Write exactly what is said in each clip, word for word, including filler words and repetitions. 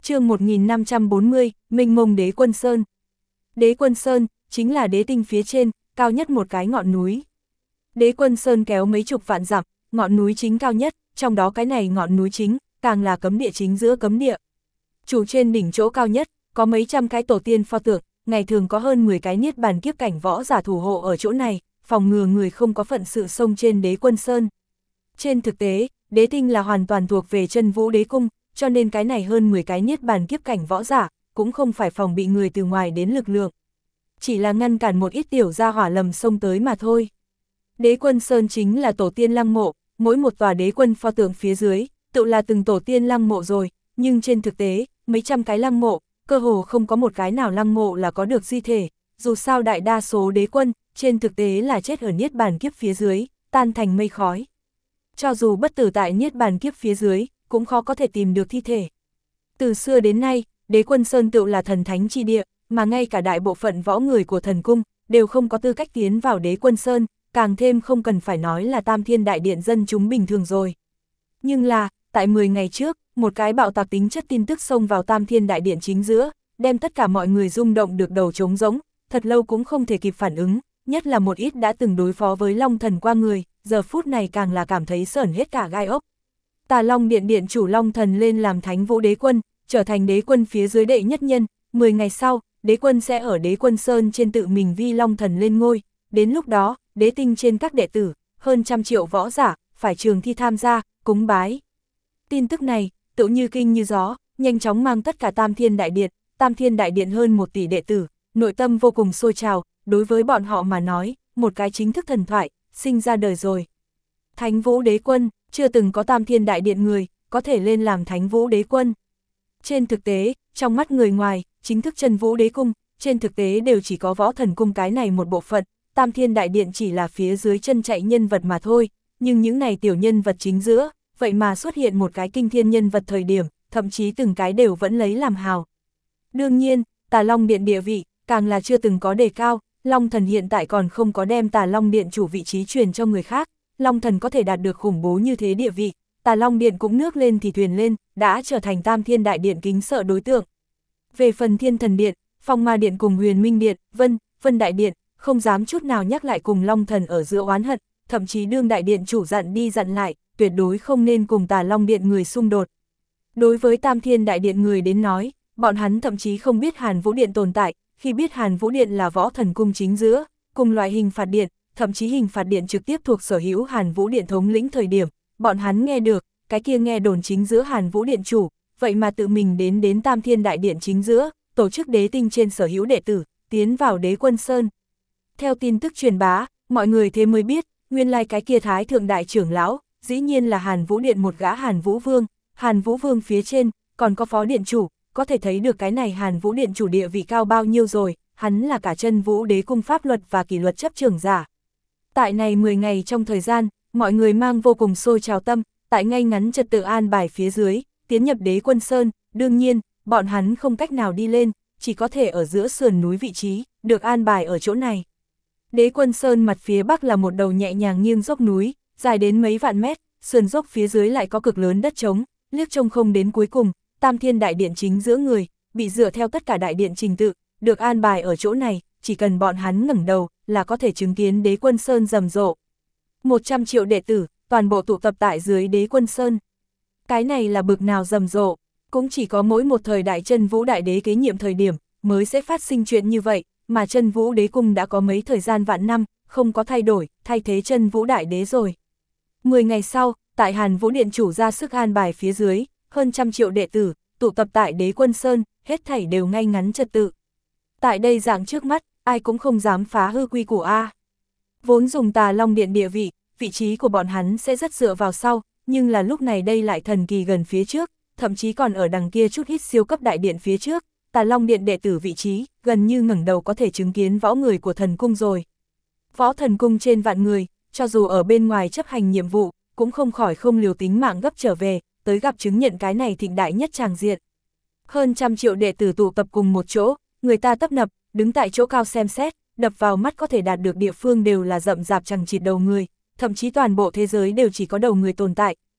Chương một nghìn năm trăm bốn mươi, Mênh mông Đế Quân Sơn. Đế Quân Sơn chính là đế tinh phía trên, cao nhất một cái ngọn núi. Đế Quân Sơn kéo mấy chục vạn dặm, ngọn núi chính cao nhất, trong đó cái này ngọn núi chính, càng là cấm địa chính giữa cấm địa. Chủ trên đỉnh chỗ cao nhất, có mấy trăm cái tổ tiên pho tượng, ngày thường có hơn mười cái niết bàn kiếp cảnh võ giả thủ hộ ở chỗ này, phòng ngừa người không có phận sự xông trên Đế Quân Sơn. Trên thực tế, đế tinh là hoàn toàn thuộc về Chân Vũ Đế Cung, cho nên cái này hơn mười cái niết bàn kiếp cảnh võ giả, cũng không phải phòng bị người từ ngoài đến lực lượng. Chỉ là ngăn cản một ít tiểu gia hỏa lầm xông tới mà thôi. Đế Quân Sơn chính là tổ tiên lăng mộ, mỗi một tòa đế quân pho tượng phía dưới, tự là từng tổ tiên lăng mộ rồi, nhưng trên thực tế, mấy trăm cái lăng mộ, cơ hồ không có một cái nào lăng mộ là có được di thể, dù sao đại đa số đế quân, trên thực tế là chết ở niết bàn kiếp phía dưới, tan thành mây khói. Cho dù bất tử tại niết bàn kiếp phía dưới, cũng khó có thể tìm được thi thể. Từ xưa đến nay, Đế Quân Sơn tựu là thần thánh chi địa, mà ngay cả đại bộ phận võ người của thần cung, đều không có tư cách tiến vào Đế Quân Sơn, càng thêm không cần phải nói là Tam Thiên Đại Điện dân chúng bình thường rồi. Nhưng là, tại mười ngày trước, một cái bạo tạc tính chất tin tức xông vào Tam Thiên Đại Điện chính giữa, đem tất cả mọi người rung động được đầu trống rỗng, thật lâu cũng không thể kịp phản ứng, nhất là một ít đã từng đối phó với Long Thần qua người, giờ phút này càng là cảm thấy sởn hết cả gai ốc. Tà Long Điện Điện chủ Long Thần lên làm Thánh Vũ Đế Quân, trở thành đế quân phía dưới đệ nhất nhân, mười ngày sau, đế quân sẽ ở Đế Quân Sơn trên tự mình vi Long Thần lên ngôi, đến lúc đó, đế tinh trên các đệ tử, hơn trăm triệu võ giả, phải trường thi tham gia, cúng bái. Tin tức này, tự như kinh như gió, nhanh chóng mang tất cả Tam Thiên Đại Điện, Tam Thiên Đại Điện hơn một tỷ đệ tử, nội tâm vô cùng sôi trào, đối với bọn họ mà nói, một cái chính thức thần thoại, sinh ra đời rồi. Thánh Vũ Đế Quân, chưa từng có Tam Thiên Đại Điện người, có thể lên làm Thánh Vũ Đế Quân. Trên thực tế, trong mắt người ngoài, chính thức Chân Vũ Đế Cung, trên thực tế đều chỉ có Võ Thần Cung cái này một bộ phận, Tam Thiên Đại Điện chỉ là phía dưới chân chạy nhân vật mà thôi, nhưng những này tiểu nhân vật chính giữa, vậy mà xuất hiện một cái kinh thiên nhân vật thời điểm, thậm chí từng cái đều vẫn lấy làm hào. Đương nhiên, Tà Long Điện địa vị, càng là chưa từng có đề cao, Long Thần hiện tại còn không có đem Tà Long Điện chủ vị trí truyền cho người khác, Long Thần có thể đạt được khủng bố như thế địa vị, Tà Long Điện cũng nước lên thì thuyền lên, đã trở thành Tam Thiên Đại Điện kính sợ đối tượng. Về phần Thiên Thần Điện, Phong Ma Điện cùng Huyền Minh Điện, Vân, Vân Đại Điện, không dám chút nào nhắc lại cùng Long Thần ở giữa oán hận, thậm chí đương Đại Điện chủ dặn đi dặn lại, tuyệt đối không nên cùng Tà Long Điện người xung đột. Đối với Tam Thiên Đại Điện người đến nói, bọn hắn thậm chí không biết Hàn Vũ Điện tồn tại, khi biết Hàn Vũ Điện là Võ Thần Cung chính giữa, cùng loại hình phạt điện, thậm chí hình phạt điện trực tiếp thuộc sở hữu Hàn Vũ Điện thống lĩnh thời điểm, bọn hắn nghe được, cái kia nghe đồn chính giữa Hàn Vũ Điện chủ, vậy mà tự mình đến đến Tam Thiên Đại Điện chính giữa, tổ chức đế tinh trên sở hữu đệ tử, tiến vào Đế Quân Sơn. Theo tin tức truyền bá, mọi người thế mới biết, nguyên lai cái kia Thái Thượng Đại trưởng lão, dĩ nhiên là Hàn Vũ Điện một gã Hàn Vũ Vương, Hàn Vũ Vương phía trên, còn có Phó Điện chủ, có thể thấy được cái này Hàn Vũ Điện chủ địa vị cao bao nhiêu rồi, hắn là cả Chân Vũ Đế Cung pháp luật và kỷ luật chấp trưởng giả. Tại này mười ngày trong thời gian, mọi người mang vô cùng sôi trào tâm, tại ngay ngắn trật tự an bài phía dưới, tiến nhập Đế Quân Sơn, đương nhiên, bọn hắn không cách nào đi lên, chỉ có thể ở giữa sườn núi vị trí, được an bài ở chỗ này. Đế Quân Sơn mặt phía bắc là một đầu nhẹ nhàng nghiêng dốc núi, dài đến mấy vạn mét, sườn dốc phía dưới lại có cực lớn đất trống, liếc trông không đến cuối cùng, Tam Thiên Đại Điện chính giữa người, bị dựa theo tất cả đại điện trình tự, được an bài ở chỗ này, chỉ cần bọn hắn ngẩng đầu, là có thể chứng kiến Đế Quân Sơn rầm rộ. một trăm triệu đệ tử, toàn bộ tụ tập tại dưới Đế Quân Sơn. Cái này là bực nào rầm rộ, cũng chỉ có mỗi một thời đại Chân Vũ Đại Đế kế nhiệm thời điểm, mới sẽ phát sinh chuyện như vậy, mà Chân Vũ Đế Cung đã có mấy thời gian vạn năm, không có thay đổi, thay thế Chân Vũ Đại Đế rồi. mười ngày sau, tại Hàn Vũ Điện chủ ra sức an bài phía dưới, hơn trăm triệu đệ tử, tụ tập tại Đế Quân Sơn, hết thảy đều ngay ngắn trật tự. Tại đây dạng trước mắt, ai cũng không dám phá hư quy củ A. Vốn dùng Tà Long Điện địa vị, vị trí của bọn hắn sẽ rất dựa vào sau, nhưng là lúc này đây lại thần kỳ gần phía trước, thậm chí còn ở đằng kia chút ít siêu cấp đại điện phía trước, Tà Long Điện đệ tử vị trí, gần như ngẩng đầu có thể chứng kiến võ người của thần cung rồi. Võ thần cung trên vạn người, cho dù ở bên ngoài chấp hành nhiệm vụ, cũng không khỏi không liều tính mạng gấp trở về, tới gặp chứng nhận cái này thịnh đại nhất tràng diện. Hơn trăm triệu đệ tử tụ tập cùng một chỗ, người ta tấp nập, đứng tại chỗ cao xem xét, đập vào mắt có thể đạt được địa phương đều là rậm rạp chằng chịt đầu người, thậm chí toàn bộ thế giới đều chỉ có đầu người tồn tại,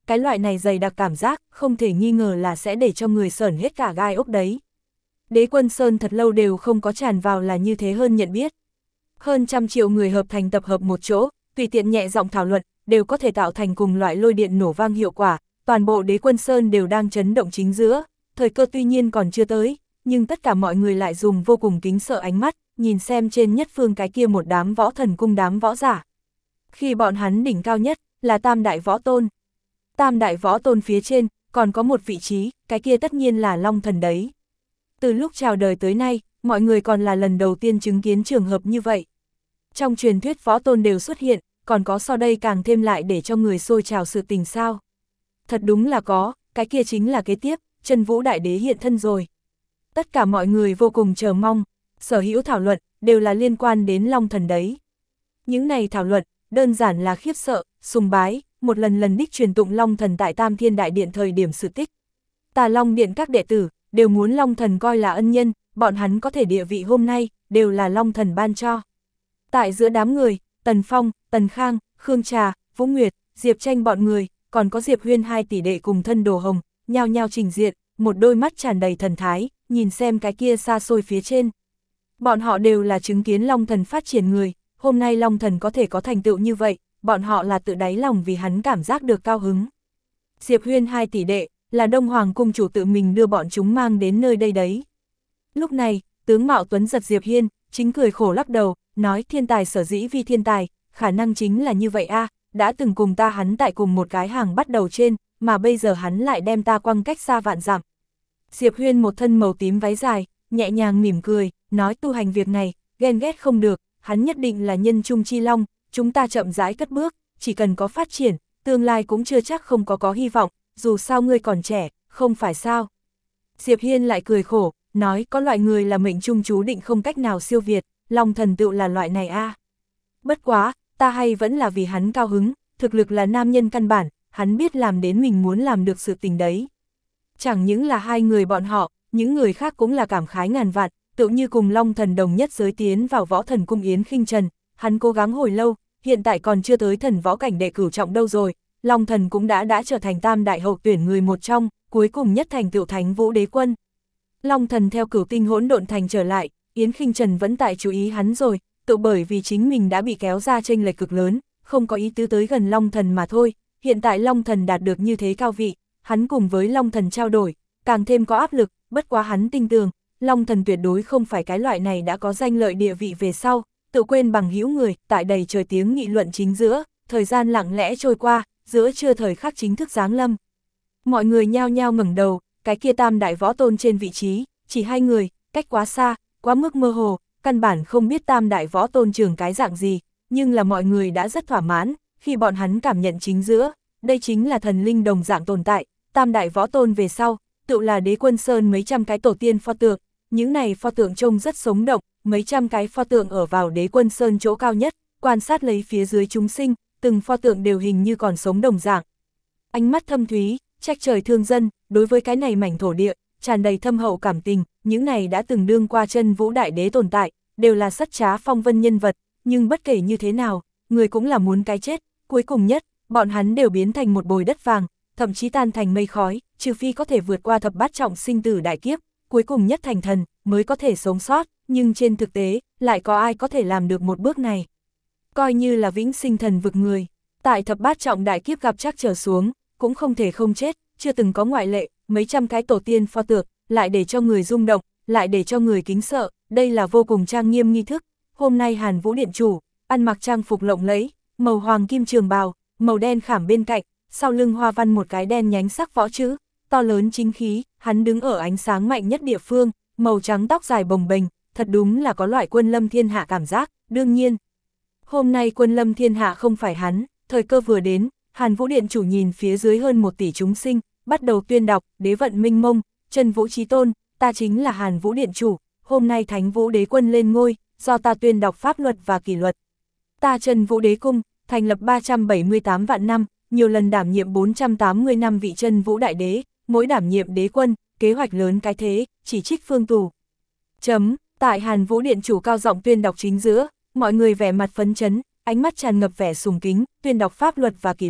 cái loại này dày đặc cảm giác, không thể nghi ngờ là sẽ để cho người sởn hết cả gai ốc đấy. Đế Quân Sơn thật lâu đều không có tràn vào là như thế hơn nhận biết. Hơn trăm triệu người hợp thành tập hợp một chỗ, tùy tiện nhẹ giọng thảo luận, đều có thể tạo thành cùng loại lôi điện nổ vang hiệu quả, toàn bộ Đế Quân Sơn đều đang chấn động chính giữa, thời cơ tuy nhiên còn chưa tới, nhưng tất cả mọi người lại dùng vô cùng kính sợ ánh mắt, nhìn xem trên nhất phương cái kia một đám võ thần cung đám võ giả. Khi bọn hắn đỉnh cao nhất, là Tam Đại Võ Tôn. Tam Đại Võ Tôn phía trên, còn có một vị trí, cái kia tất nhiên là Long Thần đấy. Từ lúc chào đời tới nay, mọi người còn là lần đầu tiên chứng kiến trường hợp như vậy. Trong truyền thuyết võ tôn đều xuất hiện, còn có sau đây càng thêm lại để cho người sôi trào sự tình sao. Thật đúng là có, cái kia chính là kế tiếp, Chân Vũ Đại Đế hiện thân rồi. Tất cả mọi người vô cùng chờ mong, sở hữu thảo luận, đều là liên quan đến Long Thần đấy. Những này thảo luận, đơn giản là khiếp sợ, sùng bái, một lần lần đích truyền tụng Long Thần tại Tam Thiên Đại Điện thời điểm sự tích. Tà Long Điện các đệ tử, đều muốn Long Thần coi là ân nhân, bọn hắn có thể địa vị hôm nay, đều là Long Thần ban cho. Tại giữa đám người, Tần Phong, Tần Khang, Khương Trà, Vũ Nguyệt, Diệp Tranh bọn người, còn có Diệp Huyên hai tỷ đệ cùng thân Đồ Hồng, nhao nhao trình diện, một đôi mắt tràn đầy thần thái, nhìn xem cái kia xa xôi phía trên. Bọn họ đều là chứng kiến Long Thần phát triển người, hôm nay Long Thần có thể có thành tựu như vậy, bọn họ là tự đáy lòng vì hắn cảm giác được cao hứng. Diệp Huyên hai tỷ đệ, là Đông Hoàng cung chủ tự mình đưa bọn chúng mang đến nơi đây đấy. Lúc này, tướng mạo tuấn giật Diệp Hiên, chính cười khổ lắc đầu, nói thiên tài sở dĩ vì thiên tài, khả năng chính là như vậy a, đã từng cùng ta hắn tại cùng một cái hàng bắt đầu trên, mà bây giờ hắn lại đem ta quăng cách xa vạn dặm. Diệp Huyên một thân màu tím váy dài, nhẹ nhàng mỉm cười, nói tu hành việc này, ghen ghét không được, hắn nhất định là nhân trung chi long, chúng ta chậm rãi cất bước, chỉ cần có phát triển, tương lai cũng chưa chắc không có có hy vọng, dù sao ngươi còn trẻ, không phải sao. Diệp Hiên lại cười khổ, nói có loại người là mệnh trung chú định không cách nào siêu việt, Long Thần tựu là loại này a. À. Bất quá, ta hay vẫn là vì hắn cao hứng, thực lực là nam nhân căn bản, hắn biết làm đến mình muốn làm được sự tình đấy. Chẳng những là hai người bọn họ, những người khác cũng là cảm khái ngàn vạn, tự như cùng Long Thần đồng nhất giới tiến vào võ thần cung Yến Khinh Trần, hắn cố gắng hồi lâu, hiện tại còn chưa tới thần võ cảnh đệ cửu trọng đâu rồi, Long Thần cũng đã đã trở thành tam đại hậu tuyển người một trong, cuối cùng nhất thành tựu Thánh Vũ Đế Quân. Long Thần theo cửu tinh hỗn độn thành trở lại, Yến Khinh Trần vẫn tại chú ý hắn rồi, tự bởi vì chính mình đã bị kéo ra chênh lệch cực lớn, không có ý tứ tới gần Long Thần mà thôi, hiện tại Long Thần đạt được như thế cao vị, hắn cùng với Long Thần trao đổi, càng thêm có áp lực, bất quá hắn tin tưởng, Long Thần tuyệt đối không phải cái loại này đã có danh lợi địa vị về sau, tự quên bằng hữu người, tại đầy trời tiếng nghị luận chính giữa, thời gian lặng lẽ trôi qua, giữa trưa thời khắc chính thức giáng lâm. Mọi người nhao nhao ngẩng đầu, cái kia tam đại võ tôn trên vị trí, chỉ hai người, cách quá xa, quá mức mơ hồ, căn bản không biết tam đại võ tôn trường cái dạng gì, nhưng là mọi người đã rất thỏa mãn, khi bọn hắn cảm nhận chính giữa, đây chính là thần linh đồng dạng tồn tại, tam đại võ tôn về sau, tự là Đế Quân Sơn mấy trăm cái tổ tiên pho tượng, những này pho tượng trông rất sống động, mấy trăm cái pho tượng ở vào Đế Quân Sơn chỗ cao nhất, quan sát lấy phía dưới chúng sinh, từng pho tượng đều hình như còn sống đồng dạng. Ánh mắt thâm thúy, trách trời thương dân, đối với cái này mảnh thổ địa, tràn đầy thâm hậu cảm tình, những này đã từng đương qua Chân Vũ Đại Đế tồn tại, đều là sắt trá phong vân nhân vật, nhưng bất kể như thế nào, người cũng là muốn cái chết, cuối cùng nhất, bọn hắn đều biến thành một bồi đất vàng, thậm chí tan thành mây khói, trừ phi có thể vượt qua thập bát trọng sinh tử đại kiếp, cuối cùng nhất thành thần, mới có thể sống sót, nhưng trên thực tế, lại có ai có thể làm được một bước này. Coi như là vĩnh sinh thần vực người, tại thập bát trọng đại kiếp gặp chắc trở xuống, cũng không thể không chết, chưa từng có ngoại lệ, mấy trăm cái tổ tiên pho tượng, lại để cho người rung động, lại để cho người kính sợ, đây là vô cùng trang nghiêm nghi thức. Hôm nay Hàn Vũ Điện chủ, ăn mặc trang phục lộng lẫy, màu hoàng kim trường bào, màu đen khảm bên cạnh, sau lưng hoa văn một cái đen nhánh sắc võ chữ, to lớn chính khí, hắn đứng ở ánh sáng mạnh nhất địa phương, màu trắng tóc dài bồng bềnh, thật đúng là có loại quân lâm thiên hạ cảm giác, đương nhiên. Hôm nay quân lâm thiên hạ không phải hắn, thời cơ vừa đến, Hàn Vũ Điện chủ nhìn phía dưới hơn một tỷ chúng sinh, bắt đầu tuyên đọc, đế vận minh mông, Chân Vũ Chí Tôn, ta chính là Hàn Vũ Điện chủ, hôm nay Thánh Vũ Đế Quân lên ngôi, do ta tuyên đọc pháp luật và kỷ luật. Ta Chân Vũ Đế Cung, thành lập ba trăm bảy mươi tám vạn năm, nhiều lần đảm nhiệm bốn trăm tám mươi năm vị Chân Vũ Đại Đế, mỗi đảm nhiệm đế quân, kế hoạch lớn cái thế, chỉ trích phương tù. Chấm, tại Hàn Vũ Điện chủ cao giọng tuyên đọc chính giữa, mọi người vẻ mặt phấn chấn, ánh mắt tràn ngập vẻ sùng kính, tuyên đọc pháp luật và kỷ luật,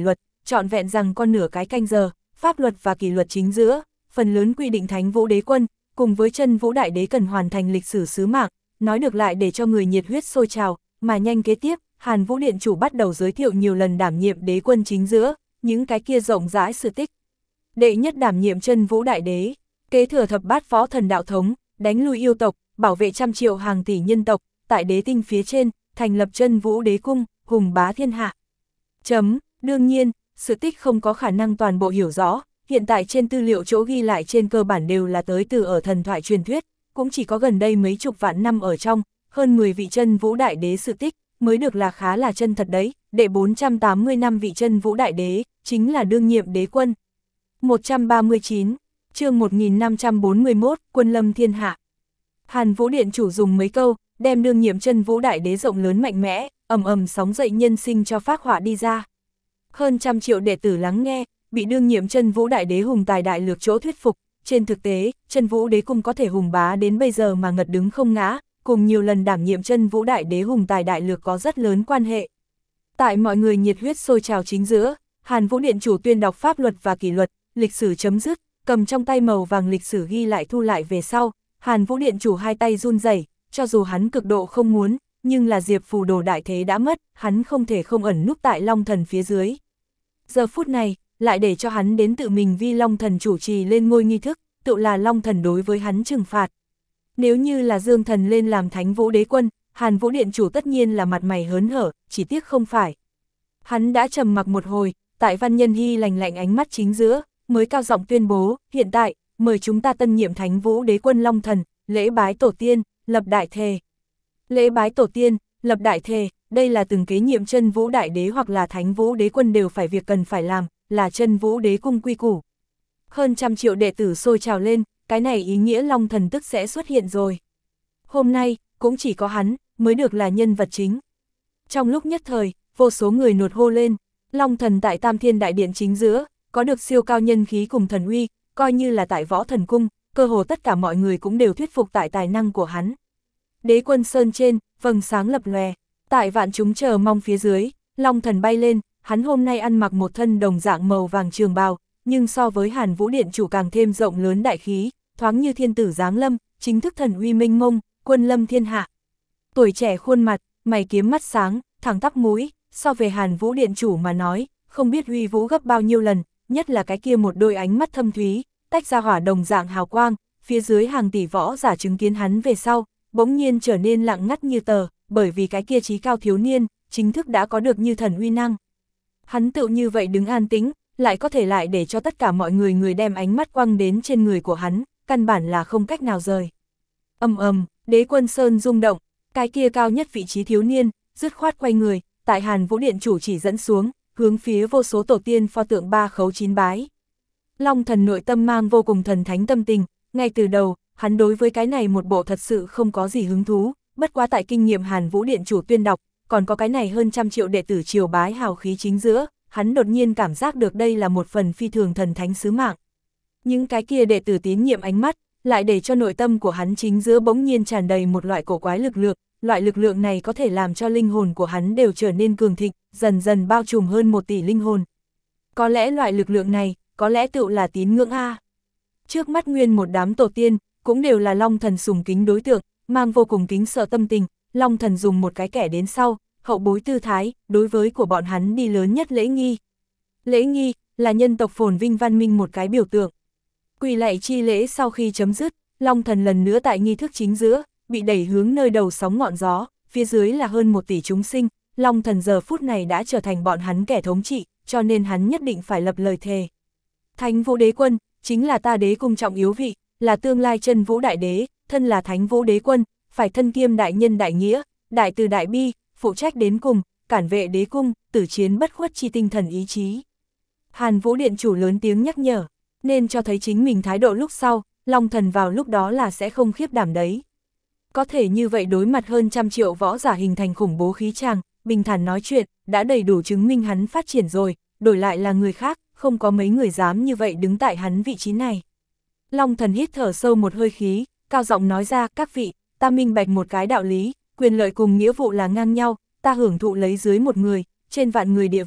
trọn vẹn rằng con nửa cái canh giờ, pháp luật và kỷ luật chính giữa, phần lớn quy định Thánh Vũ Đế Quân, cùng với Chân Vũ Đại Đế cần hoàn thành lịch sử sứ mạng, nói được lại để cho người nhiệt huyết sôi trào, mà nhanh kế tiếp, Hàn Vũ Điện Chủ bắt đầu giới thiệu nhiều lần đảm nhiệm đế quân chính giữa, những cái kia rộng rãi sự tích. Đệ nhất đảm nhiệm Chân Vũ Đại Đế, kế thừa thập bát võ thần đạo thống, đánh lui yêu tộc, bảo vệ trăm triệu hàng tỷ nhân tộc, tại đế tinh phía trên, thành lập Chân Vũ Đế Cung, hùng bá thiên hạ. Chấm, đương nhiên, sự tích không có khả năng toàn bộ hiểu rõ, hiện tại trên tư liệu chỗ ghi lại trên cơ bản đều là tới từ ở thần thoại truyền thuyết, cũng chỉ có gần đây mấy chục vạn năm ở trong, hơn mười vị Chân Vũ Đại Đế sự tích, mới được là khá là chân thật đấy. Đệ bốn trăm tám mươi năm vị Chân Vũ Đại Đế, chính là đương nhiệm đế quân. một trăm ba mươi chín, chương một nghìn năm trăm bốn mươi mốt, quân lâm thiên hạ. Hàn Vũ Điện Chủ dùng mấy câu, đem đương nhiệm Chân Vũ Đại Đế rộng lớn mạnh mẽ, ầm ầm sóng dậy nhân sinh cho phác họa đi ra. Hơn trăm triệu đệ tử lắng nghe, bị đương nhiệm Chân Vũ Đại Đế hùng tài đại lược chỗ thuyết phục. Trên thực tế, Chân Vũ Đế Cung có thể hùng bá đến bây giờ mà ngật đứng không ngã, cùng nhiều lần đảm nhiệm Chân Vũ Đại Đế hùng tài đại lược có rất lớn quan hệ. Tại mọi người nhiệt huyết sôi trào chính giữa, Hàn Vũ Điện Chủ tuyên đọc pháp luật và kỷ luật, lịch sử chấm dứt, cầm trong tay màu vàng lịch sử ghi lại thu lại về sau, Hàn Vũ Điện Chủ hai tay run rẩy, cho dù hắn cực độ không muốn, nhưng là Diệp Phù Đồ đại thế đã mất, hắn không thể không ẩn núp tại Long Thần phía dưới. Giờ phút này, lại để cho hắn đến tự mình vi Long Thần chủ trì lên ngôi nghi thức, tự là Long Thần đối với hắn trừng phạt. Nếu như là Dương Thần lên làm Thánh Vũ Đế Quân, Hàn Vũ Điện Chủ tất nhiên là mặt mày hớn hở, chỉ tiếc không phải. Hắn đã trầm mặc một hồi, tại Văn Nhân Hy lành lạnh ánh mắt chính giữa, mới cao giọng tuyên bố, hiện tại, mời chúng ta tân nhiệm Thánh Vũ Đế Quân Long Thần, lễ bái tổ tiên, lập đại thề. Lễ bái tổ tiên, lập đại thề, đây là từng kế nhiệm Chân Vũ Đại Đế hoặc là Thánh Vũ Đế Quân đều phải việc cần phải làm, là Chân Vũ Đế Cung quy củ. Hơn trăm triệu đệ tử sôi trào lên, cái này ý nghĩa Long Thần tức sẽ xuất hiện rồi. Hôm nay, cũng chỉ có hắn, mới được là nhân vật chính. Trong lúc nhất thời, vô số người nột hô lên, Long Thần tại Tam Thiên Đại Điện chính giữa, có được siêu cao nhân khí cùng thần uy, coi như là tại Võ Thần Cung, cơ hồ tất cả mọi người cũng đều thuyết phục tại tài năng của hắn. Đế Quân Sơn trên, vầng sáng lập lòe, tại vạn chúng chờ mong phía dưới, Long Thần bay lên, hắn hôm nay ăn mặc một thân đồng dạng màu vàng trường bào, nhưng so với Hàn Vũ Điện Chủ càng thêm rộng lớn đại khí, thoáng như thiên tử giáng lâm, chính thức thần uy minh mông, quân lâm thiên hạ. Tuổi trẻ khuôn mặt, mày kiếm mắt sáng, thẳng tắp mũi, so về Hàn Vũ Điện Chủ mà nói, không biết uy vũ gấp bao nhiêu lần, nhất là cái kia một đôi ánh mắt thâm thúy, tách ra hỏa đồng dạng hào quang, phía dưới hàng tỷ võ giả chứng kiến hắn về sau, bỗng nhiên trở nên lặng ngắt như tờ, bởi vì cái kia trí cao thiếu niên, chính thức đã có được như thần uy năng. Hắn tự như vậy đứng an tĩnh, lại có thể lại để cho tất cả mọi người người đem ánh mắt quăng đến trên người của hắn, căn bản là không cách nào rời. Ầm ầm, Đế Quân Sơn rung động, cái kia cao nhất vị trí thiếu niên, dứt khoát quay người, tại Hàn Vũ Điện Chủ chỉ dẫn xuống, hướng phía vô số tổ tiên pho tượng ba khấu chín bái. Long Thần nội tâm mang vô cùng thần thánh tâm tình, ngay từ đầu, hắn đối với cái này một bộ thật sự không có gì hứng thú, bất quá tại kinh nghiệm Hàn Vũ Điện Chủ tuyên đọc, còn có cái này hơn trăm triệu đệ tử triều bái hào khí chính giữa, hắn đột nhiên cảm giác được đây là một phần phi thường thần thánh sứ mạng. Những cái kia đệ tử tín nhiệm ánh mắt, lại để cho nội tâm của hắn chính giữa bỗng nhiên tràn đầy một loại cổ quái lực lượng, loại lực lượng này có thể làm cho linh hồn của hắn đều trở nên cường thịnh, dần dần bao trùm hơn một tỷ linh hồn. Có lẽ loại lực lượng này, có lẽ tự là tín ngưỡng A. Trước mắt nguyên một đám tổ tiên, cũng đều là Long Thần sùng kính đối tượng, mang vô cùng kính sợ tâm tình, Long Thần dùng một cái kẻ đến sau, hậu bối tư thái, đối với của bọn hắn đi lớn nhất lễ nghi. Lễ nghi, là nhân tộc phồn vinh văn minh một cái biểu tượng. Quỳ lạy chi lễ sau khi chấm dứt, Long Thần lần nữa tại nghi thức chính giữa, bị đẩy hướng nơi đầu sóng ngọn gió, phía dưới là hơn một tỷ chúng sinh, Long Thần giờ phút này đã trở thành bọn hắn kẻ thống trị, cho nên hắn nhất định phải lập lời thề. Thánh Vũ Đế Quân, chính là ta đế cung trọng yếu vị, là tương lai Chân Vũ Đại Đế, thân là Thánh Vũ Đế Quân, phải thân kiêm đại nhân đại nghĩa, đại từ đại bi, phụ trách đến cùng, cản vệ đế cung, tử chiến bất khuất chi tinh thần ý chí. Hàn Vũ Điện Chủ lớn tiếng nhắc nhở, nên cho thấy chính mình thái độ lúc sau, Long Thần vào lúc đó là sẽ không khiếp đảm đấy. Có thể như vậy đối mặt hơn trăm triệu võ giả hình thành khủng bố khí tràng, bình thản nói chuyện, đã đầy đủ chứng minh hắn phát triển rồi, đổi lại là người khác, không có mấy người dám như vậy đứng tại hắn vị trí này. Long Thần hít thở sâu một hơi khí, cao giọng nói ra, các vị, ta minh bạch một cái đạo lý, quyền lợi cùng nghĩa vụ là ngang nhau, ta hưởng thụ lấy dưới một người, trên vạn người địa vị,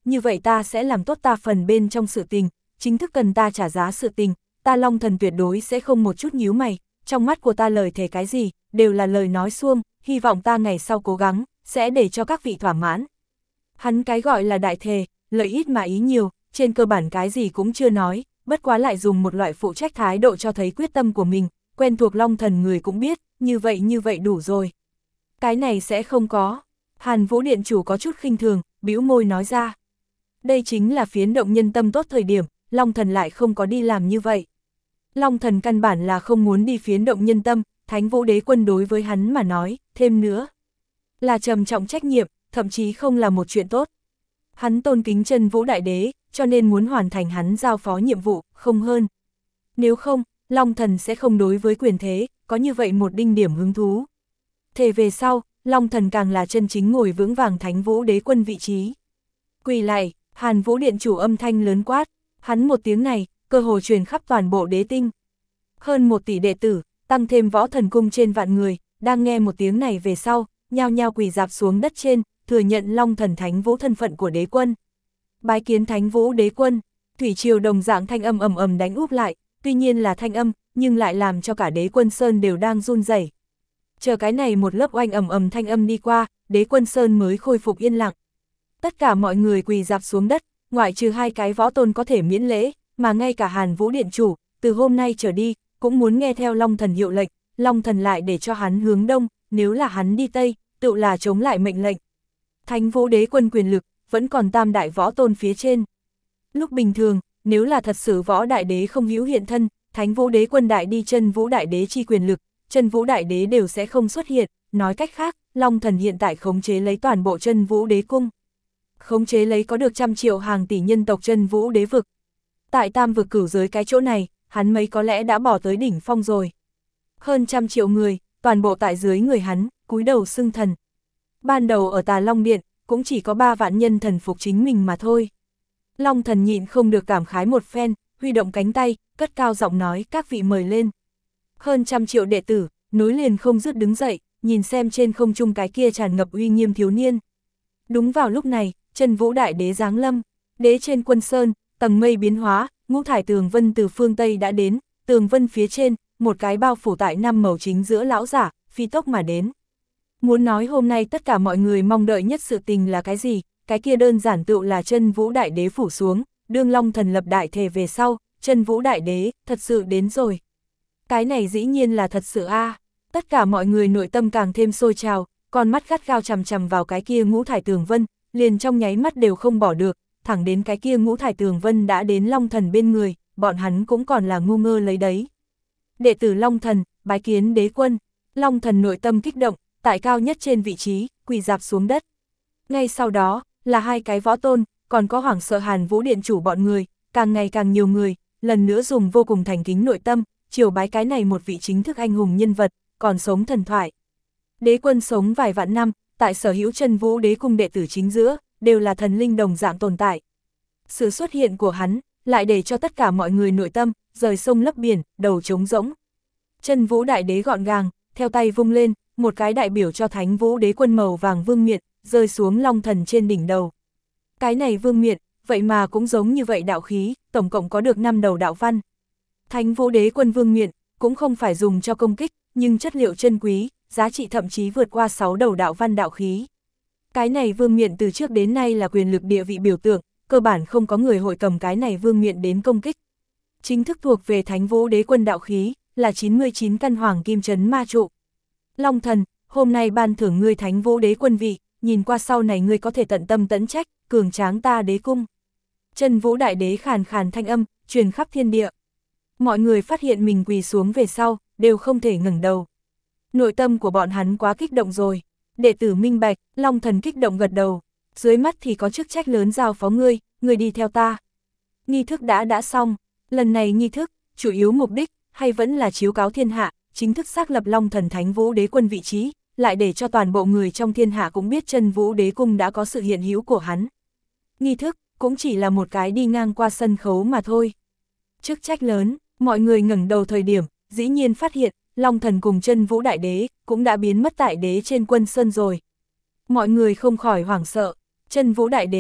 như vậy ta sẽ làm tốt ta phần bên trong sự tình, chính thức cần ta trả giá sự tình, ta Long Thần tuyệt đối sẽ không một chút nhíu mày, trong mắt của ta lời thề cái gì, đều là lời nói suông, hy vọng ta ngày sau cố gắng, sẽ để cho các vị thỏa mãn. Hắn cái gọi là đại thề, lời ít mà ý nhiều, trên cơ bản cái gì cũng chưa nói, bất quá lại dùng một loại phụ trách thái độ cho thấy quyết tâm của mình, quen thuộc Long Thần người cũng biết, như vậy như vậy đủ rồi. Cái này sẽ không có. Hàn Vũ Điện chủ có chút khinh thường, bĩu môi nói ra. Đây chính là phiến động nhân tâm tốt thời điểm, Long Thần lại không có đi làm như vậy. Long Thần căn bản là không muốn đi phiến động nhân tâm, Thánh Vũ Đế Quân đối với hắn mà nói, thêm nữa là trầm trọng trách nhiệm, thậm chí không là một chuyện tốt. Hắn tôn kính Chân Vũ Đại Đế, cho nên muốn hoàn thành hắn giao phó nhiệm vụ, không hơn. Nếu không, Long Thần sẽ không đối với quyền thế, có như vậy một đinh điểm hứng thú. Thề về sau, Long Thần càng là chân chính ngồi vững vàng Thánh Vũ Đế Quân vị trí. Quỳ lại, Hàn Vũ Điện chủ âm thanh lớn quát, hắn một tiếng này, cơ hồ truyền khắp toàn bộ đế tinh. Hơn một tỷ đệ tử, tăng thêm võ thần cung trên vạn người, đang nghe một tiếng này về sau, nhao nhao quỳ dạp xuống đất trên, thừa nhận Long Thần Thánh Vũ thân phận của đế quân. Bái kiến Thánh Vũ Đế Quân, thủy triều đồng dạng thanh âm ầm ầm đánh úp lại, tuy nhiên là thanh âm, nhưng lại làm cho cả Đế Quân Sơn đều đang run rẩy. Chờ cái này một lớp oanh ầm ầm thanh âm đi qua, Đế Quân Sơn mới khôi phục yên lặng. Tất cả mọi người quỳ dạp xuống đất, ngoại trừ hai cái võ tôn có thể miễn lễ, mà ngay cả Hàn Vũ Điện chủ, từ hôm nay trở đi, cũng muốn nghe theo Long Thần hiệu lệnh, Long Thần lại để cho hắn hướng đông, nếu là hắn đi tây, tự là chống lại mệnh lệnh. Thánh Vũ Đế Quân quyền lực, vẫn còn tam đại võ tôn phía trên. Lúc bình thường, nếu là thật sự võ đại đế không hữu hiện thân, Thánh Vũ Đế Quân đại đi Chân Vũ Đại Đế chi quyền lực, Chân Vũ Đại Đế đều sẽ không xuất hiện, nói cách khác, Long Thần hiện tại khống chế lấy toàn bộ Chân Vũ Đế cung. Khống chế lấy có được trăm triệu hàng tỷ nhân tộc Chân Vũ Đế vực. Tại tam vực cửu giới cái chỗ này, hắn mấy có lẽ đã bỏ tới đỉnh phong rồi. Hơn trăm triệu người, toàn bộ tại dưới người hắn, cúi đầu xưng thần. Ban đầu ở Tà Long Điện, cũng chỉ có ba vạn nhân thần phục chính mình mà thôi. Long Thần nhịn không được cảm khái một phen, huy động cánh tay, cất cao giọng nói các vị mời lên. Hơn trăm triệu đệ tử, nối liền không dứt đứng dậy, nhìn xem trên không trung cái kia tràn ngập uy nghiêm thiếu niên. Đúng vào lúc này, Chân Vũ Đại Đế giáng lâm, đế trên quân sơn, tầng mây biến hóa, ngũ thải tường vân từ phương Tây đã đến, tường vân phía trên, một cái bao phủ tại năm màu chính giữa lão giả, phi tốc mà đến. Muốn nói hôm nay tất cả mọi người mong đợi nhất sự tình là cái gì, cái kia đơn giản tựu là Chân Vũ Đại Đế phủ xuống, đương Long Thần lập đại thề về sau, Chân Vũ Đại Đế, thật sự đến rồi. Cái này dĩ nhiên là thật sự a. Tất cả mọi người nội tâm càng thêm sôi trào, con mắt gắt gao chằm chằm vào cái kia ngũ thải tường vân, liền trong nháy mắt đều không bỏ được, thẳng đến cái kia ngũ thải tường vân đã đến Long Thần bên người, bọn hắn cũng còn là ngu ngơ lấy đấy. Đệ tử Long Thần, bái kiến Đế Quân, Long Thần nội tâm kích động, tại cao nhất trên vị trí, quỳ dạp xuống đất. Ngay sau đó, là hai cái võ tôn, còn có hoảng sợ Hàn Vũ Điện chủ bọn người, càng ngày càng nhiều người, lần nữa dùng vô cùng thành kính nội tâm, triều bái cái này một vị chính thức anh hùng nhân vật, còn sống thần thoại. Đế Quân sống vài vạn năm, tại sở hữu Chân Vũ Đế cung đệ tử chính giữa, đều là thần linh đồng dạng tồn tại. Sự xuất hiện của hắn, lại để cho tất cả mọi người nội tâm, rời sông lấp biển, đầu trống rỗng. Chân Vũ Đại Đế gọn gàng, theo tay vung lên, một cái đại biểu cho Thánh Vũ Đế Quân màu vàng vương miện, rơi xuống Long Thần trên đỉnh đầu. Cái này vương miện, vậy mà cũng giống như vậy đạo khí, tổng cộng có được năm đầu đạo văn. Thánh Vũ Đế Quân vương miện, cũng không phải dùng cho công kích, nhưng chất liệu chân quý, giá trị thậm chí vượt qua sáu đầu đạo văn đạo khí. Cái này vương miện từ trước đến nay là quyền lực địa vị biểu tượng, cơ bản không có người hội cầm cái này vương miện đến công kích. Chính thức thuộc về Thánh Vũ Đế Quân đạo khí, là chín mươi chín căn hoàng kim chấn ma trụ. Long Thần, hôm nay ban thưởng ngươi Thánh Vũ Đế Quân vị, nhìn qua sau này ngươi có thể tận tâm tẫn trách, cường tráng ta đế cung. Chân Vũ Đại Đế khàn khàn thanh âm, truyền khắp thiên địa. Mọi người phát hiện mình quỳ xuống về sau, đều không thể ngẩng đầu. Nội tâm của bọn hắn quá kích động rồi. Đệ tử minh bạch, Long Thần kích động gật đầu. Dưới mắt thì có chức trách lớn giao phó ngươi, ngươi đi theo ta. Nghi thức đã đã xong, lần này nghi thức, chủ yếu mục đích, hay vẫn là chiếu cáo thiên hạ, chính thức xác lập Long Thần Thánh Vũ Đế Quân vị trí, lại để cho toàn bộ người trong thiên hạ cũng biết Chân Vũ Đế Cung đã có sự hiện hữu của hắn. Nghi thức, cũng chỉ là một cái đi ngang qua sân khấu mà thôi. Chức trách lớn, mọi người ngẩng đầu thời điểm, dĩ nhiên phát hiện, Long Thần cùng Chân Vũ Đại Đế, cũng đã biến mất tại đế trên quân sơn rồi. Mọi người không khỏi hoảng sợ, Chân Vũ Đại Đế,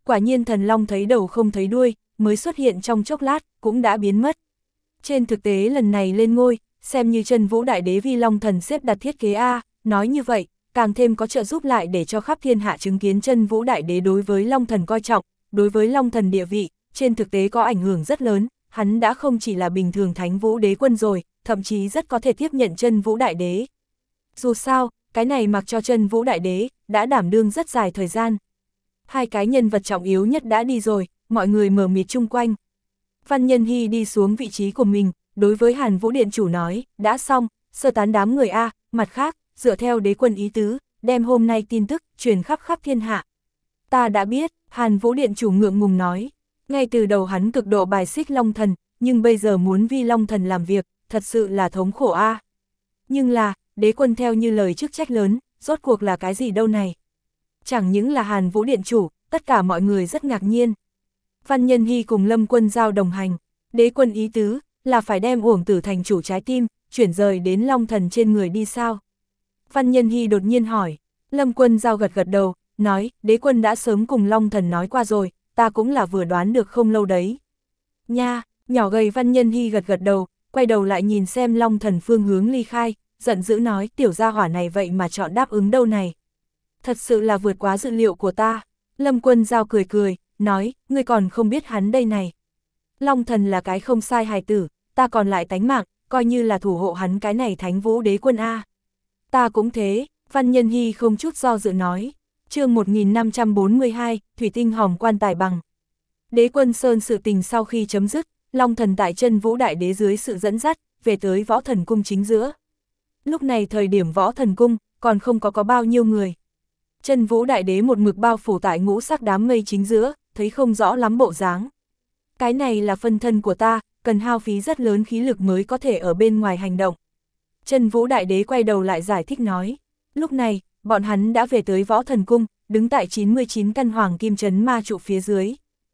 Quả nhiên thần long thấy đầu không thấy đuôi, mới xuất hiện trong chốc lát, cũng đã biến mất. Trên thực tế lần này lên ngôi, xem như Chân Vũ Đại Đế vi Long Thần xếp đặt thiết kế A, nói như vậy, càng thêm có trợ giúp lại để cho khắp thiên hạ chứng kiến Chân Vũ Đại Đế đối với Long Thần coi trọng, đối với Long Thần địa vị, trên thực tế có ảnh hưởng rất lớn, hắn đã không chỉ là bình thường Thánh Vũ Đế Quân rồi, thậm chí rất có thể tiếp nhận Chân Vũ Đại Đế. Dù sao, cái này mặc cho Chân Vũ Đại Đế, đã đảm đương rất dài thời gian. Hai cái nhân vật trọng yếu nhất đã đi rồi, mọi người mờ mịt chung quanh. Văn Nhân Hy đi xuống vị trí của mình, đối với Hàn Vũ Điện Chủ nói, đã xong, sơ tán đám người A, mặt khác, dựa theo đế quân ý tứ, đem hôm nay tin tức, truyền khắp khắp thiên hạ. Ta đã biết, Hàn Vũ Điện Chủ ngượng ngùng nói, ngay từ đầu hắn cực độ bài xích Long Thần, nhưng bây giờ muốn vi Long Thần làm việc, thật sự là thống khổ A. Nhưng là, đế quân theo như lời chức trách lớn, rốt cuộc là cái gì đâu này? Chẳng những là Hàn Vũ Điện Chủ, tất cả mọi người rất ngạc nhiên. Văn Nhân Hy cùng Lâm Quân Giao đồng hành, đế quân ý tứ, là phải đem Uổng Tử Thành Chủ trái tim, chuyển rời đến Long Thần trên người đi sao? Văn Nhân Hy đột nhiên hỏi, Lâm Quân Giao gật gật đầu, nói, đế quân đã sớm cùng Long Thần nói qua rồi, ta cũng là vừa đoán được không lâu đấy. Nha, nhỏ gầy Văn Nhân Hy gật gật đầu, quay đầu lại nhìn xem Long Thần phương hướng ly khai, giận dữ nói, tiểu gia hỏa này vậy mà chọn đáp ứng đâu này. Thật sự là vượt quá dự liệu của ta. Lâm Quân Giao cười cười, nói, ngươi còn không biết hắn đây này. Long Thần là cái không sai hài tử, ta còn lại tánh mạng, coi như là thủ hộ hắn cái này Thánh Vũ Đế Quân A. Ta cũng thế, Văn Nhân Hy không chút do dự nói. Chương một nghìn năm trăm bốn mươi hai, Thủy Tinh Hòm Quan Tài Bằng. Đế Quân Sơn sự tình sau khi chấm dứt, Long Thần tại Chân Vũ Đại Đế dưới sự dẫn dắt, về tới Võ Thần Cung chính giữa. Lúc này thời điểm Võ Thần Cung, còn không có có bao nhiêu người. Chân Vũ Đại Đế một mực bao phủ tại ngũ sắc đám mây chính giữa, thấy không rõ lắm bộ dáng. Cái này là phân thân của ta, cần hao phí rất lớn khí lực mới có thể ở bên ngoài hành động. Chân Vũ Đại Đế quay đầu lại giải thích nói. Lúc này, bọn hắn đã về tới Võ Thần Cung, đứng tại chín mươi chín căn hoàng kim trấn ma trụ phía dưới.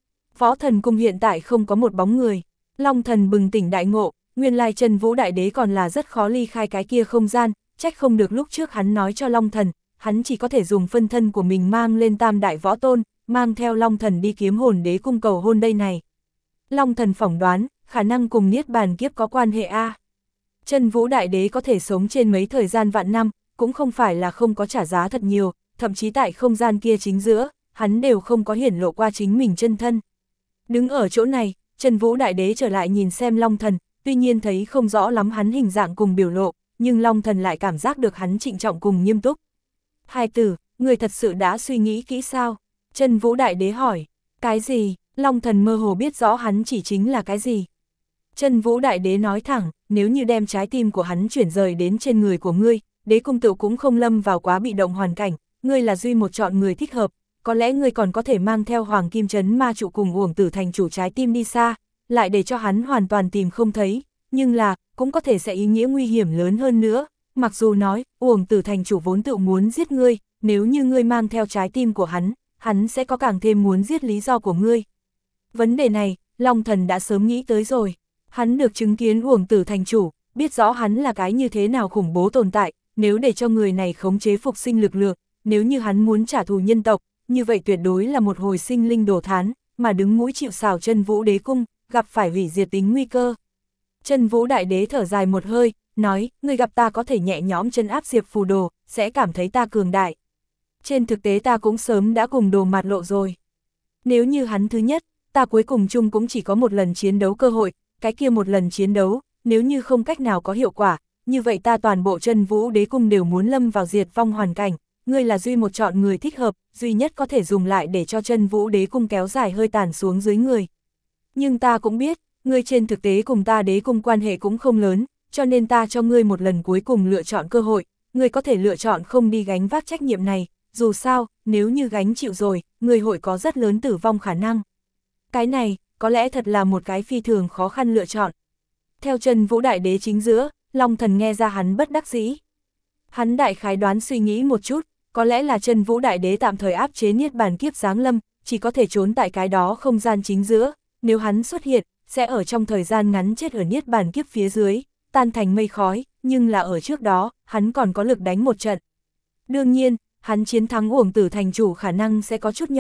Võ Thần Cung hiện tại không có một bóng người. Long Thần bừng tỉnh đại ngộ, nguyên lai Chân Vũ Đại Đế còn là rất khó ly khai cái kia không gian, trách không được lúc trước hắn nói cho Long Thần, hắn chỉ có thể dùng phân thân của mình mang lên Tam Đại Võ Tôn, mang theo Long Thần đi kiếm hồn đế cung cầu hôn đây này. Long Thần phỏng đoán, khả năng cùng Niết Bàn Kiếp có quan hệ A. Chân Vũ Đại Đế có thể sống trên mấy thời gian vạn năm, cũng không phải là không có trả giá thật nhiều, thậm chí tại không gian kia chính giữa, hắn đều không có hiển lộ qua chính mình chân thân. Đứng ở chỗ này, Chân Vũ Đại Đế trở lại nhìn xem Long Thần, tuy nhiên thấy không rõ lắm hắn hình dạng cùng biểu lộ, nhưng Long Thần lại cảm giác được hắn trịnh trọng cùng nghiêm túc. Hai tử, người thật sự đã suy nghĩ kỹ sao? Chân Vũ Đại Đế hỏi, cái gì? Long Thần mơ hồ biết rõ hắn chỉ chính là cái gì. Chân Vũ Đại Đế nói thẳng, nếu như đem trái tim của hắn chuyển rời đến trên người của ngươi, đế cung tự cũng không lâm vào quá bị động hoàn cảnh, ngươi là duy một chọn người thích hợp, có lẽ ngươi còn có thể mang theo Hoàng Kim Trấn ma trụ cùng Uổng Tử Thành Chủ trái tim đi xa, lại để cho hắn hoàn toàn tìm không thấy, nhưng là, cũng có thể sẽ ý nghĩa nguy hiểm lớn hơn nữa, mặc dù nói, Uổng Tử Thành Chủ vốn tự muốn giết ngươi, nếu như ngươi mang theo trái tim của hắn, hắn sẽ có càng thêm muốn giết lý do của ngươi. Vấn đề này, Long Thần đã sớm nghĩ tới rồi, hắn được chứng kiến Uổng Tử Thành Chủ, biết rõ hắn là cái như thế nào khủng bố tồn tại, nếu để cho người này khống chế phục sinh lực lượng, nếu như hắn muốn trả thù nhân tộc, như vậy tuyệt đối là một hồi sinh linh đồ thán, mà đứng mũi chịu sào Chân Vũ Đế Cung, gặp phải hủy diệt tính nguy cơ. Chân Vũ Đại Đế thở dài một hơi, nói, người gặp ta có thể nhẹ nhõm chân áp Diệp Phù Đồ, sẽ cảm thấy ta cường đại. Trên thực tế ta cũng sớm đã cùng Đồ Mạt lộ rồi. Nếu như hắn thứ nhất, ta cuối cùng chung cũng chỉ có một lần chiến đấu cơ hội, cái kia một lần chiến đấu, nếu như không cách nào có hiệu quả, như vậy ta toàn bộ Chân Vũ Đế Cung đều muốn lâm vào diệt vong hoàn cảnh, ngươi là duy một chọn người thích hợp, duy nhất có thể dùng lại để cho Chân Vũ Đế Cung kéo dài hơi tàn xuống dưới người. Nhưng ta cũng biết, ngươi trên thực tế cùng ta đế cung quan hệ cũng không lớn, cho nên ta cho ngươi một lần cuối cùng lựa chọn cơ hội, ngươi có thể lựa chọn không đi gánh vác trách nhiệm này, dù sao, nếu như gánh chịu rồi, ngươi hội có rất lớn tử vong khả năng. Cái này, có lẽ thật là một cái phi thường khó khăn lựa chọn. Theo Chân Vũ Đại Đế chính giữa, Long Thần nghe ra hắn bất đắc dĩ. Hắn đại khái đoán suy nghĩ một chút, có lẽ là Chân Vũ Đại Đế tạm thời áp chế Niết Bàn Kiếp giáng lâm, chỉ có thể trốn tại cái đó không gian chính giữa, nếu hắn xuất hiện, sẽ ở trong thời gian ngắn chết ở Niết Bàn Kiếp phía dưới, tan thành mây khói, nhưng là ở trước đó, hắn còn có lực đánh một trận. Đương nhiên, hắn chiến thắng Uổng Tử Thành Chủ khả năng sẽ có chút nhỏ,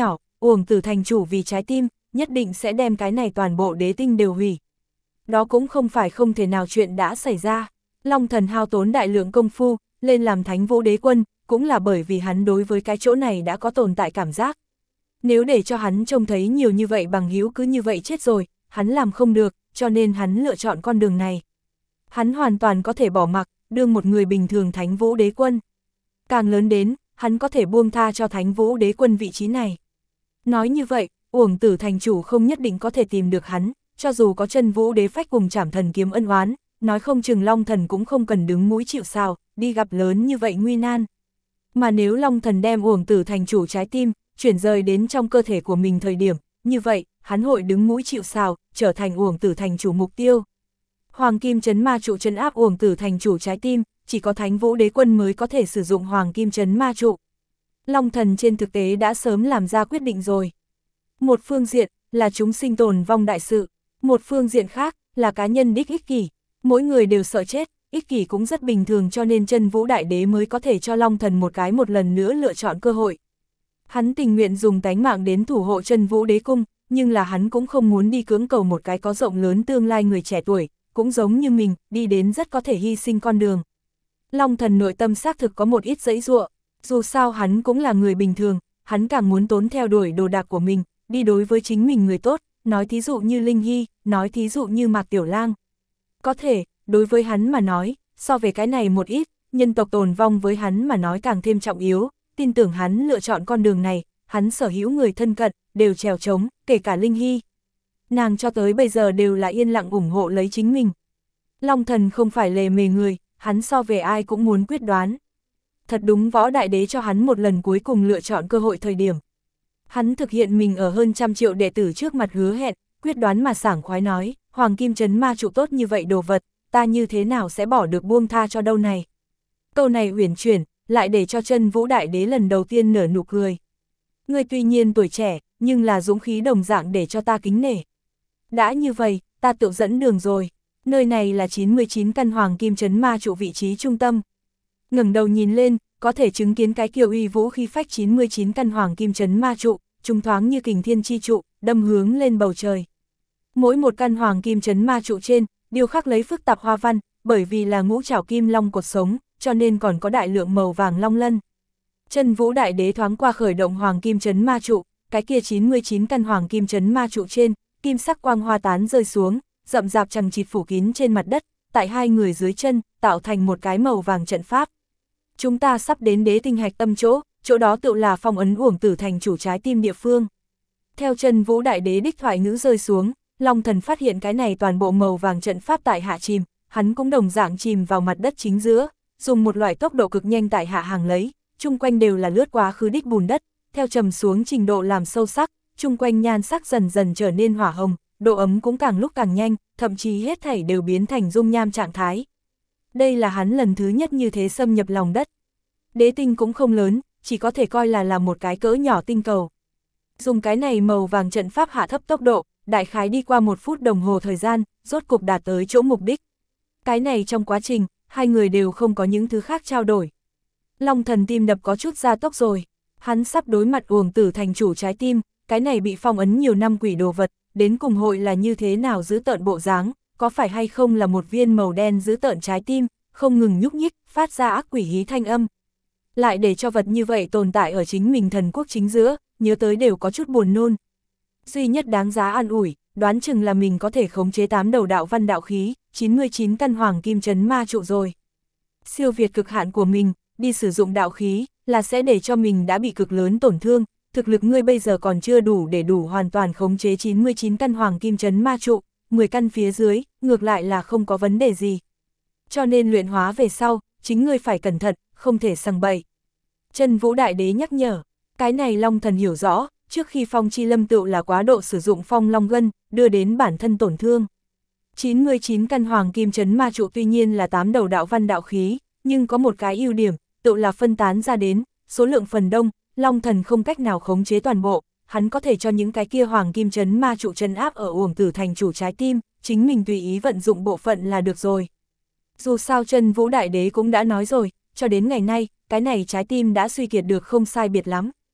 Uổng Tử thành chủ vì trái tim, nhất định sẽ đem cái này toàn bộ đế tinh đều hủy. Đó cũng không phải không thể nào chuyện đã xảy ra. Long Thần hao tốn đại lượng công phu, lên làm Thánh Vũ Đế Quân, cũng là bởi vì hắn đối với cái chỗ này đã có tồn tại cảm giác. Nếu để cho hắn trông thấy nhiều như vậy bằng hữu cứ như vậy chết rồi, hắn làm không được, cho nên hắn lựa chọn con đường này. Hắn hoàn toàn có thể bỏ mặc, đương một người bình thường Thánh Vũ Đế Quân. Càng lớn đến, hắn có thể buông tha cho Thánh Vũ Đế Quân vị trí này. Nói như vậy, Uổng Tử thành chủ không nhất định có thể tìm được hắn, cho dù có Chân Vũ Đế Phách cùng Trảm Thần kiếm ân oán, nói không chừng Long Thần cũng không cần đứng mũi chịu sào, đi gặp lớn như vậy nguy nan. Mà nếu Long Thần đem Uổng Tử thành chủ trái tim, chuyển rời đến trong cơ thể của mình thời điểm, như vậy, hắn hội đứng mũi chịu sào, trở thành Uổng Tử thành chủ mục tiêu. Hoàng Kim Chấn Ma Trụ trấn áp Uổng Tử thành chủ trái tim, chỉ có Thánh Vũ Đế Quân mới có thể sử dụng Hoàng Kim Chấn Ma Trụ. Long Thần trên thực tế đã sớm làm ra quyết định rồi. Một phương diện là chúng sinh tồn vong đại sự, một phương diện khác là cá nhân đích ích kỷ, mỗi người đều sợ chết, ích kỷ cũng rất bình thường, cho nên Chân Vũ Đại Đế mới có thể cho Long Thần một cái một lần nữa lựa chọn cơ hội. Hắn tình nguyện dùng tánh mạng đến thủ hộ Chân Vũ Đế Cung, nhưng là hắn cũng không muốn đi cưỡng cầu một cái có rộng lớn tương lai người trẻ tuổi, cũng giống như mình, đi đến rất có thể hy sinh con đường. Long Thần nội tâm xác thực có một ít giãy giụa, dù sao hắn cũng là người bình thường, hắn càng muốn tốn theo đuổi đồ đạc của mình, đi đối với chính mình người tốt, nói thí dụ như Linh Hy, nói thí dụ như Mạc Tiểu Lang. Có thể, đối với hắn mà nói, so về cái này một ít, nhân tộc tồn vong với hắn mà nói càng thêm trọng yếu, tin tưởng hắn lựa chọn con đường này, hắn sở hữu người thân cận, đều trèo trống, kể cả Linh Hy. Nàng cho tới bây giờ đều là yên lặng ủng hộ lấy chính mình. Long Thần không phải lề mề người, hắn so về ai cũng muốn quyết đoán. Thật đúng Võ Đại Đế cho hắn một lần cuối cùng lựa chọn cơ hội thời điểm. Hắn thực hiện mình ở hơn trăm triệu đệ tử trước mặt hứa hẹn, quyết đoán mà sảng khoái nói, Hoàng Kim Chấn Ma Trụ tốt như vậy đồ vật, ta như thế nào sẽ bỏ được buông tha cho đâu này. Câu này uyển chuyển, lại để cho Chân Vũ Đại Đế lần đầu tiên nở nụ cười. Ngươi tuy nhiên tuổi trẻ, nhưng là dũng khí đồng dạng để cho ta kính nể. Đã như vậy, ta tự dẫn đường rồi. Nơi này là chín mươi chín căn Hoàng Kim Chấn Ma Trụ vị trí trung tâm. Ngẩng đầu nhìn lên, có thể chứng kiến cái kiều uy vũ khí phách chín mươi chín căn Hoàng Kim Chấn Ma Trụ, trung thoáng như kình thiên chi trụ, đâm hướng lên bầu trời. Mỗi một căn Hoàng Kim Chấn Ma Trụ trên, điêu khắc lấy phức tạp hoa văn, bởi vì là ngũ trảo kim long cột sống, cho nên còn có đại lượng màu vàng long lân. Chân Vũ Đại Đế thoáng qua khởi động Hoàng Kim Chấn Ma Trụ, cái kia chín mươi chín căn Hoàng Kim Chấn Ma Trụ trên, kim sắc quang hoa tán rơi xuống, rậm rạp chằng chịt phủ kín trên mặt đất, tại hai người dưới chân, tạo thành một cái màu vàng trận pháp. Chúng ta sắp đến đế tinh hạch tâm chỗ, chỗ đó tự là phong ấn Uổng Tử thành chủ trái tim địa phương. Theo Chân Vũ Đại Đế đích thoại ngữ rơi xuống, Long Thần phát hiện cái này toàn bộ màu vàng trận pháp tại hạ chìm, hắn cũng đồng dạng chìm vào mặt đất chính giữa, dùng một loại tốc độ cực nhanh tại hạ hàng lấy, chung quanh đều là lướt quá khứ đích bùn đất, theo trầm xuống trình độ làm sâu sắc, chung quanh nhan sắc dần dần trở nên hỏa hồng, độ ấm cũng càng lúc càng nhanh, thậm chí hết thảy đều biến thành dung nham trạng thái. Đây là hắn lần thứ nhất như thế xâm nhập lòng đất. Đế tinh cũng không lớn, chỉ có thể coi là là một cái cỡ nhỏ tinh cầu. Dùng cái này màu vàng trận pháp hạ thấp tốc độ, đại khái đi qua một phút đồng hồ thời gian, rốt cục đạt tới chỗ mục đích. Cái này trong quá trình, hai người đều không có những thứ khác trao đổi. Long Thần tim đập có chút gia tốc rồi, hắn sắp đối mặt Uổng Tử thành chủ trái tim, cái này bị phong ấn nhiều năm quỷ đồ vật, đến cùng hội là như thế nào giữ tợn bộ dáng, có phải hay không là một viên màu đen giữ tợn trái tim, không ngừng nhúc nhích, phát ra ác quỷ hí thanh âm. Lại để cho vật như vậy tồn tại ở chính mình thần quốc chính giữa, nhớ tới đều có chút buồn nôn. Duy nhất đáng giá an ủi, đoán chừng là mình có thể khống chế tám đầu đạo văn đạo khí, chín mươi chín căn Hoàng Kim Chấn Ma Trụ rồi. Siêu việt cực hạn của mình, đi sử dụng đạo khí, là sẽ để cho mình đã bị cực lớn tổn thương, thực lực ngươi bây giờ còn chưa đủ để đủ hoàn toàn khống chế chín mươi chín căn Hoàng Kim Chấn Ma Trụ, mười căn phía dưới, ngược lại là không có vấn đề gì. Cho nên luyện hóa về sau, chính ngươi phải cẩn thận, không thể sằng bậy. Chân Vũ Đại Đế nhắc nhở, cái này Long Thần hiểu rõ, trước khi Phong Chi Lâm tựu là quá độ sử dụng Phong Long Gân, đưa đến bản thân tổn thương. chín mươi chín căn Hoàng Kim Chấn Ma Trụ tuy nhiên là tám đầu đạo văn đạo khí, nhưng có một cái ưu điểm, tựu là phân tán ra đến, số lượng phần đông, Long Thần không cách nào khống chế toàn bộ, hắn có thể cho những cái kia Hoàng Kim Chấn Ma Trụ trấn áp ở Uổng Tử thành chủ trái tim, chính mình tùy ý vận dụng bộ phận là được rồi. Dù sao Chân Vũ Đại Đế cũng đã nói rồi, cho đến ngày nay, cái này trái tim đã suy kiệt được không sai biệt lắm.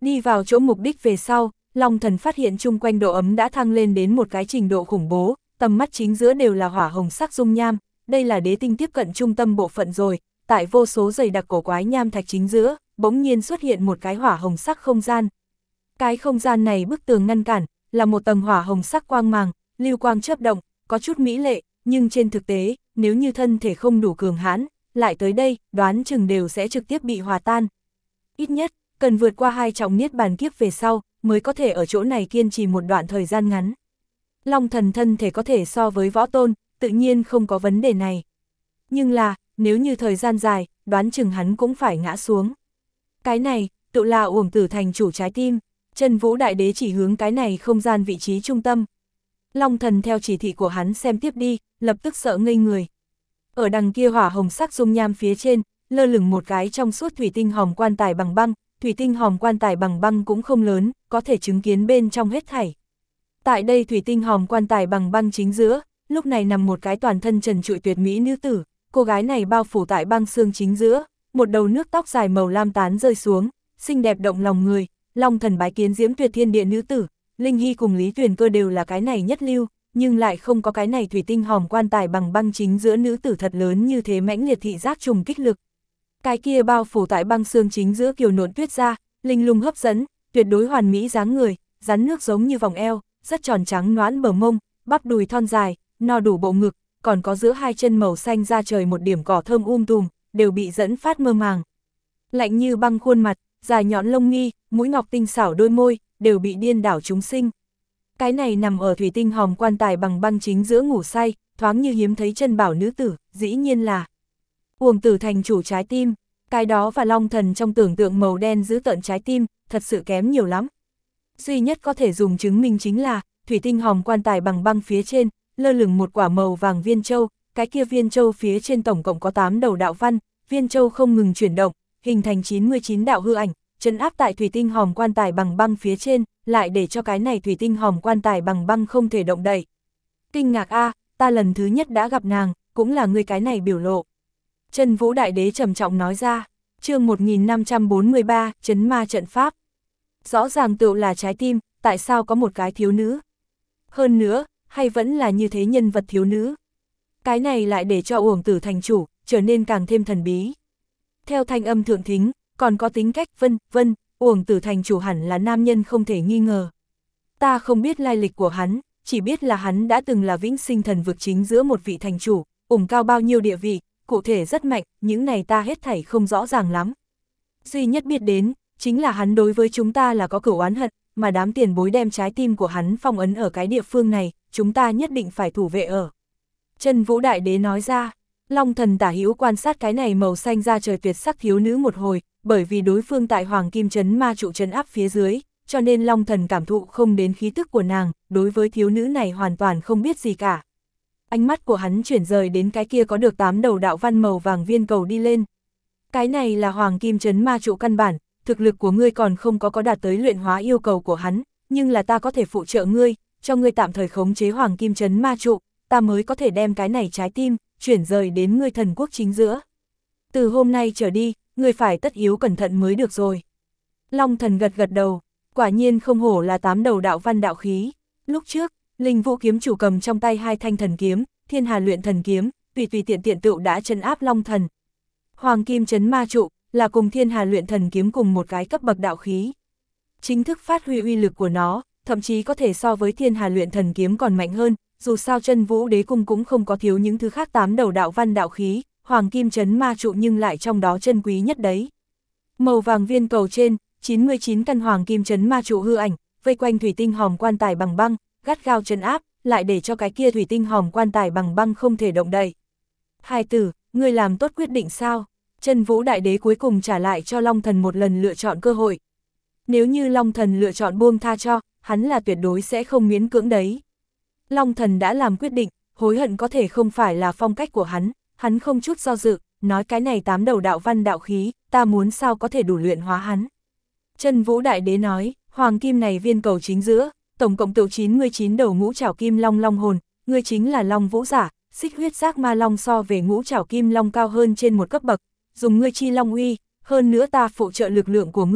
Đi vào chỗ mục đích về sau, Long Thần phát hiện chung quanh độ ấm đã thăng lên đến một cái trình độ khủng bố, tầm mắt chính giữa đều là hỏa hồng sắc dung nham, đây là đế tinh tiếp cận trung tâm bộ phận rồi, tại vô số dày đặc cổ quái nham thạch chính giữa, bỗng nhiên xuất hiện một cái hỏa hồng sắc không gian. Cái không gian này bức tường ngăn cản, là một tầng hỏa hồng sắc quang màng, lưu quang chớp động, có chút mỹ lệ, nhưng trên thực tế, nếu như thân thể không đủ cường hãn, lại tới đây, đoán chừng đều sẽ trực tiếp bị hòa tan. Ít nhất, cần vượt qua hai trọng niết bàn kiếp về sau, mới có thể ở chỗ này kiên trì một đoạn thời gian ngắn. Long Thần thân thể có thể so với võ tôn, tự nhiên không có vấn đề này. Nhưng là, nếu như thời gian dài, đoán chừng hắn cũng phải ngã xuống. Cái này, tự là Uổng Tử thành chủ trái tim, Chân Vũ Đại Đế chỉ hướng cái này không gian vị trí trung tâm. Long Thần theo chỉ thị của hắn xem tiếp đi, lập tức sợ ngây người. Ở đằng kia hỏa hồng sắc dung nham phía trên, lơ lửng một cái trong suốt thủy tinh hòm quan tài bằng băng, thủy tinh hòm quan tài bằng băng cũng không lớn, có thể chứng kiến bên trong hết thảy. Tại đây thủy tinh hòm quan tài bằng băng chính giữa, lúc này nằm một cái toàn thân trần trụi tuyệt mỹ nữ tử, cô gái này bao phủ tại băng xương chính giữa, một đầu nước tóc dài màu lam tán rơi xuống, xinh đẹp động lòng người. Long Thần bái kiến Diễm Tuyệt Thiên Địa nữ tử, Linh Hy cùng Lý Tuyền Cơ đều là cái này nhất lưu, nhưng lại không có cái này thủy tinh hòm quan tài bằng băng chính giữa nữ tử thật lớn như thế mãnh liệt thị giác trùng kích lực. Cái kia bao phủ tại băng xương chính giữa kiều nộn tuyết ra, linh lung hấp dẫn, tuyệt đối hoàn mỹ dáng người, rắn nước giống như vòng eo, rất tròn trắng nõn bờ mông, bắp đùi thon dài, no đủ bộ ngực, còn có giữa hai chân màu xanh ra trời một điểm cỏ thơm um tùm, đều bị dẫn phát mơ màng. Lạnh như băng khuôn mặt, dài nhọn lông mi, mũi ngọc tinh xảo đôi môi, đều bị điên đảo chúng sinh. Cái này nằm ở thủy tinh hòm quan tài bằng băng chính giữa ngủ say, thoáng như hiếm thấy chân bảo nữ tử, dĩ nhiên là Uổng Tử thành chủ trái tim, cái đó và Long Thần trong tưởng tượng màu đen giữ tợn trái tim, thật sự kém nhiều lắm. Duy nhất có thể dùng chứng minh chính là, thủy tinh hòm quan tài bằng băng phía trên, lơ lửng một quả màu vàng viên châu, cái kia viên châu phía trên tổng cộng có tám đầu đạo văn, viên châu không ngừng chuyển động, hình thành chín mươi chín đạo hư ảnh, trấn áp tại thủy tinh hòm quan tài bằng băng phía trên, lại để cho cái này thủy tinh hòm quan tài bằng băng không thể động đậy. Kinh ngạc a, ta lần thứ nhất đã gặp nàng, cũng là người cái này biểu lộ. Chân Vũ Đại Đế trầm trọng nói ra, chương một nghìn năm trăm bốn mươi ba, Trấn Ma trận pháp. Rõ ràng tựu là trái tim, tại sao có một cái thiếu nữ? Hơn nữa, hay vẫn là như thế nhân vật thiếu nữ? Cái này lại để cho Uổng Tử thành chủ, trở nên càng thêm thần bí. Theo thanh âm thượng thính, còn có tính cách vân, vân, Uổng Tử thành chủ hẳn là nam nhân không thể nghi ngờ. Ta không biết lai lịch của hắn, chỉ biết là hắn đã từng là vĩnh sinh thần vực chính giữa một vị thành chủ, ủng cao bao nhiêu địa vị, cụ thể rất mạnh, những này ta hết thảy không rõ ràng lắm. Duy nhất biết đến, chính là hắn đối với chúng ta là có cửu oán hận, mà đám tiền bối đem trái tim của hắn phong ấn ở cái địa phương này, chúng ta nhất định phải thủ vệ ở. Chân Vũ Đại Đế nói ra, Long Thần tả hữu quan sát cái này màu xanh ra trời tuyệt sắc thiếu nữ một hồi, bởi vì đối phương tại Hoàng Kim Trấn Ma trụ trấn áp phía dưới, cho nên Long Thần cảm thụ không đến khí tức của nàng, đối với thiếu nữ này hoàn toàn không biết gì cả. Ánh mắt của hắn chuyển rời đến cái kia có được tám đầu đạo văn màu vàng viên cầu đi lên. Cái này là Hoàng Kim Trấn Ma trụ căn bản, thực lực của ngươi còn không có có đạt tới luyện hóa yêu cầu của hắn, nhưng là ta có thể phụ trợ ngươi, cho ngươi tạm thời khống chế Hoàng Kim Trấn Ma trụ, ta mới có thể đem cái này trái tim, chuyển rời đến ngươi thần quốc chính giữa. Từ hôm nay trở đi, ngươi phải tất yếu cẩn thận mới được rồi. Long Thần gật gật đầu, quả nhiên không hổ là tám đầu đạo văn đạo khí. Lúc trước, Linh Vũ kiếm chủ cầm trong tay hai thanh thần kiếm, Thiên Hà luyện thần kiếm, tùy tùy tiện tiện tựu đã trấn áp Long Thần. Hoàng Kim Trấn Ma trụ là cùng Thiên Hà luyện thần kiếm cùng một cái cấp bậc đạo khí. Chính thức phát huy uy lực của nó, thậm chí có thể so với Thiên Hà luyện thần kiếm còn mạnh hơn, dù sao Chân Vũ Đế cung cũng không có thiếu những thứ khác tám đầu đạo văn đạo khí, Hoàng Kim Trấn Ma trụ nhưng lại trong đó chân quý nhất đấy. Màu vàng viên cầu trên, chín mươi chín căn Hoàng Kim Trấn Ma trụ hư ảnh, vây quanh thủy tinh hòm quan tài bằng băng, gắt gao trấn áp, lại để cho cái kia thủy tinh hòm quan tài bằng băng không thể động đậy. Hai tử, ngươi làm tốt quyết định sao? Chân Vũ Đại Đế cuối cùng trả lại cho Long Thần một lần lựa chọn cơ hội. Nếu như Long Thần lựa chọn buông tha cho, hắn là tuyệt đối sẽ không miễn cưỡng đấy. Long Thần đã làm quyết định, hối hận có thể không phải là phong cách của hắn, hắn không chút do dự, nói cái này tám đầu đạo văn đạo khí, ta muốn sao có thể đủ luyện hóa hắn. Chân Vũ Đại Đế nói, hoàng kim này viên cầu chính giữa, tổng cộng tựu chín mươi chín đầu ngũ trảo kim long long hồn, ngươi chính là Long Vũ giả, xích huyết giác ma long so về ngũ trảo kim long cao hơn trên một cấp bậc, dùng ngươi chi long uy, hơn nữa ta phụ trợ lực lượng của ngươi,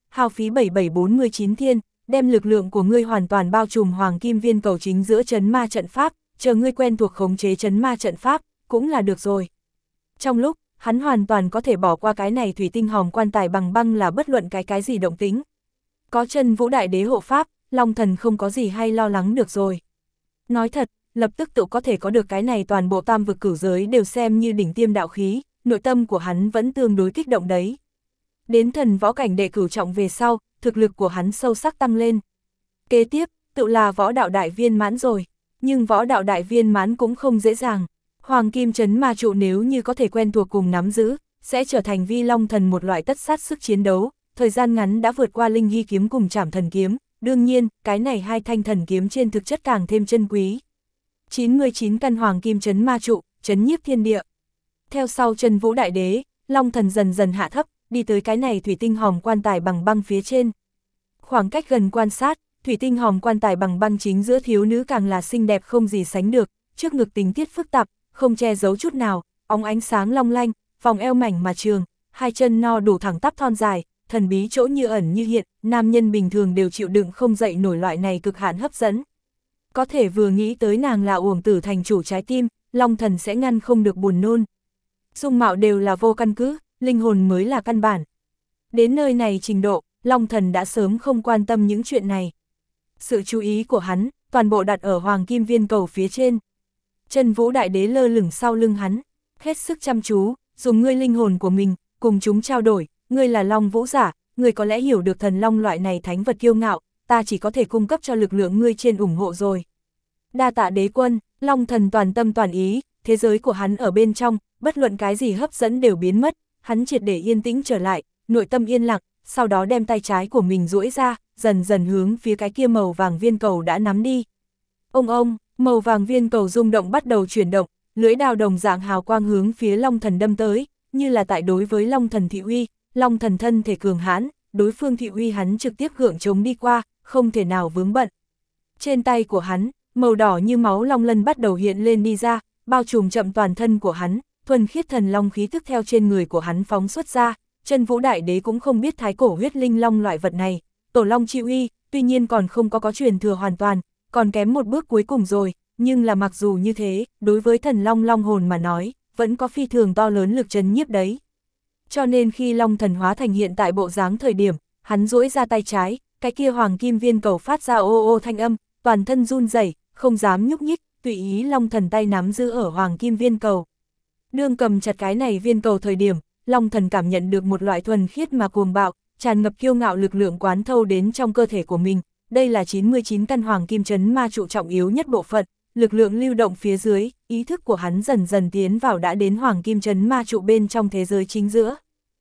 hao phí bảy bảy bốn mươi chín thiên, đem lực lượng của ngươi hoàn toàn bao trùm hoàng kim viên cầu chính giữa trấn ma trận pháp, chờ ngươi quen thuộc khống chế trấn ma trận pháp, cũng là được rồi. Trong lúc, hắn hoàn toàn có thể bỏ qua cái này thủy tinh hòm quan tài bằng băng là bất luận cái cái gì động tính. Có chân vũ đại đế hộ pháp, Long Thần không có gì hay lo lắng được rồi. Nói thật, lập tức tự có thể có được cái này toàn bộ tam vực cửu giới đều xem như đỉnh tiêm đạo khí, nội tâm của hắn vẫn tương đối kích động đấy. Đến thần võ cảnh đệ cửu trọng về sau, thực lực của hắn sâu sắc tăng lên. Kế tiếp, tự là võ đạo đại viên mãn rồi, nhưng võ đạo đại viên mãn cũng không dễ dàng. Hoàng kim trấn ma trụ nếu như có thể quen thuộc cùng nắm giữ, sẽ trở thành vi long thần một loại tất sát sức chiến đấu, thời gian ngắn đã vượt qua linh hy kiếm cùng trảm thần kiếm, đương nhiên, cái này hai thanh thần kiếm trên thực chất càng thêm chân quý. chín mươi chín căn hoàng kim trấn ma trụ, trấn nhiếp thiên địa. Theo sau chân vũ đại đế, long thần dần dần hạ thấp, đi tới cái này thủy tinh hòm quan tài bằng băng phía trên. Khoảng cách gần quan sát, thủy tinh hòm quan tài bằng băng chính giữa thiếu nữ càng là xinh đẹp không gì sánh được, trước ngực tình tiết phức tạp, không che giấu chút nào, óng ánh sáng long lanh, vòng eo mảnh mà trường, hai chân no đủ thẳng tắp thon dài, thần bí chỗ như ẩn như hiện, nam nhân bình thường đều chịu đựng không dậy nổi loại này cực hạn hấp dẫn. Có thể vừa nghĩ tới nàng là uổng tử thành chủ trái tim, long thần sẽ ngăn không được buồn nôn. Dung mạo đều là vô căn cứ, linh hồn mới là căn bản. Đến nơi này trình độ, long thần đã sớm không quan tâm những chuyện này. Sự chú ý của hắn, toàn bộ đặt ở hoàng kim viên cầu phía trên. Chân vũ đại đế lơ lửng sau lưng hắn, hết sức chăm chú, dùng ngươi linh hồn của mình, cùng chúng trao đổi, ngươi là long vũ giả, ngươi có lẽ hiểu được thần long loại này thánh vật kiêu ngạo, ta chỉ có thể cung cấp cho lực lượng ngươi trên ủng hộ rồi. Đa tạ đế quân, long thần toàn tâm toàn ý, thế giới của hắn ở bên trong, bất luận cái gì hấp dẫn đều biến mất, hắn triệt để yên tĩnh trở lại, nội tâm yên lặng, sau đó đem tay trái của mình duỗi ra, dần dần hướng phía cái kia màu vàng viên cầu đã nắm đi. Ông ông, màu vàng viên cầu rung động bắt đầu chuyển động, lưỡi đao đồng dạng hào quang hướng phía long thần đâm tới, như là tại đối với long thần thị uy, long thần thân thể cường hãn, đối phương thị uy hắn trực tiếp gượng chống đi qua, không thể nào vướng bận. Trên tay của hắn, màu đỏ như máu long lân bắt đầu hiện lên đi ra, bao trùm chậm toàn thân của hắn, thuần khiết thần long khí tức theo trên người của hắn phóng xuất ra, chân vũ đại đế cũng không biết thái cổ huyết linh long loại vật này, tổ long chi uy, tuy nhiên còn không có có truyền thừa hoàn toàn, còn kém một bước cuối cùng rồi, nhưng là mặc dù như thế, đối với thần long long hồn mà nói, vẫn có phi thường to lớn lực trấn nhiếp đấy. Cho nên khi long thần hóa thành hiện tại bộ dáng thời điểm, hắn duỗi ra tay trái, cái kia hoàng kim viên cầu phát ra ô ô thanh âm, toàn thân run rẩy, không dám nhúc nhích, tùy ý long thần tay nắm giữ ở hoàng kim viên cầu. Đương cầm chặt cái này viên cầu thời điểm, long thần cảm nhận được một loại thuần khiết mà cuồng bạo, tràn ngập kiêu ngạo lực lượng quán thâu đến trong cơ thể của mình. Đây là chín mươi chín căn hoàng kim trấn ma trụ trọng yếu nhất bộ phận, lực lượng lưu động phía dưới, ý thức của hắn dần dần tiến vào đã đến hoàng kim trấn ma trụ bên trong thế giới chính giữa.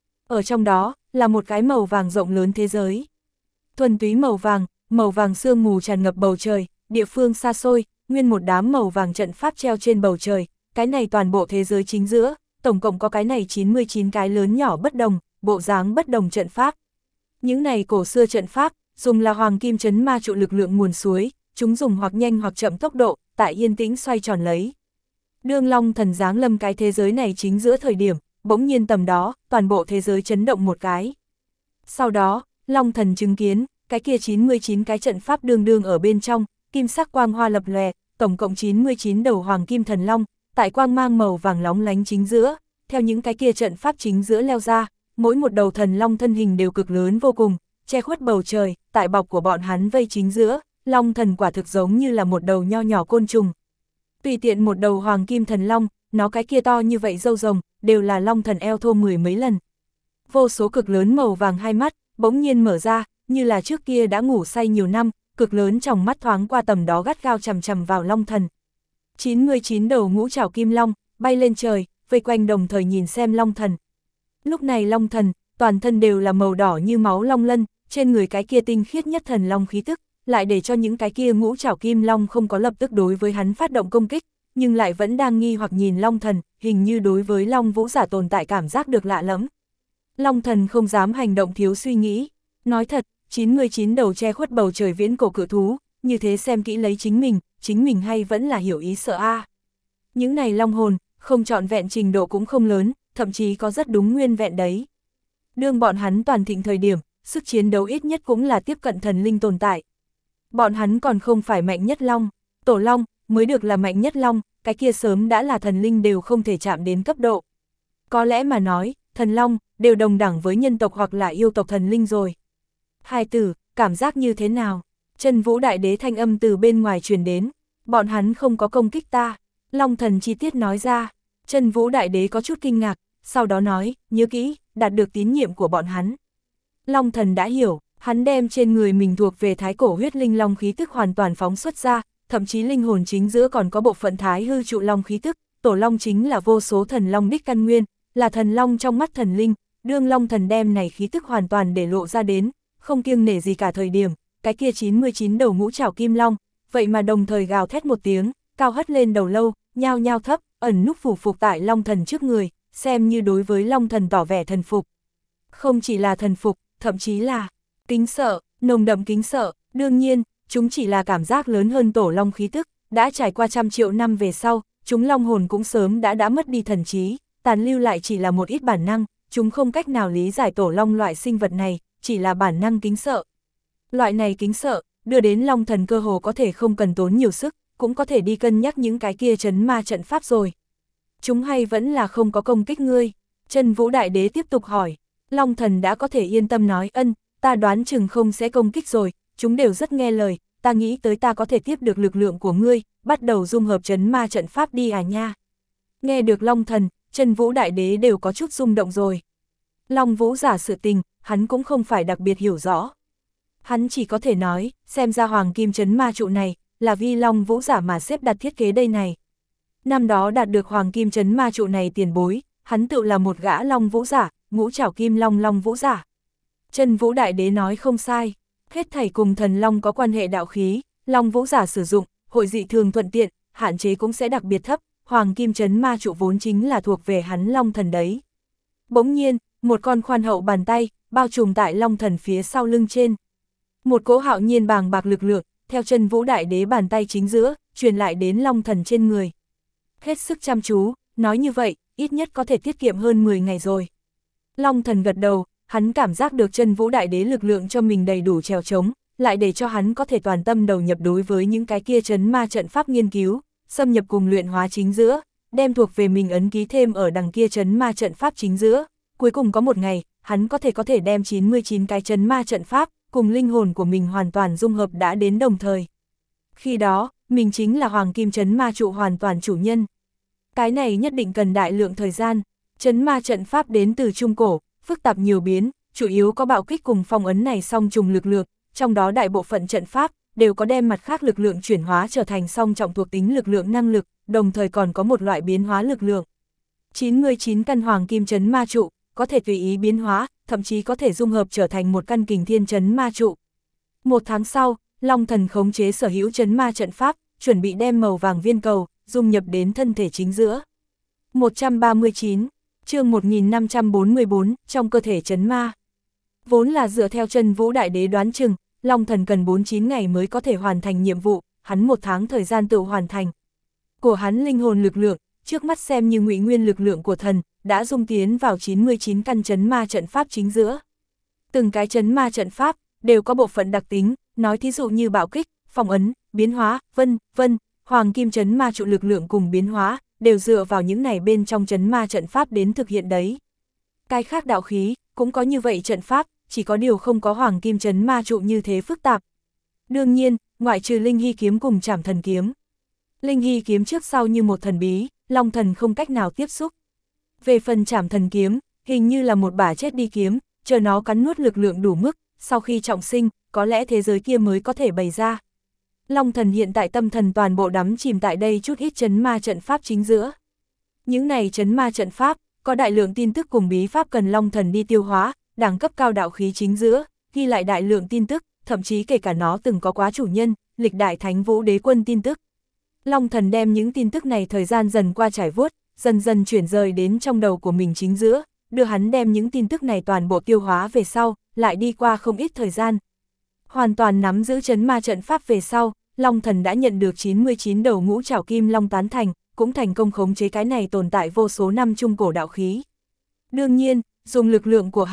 Ở trong đó, là một cái màu vàng rộng lớn thế giới. Thuần túy màu vàng, màu vàng sương mù tràn ngập bầu trời, địa phương xa xôi, nguyên một đám màu vàng trận pháp treo trên bầu trời, cái này toàn bộ thế giới chính giữa, tổng cộng có cái này chín mươi chín cái lớn nhỏ bất đồng, bộ dáng bất đồng trận pháp. Những này cổ xưa trận pháp, dùng là hoàng kim trấn ma trụ lực lượng nguồn suối, chúng dùng hoặc nhanh hoặc chậm tốc độ, tại yên tĩnh xoay tròn lấy. Đương long thần giáng lâm cái thế giới này chính giữa thời điểm, bỗng nhiên tầm đó, toàn bộ thế giới chấn động một cái. Sau đó, long thần chứng kiến, cái kia chín mươi chín cái trận pháp đương đương ở bên trong, kim sắc quang hoa lập lòe, tổng cộng chín mươi chín đầu hoàng kim thần long, tại quang mang màu vàng lóng lánh chính giữa, theo những cái kia trận pháp chính giữa leo ra, mỗi một đầu thần long thân hình đều cực lớn vô cùng, che khuất bầu trời, tại bọc của bọn hắn vây chính giữa, long thần quả thực giống như là một đầu nho nhỏ côn trùng. Tùy tiện một đầu hoàng kim thần long, nó cái kia to như vậy râu rồng, đều là long thần eo thô mười mấy lần. Vô số cực lớn màu vàng hai mắt, bỗng nhiên mở ra, như là trước kia đã ngủ say nhiều năm, cực lớn trong mắt thoáng qua tầm đó gắt gao chằm chằm vào long thần. chín mươi chín đầu ngũ trảo kim long, bay lên trời, vây quanh đồng thời nhìn xem long thần. Lúc này long thần, toàn thân đều là màu đỏ như máu long lân, trên người cái kia tinh khiết nhất thần long khí tức, lại để cho những cái kia ngũ trảo kim long không có lập tức đối với hắn phát động công kích, nhưng lại vẫn đang nghi hoặc nhìn long thần, hình như đối với long vũ giả tồn tại cảm giác được lạ lẫm. Long thần không dám hành động thiếu suy nghĩ, nói thật, chín mươi chín đầu che khuất bầu trời viễn cổ cự thú, như thế xem kỹ lấy chính mình, chính mình hay vẫn là hiểu ý sợ a. À. Những này long hồn, không trọn vẹn trình độ cũng không lớn, thậm chí có rất đúng nguyên vẹn đấy. Đương bọn hắn toàn thịnh thời điểm, sức chiến đấu ít nhất cũng là tiếp cận thần linh tồn tại. Bọn hắn còn không phải mạnh nhất long, tổ long mới được là mạnh nhất long, cái kia sớm đã là thần linh đều không thể chạm đến cấp độ. Có lẽ mà nói, thần long đều đồng đẳng với nhân tộc hoặc là yêu tộc thần linh rồi. Hai tử, cảm giác như thế nào? Chân Vũ Đại Đế thanh âm từ bên ngoài truyền đến, bọn hắn không có công kích ta. Long thần chi tiết nói ra, Chân Vũ Đại Đế có chút kinh ngạc, sau đó nói, nhớ kỹ, đạt được tín nhiệm của bọn hắn. Long thần đã hiểu, hắn đem trên người mình thuộc về thái cổ huyết linh long khí tức hoàn toàn phóng xuất ra, thậm chí linh hồn chính giữa còn có bộ phận thái hư trụ long khí tức, tổ long chính là vô số thần long đích căn nguyên, là thần long trong mắt thần linh, đương long thần đem này khí tức hoàn toàn để lộ ra đến, không kiêng nể gì cả thời điểm, cái kia chín mươi chín đầu ngũ trảo kim long, vậy mà đồng thời gào thét một tiếng, cao hất lên đầu lâu, nhao nhao thấp, ẩn núp phủ phục tại long thần trước người, xem như đối với long thần tỏ vẻ thần phục. Không chỉ là thần phục, thậm chí là kính sợ, nồng đậm kính sợ, đương nhiên, chúng chỉ là cảm giác lớn hơn tổ long khí tức, đã trải qua trăm triệu năm về sau, chúng long hồn cũng sớm đã đã mất đi thần trí, tàn lưu lại chỉ là một ít bản năng, chúng không cách nào lý giải tổ long loại sinh vật này, chỉ là bản năng kính sợ. Loại này kính sợ, đưa đến long thần cơ hồ có thể không cần tốn nhiều sức, cũng có thể đi cân nhắc những cái kia trấn ma trận pháp rồi. Chúng hay vẫn là không có công kích ngươi? Chân Vũ Đại Đế tiếp tục hỏi. Long thần đã có thể yên tâm nói, ân, ta đoán chừng không sẽ công kích rồi, chúng đều rất nghe lời, ta nghĩ tới ta có thể tiếp được lực lượng của ngươi, bắt đầu dung hợp trấn ma trận pháp đi à nha. Nghe được Long thần, Chân Vũ Đại Đế đều có chút rung động rồi. Long Vũ giả sự tình, hắn cũng không phải đặc biệt hiểu rõ. Hắn chỉ có thể nói, xem ra hoàng kim trấn ma trụ này, là vì Long Vũ giả mà xếp đặt thiết kế đây này. Năm đó đạt được hoàng kim trấn ma trụ này tiền bối, hắn tự là một gã Long Vũ giả, ngũ trảo kim long Long Vũ giả. Chân Vũ Đại Đế nói không sai, hết thảy cùng thần long có quan hệ đạo khí, Long Vũ giả sử dụng, hội dị thường thuận tiện, hạn chế cũng sẽ đặc biệt thấp, hoàng kim trấn ma trụ vốn chính là thuộc về hắn Long thần đấy. Bỗng nhiên, một con khoan hậu bàn tay, bao trùm tại Long thần phía sau lưng trên. Một cỗ hạo nhiên bàng bạc lực lượng, theo Chân Vũ Đại Đế bàn tay chính giữa, truyền lại đến Long thần trên người. Hết sức chăm chú, nói như vậy, ít nhất có thể tiết kiệm hơn mười ngày rồi. Long thần gật đầu, hắn cảm giác được Chân Vũ Đại Đế lực lượng cho mình đầy đủ trèo trống, lại để cho hắn có thể toàn tâm đầu nhập đối với những cái kia trấn ma trận pháp nghiên cứu, xâm nhập cùng luyện hóa chính giữa, đem thuộc về mình ấn ký thêm ở đằng kia trấn ma trận pháp chính giữa. Cuối cùng có một ngày, hắn có thể có thể đem chín mươi chín cái trấn ma trận pháp, cùng linh hồn của mình hoàn toàn dung hợp đã đến đồng thời. Khi đó, mình chính là hoàng kim trấn ma trụ hoàn toàn chủ nhân. Cái này nhất định cần đại lượng thời gian. Trấn ma trận pháp đến từ Trung Cổ, phức tạp nhiều biến, chủ yếu có bạo kích cùng phong ấn này song trùng lực lượng, trong đó đại bộ phận trận pháp đều có đem mặt khác lực lượng chuyển hóa trở thành song trọng thuộc tính lực lượng năng lực, đồng thời còn có một loại biến hóa lực lượng. chín mươi chín căn hoàng kim trấn ma trụ, có thể tùy ý biến hóa, thậm chí có thể dung hợp trở thành một căn kình thiên trấn ma trụ. Một tháng sau, Long thần khống chế sở hữu trấn ma trận pháp, chuẩn bị đem màu vàng viên cầu, dung nhập đến thân thể chính giữa. một trăm ba mươi chín, chương một nghìn năm trăm bốn mươi bốn, trong cơ thể trấn ma. Vốn là dựa theo Chân Vũ Đại Đế đoán chừng, Long thần cần bốn mươi chín ngày mới có thể hoàn thành nhiệm vụ, hắn một tháng thời gian tự hoàn thành. Của hắn linh hồn lực lượng, trước mắt xem như ngụy nguyên lực lượng của thần, đã dung tiến vào chín mươi chín căn trấn ma trận pháp chính giữa. Từng cái trấn ma trận pháp, đều có bộ phận đặc tính, nói thí dụ như bạo kích, phong ấn, biến hóa, vân vân, hoàng kim trấn ma trụ lực lượng cùng biến hóa, đều dựa vào những này bên trong trấn ma trận pháp đến thực hiện đấy. Cái khác đạo khí, cũng có như vậy trận pháp, chỉ có điều không có hoàng kim trấn ma trụ như thế phức tạp. Đương nhiên, ngoại trừ Linh Hy kiếm cùng Trảm Thần kiếm. Linh Hy kiếm trước sau như một thần bí, Long thần không cách nào tiếp xúc. Về phần Trảm Thần kiếm, hình như là một bả chết đi kiếm, chờ nó cắn nuốt lực lượng đủ mức, sau khi trọng sinh, có lẽ thế giới kia mới có thể bày ra. Long thần hiện tại tâm thần toàn bộ đắm chìm tại đây chút ít trấn ma trận pháp chính giữa. Những này trấn ma trận pháp, có đại lượng tin tức cùng bí pháp cần Long thần đi tiêu hóa, đẳng cấp cao đạo khí chính giữa, ghi lại đại lượng tin tức, thậm chí kể cả nó từng có quá chủ nhân, lịch đại Thánh Vũ Đế Quân tin tức. Long thần đem những tin tức này thời gian dần qua trải vuốt, dần dần chuyển rời đến trong đầu của mình chính giữa, đưa hắn đem những tin tức này toàn bộ tiêu hóa về sau, lại đi qua không ít thời gian. Hoàn toàn nắm giữ trấn ma trận pháp về sau, Long thần đã nhận được chín mươi chín đầu ngũ trảo kim long tán thành, cũng thành công khống chế cái này tồn tại vô số năm trung cổ đạo khí. Đương nhiên, dùng lực lượng của hắn,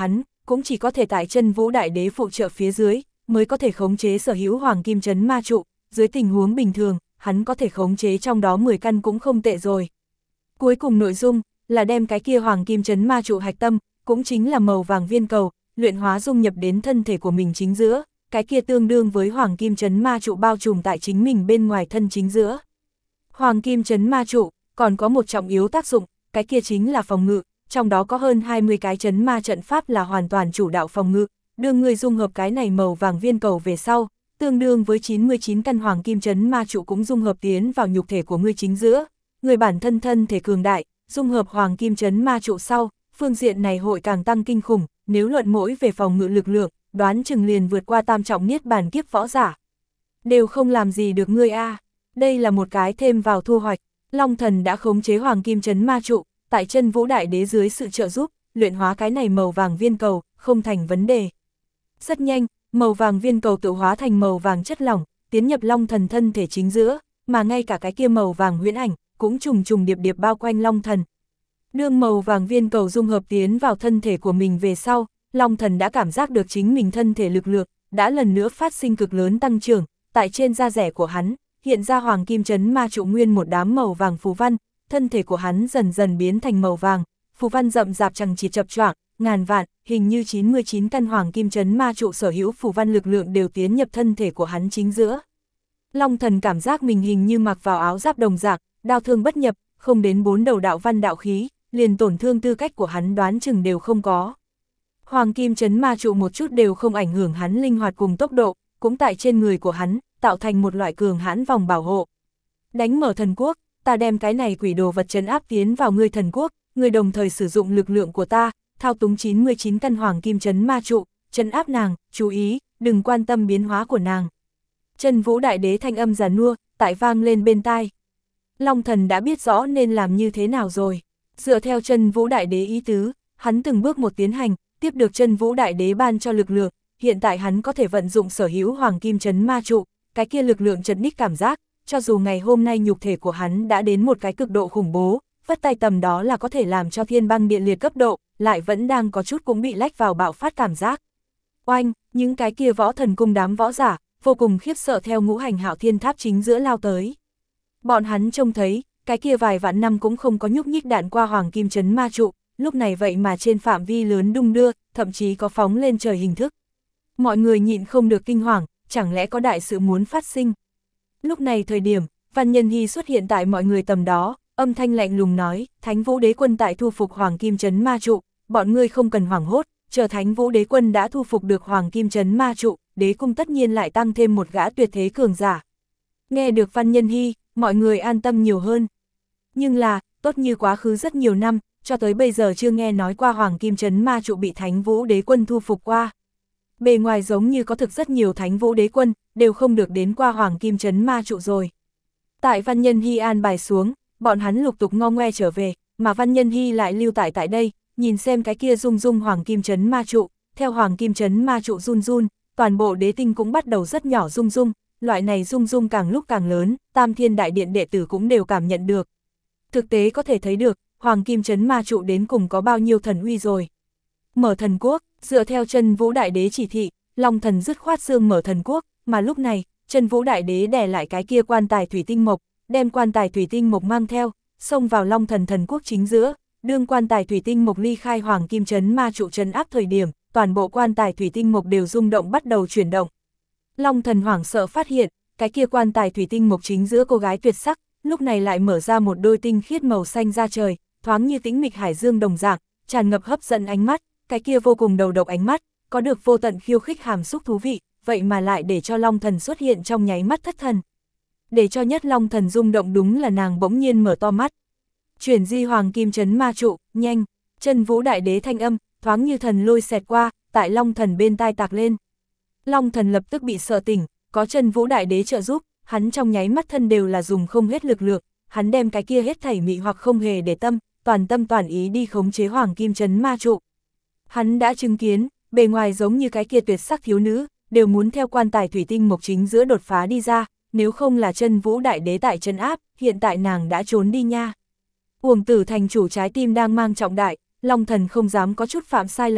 cũng chỉ có thể tại chân vũ đại đế phụ trợ phía dưới, mới có thể khống chế sở hữu hoàng kim trấn ma trụ, dưới tình huống bình thường, hắn có thể khống chế trong đó mười căn cũng không tệ rồi. Cuối cùng nội dung, là đem cái kia hoàng kim trấn ma trụ hạch tâm, cũng chính là màu vàng viên cầu, luyện hóa dung nhập đến thân thể của mình chính giữa, cái kia tương đương với hoàng kim trấn ma trụ bao trùm tại chính mình bên ngoài thân chính giữa. Hoàng kim trấn ma trụ, còn có một trọng yếu tác dụng, cái kia chính là phòng ngự, trong đó có hơn hai mươi cái trấn ma trận pháp là hoàn toàn chủ đạo phòng ngự, đương người dung hợp cái này màu vàng viên cầu về sau, tương đương với chín mươi chín căn hoàng kim trấn ma trụ cũng dung hợp tiến vào nhục thể của ngươi chính giữa, người bản thân thân thể cường đại, dung hợp hoàng kim trấn ma trụ sau, phương diện này hội càng tăng kinh khủng, nếu luận mỗi về phòng ngự lực lượng, đoán chừng liền vượt qua tam trọng niết bàn kiếp võ giả. Đều không làm gì được ngươi a. Đây là một cái thêm vào thu hoạch, Long Thần đã khống chế hoàng kim trấn ma trụ, tại chân vũ đại đế dưới sự trợ giúp, luyện hóa cái này màu vàng viên cầu, không thành vấn đề. Rất nhanh, màu vàng viên cầu tự hóa thành màu vàng chất lỏng, tiến nhập Long Thần thân thể chính giữa, mà ngay cả cái kia màu vàng huyễn ảnh, cũng trùng trùng điệp điệp bao quanh Long Thần. Đương màu vàng viên cầu dung hợp tiến vào thân thể của mình về sau, Long Thần đã cảm giác được chính mình thân thể lực lượng, đã lần nữa phát sinh cực lớn tăng trưởng, tại trên da rẻ của hắn, hiện ra hoàng kim trấn ma trụ nguyên một đám màu vàng phù văn, thân thể của hắn dần dần biến thành màu vàng, phù văn rậm rạp chằng chịt chập choạng, ngàn vạn, hình như chín mươi chín căn hoàng kim trấn ma trụ sở hữu phù văn lực lượng đều tiến nhập thân thể của hắn chính giữa. Long Thần cảm giác mình hình như mặc vào áo giáp đồng dạng, đao thương bất nhập, không đến bốn đầu đạo văn đạo khí, liền tổn thương tư cách của hắn đoán chừng đều không có. Hoàng kim trấn ma trụ một chút đều không ảnh hưởng hắn linh hoạt cùng tốc độ, cũng tại trên người của hắn, tạo thành một loại cường hãn vòng bảo hộ. Đánh mở thần quốc, ta đem cái này quỷ đồ vật trấn áp tiến vào ngươi thần quốc, ngươi đồng thời sử dụng lực lượng của ta, thao túng chín mươi chín căn hoàng kim trấn ma trụ, trấn áp nàng, chú ý, đừng quan tâm biến hóa của nàng. Chân vũ đại đế thanh âm giàn nua, tại vang lên bên tai. Long Thần đã biết rõ nên làm như thế nào rồi. Dựa theo chân vũ đại đế ý tứ, hắn từng bước một tiến hành, tiếp được chân vũ đại đế ban cho lực lượng, hiện tại hắn có thể vận dụng sở hữu hoàng kim trấn ma trụ, cái kia lực lượng chấn đích cảm giác, cho dù ngày hôm nay nhục thể của hắn đã đến một cái cực độ khủng bố, vất tay tầm đó là có thể làm cho thiên băng điện liệt cấp độ, lại vẫn đang có chút cũng bị lách vào bạo phát cảm giác. Oanh, những cái kia võ thần cung đám võ giả, vô cùng khiếp sợ theo ngũ hành hạo thiên tháp chính giữa lao tới. Bọn hắn trông thấy, cái kia vài vạn năm cũng không có nhúc nhích đạn qua hoàng kim trấn ma trụ, lúc này vậy mà trên phạm vi lớn đung đưa, thậm chí có phóng lên trời hình thức. Mọi người nhịn không được kinh hoàng, chẳng lẽ có đại sự muốn phát sinh. Lúc này thời điểm, Văn Nhân Hy xuất hiện tại mọi người tầm đó, âm thanh lạnh lùng nói, Thánh Vũ Đế Quân tại thu phục hoàng kim trấn ma trụ, bọn ngươi không cần hoảng hốt, chờ Thánh Vũ Đế Quân đã thu phục được hoàng kim trấn ma trụ, đế cung tất nhiên lại tăng thêm một gã tuyệt thế cường giả. Nghe được Văn Nhân Hy, mọi người an tâm nhiều hơn. Nhưng là, tốt như quá khứ rất nhiều năm, cho tới bây giờ chưa nghe nói qua hoàng kim trấn ma trụ bị Thánh Vũ Đế Quân thu phục qua. Bề ngoài giống như có thực rất nhiều Thánh Vũ Đế Quân, đều không được đến qua hoàng kim trấn ma trụ rồi. Tại Văn Nhân Hy an bài xuống, bọn hắn lục tục ngo ngoe trở về, mà Văn Nhân Hy lại lưu tại tại đây, nhìn xem cái kia rung rung hoàng kim trấn ma trụ, theo hoàng kim trấn ma trụ run run, toàn bộ đế tinh cũng bắt đầu rất nhỏ rung rung, loại này rung rung càng lúc càng lớn, Tam Thiên Đại Điện đệ tử cũng đều cảm nhận được. Thực tế có thể thấy được, hoàng kim trấn ma trụ đến cùng có bao nhiêu thần uy rồi. Mở thần quốc, dựa theo chân vũ đại đế chỉ thị, Long Thần dứt khoát xương mở thần quốc, mà lúc này, chân vũ đại đế đè lại cái kia quan tài thủy tinh mộc, đem quan tài thủy tinh mộc mang theo, xông vào Long Thần thần quốc chính giữa, đương quan tài thủy tinh mộc ly khai hoàng kim trấn ma trụ trấn áp thời điểm, toàn bộ quan tài thủy tinh mộc đều rung động bắt đầu chuyển động. Long Thần hoảng sợ phát hiện, cái kia quan tài thủy tinh mộc chính giữa cô gái tuyệt sắc, lúc này lại mở ra một đôi tinh khiết màu xanh ra trời, thoáng như tĩnh mịch hải dương đồng dạng, tràn ngập hấp dẫn ánh mắt, cái kia vô cùng đầu độc ánh mắt, có được vô tận khiêu khích hàm xúc thú vị, vậy mà lại để cho Long Thần xuất hiện trong nháy mắt thất thần. Để cho nhất Long Thần rung động đúng là nàng bỗng nhiên mở to mắt. Chuyển di hoàng kim trấn ma trụ, nhanh, chân vũ đại đế thanh âm, thoáng như thần lôi xẹt qua, tại Long Thần bên tai tạc lên. Long Thần lập tức bị sợ tỉnh, có chân vũ đại đế trợ giúp, hắn trong nháy mắt thân đều là dùng không hết lực lượng, hắn đem cái kia hết thảy mị hoặc không hề để tâm, toàn tâm toàn ý đi khống chế hoàng kim trấn ma trụ. Hắn đã chứng kiến, bề ngoài giống như cái kia tuyệt sắc thiếu nữ, đều muốn theo quan tài thủy tinh mộc chính giữa đột phá đi ra, nếu không là chân vũ đại đế tại chân áp, hiện tại nàng đã trốn đi nha. Uổng Tử thành chủ trái tim đang mang trọng đại, Long Thần không dám có chút phạm sai lầm,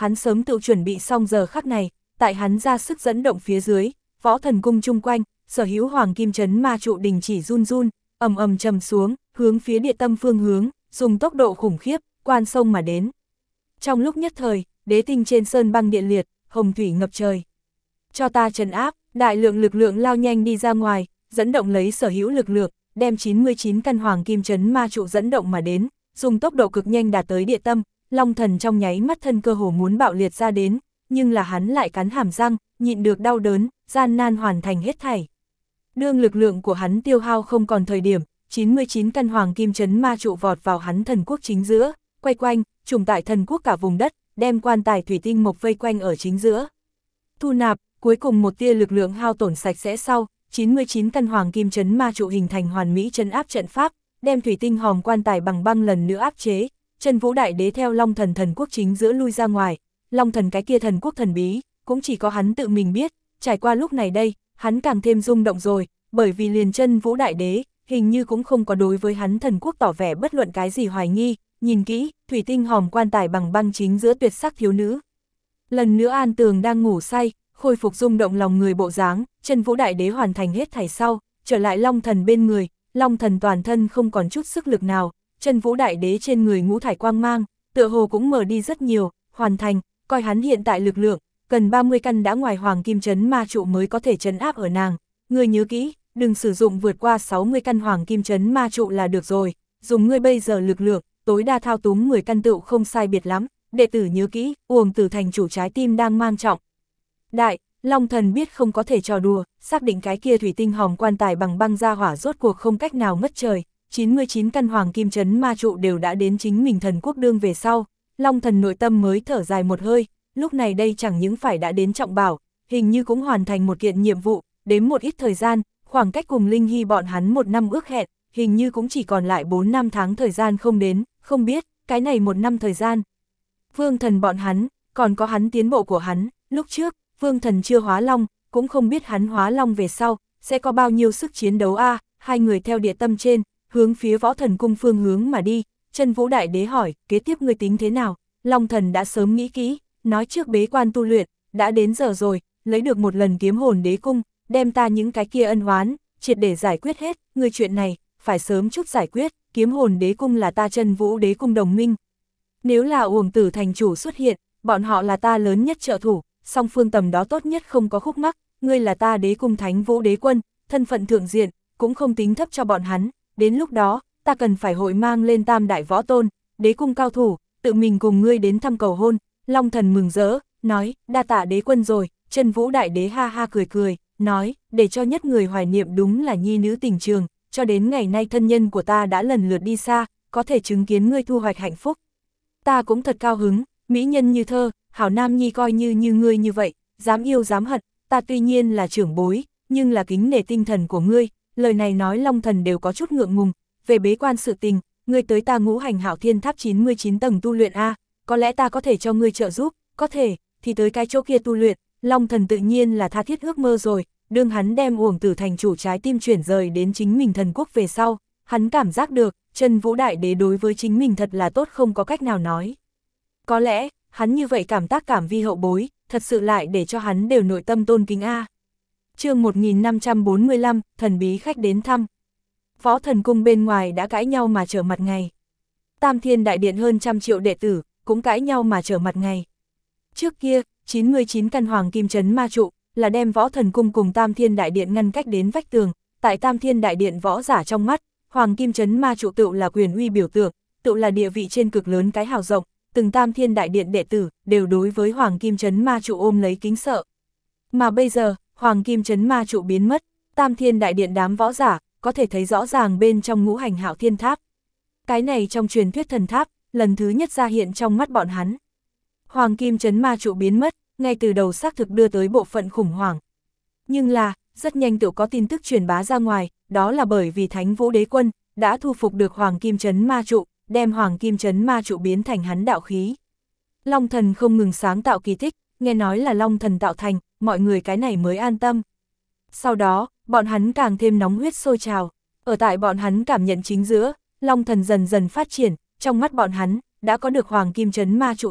hắn sớm tự chuẩn bị xong giờ khắc này, tại hắn ra sức dẫn động phía dưới, võ thần cung chung quanh, sở hữu hoàng kim trấn ma trụ đình chỉ run run, ầm ầm trầm xuống, hướng phía địa tâm phương hướng, dùng tốc độ khủng khiếp, quan sông mà đến. Trong lúc nhất thời, đế tinh trên sơn băng địa liệt, hồng thủy ngập trời. Cho ta trấn áp, đại lượng lực lượng lao nhanh đi ra ngoài, dẫn động lấy sở hữu lực lượng, đem chín mươi chín căn hoàng kim trấn ma trụ dẫn động mà đến, dùng tốc độ cực nhanh đạt tới địa tâm. Long thần trong nháy mắt thân cơ hồ muốn bạo liệt ra đến, nhưng là hắn lại cắn hàm răng, nhịn được đau đớn, gian nan hoàn thành hết thảy. Đương lực lượng của hắn tiêu hao không còn thời điểm, chín mươi chín căn hoàng kim trấn ma trụ vọt vào hắn thần quốc chính giữa, quay quanh, trùng tại thần quốc cả vùng đất, đem quan tài thủy tinh mộc vây quanh ở chính giữa. Thu nạp, cuối cùng một tia lực lượng hao tổn sạch sẽ sau, chín mươi chín căn hoàng kim trấn ma trụ hình thành hoàn mỹ trấn áp trận pháp, đem thủy tinh hòm quan tài bằng băng lần nữa áp chế. Chân Vũ Đại Đế theo Long Thần thần quốc chính giữa lui ra ngoài, Long Thần cái kia thần quốc thần bí, cũng chỉ có hắn tự mình biết, trải qua lúc này đây, hắn càng thêm rung động rồi, bởi vì liền Chân Vũ Đại Đế, hình như cũng không có đối với hắn thần quốc tỏ vẻ bất luận cái gì hoài nghi, nhìn kỹ, thủy tinh hòm quan tài bằng băng chính giữa tuyệt sắc thiếu nữ. Lần nữa An Tường đang ngủ say, khôi phục rung động lòng người bộ dáng, Chân Vũ Đại Đế hoàn thành hết thảy sau, trở lại Long Thần bên người, Long Thần toàn thân không còn chút sức lực nào. Chân Vũ Đại Đế trên người ngũ thải quang mang, tựa hồ cũng mở đi rất nhiều, hoàn thành, coi hắn hiện tại lực lượng, cần ba mươi căn đã ngoài hoàng kim trấn ma trụ mới có thể trấn áp ở nàng. Ngươi nhớ kỹ, đừng sử dụng vượt qua sáu mươi căn hoàng kim trấn ma trụ là được rồi, dùng ngươi bây giờ lực lượng, tối đa thao túng mười căn tựu không sai biệt lắm, đệ tử nhớ kỹ, Uổng Tử thành chủ trái tim đang mang trọng. Đại, Long Thần biết không có thể trò đùa, xác định cái kia thủy tinh hòm quan tài bằng băng ra hỏa rốt cuộc không cách nào ngất trời. chín mươi chín căn hoàng kim trấn ma trụ đều đã đến chính mình thần quốc đương về sau, Long Thần nội tâm mới thở dài một hơi, lúc này đây chẳng những phải đã đến trọng bảo, hình như cũng hoàn thành một kiện nhiệm vụ, đến một ít thời gian, khoảng cách cùng Linh Hy bọn hắn một năm ước hẹn, hình như cũng chỉ còn lại bốn năm tháng thời gian không đến, không biết, cái này một năm thời gian. Vương Thần bọn hắn, còn có hắn tiến bộ của hắn, lúc trước, Vương Thần chưa hóa long, cũng không biết hắn hóa long về sau, sẽ có bao nhiêu sức chiến đấu a. Hai người theo địa tâm trên, hướng phía Võ Thần cung phương hướng mà đi. Chân Vũ Đại Đế hỏi, kế tiếp ngươi tính thế nào? Long Thần đã sớm nghĩ kỹ, nói trước bế quan tu luyện, đã đến giờ rồi, lấy được một lần kiếm hồn đế cung, đem ta những cái kia ân oán, triệt để giải quyết hết, ngươi chuyện này, phải sớm chút giải quyết, kiếm hồn đế cung là ta Chân Vũ đế cung đồng minh. Nếu là Uổng Tử thành chủ xuất hiện, bọn họ là ta lớn nhất trợ thủ, song phương tầm đó tốt nhất không có khúc mắc, ngươi là ta đế cung Thánh Vũ đế quân, thân phận thượng diện, cũng không tính thấp cho bọn hắn, đến lúc đó, ta cần phải hội mang lên tam đại võ tôn, đế cung cao thủ, tự mình cùng ngươi đến thăm cầu hôn. Long Thần mừng rỡ, nói, đa tạ đế quân rồi. Chân Vũ Đại Đế ha ha cười cười, nói, để cho nhất người hoài niệm đúng là nhi nữ tình trường, cho đến ngày nay thân nhân của ta đã lần lượt đi xa, có thể chứng kiến ngươi thu hoạch hạnh phúc. Ta cũng thật cao hứng, mỹ nhân như thơ, hảo nam nhi coi như như ngươi như vậy, dám yêu dám hận, ta tuy nhiên là trưởng bối, nhưng là kính nể tinh thần của ngươi. Lời này nói Long Thần đều có chút ngượng ngùng, về bế quan sự tình, ngươi tới ta Ngũ Hành Hạo Thiên Tháp chín mươi chín tầng tu luyện a, có lẽ ta có thể cho ngươi trợ giúp, có thể, thì tới cái chỗ kia tu luyện. Long Thần tự nhiên là tha thiết ước mơ rồi, đương hắn đem Uổng Tử thành chủ trái tim chuyển rời đến chính mình thần quốc về sau, hắn cảm giác được, Chân Vũ Đại Đế đối với chính mình thật là tốt không có cách nào nói. Có lẽ, hắn như vậy cảm tác cảm vi hậu bối, thật sự lại để cho hắn đều nội tâm tôn kính a. Chương một nghìn năm trăm bốn mươi lăm, thần bí khách đến thăm. Võ Thần cung bên ngoài đã cãi nhau mà trở mặt ngày. Tam Thiên Đại Điện hơn trăm triệu đệ tử, cũng cãi nhau mà trở mặt ngày. Trước kia, chín mươi chín căn hoàng kim trấn ma trụ, là đem Võ Thần cung cùng Tam Thiên Đại Điện ngăn cách đến vách tường. Tại Tam Thiên Đại Điện võ giả trong mắt, hoàng kim trấn ma trụ tựu là quyền uy biểu tượng, tựu là địa vị trên cực lớn cái hào rộng. Từng Tam Thiên Đại Điện đệ tử, đều đối với hoàng kim trấn ma trụ ôm lấy kính sợ. Mà bây giờ, hoàng kim trấn ma trụ biến mất, Tam Thiên Đại Điện đám võ giả, có thể thấy rõ ràng bên trong Ngũ Hành Hạo Thiên Tháp. Cái này trong truyền thuyết thần tháp, lần thứ nhất ra hiện trong mắt bọn hắn. Hoàng kim trấn ma trụ biến mất, ngay từ đầu xác thực đưa tới bộ phận khủng hoảng. Nhưng là, rất nhanh tự có tin tức truyền bá ra ngoài, đó là bởi vì Thánh Vũ đế quân, đã thu phục được hoàng kim trấn ma trụ, đem hoàng kim trấn ma trụ biến thành hắn đạo khí. Long Thần không ngừng sáng tạo kỳ tích, nghe nói là Long Thần tạo thành, mọi người cái này mới an tâm. Sau đó, bọn hắn càng thêm nóng huyết sôi trào, ở tại bọn hắn cảm nhận chính giữa, Long Thần dần dần phát triển, trong mắt bọn hắn, đã có được hoàng kim trấn ma trụ sau,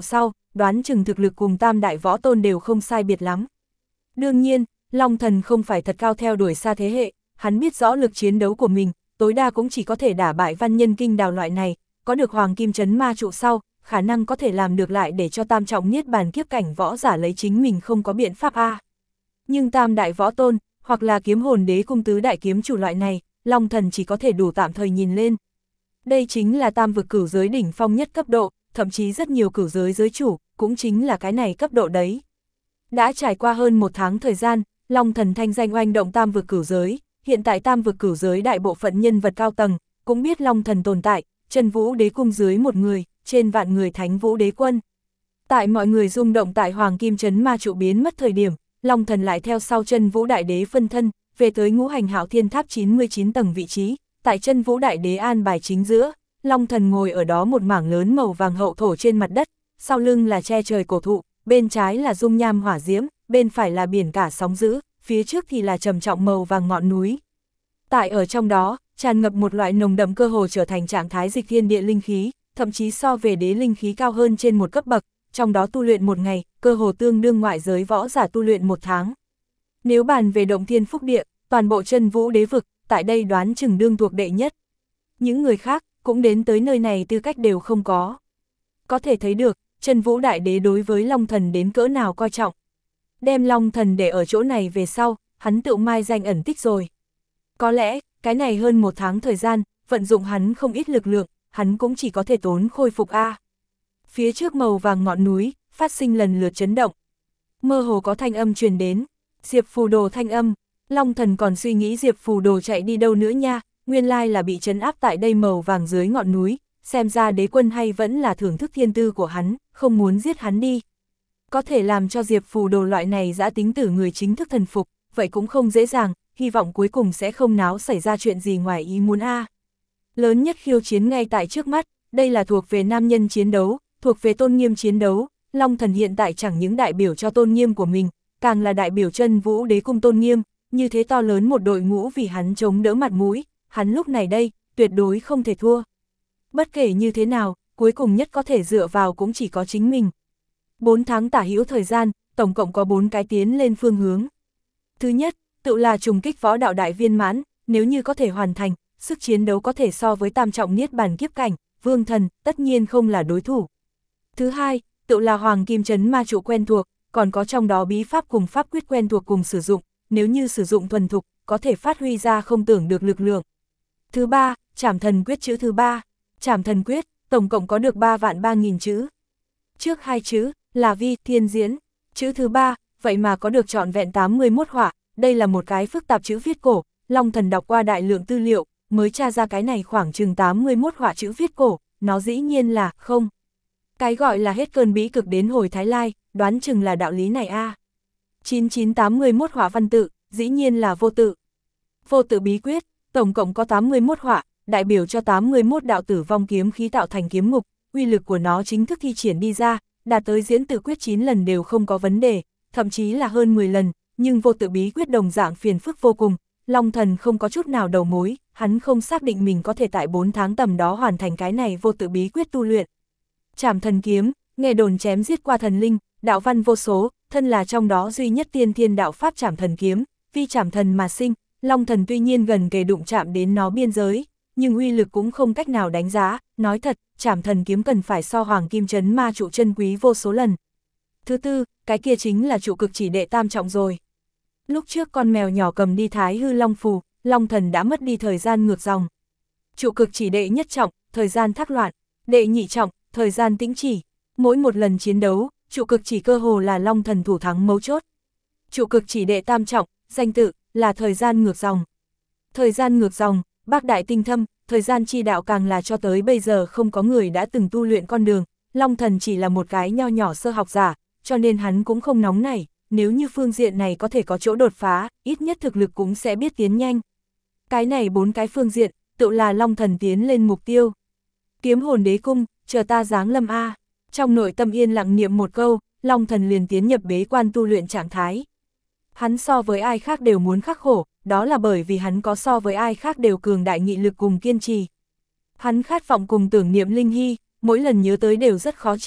đoán chừng thực lực cùng tam đại võ tôn đều không sai biệt lắm. Đương nhiên, Long Thần không phải thật cao theo đuổi xa thế hệ, hắn biết rõ lực chiến đấu của mình, tối đa cũng chỉ có thể đả bại văn nhân kinh đào loại này, có được hoàng kim chấn ma trụ sau, khả năng có thể làm được lại để cho tam trọng niết bàn kiếp cảnh võ giả lấy chính mình không có biện pháp a. Nhưng tam đại võ tôn, hoặc là kiếm hồn đế cung tứ đại kiếm chủ loại này, Long Thần chỉ có thể đủ tạm thời nhìn lên. Đây chính là tam vực cửu giới đỉnh phong nhất cấp độ, thậm chí rất nhiều cửu giới giới chủ, cũng chính là cái này cấp độ đấy. Đã trải qua hơn một tháng thời gian, Long Thần thanh danh oanh động tam vực cửu giới, hiện tại tam vực cửu giới đại bộ phận nhân vật cao tầng, cũng biết Long Thần tồn tại, Chân Vũ Đế cung dưới một người, trên vạn người Thánh Vũ Đế quân. Tại mọi người rung động tại Hoàng Kim Trấn ma trụ biến mất thời điểm, Long Thần lại theo sau Chân Vũ Đại Đế phân thân, về tới Ngũ Hành Hạo Thiên Tháp chín mươi chín tầng vị trí, tại Chân Vũ Đại Đế an bài chính giữa, Long Thần ngồi ở đó một mảng lớn màu vàng hậu thổ trên mặt đất, sau lưng là che trời cổ thụ, bên trái là dung nham hỏa diễm, bên phải là biển cả sóng dữ, phía trước thì là trầm trọng màu vàng ngọn núi. Tại ở trong đó, tràn ngập một loại nồng đậm cơ hồ trở thành trạng thái dịch thiên địa linh khí, thậm chí so về đế linh khí cao hơn trên một cấp bậc, trong đó tu luyện một ngày, cơ hồ tương đương ngoại giới võ giả tu luyện một tháng. Nếu bàn về động thiên phúc địa, toàn bộ Chân Vũ đế vực, tại đây đoán chừng đương thuộc đệ nhất. Những người khác, cũng đến tới nơi này tư cách đều không có. Có thể thấy được, Chân Vũ Đại Đế đối với Long Thần đến cỡ nào coi trọng. Đem Long Thần để ở chỗ này về sau, hắn tự mai danh ẩn tích rồi. Có lẽ, cái này hơn một tháng thời gian, vận dụng hắn không ít lực lượng, hắn cũng chỉ có thể tốn khôi phục A. Phía trước màu vàng ngọn núi, phát sinh lần lượt chấn động. Mơ hồ có thanh âm truyền đến, Diệp Phù Đồ thanh âm, Long Thần còn suy nghĩ Diệp Phù Đồ chạy đi đâu nữa nha, nguyên lai là bị trấn áp tại đây màu vàng dưới ngọn núi, xem ra đế quân hay vẫn là thưởng thức thiên tư của hắn, không muốn giết hắn đi. Có thể làm cho Diệp Phù Đồ loại này dã tính tử người chính thức thần phục, vậy cũng không dễ dàng, hy vọng cuối cùng sẽ không náo xảy ra chuyện gì ngoài ý muốn a. Lớn nhất khiêu chiến ngay tại trước mắt, đây là thuộc về nam nhân chiến đấu, thuộc về tôn nghiêm chiến đấu, Long Thần hiện tại chẳng những đại biểu cho tôn nghiêm của mình, càng là đại biểu Chân Vũ Đế cung tôn nghiêm, như thế to lớn một đội ngũ vì hắn chống đỡ mặt mũi, hắn lúc này đây, tuyệt đối không thể thua. Bất kể như thế nào, cuối cùng nhất có thể dựa vào cũng chỉ có chính mình. bốn tháng tả hữu thời gian, tổng cộng có bốn cái tiến lên phương hướng. Thứ nhất, tự là trùng kích võ đạo đại viên mãn, nếu như có thể hoàn thành, sức chiến đấu có thể so với tam trọng niết bàn kiếp cảnh, vương thần, tất nhiên không là đối thủ. Thứ hai, tự là Hoàng Kim Trấn ma trụ quen thuộc, còn có trong đó bí pháp cùng pháp quyết quen thuộc cùng sử dụng, nếu như sử dụng thuần thục, có thể phát huy ra không tưởng được lực lượng. Thứ ba, Trảm Thần Quyết chữ thứ ba. Trảm Thần Quyết, tổng cộng có được ba vạn ba nghìn chữ. Trước hai chữ, là vi, thiên diễn. Chữ thứ ba, vậy mà có được trọn vẹn tám mươi mốt họa, đây là một cái phức tạp chữ viết cổ, Long Thần đọc qua đại lượng tư liệu, mới tra ra cái này khoảng chừng tám mươi mốt họa chữ viết cổ, nó dĩ nhiên là không. Cái gọi là hết cơn bí cực đến hồi Thái Lai, đoán chừng là đạo lý này a. À. chín chín tám mươi mốt họa văn tự, dĩ nhiên là vô tự. Vô tự bí quyết, tổng cộng có tám mươi mốt họa, đại biểu cho tám mươi mốt đạo tử vong kiếm khí tạo thành kiếm ngục, uy lực của nó chính thức thi triển đi ra, đạt tới diễn tự quyết chín lần đều không có vấn đề, thậm chí là hơn mười lần, nhưng vô tự bí quyết đồng dạng phiền phức vô cùng, Long Thần không có chút nào đầu mối, hắn không xác định mình có thể tại bốn tháng tầm đó hoàn thành cái này vô tự bí quyết tu luyện. Trảm Thần Kiếm, nghe đồn chém giết qua thần linh, đạo văn vô số, thân là trong đó duy nhất tiên thiên đạo pháp Trảm Thần Kiếm, vì Trảm Thần mà sinh, Long Thần tuy nhiên gần kề đụng chạm đến nó biên giới, nhưng uy lực cũng không cách nào đánh giá, nói thật, Trảm Thần Kiếm cần phải so Hoàng Kim Trấn ma trụ chân quý vô số lần. Thứ tư, cái kia chính là trụ cực chỉ đệ tam trọng rồi. Lúc trước con mèo nhỏ cầm đi thái hư long phù, Long Thần đã mất đi thời gian ngược dòng. Trụ cực chỉ đệ nhất trọng, thời gian thác loạn, đệ nhị trọng, thời gian tĩnh chỉ. Mỗi một lần chiến đấu, trụ cực chỉ cơ hồ là Long Thần thủ thắng mấu chốt. Trụ cực chỉ đệ tam trọng, danh tự, là thời gian ngược dòng. Thời gian ngược dòng, bác đại tinh thâm, thời gian chi đạo càng là cho tới bây giờ không có người đã từng tu luyện con đường, Long Thần chỉ là một cái nho nhỏ sơ học giả, cho nên hắn cũng không nóng nảy, nếu như phương diện này có thể có chỗ đột phá, ít nhất thực lực cũng sẽ biết tiến nhanh. Cái này bốn cái phương diện, tự là Long Thần tiến lên mục tiêu. Kiếm hồn đế cung, chờ ta giáng lâm a. Trong nội tâm yên lặng niệm một câu, Long Thần liền tiến nhập bế quan tu luyện trạng thái. Hắn so với ai khác đều muốn khắc khổ, đó là bởi vì hắn có so với ai khác đều cường đại nghị lực cùng kiên trì. Hắn khát vọng cùng tưởng niệm Linh Hy, mỗi lần nhớ tới đều rất khó chịu,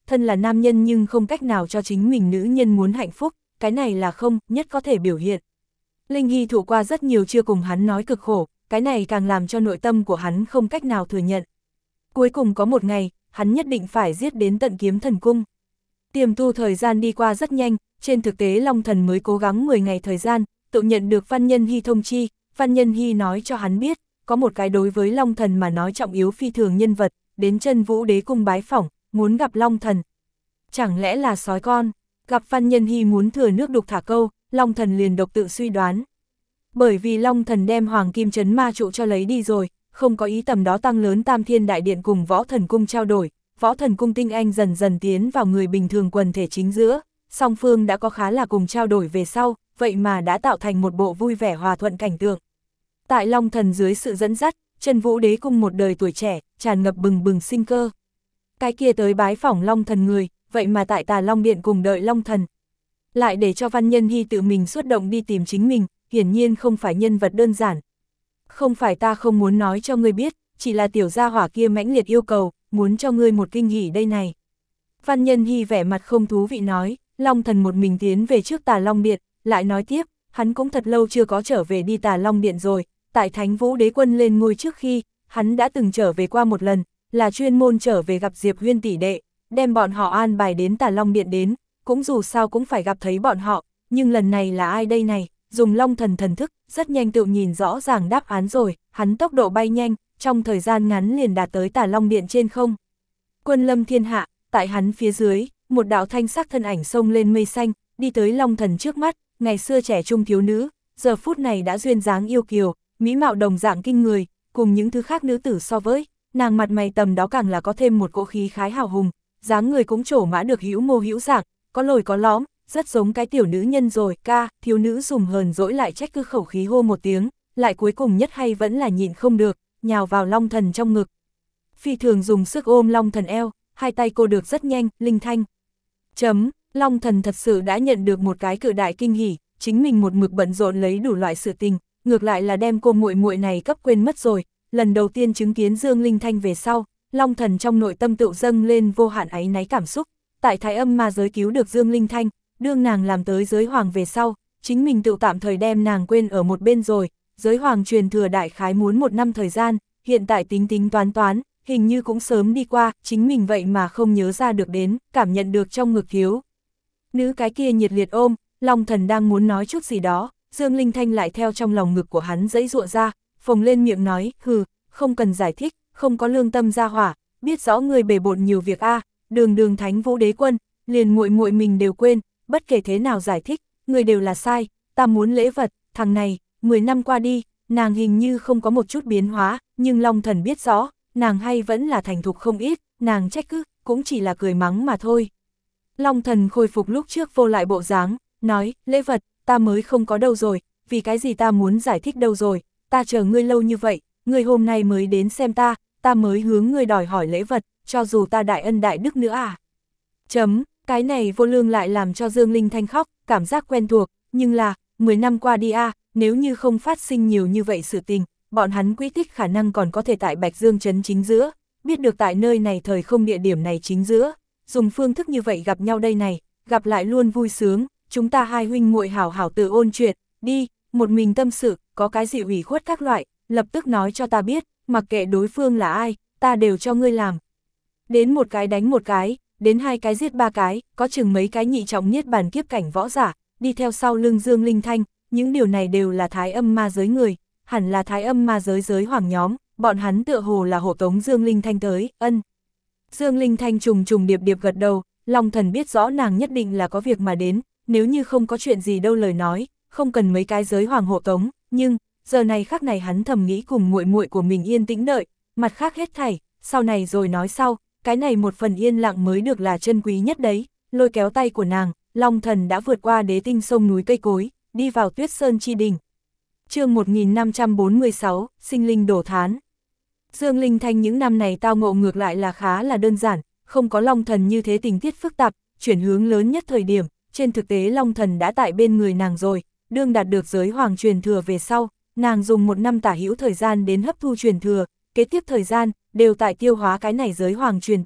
thân là nam nhân nhưng không cách nào cho chính mình nữ nhân muốn hạnh phúc, cái này là không nhất có thể biểu hiện. Linh Hy thụ qua rất nhiều chưa cùng hắn nói cực khổ, cái này càng làm cho nội tâm của hắn không cách nào thừa nhận. Cuối cùng có một ngày, hắn nhất định phải giết đến tận Kiếm Thần Cung. Tiềm tu thời gian đi qua rất nhanh, trên thực tế Long Thần mới cố gắng mười ngày thời gian, tự nhận được Văn Nhân Hy thông chi, Văn Nhân Hy nói cho hắn biết, có một cái đối với Long Thần mà nói trọng yếu phi thường nhân vật, đến Chân Vũ Đế cung bái phỏng, muốn gặp Long Thần. Chẳng lẽ là sói con? Gặp Văn Nhân Hy muốn thừa nước đục thả câu, Long Thần liền độc tự suy đoán. Bởi vì Long Thần đem Hoàng Kim Trấn ma trụ cho lấy đi rồi, không có ý tầm đó tăng lớn Tam Thiên Đại Điện cùng Võ Thần Cung trao đổi, Võ Thần Cung tinh anh dần dần tiến vào người bình thường quần thể chính giữa, song phương đã có khá là cùng trao đổi về sau, vậy mà đã tạo thành một bộ vui vẻ hòa thuận cảnh tượng. Tại Long Thần dưới sự dẫn dắt, Chân Vũ Đế cung một đời tuổi trẻ, tràn ngập bừng bừng sinh cơ. Cái kia tới bái phỏng Long Thần người, vậy mà tại Tà Long Điện cùng đợi Long Thần. Lại để cho Văn Nhân Hy tự mình xuất động đi tìm chính mình, hiển nhiên không phải nhân vật đơn giản. Không phải ta không muốn nói cho ngươi biết, chỉ là tiểu gia hỏa kia mãnh liệt yêu cầu, muốn cho ngươi một kinh hỉ đây này. Văn Nhân Hy vẻ mặt không thú vị nói, Long Thần một mình tiến về trước Tà Long Điện, lại nói tiếp, hắn cũng thật lâu chưa có trở về đi Tà Long Điện rồi, tại Thánh Vũ Đế quân lên ngôi trước khi, hắn đã từng trở về qua một lần, là chuyên môn trở về gặp Diệp Huyên tỷ đệ, đem bọn họ an bài đến Tà Long Điện đến, cũng dù sao cũng phải gặp thấy bọn họ, nhưng lần này là ai đây này, dùng Long Thần thần thức, rất nhanh tự nhìn rõ ràng đáp án rồi, hắn tốc độ bay nhanh, trong thời gian ngắn liền đạt tới Tà Long Điện trên không. Quân lâm thiên hạ, tại hắn phía dưới, một đạo thanh sắc thân ảnh xông lên mây xanh, đi tới Long Thần trước mắt, ngày xưa trẻ trung thiếu nữ, giờ phút này đã duyên dáng yêu kiều, mỹ mạo đồng dạng kinh người, cùng những thứ khác nữ tử so với, nàng mặt mày tầm đó càng là có thêm một cỗ khí khái hào hùng, dáng người cũng trổ mã được hữu mô hữu dạng, có lồi có lõm, rất giống cái tiểu nữ nhân rồi, ca, thiếu nữ dùng hờn dỗi lại trách cứ khẩu khí hô một tiếng, lại cuối cùng nhất hay vẫn là nhịn không được, nhào vào Long Thần trong ngực. Phi thường dùng sức ôm Long Thần eo, hai tay cô được rất nhanh, linh thanh. Chấm, Long Thần thật sự đã nhận được một cái cự đại kinh hỉ, chính mình một mực bận rộn lấy đủ loại sự tình, ngược lại là đem cô muội muội này cấp quên mất rồi, lần đầu tiên chứng kiến Dương Linh Thanh về sau, Long Thần trong nội tâm tự dâng lên vô hạn áy náy cảm xúc, tại Thái Âm ma giới cứu được Dương Linh Thanh, đương nàng làm tới giới hoàng về sau, chính mình tự tạm thời đem nàng quên ở một bên rồi, giới hoàng truyền thừa đại khái muốn một năm thời gian, hiện tại tính tính toán toán, hình như cũng sớm đi qua, chính mình vậy mà không nhớ ra được đến, cảm nhận được trong ngực thiếu. Nữ cái kia nhiệt liệt ôm, Long Thần đang muốn nói chút gì đó, Dương Linh Thanh lại theo trong lòng ngực của hắn dãy dụa ra, phồng lên miệng nói, hừ, không cần giải thích, không có lương tâm ra hỏa, biết rõ người bề bộn nhiều việc a, à, đường đường Thánh Vũ Đế quân, liền muội muội mình đều quên, bất kể thế nào giải thích, người đều là sai, ta muốn lễ vật, thằng này, mười năm qua đi, nàng hình như không có một chút biến hóa, nhưng Long Thần biết rõ, nàng hay vẫn là thành thục không ít, nàng trách cứ, cũng chỉ là cười mắng mà thôi. Long Thần khôi phục lúc trước vô lại bộ dáng, nói, lễ vật, ta mới không có đâu rồi, vì cái gì ta muốn giải thích đâu rồi, ta chờ ngươi lâu như vậy, ngươi hôm nay mới đến xem ta, ta mới hướng ngươi đòi hỏi lễ vật, cho dù ta đại ân đại đức nữa à. Chấm, cái này vô lương lại làm cho Dương Linh Thanh khóc, cảm giác quen thuộc, nhưng là, mười năm qua đi à, nếu như không phát sinh nhiều như vậy sự tình, bọn hắn quy tích khả năng còn có thể tại Bạch Dương Trấn chính giữa, biết được tại nơi này thời không địa điểm này chính giữa, dùng phương thức như vậy gặp nhau đây này, gặp lại luôn vui sướng, chúng ta hai huynh muội hảo hảo tự ôn chuyện, đi, một mình tâm sự, có cái gì ủy khuất các loại, lập tức nói cho ta biết, mặc kệ đối phương là ai, ta đều cho ngươi làm. Đến một cái đánh một cái, đến hai cái giết ba cái, có chừng mấy cái nhị trọng niết bàn kiếp cảnh võ giả, đi theo sau lưng Dương Linh Thanh, những điều này đều là Thái Âm ma giới người, hẳn là Thái Âm ma giới giới hoàng nhóm, bọn hắn tựa hồ là hộ tống Dương Linh Thanh tới, ân. Dương Linh Thanh trùng trùng điệp điệp gật đầu, Long Thần biết rõ nàng nhất định là có việc mà đến, nếu như không có chuyện gì đâu lời nói, không cần mấy cái giới hoàng hộ tống, nhưng, giờ này khắc này hắn thầm nghĩ cùng muội muội của mình yên tĩnh đợi, mặt khác hết thảy, sau này rồi nói sau, cái này một phần yên lặng mới được là chân quý nhất đấy, lôi kéo tay của nàng, Long Thần đã vượt qua đế tinh sông núi cây cối, đi vào Tuyết Sơn chi đỉnh. Chương một nghìn năm trăm bốn mươi sáu, sinh linh đổ thán. Dương Linh Thanh những năm này tao ngộ ngược lại là khá là đơn giản, không có Long Thần như thế tình tiết phức tạp, chuyển hướng lớn nhất thời điểm, trên thực tế Long Thần đã tại bên người nàng rồi, đương đạt được giới hoàng truyền thừa về sau, nàng dùng một năm tả hữu thời gian đến hấp thu truyền thừa, kế tiếp thời gian, đều tại tiêu hóa cái này giới hoàng truyền thừa,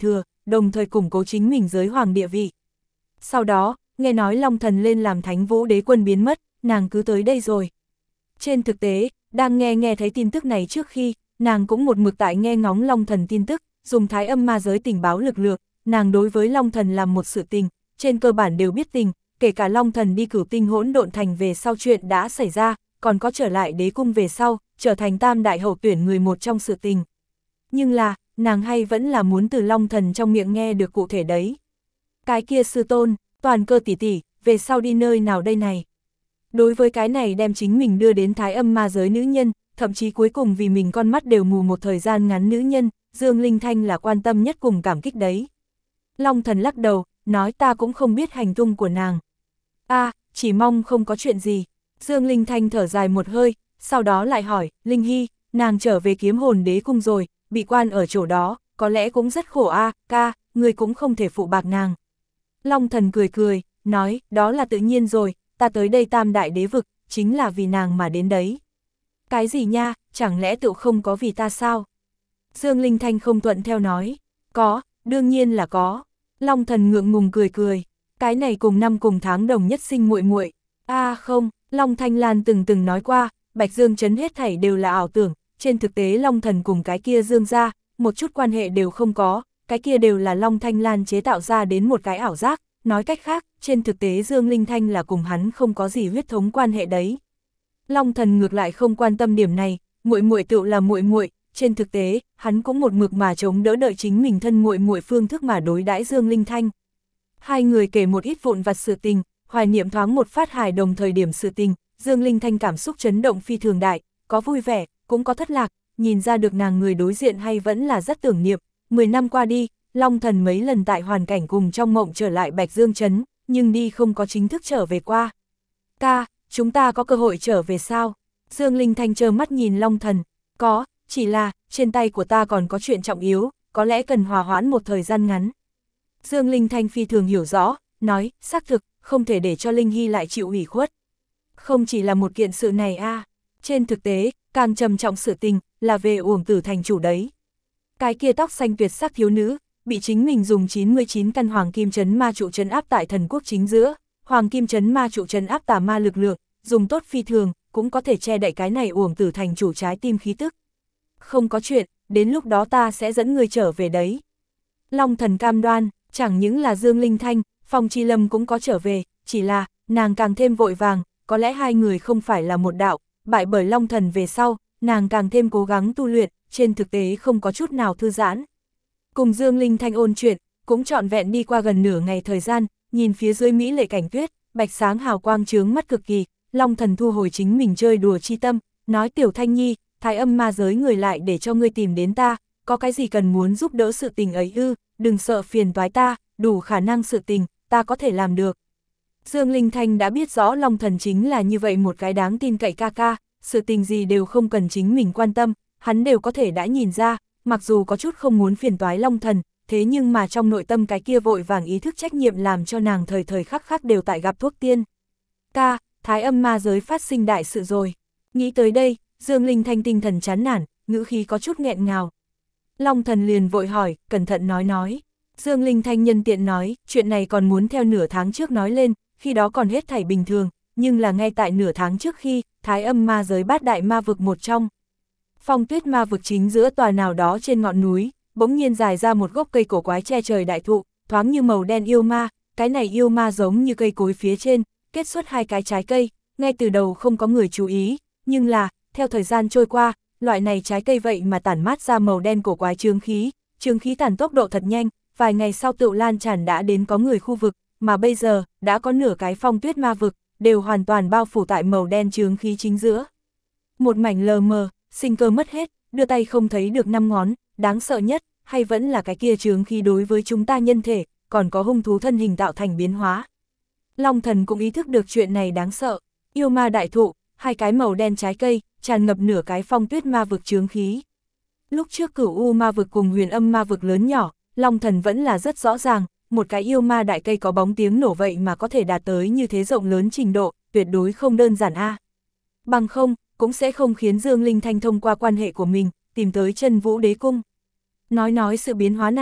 đồng thời củng cố chính mình giới hoàng địa vị. Sau đó, nghe nói Long Thần lên làm Thánh Vũ Đế Quân biến mất, nàng cứ tới đây rồi. Trên thực tế, đang nghe nghe thấy tin tức này trước khi, nàng cũng một mực tại nghe ngóng Long Thần tin tức, dùng thái âm ma giới tình báo lực lượng, nàng đối với Long Thần làm một sự tình, trên cơ bản đều biết tình, kể cả Long Thần đi Cửu Tinh Hỗn Độn Thành về sau chuyện đã xảy ra, còn có trở lại đế cung về sau, trở thành tam đại hậu tuyển người một trong sự tình. Nhưng là, nàng hay vẫn là muốn từ Long Thần trong miệng nghe được cụ thể đấy. Cái kia sư tôn, Toàn Cơ tỷ tỷ, về sau đi nơi nào đây này? Đối với cái này đem chính mình đưa đến thái âm ma giới nữ nhân, thậm chí cuối cùng vì mình con mắt đều mù một thời gian ngắn nữ nhân, Dương Linh Thanh là quan tâm nhất cùng cảm kích đấy. Long Thần lắc đầu, nói ta cũng không biết hành tung của nàng. A, à, chỉ mong không có chuyện gì. Dương Linh Thanh thở dài một hơi, sau đó lại hỏi, Linh Hy, nàng trở về Kiếm Hồn Đế Cung rồi, bị quan ở chỗ đó, có lẽ cũng rất khổ a, à, ca, người cũng không thể phụ bạc nàng. Long Thần cười cười, nói, đó là tự nhiên rồi, ta tới đây tam đại đế vực, chính là vì nàng mà đến đấy. Cái gì nha, chẳng lẽ tự không có vì ta sao? Dương Linh Thanh không thuận theo nói, có, đương nhiên là có. Long Thần ngượng ngùng cười cười, cái này cùng năm cùng tháng đồng nhất sinh muội muội. A à, không, Long Thanh Lan từng từng nói qua, Bạch Dương Trấn hết thảy đều là ảo tưởng, trên thực tế Long Thần cùng cái kia Dương gia, một chút quan hệ đều không có, cái kia đều là Long Thanh Lan chế tạo ra đến một cái ảo giác, nói cách khác, trên thực tế Dương Linh Thanh là cùng hắn không có gì huyết thống quan hệ đấy. Long Thần ngược lại không quan tâm điểm này, muội muội tựu là muội muội, trên thực tế, hắn cũng một mực mà chống đỡ đợi chính mình thân muội muội phương thức mà đối đãi Dương Linh Thanh. Hai người kể một ít vụn vặt sự tình, hoài niệm thoáng một phát hài đồng thời điểm sự tình, Dương Linh Thanh cảm xúc chấn động phi thường đại, có vui vẻ, cũng có thất lạc, nhìn ra được nàng người đối diện hay vẫn là rất tưởng niệm. Mười năm qua đi, Long Thần mấy lần tại hoàn cảnh cùng trong mộng trở lại Bạch Dương Trấn, nhưng đi không có chính thức trở về qua. Ca, chúng ta có cơ hội trở về sao? Dương Linh Thanh trơ mắt nhìn Long Thần, có, chỉ là, trên tay của ta còn có chuyện trọng yếu, có lẽ cần hòa hoãn một thời gian ngắn. Dương Linh Thanh phi thường hiểu rõ, nói, xác thực, không thể để cho Linh Hy lại chịu ủy khuất. Không chỉ là một kiện sự này a, à. Trên thực tế, càng trầm trọng sự tình, là về Uổng Tử thành chủ đấy. Cái kia tóc xanh tuyệt sắc thiếu nữ, bị chính mình dùng chín mươi chín căn hoàng kim trấn ma trụ trấn áp tại thần quốc chính giữa, hoàng kim trấn ma trụ trấn áp tà ma lực lượng, dùng tốt phi thường, cũng có thể che đậy cái này Uổng Tử thành chủ trái tim khí tức. Không có chuyện, đến lúc đó ta sẽ dẫn người trở về đấy. Long Thần cam đoan, chẳng những là Dương Linh Thanh, Phong Chi Lâm cũng có trở về, chỉ là, nàng càng thêm vội vàng, có lẽ hai người không phải là một đạo, bại bởi Long Thần về sau, nàng càng thêm cố gắng tu luyện, trên thực tế không có chút nào thư giãn. Cùng Dương Linh Thanh ôn chuyện, cũng trọn vẹn đi qua gần nửa ngày thời gian, nhìn phía dưới mỹ lệ cảnh tuyết, bạch sáng hào quang chướng mắt cực kỳ, Long Thần thu hồi chính mình chơi đùa chi tâm, nói Tiểu Thanh Nhi, thái âm ma giới người lại để cho ngươi tìm đến ta, có cái gì cần muốn giúp đỡ sự tình ấy ư, đừng sợ phiền toái ta, đủ khả năng sự tình, ta có thể làm được. Dương Linh Thanh đã biết rõ Long Thần chính là như vậy một cái đáng tin cậy ca ca, sự tình gì đều không cần chính mình quan tâm, hắn đều có thể đã nhìn ra, mặc dù có chút không muốn phiền toái Long Thần, thế nhưng mà trong nội tâm cái kia vội vàng ý thức trách nhiệm làm cho nàng thời thời khắc khắc đều tại gặp thuốc tiên. Ca, thái âm ma giới phát sinh đại sự rồi. Nghĩ tới đây, Dương Linh Thanh tinh thần chán nản, ngữ khí có chút nghẹn ngào. Long Thần liền vội hỏi, cẩn thận nói nói. Dương Linh Thanh nhân tiện nói, chuyện này còn muốn theo nửa tháng trước nói lên, khi đó còn hết thảy bình thường, nhưng là ngay tại nửa tháng trước khi, thái âm ma giới bát đại ma vực một trong. Phong Tuyết ma vực chính giữa tòa nào đó trên ngọn núi, bỗng nhiên dài ra một gốc cây cổ quái che trời đại thụ, thoáng như màu đen yêu ma, cái này yêu ma giống như cây cối phía trên, kết xuất hai cái trái cây, ngay từ đầu không có người chú ý, nhưng là, theo thời gian trôi qua, loại này trái cây vậy mà tản mát ra màu đen cổ quái chướng khí, chướng khí tản tốc độ thật nhanh, vài ngày sau tựu lan tràn đã đến có người khu vực, mà bây giờ, đã có nửa cái Phong Tuyết ma vực, đều hoàn toàn bao phủ tại màu đen chướng khí chính giữa. Một mảnh lờ mờ, sinh cơ mất hết, đưa tay không thấy được năm ngón, đáng sợ nhất, hay vẫn là cái kia chướng khí đối với chúng ta nhân thể, còn có hung thú thân hình tạo thành biến hóa. Long Thần cũng ý thức được chuyện này đáng sợ, yêu ma đại thụ, hai cái màu đen trái cây, tràn ngập nửa cái Phong Tuyết ma vực chướng khí. Lúc trước Cửu U ma vực cùng Huyền Âm ma vực lớn nhỏ, Long Thần vẫn là rất rõ ràng, một cái yêu ma đại cây có bóng tiếng nổ vậy mà có thể đạt tới như thế rộng lớn trình độ, tuyệt đối không đơn giản a. Bằng không, cũng sẽ không khiến Dương Linh Thanh thông qua quan hệ của mình, tìm tới Chân Vũ Đế Cung. Nói nói sự biến hóa này,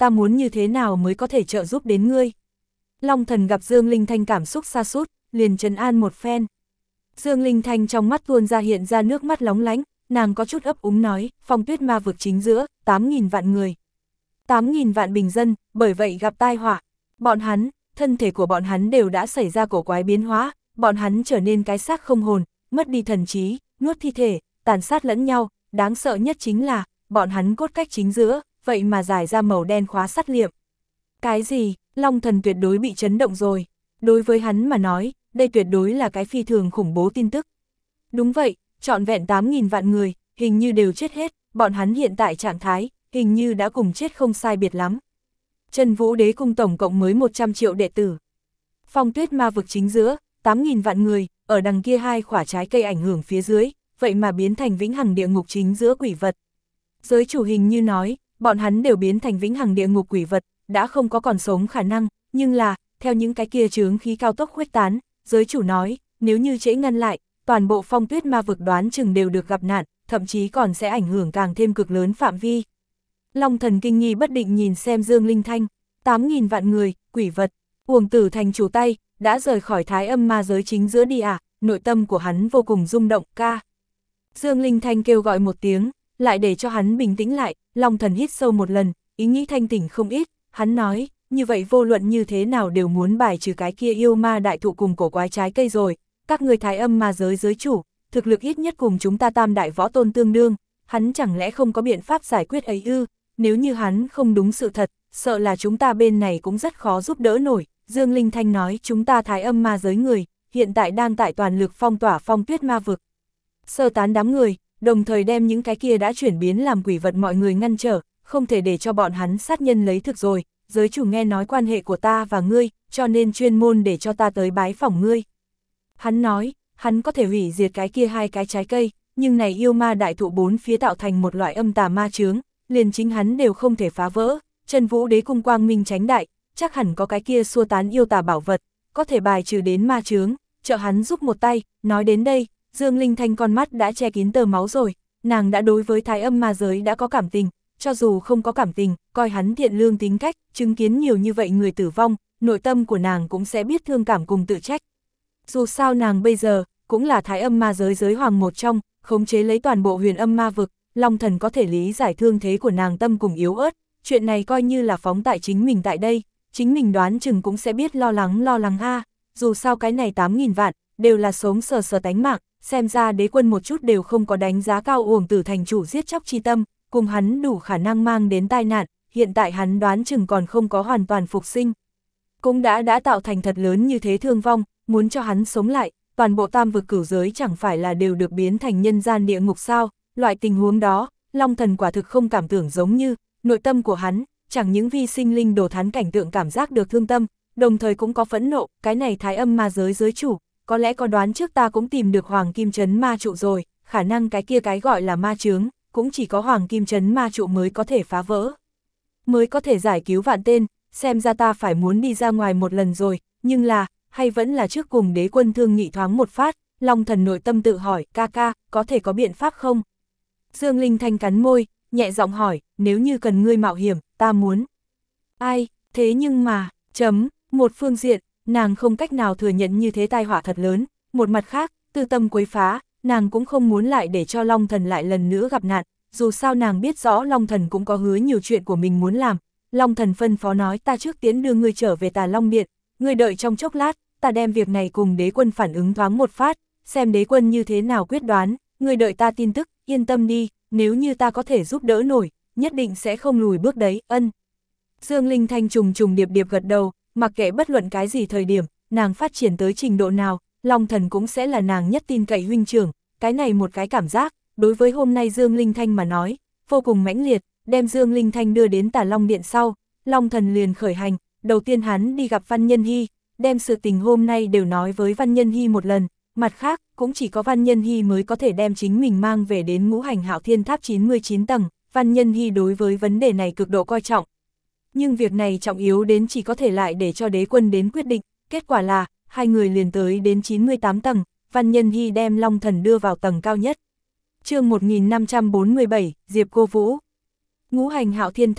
ta muốn như thế nào mới có thể trợ giúp đến ngươi. Long Thần gặp Dương Linh Thanh cảm xúc sa sút, liền trấn an một phen. Dương Linh Thanh trong mắt tuôn ra hiện ra nước mắt lóng lánh, nàng có chút ấp úng nói, Phong Tuyết Ma vực chính giữa, tám nghìn vạn người. tám nghìn vạn bình dân, bởi vậy gặp tai họa. Bọn hắn, thân thể của bọn hắn đều đã xảy ra cổ quái biến hóa, bọn hắn trở nên cái xác không hồn, mất đi thần trí, nuốt thi thể, tàn sát lẫn nhau, đáng sợ nhất chính là, bọn hắn cốt cách chính giữa, vậy mà giải ra màu đen khóa sắt liệm. Cái gì? Long Thần tuyệt đối bị chấn động rồi. Đối với hắn mà nói, đây tuyệt đối là cái phi thường khủng bố tin tức. Đúng vậy, trọn vẹn tám nghìn vạn người, hình như đều chết hết, bọn hắn hiện tại trạng thái, hình như đã cùng chết không sai biệt lắm. Chân Vũ Đế Cung tổng cộng mới một trăm triệu đệ tử. Phong Tuyết Ma vực chính giữa, tám nghìn vạn người, ở đằng kia hai quả trái cây ảnh hưởng phía dưới, vậy mà biến thành vĩnh hằng địa ngục chính giữa quỷ vật. Giới chủ hình như nói, bọn hắn đều biến thành vĩnh hằng địa ngục quỷ vật, đã không có còn sống khả năng, nhưng là, theo những cái kia chướng khí cao tốc khuếch tán, giới chủ nói, nếu như trễ ngăn lại, toàn bộ Phong Tuyết Ma vực đoán chừng đều được gặp nạn, thậm chí còn sẽ ảnh hưởng càng thêm cực lớn phạm vi. Long Thần kinh nghi bất định nhìn xem Dương Linh Thanh, tám nghìn vạn người, quỷ vật, Uổng Tử Thành chủ tay, đã rời khỏi thái âm ma giới chính giữa đi à, nội tâm của hắn vô cùng rung động, ca. Dương Linh Thanh kêu gọi một tiếng, lại để cho hắn bình tĩnh lại, Long Thần hít sâu một lần, ý nghĩ thanh tỉnh không ít, hắn nói, như vậy vô luận như thế nào đều muốn bài trừ cái kia yêu ma đại thụ cùng cổ quái trái cây rồi, các người thái âm ma giới giới chủ, thực lực ít nhất cùng chúng ta tam đại võ tôn tương đương, hắn chẳng lẽ không có biện pháp giải quyết ấy ư, nếu như hắn không đúng sự thật, sợ là chúng ta bên này cũng rất khó giúp đỡ nổi. Dương Linh Thanh nói chúng ta thái âm ma giới người, hiện tại đang tại toàn lực phong tỏa Phong Tuyết Ma vực. Sơ tán đám người, đồng thời đem những cái kia đã chuyển biến làm quỷ vật mọi người ngăn trở, không thể để cho bọn hắn sát nhân lấy thực rồi, giới chủ nghe nói quan hệ của ta và ngươi, cho nên chuyên môn để cho ta tới bái phỏng ngươi. Hắn nói, hắn có thể hủy diệt cái kia hai cái trái cây, nhưng này yêu ma đại thụ bốn phía tạo thành một loại âm tà ma chướng, liền chính hắn đều không thể phá vỡ. Chân Vũ Đế Cung quang minh chánh đại, chắc hẳn có cái kia xua tán yêu tà bảo vật, có thể bài trừ đến ma chướng, trợ hắn giúp một tay. Nói đến đây, Dương Linh Thanh con mắt đã che kín tơ máu rồi, nàng đã đối với thái âm ma giới đã có cảm tình, cho dù không có cảm tình, coi hắn thiện lương tính cách, chứng kiến nhiều như vậy người tử vong, nội tâm của nàng cũng sẽ biết thương cảm cùng tự trách. Dù sao nàng bây giờ, cũng là thái âm ma giới giới hoàng một trong, khống chế lấy toàn bộ huyền âm ma vực, Long Thần có thể lý giải thương thế của nàng tâm cùng yếu ớt, chuyện này coi như là phóng tại chính mình tại đây, chính mình đoán chừng cũng sẽ biết lo lắng lo lắng a. Dù sao cái này tám nghìn vạn, đều là sống sờ sờ tánh mạng, xem ra đế quân một chút đều không có đánh giá cao Uổng Tử Thành chủ giết chóc chi tâm, cùng hắn đủ khả năng mang đến tai nạn, hiện tại hắn đoán chừng còn không có hoàn toàn phục sinh. Cũng đã đã tạo thành thật lớn như thế thương vong, muốn cho hắn sống lại, toàn bộ tam vực cửu giới chẳng phải là đều được biến thành nhân gian địa ngục sao, loại tình huống đó, Long Thần quả thực không cảm tưởng giống như, nội tâm của hắn, chẳng những vi sinh linh đồ thán cảnh tượng cảm giác được thương tâm, đồng thời cũng có phẫn nộ, cái này thái âm ma giới giới chủ, có lẽ có đoán trước ta cũng tìm được Hoàng Kim Trấn ma trụ rồi, khả năng cái kia cái gọi là ma chướng, cũng chỉ có Hoàng Kim Trấn ma trụ mới có thể phá vỡ, mới có thể giải cứu vạn tên, xem ra ta phải muốn đi ra ngoài một lần rồi, nhưng là, hay vẫn là trước cùng đế quân thương nghị thoáng một phát. Long Thần nội tâm tự hỏi, ca ca, có thể có biện pháp không? Dương Linh Thanh cắn môi, nhẹ giọng hỏi, nếu như cần ngươi mạo hiểm, ta muốn. Ai, thế nhưng mà, chấm, một phương diện, nàng không cách nào thừa nhận như thế tai họa thật lớn, một mặt khác, tư tâm quấy phá, nàng cũng không muốn lại để cho Long Thần lại lần nữa gặp nạn, dù sao nàng biết rõ Long Thần cũng có hứa nhiều chuyện của mình muốn làm. Long Thần phân phó nói ta trước tiến đưa ngươi trở về Tà Long Điện, ngươi đợi trong chốc lát, ta đem việc này cùng đế quân phản ứng thoáng một phát, xem đế quân như thế nào quyết đoán, ngươi đợi ta tin tức, yên tâm đi, nếu như ta có thể giúp đỡ nổi, nhất định sẽ không lùi bước đấy, ân. Dương Linh Thanh trùng trùng điệp điệp gật đầu, mặc kệ bất luận cái gì thời điểm, nàng phát triển tới trình độ nào, Long Thần cũng sẽ là nàng nhất tin cậy huynh trưởng, cái này một cái cảm giác, đối với hôm nay Dương Linh Thanh mà nói, vô cùng mãnh liệt, đem Dương Linh Thanh đưa đến Tà Long Điện sau, Long Thần liền khởi hành, đầu tiên hắn đi gặp Văn Nhân Hy, đem sự tình hôm nay đều nói với Văn Nhân Hy một lần, mặt khác, cũng chỉ có Văn Nhân Hy mới có thể đem chính mình mang về đến Ngũ Hành Hạo Thiên Tháp chín mươi chín tầng, Văn Nhân Hy đối với vấn đề này cực độ coi trọng. Nhưng việc này trọng yếu đến chỉ có thể lại để cho đế quân đến quyết định, kết quả là, hai người liền tới đến chín mươi tám tầng, Văn Nhân Hy đem Long Thần đưa vào tầng cao nhất. Chương một nghìn năm trăm bốn mươi bảy, Diệp Cô Vũ. Ngũ Hành Hạo Thiên Tháp,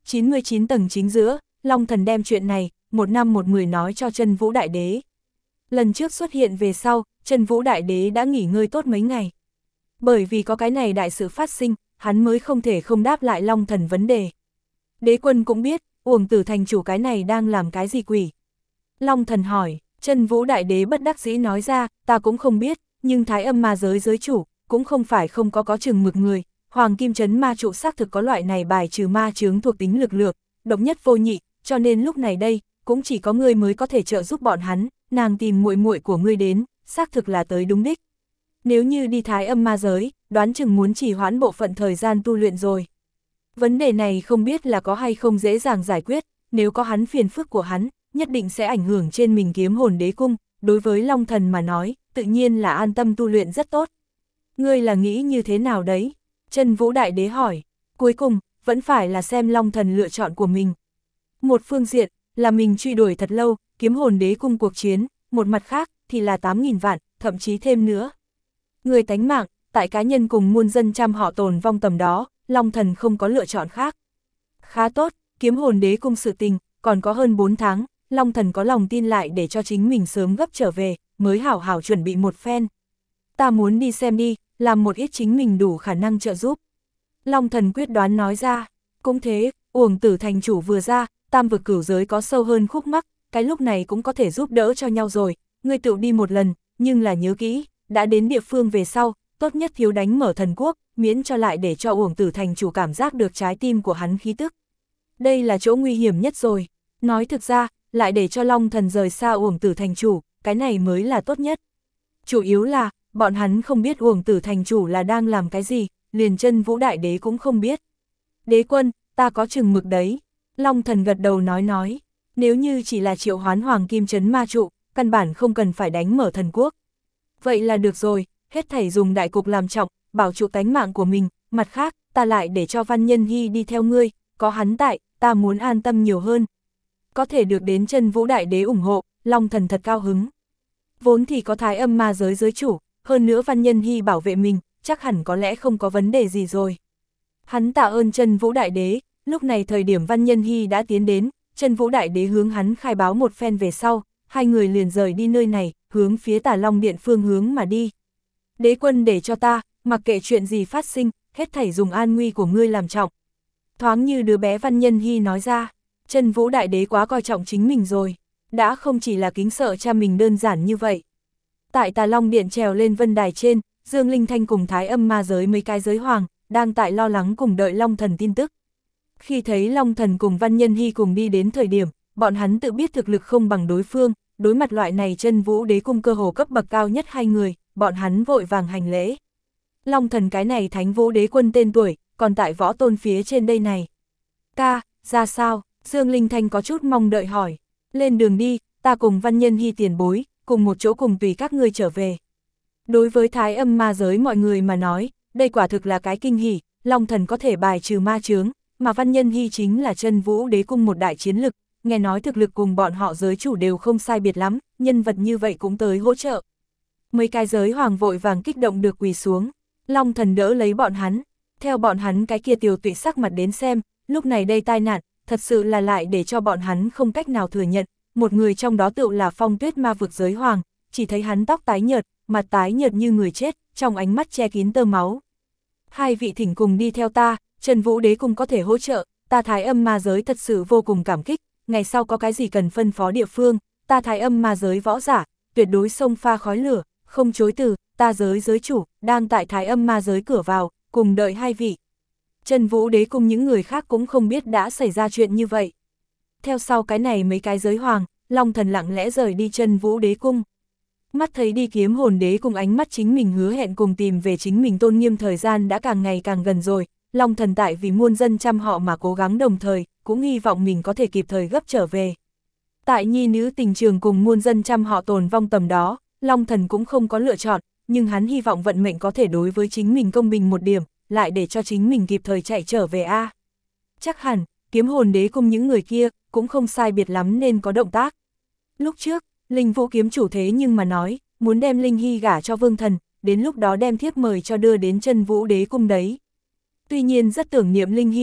chín mươi chín tầng chính giữa, Long Thần đem chuyện này, một năm một mười nói cho Chân Vũ Đại Đế. Lần trước xuất hiện về sau, Chân Vũ Đại Đế đã nghỉ ngơi tốt mấy ngày. Bởi vì có cái này đại sự phát sinh, hắn mới không thể không đáp lại Long Thần vấn đề. Đế Quân cũng biết, Uổng Tử thành chủ cái này đang làm cái gì quỷ. Long Thần hỏi, Chân Vũ Đại Đế bất đắc dĩ nói ra, ta cũng không biết, nhưng Thái Âm Ma giới giới chủ, cũng không phải không có có chừng mực người. Hoàng Kim Trấn ma trụ xác thực có loại này bài trừ ma chướng thuộc tính lực lượng, độc nhất vô nhị, cho nên lúc này đây, cũng chỉ có ngươi mới có thể trợ giúp bọn hắn, nàng tìm muội muội của ngươi đến, xác thực là tới đúng đích. Nếu như đi Thái Âm ma giới, đoán chừng muốn trì hoãn bộ phận thời gian tu luyện rồi. Vấn đề này không biết là có hay không dễ dàng giải quyết, nếu có hắn phiền phức của hắn, nhất định sẽ ảnh hưởng trên mình Kiếm Hồn Đế cung, đối với Long Thần mà nói, tự nhiên là an tâm tu luyện rất tốt. Ngươi là nghĩ như thế nào đấy? Chân Vũ Đại Đế hỏi, cuối cùng, vẫn phải là xem Long Thần lựa chọn của mình. Một phương diện, là mình truy đuổi thật lâu, Kiếm Hồn Đế cung cuộc chiến, một mặt khác, thì là tám nghìn vạn, thậm chí thêm nữa. Người tánh mạng, tại cá nhân cùng muôn dân trăm họ tồn vong tầm đó, Long Thần không có lựa chọn khác. Khá tốt, Kiếm Hồn Đế cung sự tình, còn có hơn bốn tháng, Long Thần có lòng tin lại để cho chính mình sớm gấp trở về, mới hảo hảo chuẩn bị một phen. Ta muốn đi xem đi, làm một ít chính mình đủ khả năng trợ giúp. Long Thần quyết đoán nói ra, cũng thế, Uổng Tử thành chủ vừa ra, tam vực cửu giới có sâu hơn khúc mắc, cái lúc này cũng có thể giúp đỡ cho nhau rồi, ngươi tự đi một lần, nhưng là nhớ kỹ, đã đến địa phương về sau, tốt nhất thiếu đánh mở thần quốc, miễn cho lại để cho Uổng Tử thành chủ cảm giác được trái tim của hắn khí tức. Đây là chỗ nguy hiểm nhất rồi, nói thực ra, lại để cho Long Thần rời xa Uổng Tử thành chủ, cái này mới là tốt nhất. Chủ yếu là, bọn hắn không biết Uổng Tử thành chủ là đang làm cái gì, liền Chân Vũ Đại Đế cũng không biết. Đế Quân, ta có chừng mực đấy. Long Thần gật đầu nói nói, nếu như chỉ là triệu hoán Hoàng Kim Trấn ma trụ, căn bản không cần phải đánh mở thần quốc. Vậy là được rồi, hết thảy dùng đại cục làm trọng, bảo trụ tánh mạng của mình, mặt khác, ta lại để cho Văn Nhân Hy đi theo ngươi, có hắn tại, ta muốn an tâm nhiều hơn. Có thể được đến Chân Vũ Đại Đế ủng hộ, Long Thần thật cao hứng. Vốn thì có Thái Âm ma giới giới chủ, hơn nữa Văn Nhân Hy bảo vệ mình, chắc hẳn có lẽ không có vấn đề gì rồi. Hắn tạ ơn Chân Vũ Đại Đế, lúc này thời điểm Văn Nhân Hy đã tiến đến, Chân Vũ Đại Đế hướng hắn khai báo một phen về sau, hai người liền rời đi nơi này, hướng phía Tà Long Điện phương hướng mà đi. Đế Quân để cho ta, mặc kệ chuyện gì phát sinh, hết thảy dùng an nguy của ngươi làm trọng. Thoáng như đứa bé Văn Nhân Hy nói ra, Chân Vũ Đại Đế quá coi trọng chính mình rồi, đã không chỉ là kính sợ cha mình đơn giản như vậy. Tại Tà Long Điện trèo lên vân đài trên, Dương Linh Thanh cùng Thái Âm ma giới mấy cái giới hoàng, đang tại lo lắng cùng đợi Long Thần tin tức. Khi thấy Long Thần cùng Văn Nhân Hy cùng đi đến thời điểm, bọn hắn tự biết thực lực không bằng đối phương, đối mặt loại này Chân Vũ Đế cung cơ hồ cấp bậc cao nhất hai người, bọn hắn vội vàng hành lễ. Long Thần cái này Thánh Vũ Đế quân tên tuổi, còn tại võ tôn phía trên đây này. Ca, ra sao? Dương Linh Thanh có chút mong đợi hỏi. Lên đường đi, ta cùng Văn Nhân Hy tiền bối, cùng một chỗ cùng tùy các ngươi trở về. Đối với Thái Âm ma giới mọi người mà nói, đây quả thực là cái kinh hỉ, Long Thần có thể bài trừ ma chướng, mà Văn Nhân Hy chính là Chân Vũ Đế cung một đại chiến lực, nghe nói thực lực cùng bọn họ giới chủ đều không sai biệt lắm, nhân vật như vậy cũng tới hỗ trợ. Mấy cái giới hoàng vội vàng kích động được quỳ xuống, Long Thần đỡ lấy bọn hắn, theo bọn hắn cái kia tiều tụy sắc mặt đến xem, lúc này đây tai nạn, thật sự là lại để cho bọn hắn không cách nào thừa nhận, một người trong đó tựu là Phong Tuyết ma vực giới hoàng, chỉ thấy hắn tóc tái nhợt, mặt tái nhợt như người chết, trong ánh mắt che kín tơ máu. Hai vị thỉnh cùng đi theo ta, Chân Vũ Đế cung có thể hỗ trợ, ta Thái Âm ma giới thật sự vô cùng cảm kích, ngày sau có cái gì cần phân phó địa phương, ta Thái Âm ma giới võ giả, tuyệt đối xông pha khói lửa, không chối từ, ta giới giới chủ, đang tại Thái Âm ma giới cửa vào, cùng đợi hai vị. Chân Vũ Đế cùng những người khác cũng không biết đã xảy ra chuyện như vậy. Theo sau cái này mấy cái giới hoàng, Long Thần lặng lẽ rời đi Chân Vũ Đế cung. Mắt thấy đi Kiếm Hồn Đế cùng ánh mắt chính mình hứa hẹn cùng tìm về chính mình tôn nghiêm thời gian đã càng ngày càng gần rồi, Long Thần tại vì muôn dân trăm họ mà cố gắng đồng thời, cũng hy vọng mình có thể kịp thời gấp trở về. Tại nhi nữ tình trường cùng muôn dân trăm họ tồn vong tầm đó, Long Thần cũng không có lựa chọn, nhưng hắn hy vọng vận mệnh có thể đối với chính mình công bình một điểm, lại để cho chính mình kịp thời chạy trở về a. Chắc hẳn, Kiếm Hồn Đế cùng những người kia, cũng không sai biệt lắm nên có động tác. Lúc trước, Linh Vũ kiếm chủ thế nhưng mà nói, muốn đem Linh Hy gả cho Vương Thần, đến lúc đó đem thiếp mời cho đưa đến Chân Vũ Đế cung đấy. Tuy nhiên rất tưởng niệm Linh Hy,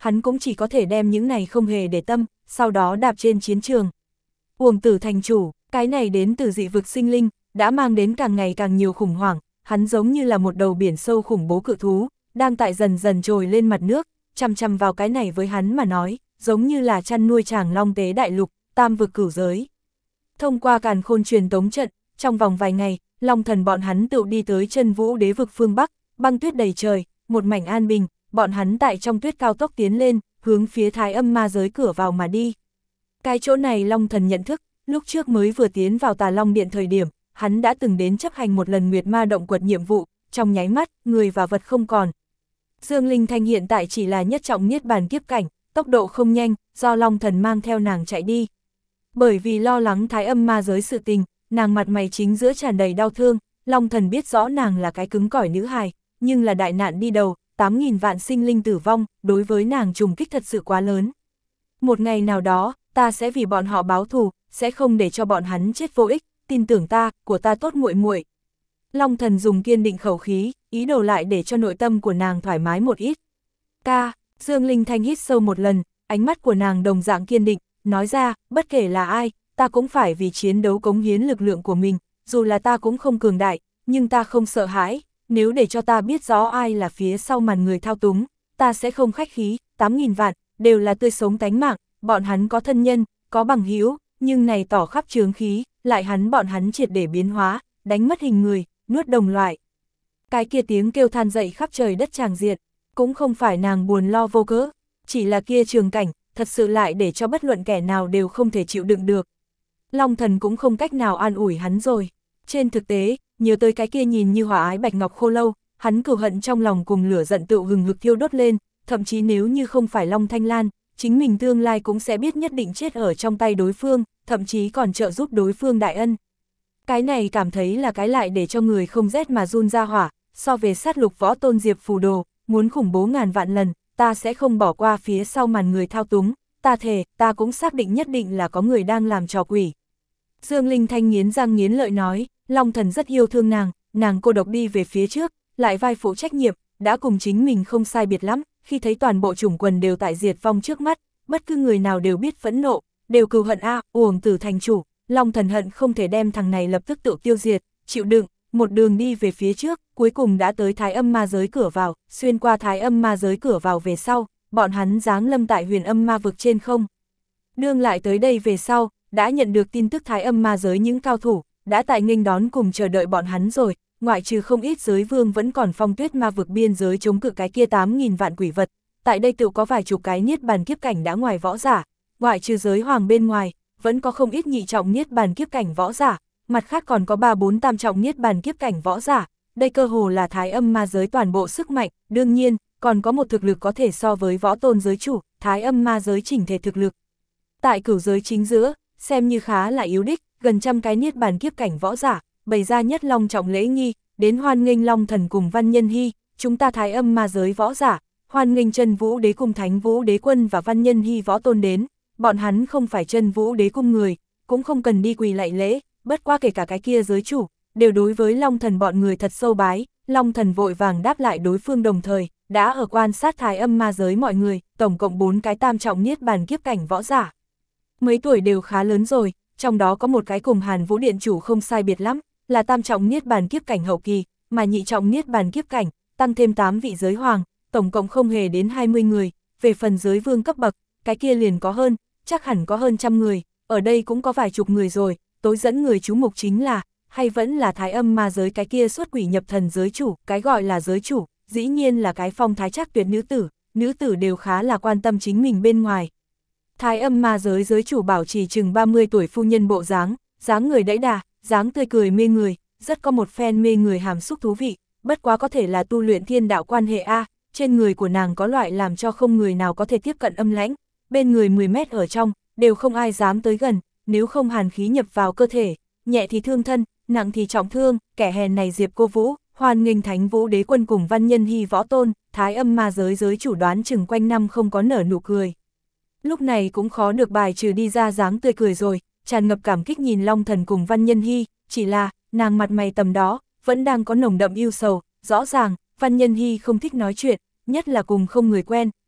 hắn cũng chỉ có thể đem những này không hề để tâm, sau đó đạp trên chiến trường. Uổng Tử thành chủ, cái này đến từ dị vực sinh linh, đã mang đến càng ngày càng nhiều khủng hoảng, hắn giống như là một đầu biển sâu khủng bố cự thú, đang tại dần dần trồi lên mặt nước, chằm chằm vào cái này với hắn mà nói, giống như là chăn nuôi tràng long tế đại lục, tam vực cửu giới. Thông qua càn khôn truyền tống trận, trong vòng vài ngày, Long Thần bọn hắn tự đi tới chân vũ đế vực phương Bắc, băng tuyết đầy trời, một mảnh an bình, bọn hắn tại trong tuyết cao tốc tiến lên, hướng phía Thái Âm ma giới cửa vào mà đi. Cái chỗ này Long Thần nhận thức, lúc trước mới vừa tiến vào Tà Long Điện thời điểm, hắn đã từng đến chấp hành một lần Nguyệt Ma động quật nhiệm vụ, trong nháy mắt, người và vật không còn. Dương Linh Thanh hiện tại chỉ là nhất trọng niết bàn kiếp cảnh, tốc độ không nhanh, do Long Thần mang theo nàng chạy đi. Bởi vì lo lắng Thái Âm ma giới sự tình, nàng mặt mày chính giữa tràn đầy đau thương, Long Thần biết rõ nàng là cái cứng cỏi nữ hài, nhưng là đại nạn đi đầu, tám nghìn vạn sinh linh tử vong, đối với nàng trùng kích thật sự quá lớn. Một ngày nào đó, ta sẽ vì bọn họ báo thù, sẽ không để cho bọn hắn chết vô ích, tin tưởng ta, của ta tốt muội muội. Long Thần dùng kiên định khẩu khí, ý đồ lại để cho nội tâm của nàng thoải mái một ít. Ca, Dương Linh Thanh hít sâu một lần, ánh mắt của nàng đồng dạng kiên định, nói ra, bất kể là ai, ta cũng phải vì chiến đấu cống hiến lực lượng của mình, dù là ta cũng không cường đại, nhưng ta không sợ hãi, nếu để cho ta biết rõ ai là phía sau màn người thao túng, ta sẽ không khách khí, tám nghìn vạn, đều là tươi sống tánh mạng, bọn hắn có thân nhân, có bằng hữu, nhưng này tỏ khắp chướng khí, lại hắn bọn hắn triệt để biến hóa, đánh mất hình người, nuốt đồng loại. Cái kia tiếng kêu than dậy khắp trời đất tràng diện, cũng không phải nàng buồn lo vô cớ, chỉ là kia trường cảnh, thật sự lại để cho bất luận kẻ nào đều không thể chịu đựng được. Long Thần cũng không cách nào an ủi hắn rồi. Trên thực tế, nhớ tới cái kia nhìn như hỏa ái bạch ngọc khô lâu, hắn cừu hận trong lòng cùng lửa giận tựu hừng hực thiêu đốt lên, thậm chí nếu như không phải Long Thanh Lan, chính mình tương lai cũng sẽ biết nhất định chết ở trong tay đối phương, thậm chí còn trợ giúp đối phương đại ân. Cái này cảm thấy là cái lại để cho người không rét mà run ra hỏa, so về sát lục võ tôn Diệp Phù Đồ, muốn khủng bố ngàn vạn lần, ta sẽ không bỏ qua phía sau màn người thao túng, ta thề, ta cũng xác định nhất định là có người đang làm trò quỷ. Dương Linh Thanh nghiến răng nghiến lợi nói, Long Thần rất yêu thương nàng, nàng cô độc đi về phía trước, lại vai phụ trách nhiệm, đã cùng chính mình không sai biệt lắm, khi thấy toàn bộ chủng quần đều tại diệt vong trước mắt, bất cứ người nào đều biết phẫn nộ, đều cừu hận a, Uổng Tử thành chủ, Long Thần hận không thể đem thằng này lập tức tự tiêu diệt, chịu đựng, một đường đi về phía trước, cuối cùng đã tới Thái Âm ma giới cửa vào, xuyên qua Thái Âm ma giới cửa vào về sau, bọn hắn giáng lâm tại Huyền Âm ma vực trên không. Đương lại tới đây về sau, đã nhận được tin tức Thái Âm ma giới những cao thủ, đã tại nghênh đón cùng chờ đợi bọn hắn rồi, ngoại trừ không ít giới vương vẫn còn phong tuyết ma vực biên giới chống cự cái kia tám nghìn vạn quỷ vật, tại đây tự có vài chục cái niết bàn kiếp cảnh đã ngoài võ giả, ngoại trừ giới hoàng bên ngoài, vẫn có không ít nhị trọng niết bàn kiếp cảnh võ giả, mặt khác còn có ba bốn tam trọng niết bàn kiếp cảnh võ giả, đây cơ hồ là Thái Âm ma giới toàn bộ sức mạnh, đương nhiên, còn có một thực lực có thể so với võ tôn giới chủ, Thái Âm ma giới chỉnh thể thực lực. Tại cửu giới chính giữa, xem như khá là yếu đích, gần trăm cái niết bàn kiếp cảnh võ giả, bày ra nhất long trọng lễ nghi, đến hoan nghênh Long Thần cùng Văn Nhân Hy, chúng ta Thái Âm ma giới võ giả, hoan nghênh Chân Vũ Đế cung Thánh Vũ Đế quân và Văn Nhân Hy võ tôn đến, bọn hắn không phải Chân Vũ Đế cung người, cũng không cần đi quỳ lạy lễ, bất qua kể cả cái kia giới chủ, đều đối với Long Thần bọn người thật sâu bái, Long Thần vội vàng đáp lại đối phương đồng thời, đã ở quan sát Thái Âm ma giới mọi người, tổng cộng bốn cái tam trọng niết bàn kiếp cảnh võ giả. Mấy tuổi đều khá lớn rồi, trong đó có một cái cùng Hàn Vũ Điện chủ không sai biệt lắm, là tam trọng niết bàn kiếp cảnh hậu kỳ, mà nhị trọng niết bàn kiếp cảnh, tăng thêm tám vị giới hoàng, tổng cộng không hề đến hai mươi người, về phần giới vương cấp bậc, cái kia liền có hơn, chắc hẳn có hơn trăm người, ở đây cũng có vài chục người rồi, tối dẫn người chú mục chính là, hay vẫn là Thái Âm ma giới cái kia xuất quỷ nhập thần giới chủ, cái gọi là giới chủ, dĩ nhiên là cái phong thái chắc tuyệt nữ tử, nữ tử đều khá là quan tâm chính mình bên ngoài. Thái Âm ma giới giới chủ bảo trì chừng ba mươi tuổi phu nhân bộ dáng, dáng người đẫy đà, dáng tươi cười mê người, rất có một phen mê người hàm xúc thú vị, bất quá có thể là tu luyện thiên đạo quan hệ A, trên người của nàng có loại làm cho không người nào có thể tiếp cận âm lãnh, bên người mười mét ở trong, đều không ai dám tới gần, nếu không hàn khí nhập vào cơ thể, nhẹ thì thương thân, nặng thì trọng thương, kẻ hèn này Diệp Cô Vũ, hoan nghênh Thánh Vũ Đế quân cùng Văn Nhân Hy võ tôn, Thái Âm ma giới giới chủ đoán chừng quanh năm không có nở nụ cười. Lúc này cũng khó được bài trừ đi ra dáng tươi cười rồi, tràn ngập cảm kích nhìn Long Thần cùng Văn Nhân Hy, chỉ là, nàng mặt mày tầm đó, vẫn đang có nồng đậm yêu sầu, rõ ràng, Văn Nhân Hy không thích nói chuyện, nhất là cùng không người quen,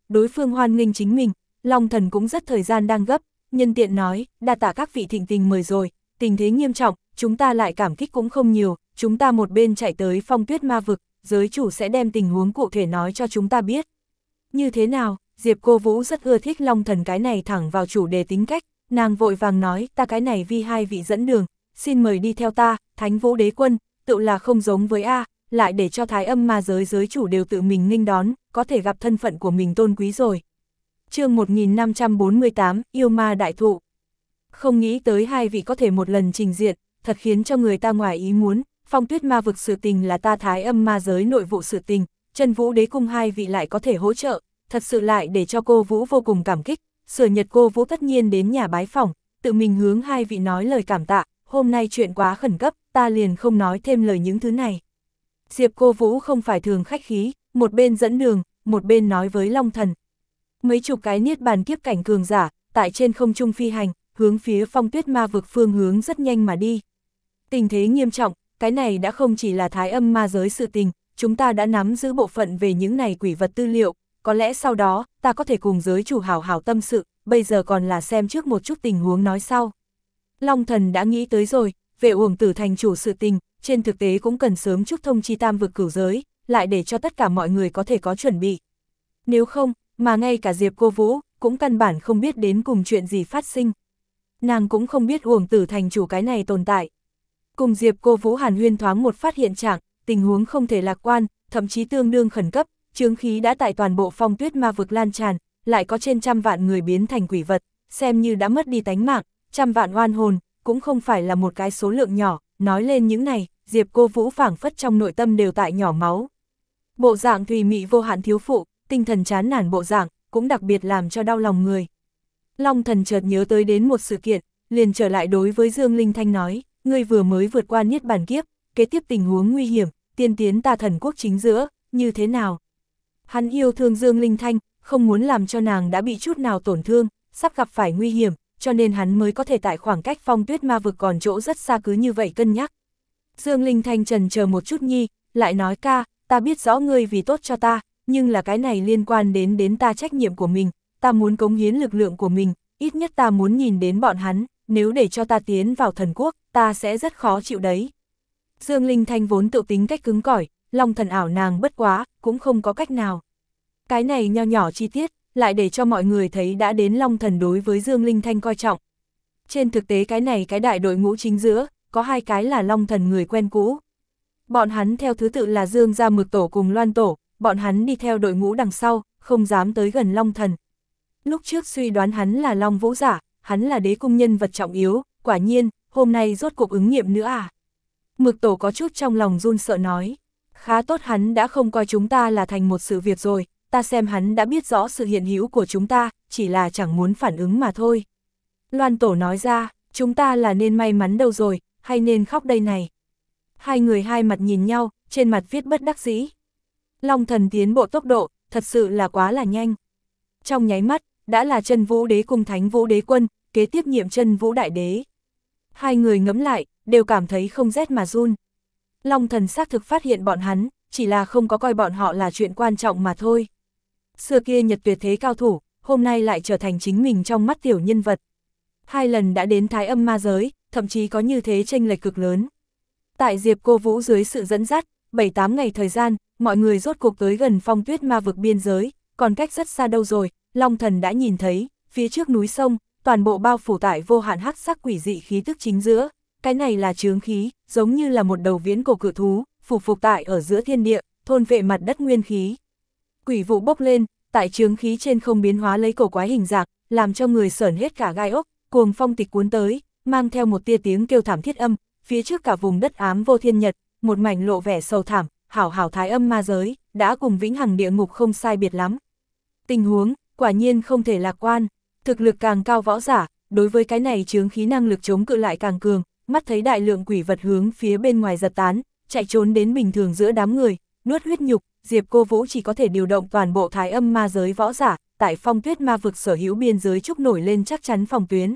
đối phương hoan nghênh chính mình, Long Thần cũng rất thời gian đang gấp, nhân tiện nói, đa tạ các vị thịnh tình mời rồi, tình thế nghiêm trọng, chúng ta lại cảm kích cũng không nhiều, chúng ta một bên chạy tới Phong Tuyết Ma Vực, giới chủ sẽ đem tình huống cụ thể nói cho chúng ta biết. Như thế nào, Diệp Cô Vũ rất ưa thích Long Thần cái này thẳng vào chủ đề tính cách, nàng vội vàng nói, ta cái này vì hai vị dẫn đường, xin mời đi theo ta, Thánh Vũ Đế Quân, tự là không giống với A, lại để cho Thái Âm Ma giới giới chủ đều tự mình nghênh đón, có thể gặp thân phận của mình tôn quý rồi. Chương một nghìn năm trăm bốn mươi tám, Yêu Ma Đại Thụ. Không nghĩ tới hai vị có thể một lần trình diện, thật khiến cho người ta ngoài ý muốn, Phong Tuyết Ma Vực sự tình là ta Thái Âm Ma giới nội vụ sự tình, Chân Vũ Đế Cung hai vị lại có thể hỗ trợ, thật sự lại để cho cô Vũ vô cùng cảm kích, sửa nhật cô Vũ tất nhiên đến nhà bái phỏng, tự mình hướng hai vị nói lời cảm tạ, hôm nay chuyện quá khẩn cấp, ta liền không nói thêm lời những thứ này. Diệp Cô Vũ không phải thường khách khí, một bên dẫn đường, một bên nói với Long Thần. Mấy chục cái niết bàn kiếp cảnh cường giả, tại trên không trung phi hành, hướng phía Phong Tuyết Ma Vực phương hướng rất nhanh mà đi. Tình thế nghiêm trọng, cái này đã không chỉ là Thái Âm Ma giới sự tình, chúng ta đã nắm giữ bộ phận về những này quỷ vật tư liệu, có lẽ sau đó, ta có thể cùng giới chủ hảo hảo tâm sự, bây giờ còn là xem trước một chút tình huống nói sau. Long Thần đã nghĩ tới rồi, về Uổng Tử thành chủ sự tình, trên thực tế cũng cần sớm chúc thông chi tam vực cửu giới, lại để cho tất cả mọi người có thể có chuẩn bị. Nếu không, mà ngay cả Diệp Cô Vũ, cũng căn bản không biết đến cùng chuyện gì phát sinh. Nàng cũng không biết Uổng Tử thành chủ cái này tồn tại. Cùng Diệp Cô Vũ hàn huyên thoáng một phát hiện trạng, tình huống không thể lạc quan, thậm chí tương đương khẩn cấp, chướng khí đã tại toàn bộ Phong Tuyết Ma Vực lan tràn, lại có trên trăm vạn người biến thành quỷ vật, xem như đã mất đi tánh mạng, trăm vạn oan hồn, cũng không phải là một cái số lượng nhỏ, nói lên những này, Diệp Cô Vũ phảng phất trong nội tâm đều tại nhỏ máu. Bộ dạng thùy mị vô hạn thiếu phụ, tinh thần chán nản bộ dạng, cũng đặc biệt làm cho đau lòng người. Long Thần chợt nhớ tới đến một sự kiện, liền trở lại đối với Dương Linh Thanh nói, ngươi vừa mới vượt qua niết bàn kiếp, kế tiếp tình huống nguy hiểm, tiên tiến ta thần quốc chính giữa, như thế nào? Hắn yêu thương Dương Linh Thanh, không muốn làm cho nàng đã bị chút nào tổn thương, sắp gặp phải nguy hiểm, cho nên hắn mới có thể tại khoảng cách Phong Tuyết Ma Vực còn chỗ rất xa cứ như vậy cân nhắc. Dương Linh Thanh trần chờ một chút nhi, lại nói ca, ta biết rõ ngươi vì tốt cho ta, nhưng là cái này liên quan đến đến ta trách nhiệm của mình, ta muốn cống hiến lực lượng của mình, ít nhất ta muốn nhìn đến bọn hắn, nếu để cho ta tiến vào thần quốc, ta sẽ rất khó chịu đấy. Dương Linh Thanh vốn tự tính cách cứng cỏi, Long Thần ảo nàng bất quá, cũng không có cách nào. Cái này nho nhỏ chi tiết, lại để cho mọi người thấy đã đến Long Thần đối với Dương Linh Thanh coi trọng. Trên thực tế cái này cái đại đội ngũ chính giữa, có hai cái là Long Thần người quen cũ. Bọn hắn theo thứ tự là Dương Gia Mực Tổ cùng Loan Tổ, bọn hắn đi theo đội ngũ đằng sau, không dám tới gần Long Thần. Lúc trước suy đoán hắn là Long Vũ giả, hắn là đế cung nhân vật trọng yếu, quả nhiên, hôm nay rốt cuộc ứng nghiệm nữa à. Mực Tổ có chút trong lòng run sợ nói, khá tốt hắn đã không coi chúng ta là thành một sự việc rồi, ta xem hắn đã biết rõ sự hiện hữu của chúng ta, chỉ là chẳng muốn phản ứng mà thôi. Loan Tổ nói ra, chúng ta là nên may mắn đâu rồi, hay nên khóc đây này. Hai người hai mặt nhìn nhau, trên mặt viết bất đắc dĩ. Long Thần tiến bộ tốc độ, thật sự là quá là nhanh. Trong nháy mắt, đã là Chân Vũ Đế cùng Thánh Vũ Đế Quân, kế tiếp nhiệm Chân Vũ Đại Đế. Hai người ngẫm lại, đều cảm thấy không rét mà run. Long Thần xác thực phát hiện bọn hắn, chỉ là không có coi bọn họ là chuyện quan trọng mà thôi. Xưa kia nhật tuyệt thế cao thủ, hôm nay lại trở thành chính mình trong mắt tiểu nhân vật. Hai lần đã đến Thái Âm Ma giới, thậm chí có như thế chênh lệch cực lớn. Tại Diệp Cô Vũ dưới sự dẫn dắt, bảy tám ngày thời gian, mọi người rốt cuộc tới gần Phong Tuyết Ma Vực biên giới, còn cách rất xa đâu rồi, Long Thần đã nhìn thấy, phía trước núi sông, toàn bộ bao phủ tại vô hạn hắc sắc quỷ dị khí tức chính giữa, cái này là chướng khí, giống như là một đầu viễn cổ cự thú, phủ phục tại ở giữa thiên địa, thôn vệ mặt đất nguyên khí. Quỷ vụ bốc lên, tại chướng khí trên không biến hóa lấy cổ quái hình dạng, làm cho người sởn hết cả gai ốc, cuồng phong tịch cuốn tới, mang theo một tia tiếng kêu thảm thiết âm, phía trước cả vùng đất ám vô thiên nhật, một mảnh lộ vẻ sầu thảm, hảo hảo Thái Âm Ma giới, đã cùng vĩnh hằng địa ngục không sai biệt lắm. Tình huống, quả nhiên không thể lạc quan, thực lực càng cao võ giả, đối với cái này chướng khí năng lực chống cự lại càng cường, mắt thấy đại lượng quỷ vật hướng phía bên ngoài giật tán, chạy trốn đến bình thường giữa đám người, nuốt huyết nhục, Diệp Cô Vũ chỉ có thể điều động toàn bộ Thái Âm Ma giới võ giả, tại Phong Tuyết Ma Vực sở hữu biên giới trúc nổi lên chắc chắn phòng tuyến.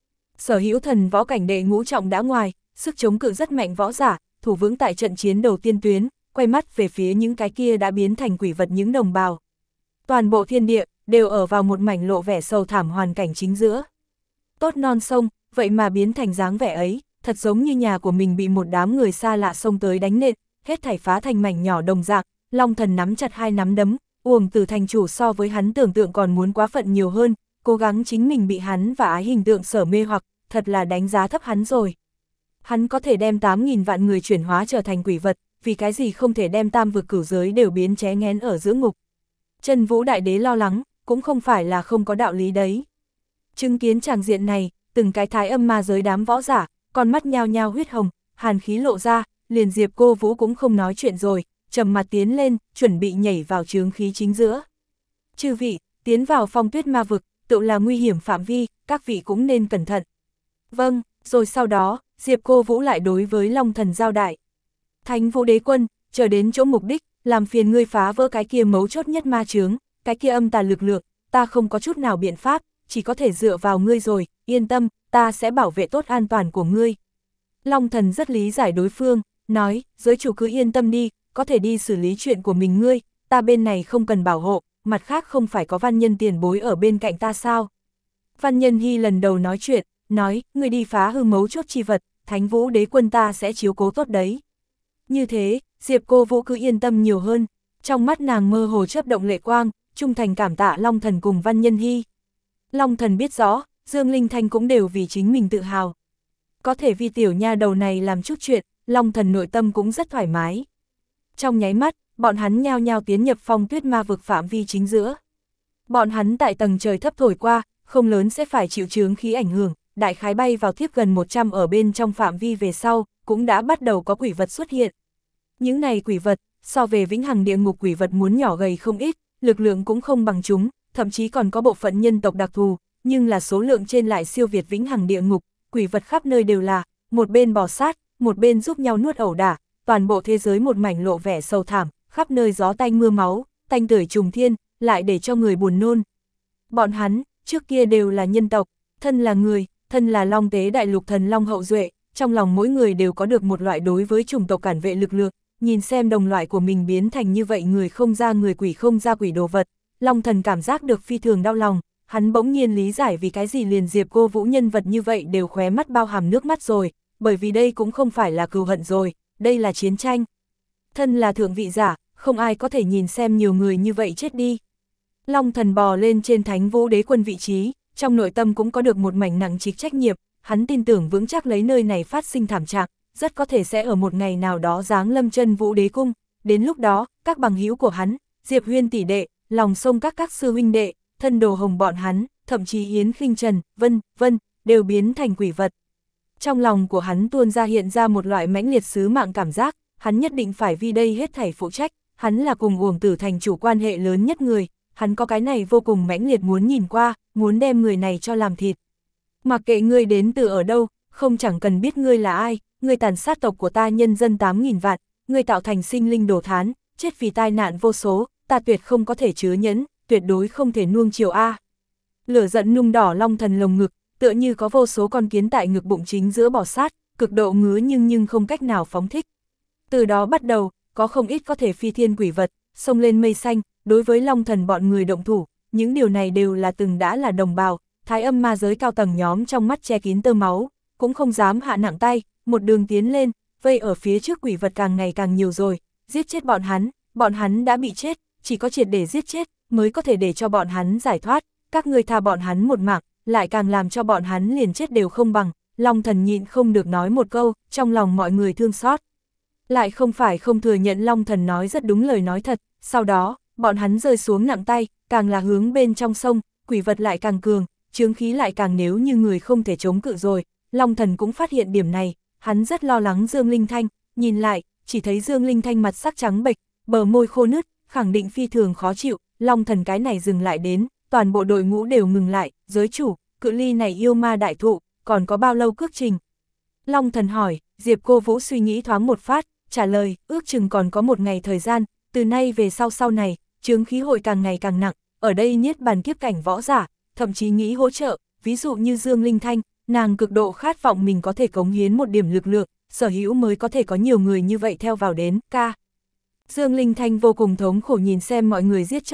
Sở hữu thần võ cảnh đệ ngũ trọng đã ngoài, sức chống cự rất mạnh võ giả, thủ vững tại trận chiến đầu tiên tuyến, quay mắt về phía những cái kia đã biến thành quỷ vật những đồng bào. Toàn bộ thiên địa, đều ở vào một mảnh lộ vẻ sầu thảm hoàn cảnh chính giữa. Tốt non sông, vậy mà biến thành dáng vẻ ấy, thật giống như nhà của mình bị một đám người xa lạ xông tới đánh nện, hết thảy phá thành mảnh nhỏ đồng dạng. Long Thần nắm chặt hai nắm đấm, Uổng Tử thành chủ so với hắn tưởng tượng còn muốn quá phận nhiều hơn, cố gắng chính mình bị hắn và ái hình tượng sở mê hoặc, thật là đánh giá thấp hắn rồi. Hắn có thể đem tám nghìn vạn người chuyển hóa trở thành quỷ vật, vì cái gì không thể đem tam vực cửu giới đều biến ché nghén ở giữa ngục. Chân Vũ Đại Đế lo lắng, cũng không phải là không có đạo lý đấy. Chứng kiến tràng diện này, từng cái thái âm ma giới đám võ giả, con mắt nhao nhao huyết hồng, hàn khí lộ ra, liền Diệp Cô Vũ cũng không nói chuyện rồi, trầm mặt tiến lên, chuẩn bị nhảy vào chướng khí chính giữa. Chư vị, tiến vào Phong Tuyết ma vực, tự là nguy hiểm phạm vi, các vị cũng nên cẩn thận. Vâng, rồi sau đó, Diệp Cô Vũ lại đối với Long Thần giao đại. Thánh Vũ Đế Quân, chờ đến chỗ mục đích, làm phiền ngươi phá vỡ cái kia mấu chốt nhất ma chướng, cái kia âm tà lực lượng, ta không có chút nào biện pháp, chỉ có thể dựa vào ngươi rồi, yên tâm, ta sẽ bảo vệ tốt an toàn của ngươi. Long Thần rất lý giải đối phương, nói, giới chủ cứ yên tâm đi, có thể đi xử lý chuyện của mình ngươi, ta bên này không cần bảo hộ, mặt khác không phải có Văn Nhân tiền bối ở bên cạnh ta sao. Văn Nhân Hy lần đầu nói chuyện, nói, ngươi đi phá hư mấu chốt chi vật, Thánh Vũ Đế Quân ta sẽ chiếu cố tốt đấy. Như thế, Diệp Cô Vũ cứ yên tâm nhiều hơn, trong mắt nàng mơ hồ chớp động lệ quang, trung thành cảm tạ Long Thần cùng Văn Nhân Hy. Long Thần biết rõ, Dương Linh Thanh cũng đều vì chính mình tự hào. Có thể vì tiểu nha đầu này làm chút chuyện, Long Thần nội tâm cũng rất thoải mái. Trong nháy mắt, bọn hắn nhao nhao tiến nhập Phong Tuyết ma vực phạm vi chính giữa. Bọn hắn tại tầng trời thấp thổi qua, không lớn sẽ phải chịu chướng khí ảnh hưởng, đại khái bay vào tiếp gần một trăm ở bên trong phạm vi về sau, cũng đã bắt đầu có quỷ vật xuất hiện. Những này quỷ vật, so về vĩnh hằng địa ngục quỷ vật muốn nhỏ gầy không ít, lực lượng cũng không bằng chúng, thậm chí còn có bộ phận nhân tộc đặc thù, nhưng là số lượng trên lại siêu việt vĩnh hằng địa ngục, quỷ vật khắp nơi đều là, một bên bò sát, một bên giúp nhau nuốt ẩu đả, toàn bộ thế giới một mảnh lộ vẻ sầu thảm, khắp nơi gió tanh mưa máu, tanh tưởi trùng thiên, lại để cho người buồn nôn. Bọn hắn, trước kia đều là nhân tộc, thân là người, thân là Long Tế Đại Lục thần Long hậu duệ, trong lòng mỗi người đều có được một loại đối với chủng tộc cản vệ lực lượng, nhìn xem đồng loại của mình biến thành như vậy người không ra người quỷ không ra quỷ đồ vật, Long Thần cảm giác được phi thường đau lòng, hắn bỗng nhiên lý giải vì cái gì liền Diệp Cô Vũ nhân vật như vậy đều khóe mắt bao hàm nước mắt rồi, bởi vì đây cũng không phải là cừu hận rồi, đây là chiến tranh. Thân là thượng vị giả, không ai có thể nhìn xem nhiều người như vậy chết đi. Long Thần bò lên trên Thánh Vũ Đế Quân vị trí, trong nội tâm cũng có được một mảnh nặng trịch trách nhiệm, hắn tin tưởng vững chắc lấy nơi này phát sinh thảm trạng, rất có thể sẽ ở một ngày nào đó giáng lâm Chân Vũ Đế Cung, đến lúc đó, các bằng hữu của hắn, Diệp Huyên tỷ đệ, lòng sông các các sư huynh đệ, thân đồ hồng bọn hắn, thậm chí Yến Khinh Trần, vân, vân, đều biến thành quỷ vật. Trong lòng của hắn tuôn ra hiện ra một loại mãnh liệt sứ mạng cảm giác, hắn nhất định phải vì đây hết thảy phụ trách, hắn là cùng Uổng Tử thành chủ quan hệ lớn nhất người, hắn có cái này vô cùng mãnh liệt muốn nhìn qua, muốn đem người này cho làm thịt. Mặc kệ ngươi đến từ ở đâu, không chẳng cần biết ngươi là ai, ngươi tàn sát tộc của ta nhân dân tám nghìn vạn, ngươi tạo thành sinh linh đổ thán, chết vì tai nạn vô số, ta tuyệt không có thể chứa nhẫn, tuyệt đối không thể nuông chiều a. Lửa giận nung đỏ Long Thần lồng ngực, tựa như có vô số con kiến tại ngực bụng chính giữa bò sát, cực độ ngứa nhưng nhưng không cách nào phóng thích. Từ đó bắt đầu, có không ít có thể phi thiên quỷ vật, xông lên mây xanh, đối với Long Thần bọn người động thủ, những điều này đều là từng đã là đồng bào, thái âm ma giới cao tầng nhóm trong mắt che kín tơ máu, cũng không dám hạ nặng tay, một đường tiến lên, vây ở phía trước quỷ vật càng ngày càng nhiều rồi, giết chết bọn hắn, bọn hắn đã bị chết, chỉ có triệt để giết chết, mới có thể để cho bọn hắn giải thoát, các ngươi tha bọn hắn một mạng, lại càng làm cho bọn hắn liền chết đều không bằng, Long Thần nhịn không được nói một câu, trong lòng mọi người thương xót. Lại không phải không thừa nhận Long Thần nói rất đúng lời nói thật, sau đó, bọn hắn rơi xuống nặng tay, càng là hướng bên trong sông, quỷ vật lại càng cường, chướng khí lại càng nếu như người không thể chống cự rồi, Long Thần cũng phát hiện điểm này, hắn rất lo lắng Dương Linh Thanh, nhìn lại, chỉ thấy Dương Linh Thanh mặt sắc trắng bệch, bờ môi khô nứt, khẳng định phi thường khó chịu, Long Thần cái này dừng lại đến, toàn bộ đội ngũ đều ngừng lại, giới chủ, cự ly này yêu ma đại thụ, còn có bao lâu cước trình? Long Thần hỏi, Diệp Cô Vũ suy nghĩ thoáng một phát, trả lời, ước chừng còn có một ngày thời gian, từ nay về sau sau này, chướng khí hội càng ngày càng nặng, ở đây niết bàn kiếp cảnh võ giả, thậm chí nghĩ hỗ trợ, ví dụ như Dương Linh Thanh, nàng cực độ khát vọng mình có thể cống hiến một điểm lực lượng, sở hữu mới có thể có nhiều người như vậy theo vào đến, ca. Dương Linh Thanh vô cùng thống khổ nhìn xem mọi người giết chóc,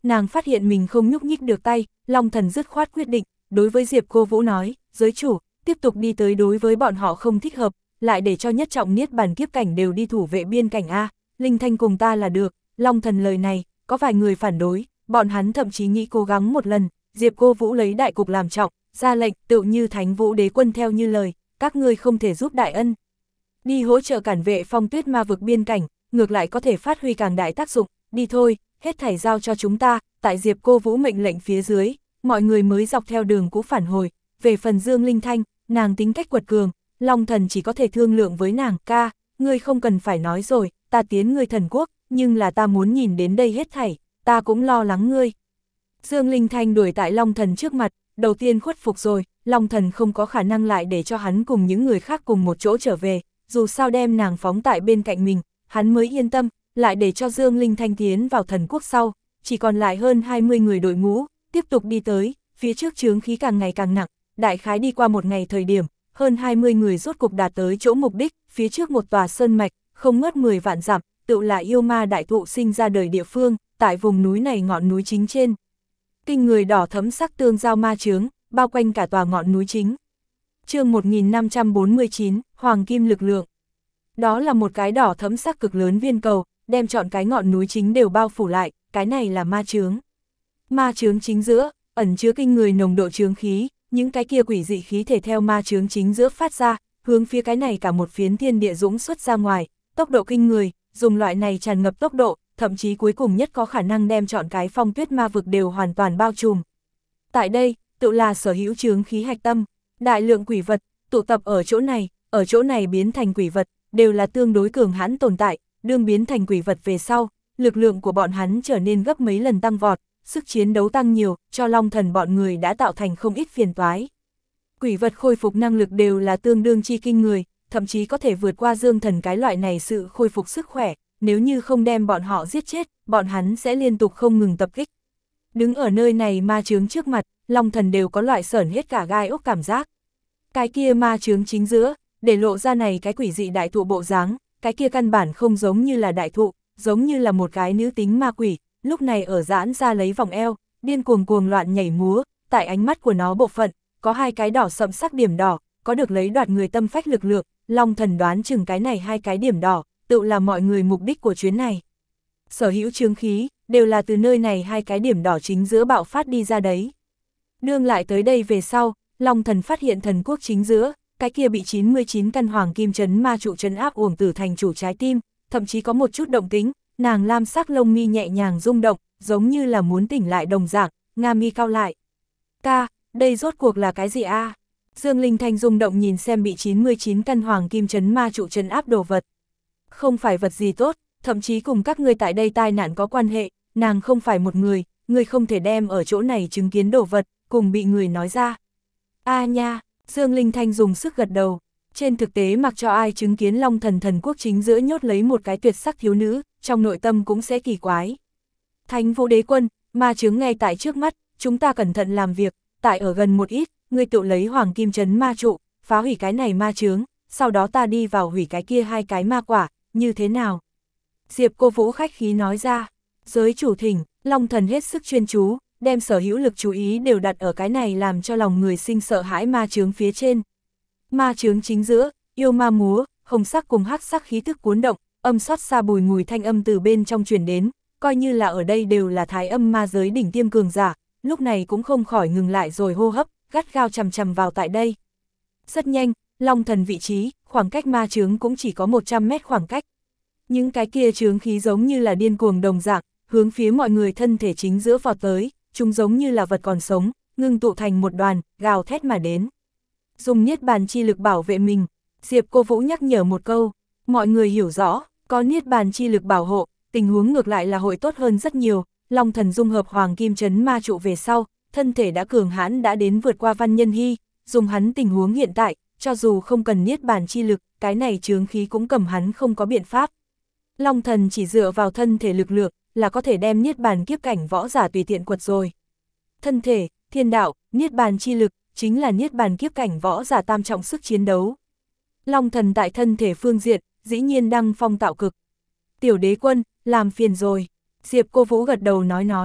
nàng phát hiện mình không nhúc nhích được tay, Long Thần dứt khoát quyết định, đối với Diệp Cô Vũ nói, giới chủ, tiếp tục đi tới đối với bọn họ không thích hợp, lại để cho nhất trọng niết bàn kiếp cảnh đều đi thủ vệ biên cảnh A, Linh Thanh cùng ta là được. Long Thần lời này, có vài người phản đối, bọn hắn thậm chí nghĩ cố gắng một lần, Diệp Cô Vũ lấy đại cục làm trọng, ra lệnh tựu như Thánh Vũ Đế Quân theo như lời, các ngươi không thể giúp đại ân. Đi hỗ trợ cản vệ Phong Tuyết ma vực biên cảnh, ngược lại có thể phát huy càng đại tác dụng, đi thôi, hết thảy giao cho chúng ta. Tại Diệp Cô Vũ mệnh lệnh phía dưới, mọi người mới dọc theo đường cũ phản hồi, về phần Dương Linh Thanh, nàng tính cách quật cường, Long Thần chỉ có thể thương lượng với nàng, ca, ngươi không cần phải nói rồi, ta tiến ngươi thần quốc, nhưng là ta muốn nhìn đến đây hết thảy, ta cũng lo lắng ngươi. Dương Linh Thanh đuổi tại Long Thần trước mặt, đầu tiên khuất phục rồi, Long Thần không có khả năng lại để cho hắn cùng những người khác cùng một chỗ trở về, dù sao đem nàng phóng tại bên cạnh mình, hắn mới yên tâm, lại để cho Dương Linh Thanh tiến vào thần quốc sau, chỉ còn lại hơn hai mươi người đội ngũ, tiếp tục đi tới, phía trước chướng khí càng ngày càng nặng, đại khái đi qua một ngày thời điểm, hơn hai mươi người rốt cục đạt tới chỗ mục đích, phía trước một tòa sơn mạch, không ngớt mười vạn dặm, tự là yêu ma đại thụ sinh ra đời địa phương, tại vùng núi này ngọn núi chính trên. Kinh người đỏ thấm sắc tương giao ma chướng, bao quanh cả tòa ngọn núi chính. Chương một nghìn năm trăm bốn mươi chín, Hoàng Kim lực lượng. Đó là một cái đỏ thấm sắc cực lớn viên cầu, đem trọn cái ngọn núi chính đều bao phủ lại, cái này là ma chướng. Ma chướng chính giữa, ẩn chứa kinh người nồng độ chướng khí, những cái kia quỷ dị khí thể theo ma chướng chính giữa phát ra, hướng phía cái này cả một phiến thiên địa dũng xuất ra ngoài, tốc độ kinh người, dùng loại này tràn ngập tốc độ, thậm chí cuối cùng nhất có khả năng đem trọn cái Phong Tuyết ma vực đều hoàn toàn bao trùm. Tại đây, tự là sở hữu chướng khí hạch tâm, đại lượng quỷ vật, tụ tập ở chỗ này, ở chỗ này biến thành quỷ vật, đều là tương đối cường hãn tồn tại, đương biến thành quỷ vật về sau, lực lượng của bọn hắn trở nên gấp mấy lần tăng vọt, sức chiến đấu tăng nhiều, cho Long Thần bọn người đã tạo thành không ít phiền toái. Quỷ vật khôi phục năng lực đều là tương đương chi kinh người, thậm chí có thể vượt qua Dương Thần cái loại này sự khôi phục sức khỏe, nếu như không đem bọn họ giết chết, bọn hắn sẽ liên tục không ngừng tập kích. Đứng ở nơi này ma chướng trước mặt, Long Thần đều có loại sởn hết cả gai ốc cảm giác. Cái kia ma chướng chính giữa, để lộ ra này cái quỷ dị đại thụ bộ dáng, cái kia căn bản không giống như là đại thụ, giống như là một cái nữ tính ma quỷ, lúc này ở giãn ra lấy vòng eo, điên cuồng cuồng loạn nhảy múa, tại ánh mắt của nó bộ phận, có hai cái đỏ sậm sắc điểm đỏ, có được lấy đoạt người tâm phách lực lượng, Long Thần đoán chừng cái này hai cái điểm đỏ, tự là mọi người mục đích của chuyến này. Sở hữu chướng khí, đều là từ nơi này hai cái điểm đỏ chính giữa bạo phát đi ra đấy. Đương lại tới đây về sau, Long Thần phát hiện thần quốc chính giữa, cái kia bị chín mươi chín căn hoàng kim chấn ma trụ trấn áp Uổng Tử thành chủ trái tim, thậm chí có một chút động tính, nàng lam sắc lông mi nhẹ nhàng rung động, giống như là muốn tỉnh lại đồng dạng, nga mi cao lại. Ca, đây rốt cuộc là cái gì a? À? Dương Linh Thanh rung động nhìn xem bị chín mươi chín căn hoàng kim chấn ma trụ trấn áp đồ vật. Không phải vật gì tốt, thậm chí cùng các ngươi tại đây tai nạn có quan hệ, nàng không phải một người, ngươi không thể đem ở chỗ này chứng kiến đồ vật, cùng bị người nói ra. A à nha, Dương Linh Thanh dùng sức gật đầu, trên thực tế mặc cho ai chứng kiến Long Thần thần quốc chính giữa nhốt lấy một cái tuyệt sắc thiếu nữ, trong nội tâm cũng sẽ kỳ quái. Thánh Vũ Đế Quân, ma chướng ngay tại trước mắt, chúng ta cẩn thận làm việc, tại ở gần một ít, ngươi tự lấy hoàng kim chấn ma trụ, phá hủy cái này ma chướng, sau đó ta đi vào hủy cái kia hai cái ma quả, như thế nào? Diệp Cô Vũ khách khí nói ra, giới chủ thỉnh, Long Thần hết sức chuyên chú, đem sở hữu lực chú ý đều đặt ở cái này làm cho lòng người sinh sợ hãi ma chướng phía trên. Ma chướng chính giữa, yêu ma múa, hồng sắc cùng hắc sắc khí thức cuốn động, âm xót xa bùi ngùi thanh âm từ bên trong truyền đến, coi như là ở đây đều là thái âm ma giới đỉnh tiêm cường giả, lúc này cũng không khỏi ngừng lại rồi hô hấp, gắt gao chằm chằm vào tại đây. Rất nhanh, Long Thần vị trí, khoảng cách ma chướng cũng chỉ có một trăm mét khoảng cách. Những cái kia chướng khí giống như là điên cuồng đồng dạng, hướng phía mọi người thân thể chính giữa vọt tới, chúng giống như là vật còn sống, ngưng tụ thành một đoàn, gào thét mà đến. Dùng niết bàn chi lực bảo vệ mình, Diệp Cô Vũ nhắc nhở một câu, mọi người hiểu rõ, có niết bàn chi lực bảo hộ, tình huống ngược lại là hội tốt hơn rất nhiều. Long Thần dung hợp hoàng kim chấn ma trụ về sau, thân thể đã cường hãn đã đến vượt qua Văn Nhân Hy, dùng hắn tình huống hiện tại, cho dù không cần niết bàn chi lực, cái này chướng khí cũng cầm hắn không có biện pháp. Long Thần chỉ dựa vào thân thể lực lượng, là có thể đem niết bàn kiếp cảnh võ giả tùy tiện quật rồi. Thân thể, thiên đạo, niết bàn chi lực, chính là niết bàn kiếp cảnh võ giả tam trọng sức chiến đấu. Long Thần tại thân thể phương diện, dĩ nhiên đăng phong tạo cực. Tiểu Đế Quân, làm phiền rồi. Diệp Cô Vũ gật đầu nói nói.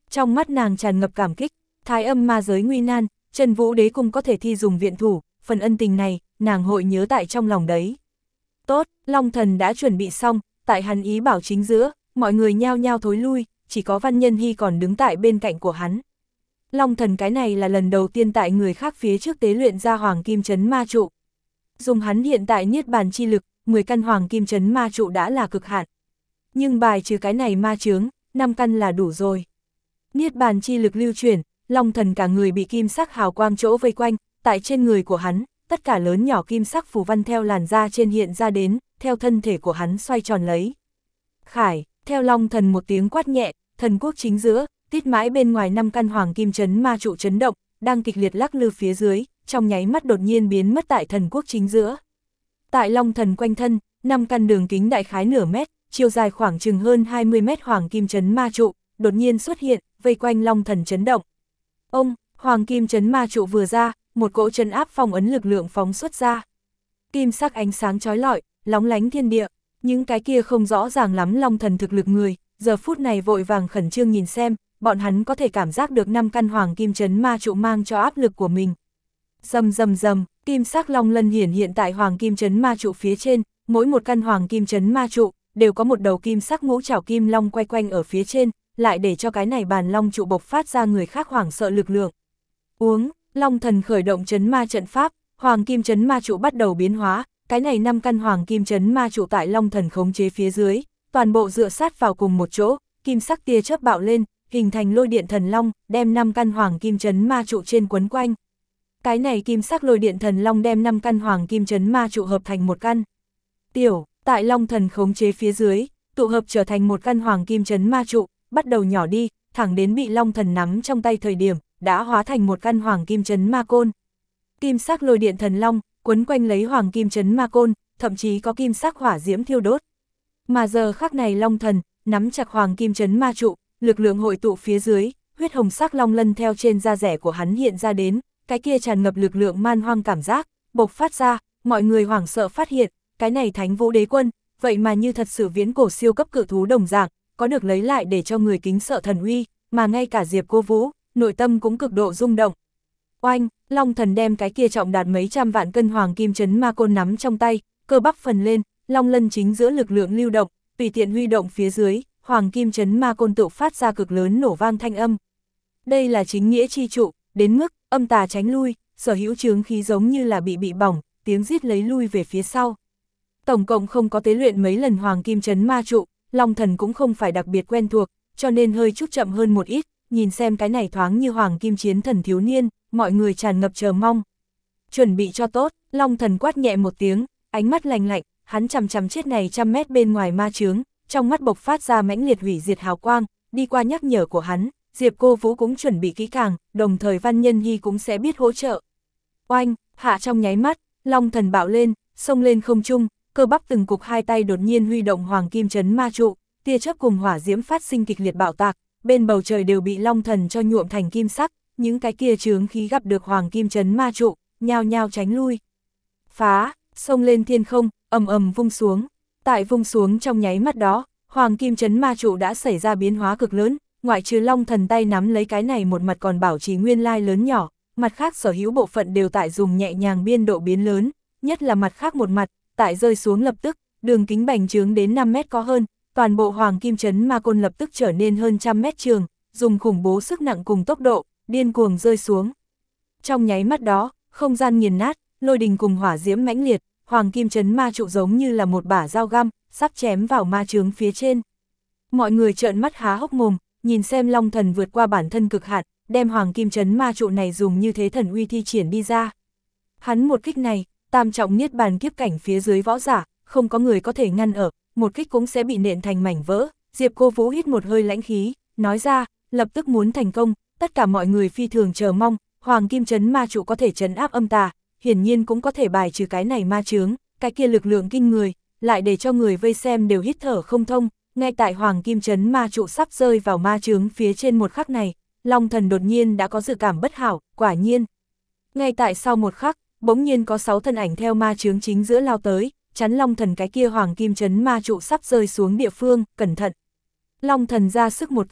Trong mắt nàng tràn ngập cảm kích, thái âm ma giới nguy nan, Chân Vũ Đế Cung có thể thi dùng viện thủ, phần ân tình này, nàng hội nhớ tại trong lòng đấy. Tốt, Long Thần đã chuẩn bị xong, tại hắn ý bảo chính giữa, mọi người nhao nhao thối lui, chỉ có Văn Nhân Hy còn đứng tại bên cạnh của hắn. Long Thần cái này là lần đầu tiên tại người khác phía trước tế luyện ra Hoàng Kim Chấn Ma Trụ. Dùng hắn hiện tại niết bàn chi lực, mười căn Hoàng Kim Chấn Ma Trụ đã là cực hạn. Nhưng bài trừ cái này ma chướng, năm căn là đủ rồi. Niết bàn chi lực lưu chuyển, Long Thần cả người bị kim sắc hào quang chỗ vây quanh, tại trên người của hắn, tất cả lớn nhỏ kim sắc phù văn theo làn da trên hiện ra đến, theo thân thể của hắn xoay tròn lấy. Khải, theo Long Thần một tiếng quát nhẹ, thần quốc chính giữa, tít mãi bên ngoài năm căn Hoàng Kim Chấn Ma Trụ chấn động, đang kịch liệt lắc lư phía dưới, trong nháy mắt đột nhiên biến mất tại thần quốc chính giữa. Tại Long Thần quanh thân, năm căn đường kính đại khái nửa mét, chiều dài khoảng chừng hơn hai mươi mét Hoàng Kim Chấn Ma Trụ, đột nhiên xuất hiện, vây quanh Long Thần chấn động. Ông, Hoàng Kim Chấn Ma Trụ vừa ra, một cỗ trấn áp phong ấn lực lượng phóng xuất ra. Kim sắc ánh sáng chói lọi, lóng lánh thiên địa, những cái kia không rõ ràng lắm Long Thần thực lực người, giờ phút này vội vàng khẩn trương nhìn xem, bọn hắn có thể cảm giác được năm căn Hoàng Kim Chấn Ma Trụ mang cho áp lực của mình. Rầm rầm rầm, kim sắc long lân hiển hiện tại Hoàng Kim Chấn Ma Trụ phía trên, mỗi một căn Hoàng Kim Chấn Ma Trụ đều có một đầu kim sắc ngũ trảo kim long quay quanh ở phía trên, lại để cho cái này bàn long trụ bộc phát ra người khác hoảng sợ lực lượng. Uống, Long Thần khởi động chấn ma trận pháp, Hoàng Kim Chấn Ma Trụ bắt đầu biến hóa, cái này năm căn Hoàng Kim Chấn Ma Trụ tại Long Thần khống chế phía dưới, toàn bộ dựa sát vào cùng một chỗ, kim sắc tia chớp bạo lên, hình thành lôi điện thần long, đem năm căn Hoàng Kim Chấn Ma Trụ trên quấn quanh. Cái này kim sắc lôi điện thần long đem năm căn Hoàng Kim Chấn Ma Trụ hợp thành một căn. Tiểu, tại Long Thần khống chế phía dưới, tụ hợp trở thành một căn Hoàng Kim Chấn Ma Trụ, bắt đầu nhỏ đi, thẳng đến bị Long Thần nắm trong tay thời điểm, đã hóa thành một căn Hoàng Kim Chấn Ma Côn. Kim sắc lôi điện thần long, quấn quanh lấy Hoàng Kim Chấn Ma Côn, thậm chí có kim sắc hỏa diễm thiêu đốt. Mà giờ khắc này Long Thần, nắm chặt Hoàng Kim Chấn Ma Trụ, lực lượng hội tụ phía dưới, huyết hồng sắc long lân theo trên da rẻ của hắn hiện ra đến, cái kia tràn ngập lực lượng man hoang cảm giác, bộc phát ra, mọi người hoảng sợ phát hiện, cái này Thánh Vũ Đế Quân, vậy mà như thật sự viễn cổ siêu cấp cự thú đồng dạng, có được lấy lại để cho người kính sợ thần uy, mà ngay cả Diệp Cô Vũ, nội tâm cũng cực độ rung động. Oanh, Long Thần đem cái kia trọng đạt mấy trăm vạn cân Hoàng Kim Chấn Ma Côn nắm trong tay, cơ bắp phần lên, long lân chính giữa lực lượng lưu động, tùy tiện huy động phía dưới, Hoàng Kim Chấn Ma Côn tự phát ra cực lớn nổ vang thanh âm. Đây là chính nghĩa chi trụ, đến mức âm tà tránh lui, sở hữu chướng khí giống như là bị bị bỏng, tiếng rít lấy lui về phía sau. Tổng cộng không có tế luyện mấy lần Hoàng Kim Chấn Ma Trụ, Long Thần cũng không phải đặc biệt quen thuộc, cho nên hơi chút chậm hơn một ít, nhìn xem cái này thoáng như Hoàng Kim Chiến Thần thiếu niên, mọi người tràn ngập chờ mong. Chuẩn bị cho tốt, Long Thần quát nhẹ một tiếng, ánh mắt lạnh lạnh, hắn chằm chằm chết này trăm mét bên ngoài ma chướng, trong mắt bộc phát ra mãnh liệt hủy diệt hào quang, đi qua nhắc nhở của hắn, Diệp Cô Vũ cũng chuẩn bị kỹ càng, đồng thời Văn Nhân Hy cũng sẽ biết hỗ trợ. Oanh, hạ trong nháy mắt, Long Thần bạo lên, xông lên không trung, cơ bắp từng cục hai tay đột nhiên huy động Hoàng Kim Chấn Ma Trụ, tia chớp cùng hỏa diễm phát sinh kịch liệt bạo tạc, bên bầu trời đều bị Long Thần cho nhuộm thành kim sắc, những cái kia chướng khí gặp được Hoàng Kim Chấn Ma Trụ, nhao nhao tránh lui. Phá, xông lên thiên không, ầm ầm vung xuống. Tại vung xuống trong nháy mắt đó, Hoàng Kim Chấn Ma Trụ đã xảy ra biến hóa cực lớn, ngoại trừ Long Thần tay nắm lấy cái này một mặt còn bảo trì nguyên lai lớn nhỏ, mặt khác sở hữu bộ phận đều tại dùng nhẹ nhàng biên độ biến lớn, nhất là mặt khác một mặt, tại rơi xuống lập tức, đường kính bành trướng đến năm mét có hơn, toàn bộ Hoàng Kim Chấn Ma Côn lập tức trở nên hơn trăm mét trường, dùng khủng bố sức nặng cùng tốc độ, điên cuồng rơi xuống. Trong nháy mắt đó, không gian nghiền nát, lôi đình cùng hỏa diễm mãnh liệt, Hoàng Kim Chấn Ma Trụ giống như là một bả dao găm, sắp chém vào ma chướng phía trên. Mọi người trợn mắt há hốc mồm, nhìn xem Long Thần vượt qua bản thân cực hạn, đem Hoàng Kim Chấn Ma Trụ này dùng như thế thần uy thi triển đi ra. Hắn một kích này, tam trọng niết bàn kiếp cảnh phía dưới võ giả, không có người có thể ngăn ở, một kích cũng sẽ bị nện thành mảnh vỡ. Diệp Cô Vũ hít một hơi lãnh khí, nói ra, lập tức muốn thành công, tất cả mọi người phi thường chờ mong, Hoàng Kim Chấn Ma Trụ có thể trấn áp âm tà, hiển nhiên cũng có thể bài trừ cái này ma chướng, cái kia lực lượng kinh người, lại để cho người vây xem đều hít thở không thông. Ngay tại Hoàng Kim Chấn Ma Trụ sắp rơi vào ma chướng phía trên một khắc này, Long Thần đột nhiên đã có dự cảm bất hảo, quả nhiên. Ngay tại sau một khắc, bỗng nhiên có sáu thân ảnh theo ma chướng chính giữa lao tới, chắn Long Thần cái kia Hoàng Kim Chấn Ma Trụ sắp rơi xuống địa phương, cẩn thận. Long Thần ra sức một kích,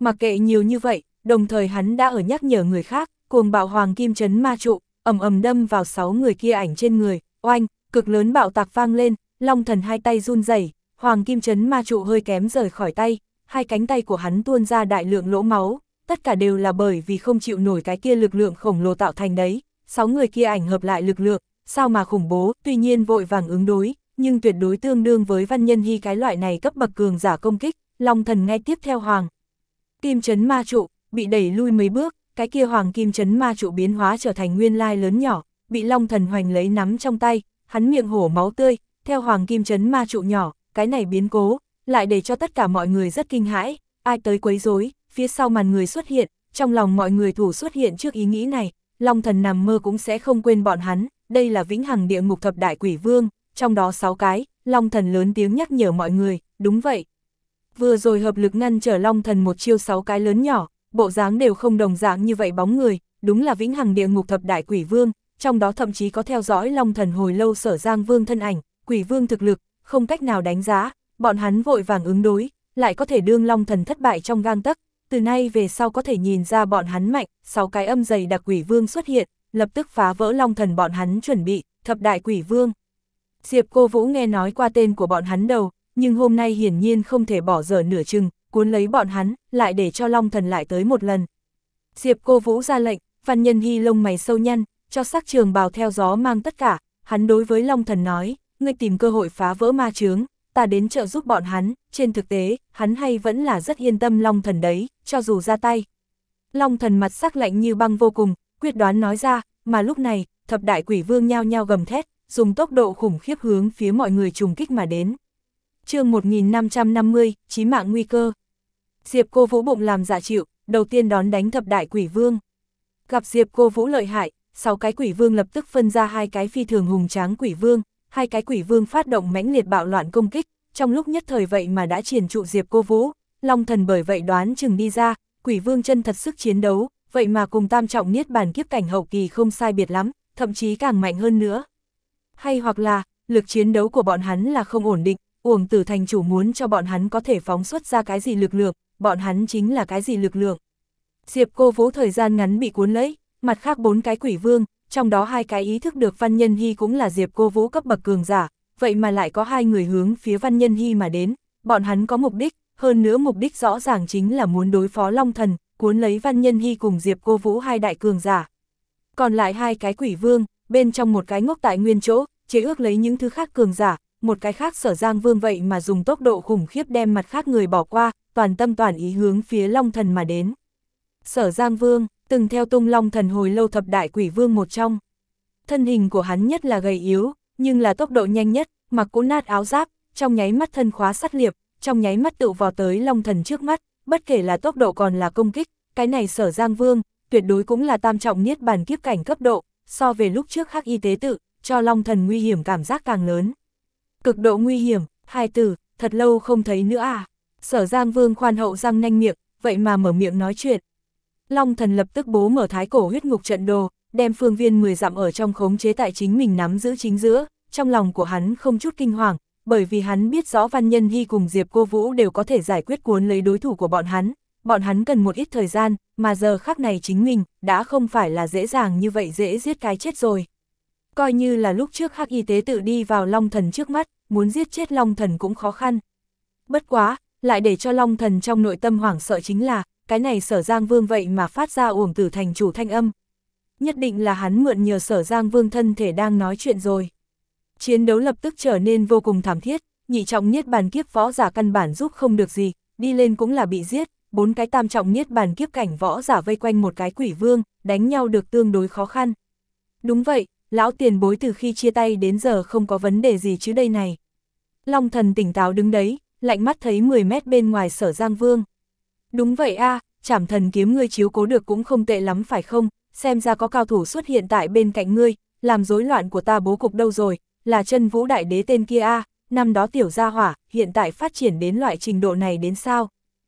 Mặc kệ nhiều như vậy, đồng thời hắn đã ở nhắc nhở người khác, cuồng bạo hoàng kim chấn ma trụ, ầm ầm đâm vào sáu người kia ảnh trên người, oanh, cực lớn bạo tạc vang lên, Long Thần hai tay run rẩy, hoàng kim chấn ma trụ hơi kém rời khỏi tay, hai cánh tay của hắn tuôn ra đại lượng lỗ máu, tất cả đều là bởi vì không chịu nổi cái kia lực lượng khổng lồ tạo thành đấy, sáu người kia ảnh hợp lại lực lượng, sao mà khủng bố, tuy nhiên vội vàng ứng đối, nhưng tuyệt đối tương đương với Văn Nhân Hy cái loại này cấp bậc cường giả công kích, Long Thần ngay tiếp theo hoàng kim chấn ma trụ, bị đẩy lui mấy bước, cái kia hoàng kim chấn ma trụ biến hóa trở thành nguyên lai lớn nhỏ, bị Long Thần hoành lấy nắm trong tay, hắn miệng hổ máu tươi, theo hoàng kim chấn ma trụ nhỏ, cái này biến cố, lại để cho tất cả mọi người rất kinh hãi, ai tới quấy rối, phía sau màn người xuất hiện, trong lòng mọi người thủ xuất hiện trước ý nghĩ này, Long Thần nằm mơ cũng sẽ không quên bọn hắn, đây là vĩnh hằng địa ngục thập đại quỷ vương, trong đó sáu cái, Long Thần lớn tiếng nhắc nhở mọi người, đúng vậy. Vừa rồi hợp lực ngăn trở Long Thần một chiêu sáu cái lớn nhỏ, bộ dáng đều không đồng dạng như vậy bóng người, đúng là vĩnh hằng địa ngục thập đại quỷ vương, trong đó thậm chí có theo dõi Long Thần hồi lâu Sở Giang Vương thân ảnh, quỷ vương thực lực, không cách nào đánh giá, bọn hắn vội vàng ứng đối, lại có thể đương Long Thần thất bại trong gang tấc, từ nay về sau có thể nhìn ra bọn hắn mạnh, sáu cái âm dày đặc quỷ vương xuất hiện, lập tức phá vỡ Long Thần bọn hắn chuẩn bị, thập đại quỷ vương. Diệp Cô Vũ nghe nói qua tên của bọn hắn đầu, nhưng hôm nay hiển nhiên không thể bỏ dở nửa chừng, cuốn lấy bọn hắn, lại để cho Long Thần lại tới một lần. Diệp Cô Vũ ra lệnh, Văn Nhân Hy lông mày sâu nhăn, cho sắc trường bào theo gió mang tất cả, hắn đối với Long Thần nói, ngươi tìm cơ hội phá vỡ ma chướng, ta đến trợ giúp bọn hắn, trên thực tế, hắn hay vẫn là rất yên tâm Long Thần đấy, cho dù ra tay. Long Thần mặt sắc lạnh như băng vô cùng, quyết đoán nói ra, mà lúc này, thập đại quỷ vương nhao nhao gầm thét, dùng tốc độ khủng khiếp hướng phía mọi người trùng kích mà đến. Chương một nghìn năm trăm năm mươi, chí mạng nguy cơ. Diệp Cô Vũ bụng làm dạ chịu, đầu tiên đón đánh thập đại quỷ vương. Gặp Diệp Cô Vũ lợi hại, sáu cái quỷ vương lập tức phân ra hai cái phi thường hùng tráng quỷ vương, hai cái quỷ vương phát động mãnh liệt bạo loạn công kích, trong lúc nhất thời vậy mà đã triển trụ Diệp Cô Vũ, Long Thần bởi vậy đoán chừng đi ra, quỷ vương chân thật sức chiến đấu, vậy mà cùng tam trọng niết bàn kiếp cảnh hậu kỳ không sai biệt lắm, thậm chí càng mạnh hơn nữa. Hay hoặc là, lực chiến đấu của bọn hắn là không ổn định, Uổng Tử thành chủ muốn cho bọn hắn có thể phóng xuất ra cái gì lực lượng, bọn hắn chính là cái gì lực lượng. Diệp Cô Vũ thời gian ngắn bị cuốn lấy, mặt khác bốn cái quỷ vương, trong đó hai cái ý thức được Văn Nhân Hy cũng là Diệp Cô Vũ cấp bậc cường giả, vậy mà lại có hai người hướng phía Văn Nhân Hy mà đến, bọn hắn có mục đích, hơn nữa mục đích rõ ràng chính là muốn đối phó Long Thần, cuốn lấy Văn Nhân Hy cùng Diệp Cô Vũ hai đại cường giả. Còn lại hai cái quỷ vương, bên trong một cái ngốc tại nguyên chỗ, chế ước lấy những thứ khác cường giả, một cái khác Sở Giang Vương vậy mà dùng tốc độ khủng khiếp đem mặt khác người bỏ qua, toàn tâm toàn ý hướng phía Long Thần mà đến. Sở Giang Vương, từng theo tung Long Thần hồi lâu thập đại quỷ vương một trong. Thân hình của hắn nhất là gầy yếu, nhưng là tốc độ nhanh nhất, mặc cũ nát áo giáp, trong nháy mắt thân khóa sắt liệp, trong nháy mắt tự vò tới Long Thần trước mắt, bất kể là tốc độ còn là công kích, cái này Sở Giang Vương, tuyệt đối cũng là tam trọng niết bàn kiếp cảnh cấp độ, so về lúc trước Hắc Y Tế Tự, cho Long Thần nguy hiểm cảm giác càng lớn. Cực độ nguy hiểm, hai từ, thật lâu không thấy nữa à. Sở Giang Vương khoan hậu răng nanh miệng, vậy mà mở miệng nói chuyện. Long Thần lập tức bố mở thái cổ huyết ngục trận đồ, đem phương viên mười dặm ở trong khống chế tại chính mình nắm giữ chính giữa, trong lòng của hắn không chút kinh hoàng, bởi vì hắn biết rõ Văn Nhân Hy cùng Diệp Cô Vũ đều có thể giải quyết cuốn lấy đối thủ của bọn hắn, bọn hắn cần một ít thời gian, mà giờ khắc này chính mình, đã không phải là dễ dàng như vậy dễ giết cái chết rồi. Coi như là lúc trước Hắc Y Tế Tự đi vào Long Thần trước mắt, muốn giết chết Long Thần cũng khó khăn. Bất quá, lại để cho Long Thần trong nội tâm hoảng sợ chính là, cái này Sở Giang Vương vậy mà phát ra Uổng Tử thành chủ thanh âm. Nhất định là hắn mượn nhờ Sở Giang Vương thân thể đang nói chuyện rồi. Chiến đấu lập tức trở nên vô cùng thảm thiết, nhị trọng niết bàn kiếp võ giả căn bản giúp không được gì, đi lên cũng là bị giết, bốn cái tam trọng niết bàn kiếp cảnh võ giả vây quanh một cái quỷ vương, đánh nhau được tương đối khó khăn. Đúng vậy, lão tiền bối từ khi chia tay đến giờ không có vấn đề gì chứ đây này. Long Thần tỉnh táo đứng đấy, lạnh mắt thấy mười mét bên ngoài Sở Giang Vương. Đúng vậy a, Trảm Thần kiếm ngươi chiếu cố được cũng không tệ lắm phải không, xem ra có cao thủ xuất hiện tại bên cạnh ngươi, làm rối loạn của ta bố cục đâu rồi, là Chân Vũ Đại Đế tên kia a, năm đó tiểu gia hỏa, hiện tại phát triển đến loại trình độ này đến sao?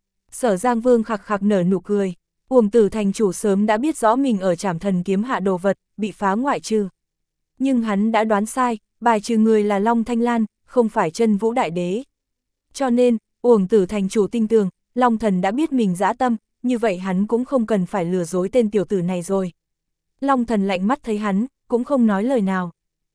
Sở Giang Vương khặc khặc nở nụ cười, Uổng Tử thành chủ sớm đã biết rõ mình ở Trảm Thần kiếm hạ đồ vật, bị phá ngoại trừ. Nhưng hắn đã đoán sai, bài trừ người là Long Thanh Lan, không phải Chân Vũ Đại Đế. Cho nên, Uổng Tử thành chủ tin tưởng, Long Thần đã biết mình dã tâm, như vậy hắn cũng không cần phải lừa dối tên tiểu tử này rồi. Long Thần lạnh mắt thấy hắn, cũng không nói lời nào.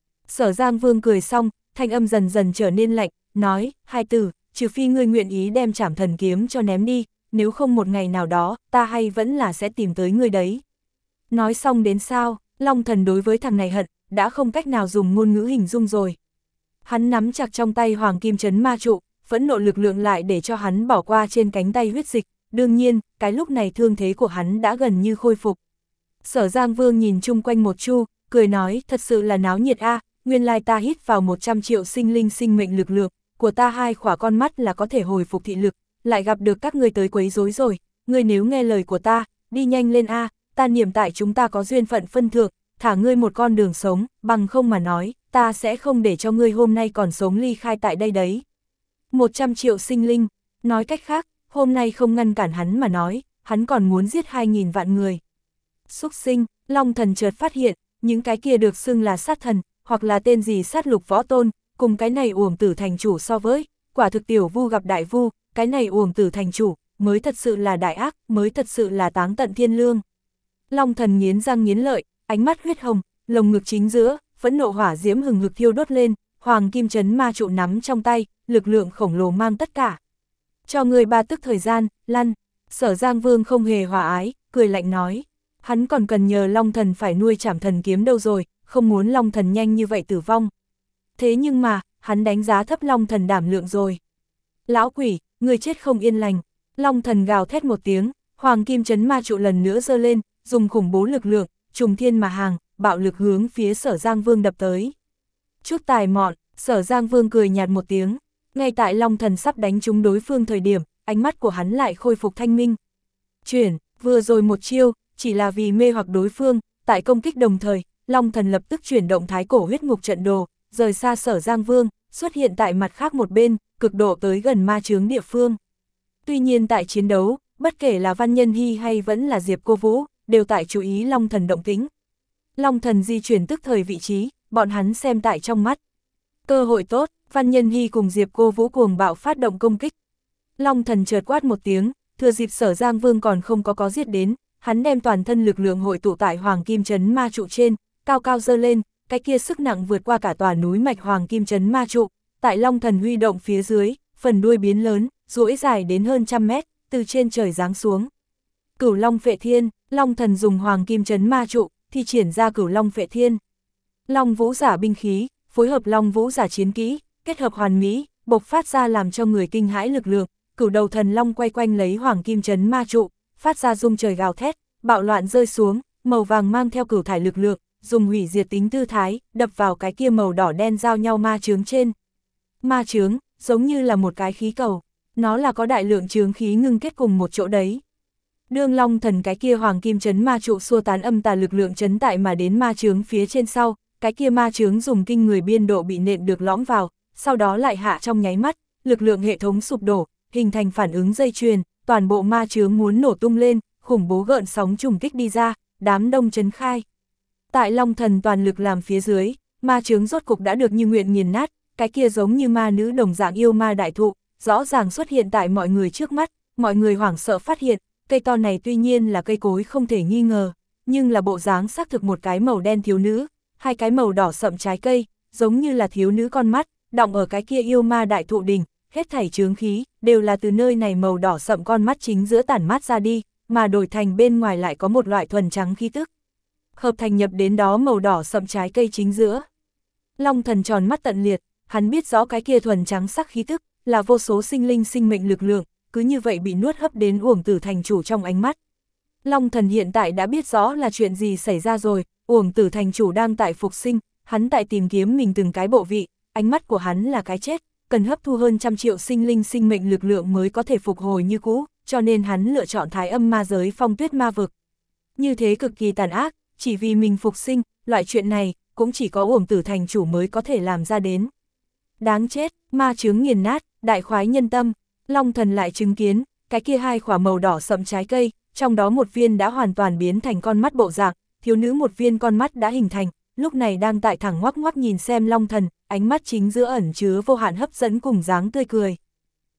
Sở Giang Vương cười xong, thanh âm dần dần trở nên lạnh, nói, hai tử, trừ phi ngươi nguyện ý đem Trảm Thần kiếm cho ném đi, nếu không một ngày nào đó, ta hay vẫn là sẽ tìm tới ngươi đấy. Nói xong đến sao, Long Thần đối với thằng này hận, đã không cách nào dùng ngôn ngữ hình dung rồi. Hắn nắm chặt trong tay Hoàng Kim Trấn Ma Trụ, phẫn nộ lực lượng lại để cho hắn bỏ qua trên cánh tay huyết dịch, đương nhiên, cái lúc này thương thế của hắn đã gần như khôi phục. Sở Giang Vương nhìn chung quanh một chu, cười nói, thật sự là náo nhiệt a, nguyên lai ta hít vào một trăm triệu sinh linh sinh mệnh lực lượng, của ta hai khỏa con mắt là có thể hồi phục thị lực, lại gặp được các ngươi tới quấy rối rồi, ngươi nếu nghe lời của ta, đi nhanh lên a, ta niệm tại chúng ta có duyên phận phân thượng, thả ngươi một con đường sống, bằng không mà nói, ta sẽ không để cho ngươi hôm nay còn sống ly khai tại đây đấy. một trăm triệu sinh linh, nói cách khác, hôm nay không ngăn cản hắn mà nói, hắn còn muốn giết hai nghìn vạn người. Xúc sinh, Long Thần chợt phát hiện, những cái kia được xưng là sát thần, hoặc là tên gì sát lục võ tôn, cùng cái này Uổng Tử thành chủ so với, quả thực tiểu vu gặp đại vu, cái này Uổng Tử thành chủ, mới thật sự là đại ác, mới thật sự là táng tận thiên lương. Long Thần nghiến răng nghiến lợi, ánh mắt huyết hồng, lồng ngực chính giữa, phẫn nộ hỏa diễm hừng hực thiêu đốt lên, Hoàng Kim Trấn Ma Trụ nắm trong tay, lực lượng khổng lồ mang tất cả. Cho người ba tức thời gian, lăn. Sở Giang Vương không hề hòa ái, cười lạnh nói. Hắn còn cần nhờ Long Thần phải nuôi Trảm Thần kiếm đâu rồi, không muốn Long Thần nhanh như vậy tử vong. Thế nhưng mà, hắn đánh giá thấp Long Thần đảm lượng rồi. Lão quỷ, người chết không yên lành. Long Thần gào thét một tiếng, Hoàng Kim Trấn Ma Trụ lần nữa giơ lên, dùng khủng bố lực lượng, trùng thiên mà hàng, bạo lực hướng phía Sở Giang Vương đập tới. Chút tài mọn, Sở Giang Vương cười nhạt một tiếng, ngay tại Long Thần sắp đánh trúng đối phương thời điểm, ánh mắt của hắn lại khôi phục thanh minh. Chuyển, vừa rồi một chiêu, chỉ là vì mê hoặc đối phương, tại công kích đồng thời, Long Thần lập tức chuyển động thái cổ huyết ngục trận đồ, rời xa Sở Giang Vương, xuất hiện tại mặt khác một bên, cực độ tới gần ma chướng địa phương. Tuy nhiên tại chiến đấu, bất kể là Văn Nhân Hy hay vẫn là Diệp Cô Vũ, đều tại chú ý Long Thần động tĩnh. Long Thần di chuyển tức thời vị trí, bọn hắn xem tại trong mắt. Cơ hội tốt, Văn Nhân Hy cùng Diệp Cô Vũ cuồng bạo phát động công kích. Long Thần chợt quát một tiếng, thừa dịp Sở Giang Vương còn không có có giết đến, hắn đem toàn thân lực lượng hội tụ tại Hoàng Kim Trấn Ma Trụ trên, cao cao dơ lên, cái kia sức nặng vượt qua cả tòa núi mạch Hoàng Kim Trấn Ma Trụ, tại Long Thần huy động phía dưới, phần đuôi biến lớn, duỗi dài đến hơn trăm mét, từ trên trời giáng xuống. Cửu Long Phệ Thiên, Long Thần dùng Hoàng Kim Trấn Ma Trụ, thi triển ra Cửu Long Phệ Thiên. Long Vũ giả binh khí, phối hợp Long Vũ giả chiến kỹ, kết hợp hoàn mỹ, bộc phát ra làm cho người kinh hãi lực lượng, cửu đầu thần long quay quanh lấy Hoàng Kim Trấn Ma Trụ, phát ra rung trời gào thét, bạo loạn rơi xuống, màu vàng mang theo cửu thải lực lượng, dùng hủy diệt tính tư thái, đập vào cái kia màu đỏ đen giao nhau ma chướng trên. Ma chướng, giống như là một cái khí cầu, nó là có đại lượng chướng khí ngưng kết cùng một chỗ đấy. Đương Long Thần cái kia Hoàng Kim Trấn Ma Trụ xua tán âm tà lực lượng chấn tại mà đến ma chướng phía trên sau, cái kia ma chướng dùng kinh người biên độ bị nện được lõm vào, sau đó lại hạ trong nháy mắt, lực lượng hệ thống sụp đổ, hình thành phản ứng dây chuyền, toàn bộ ma chướng muốn nổ tung lên, khủng bố gợn sóng trùng kích đi ra, đám đông chấn khai. Tại Long Thần toàn lực làm phía dưới, ma chướng rốt cục đã được như nguyện nghiền nát, cái kia giống như ma nữ đồng dạng yêu ma đại thụ, rõ ràng xuất hiện tại mọi người trước mắt, mọi người hoảng sợ phát hiện, cây to này tuy nhiên là cây cối không thể nghi ngờ, nhưng là bộ dáng xác thực một cái màu đen thiếu nữ, hai cái màu đỏ sậm trái cây, giống như là thiếu nữ con mắt, đọng ở cái kia yêu ma đại thụ đỉnh, hết thảy chướng khí, đều là từ nơi này màu đỏ sậm con mắt chính giữa tản mát ra đi, mà đổi thành bên ngoài lại có một loại thuần trắng khí tức. Hợp thành nhập đến đó màu đỏ sậm trái cây chính giữa. Long Thần tròn mắt tận liệt, hắn biết rõ cái kia thuần trắng sắc khí tức, là vô số sinh linh sinh mệnh lực lượng, cứ như vậy bị nuốt hấp đến Uổng Tử thành chủ trong ánh mắt. Long Thần hiện tại đã biết rõ là chuyện gì xảy ra rồi, Uổng Tử thành chủ đang tại phục sinh, hắn tại tìm kiếm mình từng cái bộ vị, ánh mắt của hắn là cái chết, cần hấp thu hơn trăm triệu sinh linh sinh mệnh lực lượng mới có thể phục hồi như cũ, cho nên hắn lựa chọn Thái Âm ma giới Phong Tuyết ma vực. Như thế cực kỳ tàn ác, chỉ vì mình phục sinh, loại chuyện này, cũng chỉ có Uổng Tử thành chủ mới có thể làm ra đến. Đáng chết, ma chướng nghiền nát, đại khoái nhân tâm, Long Thần lại chứng kiến, cái kia hai quả màu đỏ sậm trái cây, trong đó một viên đã hoàn toàn biến thành con mắt bộ dạng, thiếu nữ một viên con mắt đã hình thành, lúc này đang tại thẳng ngoắc ngoắc nhìn xem Long Thần, ánh mắt chính giữa ẩn chứa vô hạn hấp dẫn cùng dáng tươi cười.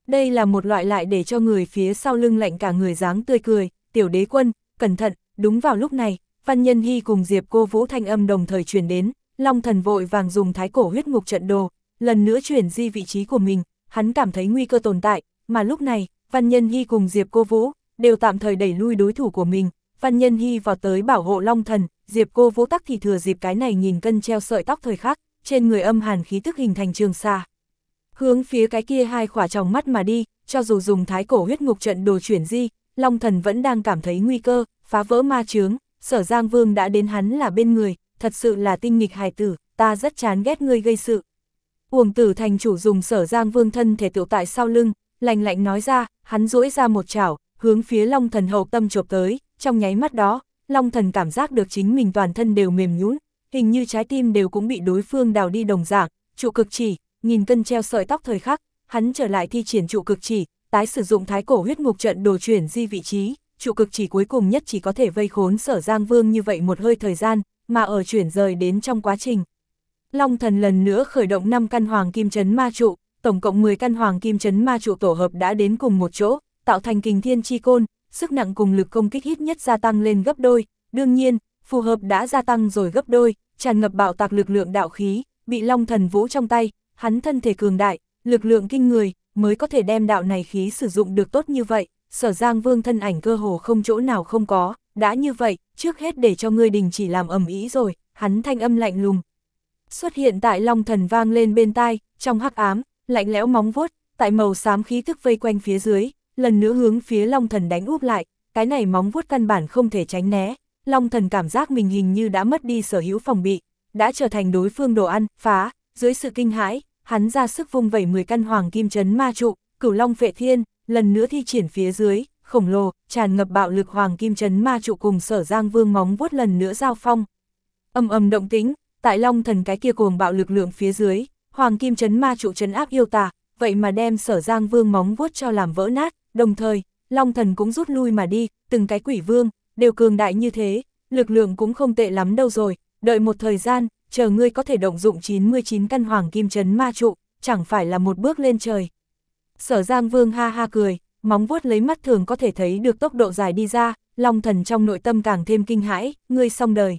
Đây là một loại lại để cho người phía sau lưng lạnh cả người dáng tươi cười, tiểu đế quân, cẩn thận. Đúng vào lúc này, Văn Nhân Hy cùng Diệp Cô Vũ thanh âm đồng thời truyền đến, Long Thần vội vàng dùng thái cổ huyết ngục trận đồ, lần nữa chuyển di vị trí của mình, hắn cảm thấy nguy cơ tồn tại, mà lúc này, Văn Nhân Hy cùng Diệp Cô Vũ đều tạm thời đẩy lui đối thủ của mình. Văn Nhân Hy vào tới bảo hộ Long Thần, Diệp Cô Vũ tắc thì thừa dịp cái này nghìn cân treo sợi tóc thời khắc, trên người âm hàn khí tức hình thành trường xa. Hướng phía cái kia hai khỏa tròng mắt mà đi, cho dù dùng thái cổ huyết ngục trận đồ chuyển di, Long Thần vẫn đang cảm thấy nguy cơ, phá vỡ ma chướng, Sở Giang Vương đã đến hắn là bên người, thật sự là tinh nghịch hài tử, ta rất chán ghét ngươi gây sự. Uổng Tử thành chủ dùng Sở Giang Vương thân thể tựu tại sau lưng, lạnh lạnh nói ra, hắn duỗi ra một chảo, hướng phía Long Thần hậu tâm chộp tới, trong nháy mắt đó, Long Thần cảm giác được chính mình toàn thân đều mềm nhũn, hình như trái tim đều cũng bị đối phương đào đi đồng dạng, trụ cực chỉ, nghìn cân treo sợi tóc thời khắc, hắn trở lại thi triển trụ cực chỉ, tái sử dụng thái cổ huyết ngục trận đồ chuyển di vị trí, trụ cực chỉ cuối cùng nhất chỉ có thể vây khốn Sở Giang Vương như vậy một hơi thời gian, mà ở chuyển rời đến trong quá trình. Long Thần lần nữa khởi động năm căn hoàng kim chấn ma trụ, tổng cộng mười căn hoàng kim chấn ma trụ tổ hợp đã đến cùng một chỗ, tạo thành kình thiên chi côn, sức nặng cùng lực công kích ít nhất gia tăng lên gấp đôi, đương nhiên, phù hợp đã gia tăng rồi gấp đôi, tràn ngập bạo tạc lực lượng đạo khí, bị Long Thần vũ trong tay, hắn thân thể cường đại, lực lượng kinh người, mới có thể đem đạo này khí sử dụng được tốt như vậy. Sở Giang Vương thân ảnh cơ hồ không chỗ nào không có, đã như vậy, trước hết để cho ngươi đình chỉ làm ầm ĩ rồi, hắn thanh âm lạnh lùng. Xuất hiện tại Long Thần vang lên bên tai, trong hắc ám, lạnh lẽo móng vuốt, tại màu xám khí tức vây quanh phía dưới, lần nữa hướng phía Long Thần đánh úp lại, cái này móng vuốt căn bản không thể tránh né. Long Thần cảm giác mình hình như đã mất đi sở hữu phòng bị, đã trở thành đối phương đồ ăn, phá, dưới sự kinh hãi, hắn ra sức vung vẩy mười căn hoàng kim chấn ma trụ, Cửu Long Phệ Thiên, lần nữa thi triển phía dưới, khổng lồ, tràn ngập bạo lực hoàng kim chấn ma trụ cùng Sở Giang Vương móng vuốt lần nữa giao phong. Âm ầm động tĩnh, tại Long Thần cái kia cuồng bạo lực lượng phía dưới, hoàng kim chấn ma trụ trấn áp yêu tà, vậy mà đem Sở Giang Vương móng vuốt cho làm vỡ nát, đồng thời, Long Thần cũng rút lui mà đi, từng cái quỷ vương, đều cường đại như thế, lực lượng cũng không tệ lắm đâu rồi, đợi một thời gian, chờ ngươi có thể động dụng chín mươi chín căn hoàng kim chấn ma trụ, chẳng phải là một bước lên trời. Sở Giang Vương ha ha cười, móng vuốt lấy mắt thường có thể thấy được tốc độ dài đi ra, Long Thần trong nội tâm càng thêm kinh hãi, ngươi xong đời.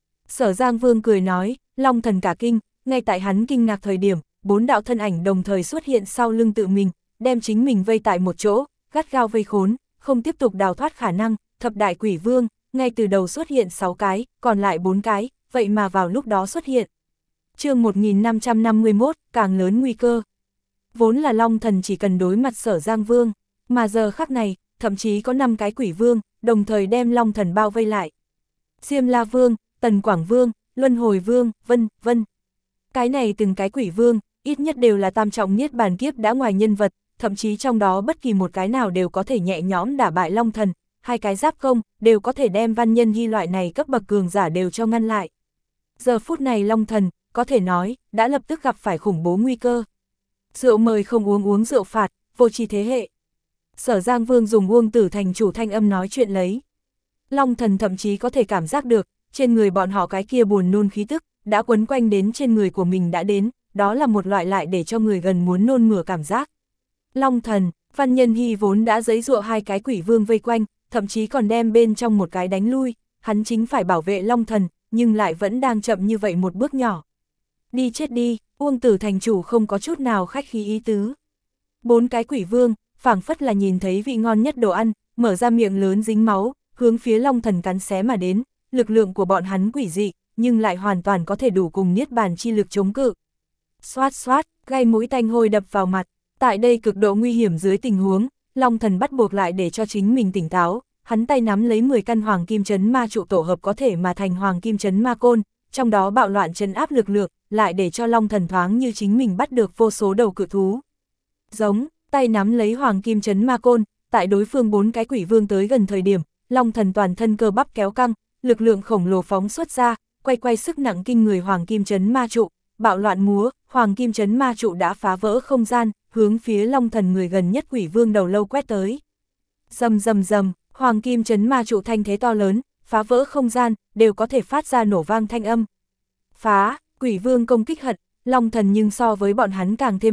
Sở Giang Vương cười nói, Long Thần cả kinh, ngay tại hắn kinh ngạc thời điểm, bốn đạo thân ảnh đồng thời xuất hiện sau lưng tự mình, đem chính mình vây tại một chỗ, gắt gao vây khốn, không tiếp tục đào thoát khả năng, thập đại quỷ vương, ngay từ đầu xuất hiện sáu cái, còn lại bốn cái, vậy mà vào lúc đó xuất hiện. Chương một nghìn năm trăm năm mươi mốt, càng lớn nguy cơ. Vốn là Long Thần chỉ cần đối mặt Sở Giang Vương, mà giờ khắc này, thậm chí có năm cái quỷ vương, đồng thời đem Long Thần bao vây lại. Diêm La Vương, Tần Quảng Vương, Luân Hồi Vương, vân vân. Cái này từng cái quỷ vương, ít nhất đều là tam trọng niết bàn kiếp đã ngoài nhân vật, thậm chí trong đó bất kỳ một cái nào đều có thể nhẹ nhõm đả bại Long Thần, hai cái giáp công, đều có thể đem Văn Nhân Hy loại này cấp bậc cường giả đều cho ngăn lại. Giờ phút này Long Thần, có thể nói, đã lập tức gặp phải khủng bố nguy cơ. Rượu mời không uống uống rượu phạt, vô tri thế hệ. Sở Giang Vương dùng Uông Tử thành chủ thanh âm nói chuyện lấy. Long Thần thậm chí có thể cảm giác được, trên người bọn họ cái kia buồn nôn khí tức, đã quấn quanh đến trên người của mình đã đến, đó là một loại lại để cho người gần muốn nôn mửa cảm giác. Long Thần, Văn Nhân Hy vốn đã giãy giụa hai cái quỷ vương vây quanh, thậm chí còn đem bên trong một cái đánh lui, hắn chính phải bảo vệ Long Thần, nhưng lại vẫn đang chậm như vậy một bước nhỏ. Đi chết đi, Uông Tử thành chủ không có chút nào khách khí ý tứ. Bốn cái quỷ vương, phảng phất là nhìn thấy vị ngon nhất đồ ăn, mở ra miệng lớn dính máu, hướng phía Long Thần cắn xé mà đến, lực lượng của bọn hắn quỷ dị, nhưng lại hoàn toàn có thể đủ cùng niết bàn chi lực chống cự. Xoát xoát, gai mũi tanh hôi đập vào mặt, tại đây cực độ nguy hiểm dưới tình huống, Long Thần bắt buộc lại để cho chính mình tỉnh táo, hắn tay nắm lấy mười căn hoàng kim chấn ma trụ tổ hợp có thể mà thành hoàng kim chấn ma côn, trong đó bạo loạn chấn áp lực lượng, lại để cho Long Thần thoáng như chính mình bắt được vô số đầu cự thú. Giống, tay nắm lấy hoàng kim chấn ma côn, tại đối phương bốn cái quỷ vương tới gần thời điểm, Long Thần toàn thân cơ bắp kéo căng, lực lượng khổng lồ phóng xuất ra, quay quay sức nặng kinh người hoàng kim chấn ma trụ, bạo loạn múa, hoàng kim chấn ma trụ đã phá vỡ không gian, hướng phía Long Thần người gần nhất quỷ vương đầu lâu quét tới. Rầm rầm rầm, hoàng kim chấn ma trụ thanh thế to lớn, phá vỡ không gian, đều có thể phát ra nổ vang thanh âm. Phá, quỷ vương công kích hận, Long Thần nhưng so với bọn hắn càng thêm hận,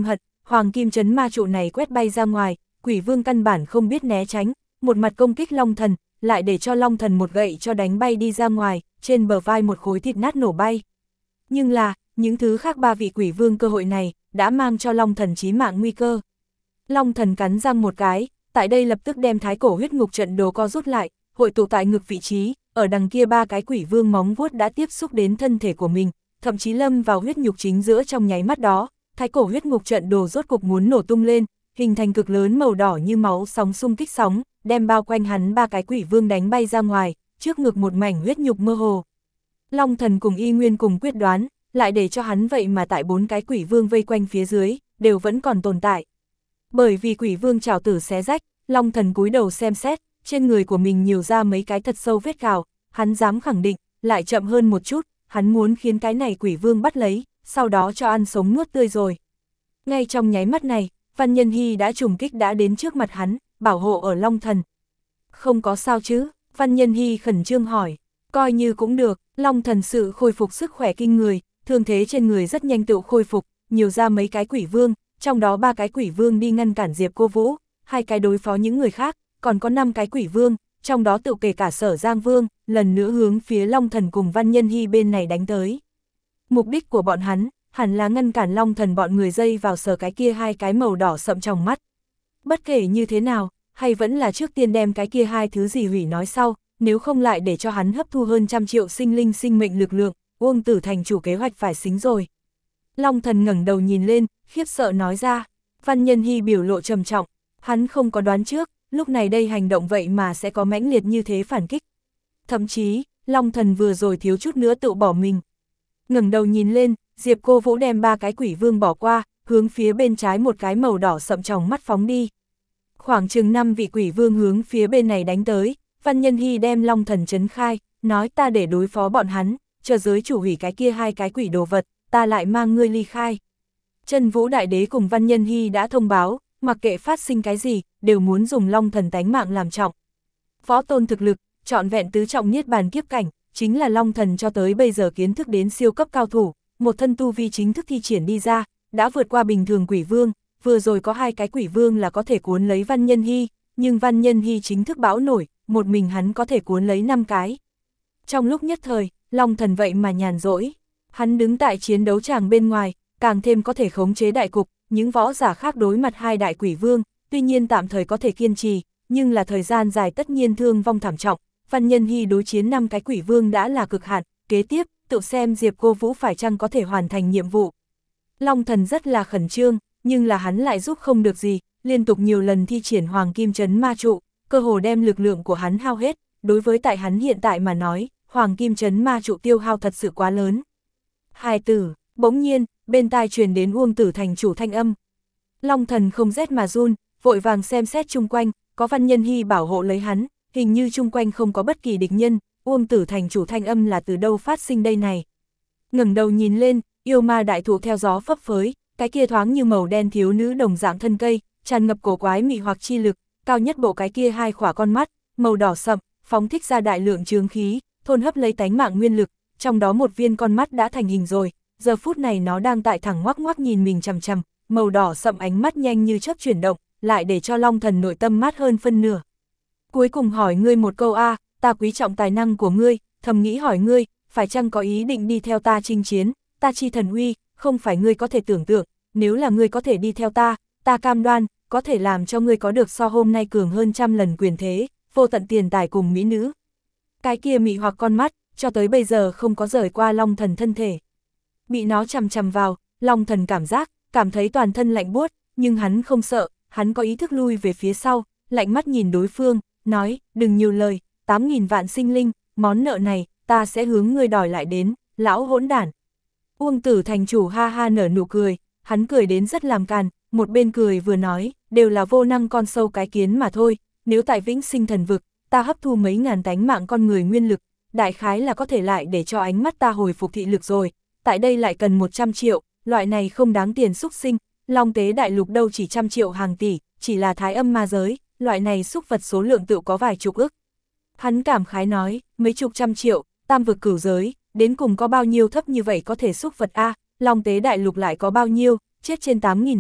hoàng kim chấn ma trụ này quét bay ra ngoài, quỷ vương căn bản không biết né tránh, một mặt công kích Long Thần, lại để cho Long Thần một gậy cho đánh bay đi ra ngoài, trên bờ vai một khối thịt nát nổ bay. Nhưng là, những thứ khác ba vị quỷ vương cơ hội này, đã mang cho Long Thần chí mạng nguy cơ. Long Thần cắn răng một cái, tại đây lập tức đem thái cổ huyết ngục trận đồ co rút lại, hội tụ tại ngực vị trí, ở đằng kia ba cái quỷ vương móng vuốt đã tiếp xúc đến thân thể của mình, thậm chí lâm vào huyết nhục chính giữa trong nháy mắt đó, thái cổ huyết ngục trận đồ rốt cục muốn nổ tung lên, hình thành cực lớn màu đỏ như máu sóng xung kích sóng, đem bao quanh hắn ba cái quỷ vương đánh bay ra ngoài, trước ngực một mảnh huyết nhục mơ hồ. Long Thần cùng Y Nguyên cùng quyết đoán, lại để cho hắn vậy mà tại bốn cái quỷ vương vây quanh phía dưới, đều vẫn còn tồn tại. Bởi vì quỷ vương trảo tử xé rách, Long Thần cúi đầu xem xét, trên người của mình nhiều ra mấy cái thật sâu vết cào, hắn dám khẳng định, lại chậm hơn một chút, hắn muốn khiến cái này quỷ vương bắt lấy, sau đó cho ăn sống nuốt tươi rồi. Ngay trong nháy mắt này, Văn Nhân Hy đã trùng kích đã đến trước mặt hắn, bảo hộ ở Long Thần. Không có sao chứ, Văn Nhân Hy khẩn trương hỏi, coi như cũng được, Long Thần sự khôi phục sức khỏe kinh người, thương thế trên người rất nhanh tự khôi phục, nhiều ra mấy cái quỷ vương, trong đó ba cái quỷ vương đi ngăn cản Diệp Cô Vũ, hai cái đối phó những người khác, còn có năm cái quỷ vương, trong đó tự kể cả Sở Giang Vương, lần nữa hướng phía Long Thần cùng Văn Nhân Hy bên này đánh tới. Mục đích của bọn hắn, hẳn là ngăn cản Long Thần bọn người dây vào sờ cái kia hai cái màu đỏ sậm trong mắt. Bất kể như thế nào, hay vẫn là trước tiên đem cái kia hai thứ gì hủy nói sau, nếu không lại để cho hắn hấp thu hơn trăm triệu sinh linh sinh mệnh lực lượng, Uông Tử Thành chủ kế hoạch phải xính rồi. Long Thần ngẩng đầu nhìn lên, khiếp sợ nói ra. Văn Nhân Hy biểu lộ trầm trọng, hắn không có đoán trước, lúc này đây hành động vậy mà sẽ có mãnh liệt như thế phản kích. Thậm chí, Long Thần vừa rồi thiếu chút nữa tự bỏ mình. Ngẩng đầu nhìn lên, Diệp Cô Vũ đem ba cái quỷ vương bỏ qua, hướng phía bên trái một cái màu đỏ sậm trong mắt phóng đi. Khoảng chừng năm vị quỷ vương hướng phía bên này đánh tới, Văn Nhân Hy đem Long Thần trấn khai, nói ta để đối phó bọn hắn, chờ giới chủ hủy cái kia hai cái quỷ đồ vật, ta lại mang ngươi ly khai. Chân Vũ Đại Đế cùng Văn Nhân Hy đã thông báo, mặc kệ phát sinh cái gì, đều muốn dùng Long Thần tánh mạng làm trọng. Võ tôn thực lực, trọn vẹn tứ trọng niết bàn kiếp cảnh, chính là Long Thần cho tới bây giờ kiến thức đến siêu cấp cao thủ, một thân tu vi chính thức thi triển đi ra, đã vượt qua bình thường quỷ vương, vừa rồi có hai cái quỷ vương là có thể cuốn lấy Văn Nhân Hy, nhưng Văn Nhân Hy chính thức bão nổi, một mình hắn có thể cuốn lấy năm cái. Trong lúc nhất thời, Long Thần vậy mà nhàn rỗi, hắn đứng tại chiến đấu tràng bên ngoài, càng thêm có thể khống chế đại cục, những võ giả khác đối mặt hai đại quỷ vương, tuy nhiên tạm thời có thể kiên trì, nhưng là thời gian dài tất nhiên thương vong thảm trọng, Văn Nhân Hy đối chiến năm cái quỷ vương đã là cực hạn, kế tiếp, tự xem Diệp Cô Vũ phải chăng có thể hoàn thành nhiệm vụ. Long Thần rất là khẩn trương, nhưng là hắn lại giúp không được gì, liên tục nhiều lần thi triển Hoàng Kim Chấn Ma Trụ, cơ hồ đem lực lượng của hắn hao hết, đối với tại hắn hiện tại mà nói, Hoàng Kim Chấn Ma Trụ tiêu hao thật sự quá lớn. Hài tử, bỗng nhiên, bên tai truyền đến Uông Tử Thành chủ thanh âm. Long Thần không rét mà run, vội vàng xem xét chung quanh, có Văn Nhân Hy bảo hộ lấy hắn, hình như chung quanh không có bất kỳ địch nhân, Uông Tử Thành chủ thanh âm là từ đâu phát sinh đây này. Ngẩng đầu nhìn lên, yêu ma đại thụ theo gió phấp phới, cái kia thoáng như màu đen thiếu nữ đồng dạng thân cây, tràn ngập cổ quái mị hoặc chi lực, cao nhất bộ cái kia hai khỏa con mắt, màu đỏ sậm, phóng thích ra đại lượng chướng khí, thôn hấp lấy tánh mạng nguyên lực, trong đó một viên con mắt đã thành hình rồi, giờ phút này nó đang tại thẳng ngoắc ngoắc nhìn mình chằm chằm, màu đỏ sậm ánh mắt nhanh như chớp chuyển động, lại để cho Long Thần nội tâm mát hơn phân nửa. Cuối cùng hỏi ngươi một câu a, ta quý trọng tài năng của ngươi, thầm nghĩ hỏi ngươi, phải chăng có ý định đi theo ta chinh chiến, ta chi thần uy, không phải ngươi có thể tưởng tượng, nếu là ngươi có thể đi theo ta, ta cam đoan, có thể làm cho ngươi có được so hôm nay cường hơn trăm lần quyền thế, vô tận tiền tài cùng mỹ nữ. Cái kia mị hoặc con mắt, cho tới bây giờ không có rời qua Long Thần thân thể. Bị nó chằm chằm vào, Long Thần cảm giác, cảm thấy toàn thân lạnh buốt, nhưng hắn không sợ, hắn có ý thức lui về phía sau, lạnh mắt nhìn đối phương, nói, đừng nhiều lời, tám nghìn vạn sinh linh, món nợ này, ta sẽ hướng ngươi đòi lại đến, lão hỗn đản. Uông Tử Thành chủ ha ha nở nụ cười, hắn cười đến rất làm càn, một bên cười vừa nói, đều là vô năng con sâu cái kiến mà thôi, nếu tại Vĩnh Sinh Thần Vực, ta hấp thu mấy ngàn tánh mạng con người nguyên lực, đại khái là có thể lại để cho ánh mắt ta hồi phục thị lực rồi, tại đây lại cần một trăm triệu, loại này không đáng tiền xúc sinh, Long Tế Đại Lục đâu chỉ trăm triệu hàng tỷ, chỉ là thái âm ma giới, loại này xúc vật số lượng tự có vài chục ức. Hắn cảm khái nói, mấy chục trăm triệu, tam vực cửu giới, đến cùng có bao nhiêu thấp như vậy có thể xúc vật a, Long Tế Đại Lục lại có bao nhiêu, chết trên tám nghìn vạn,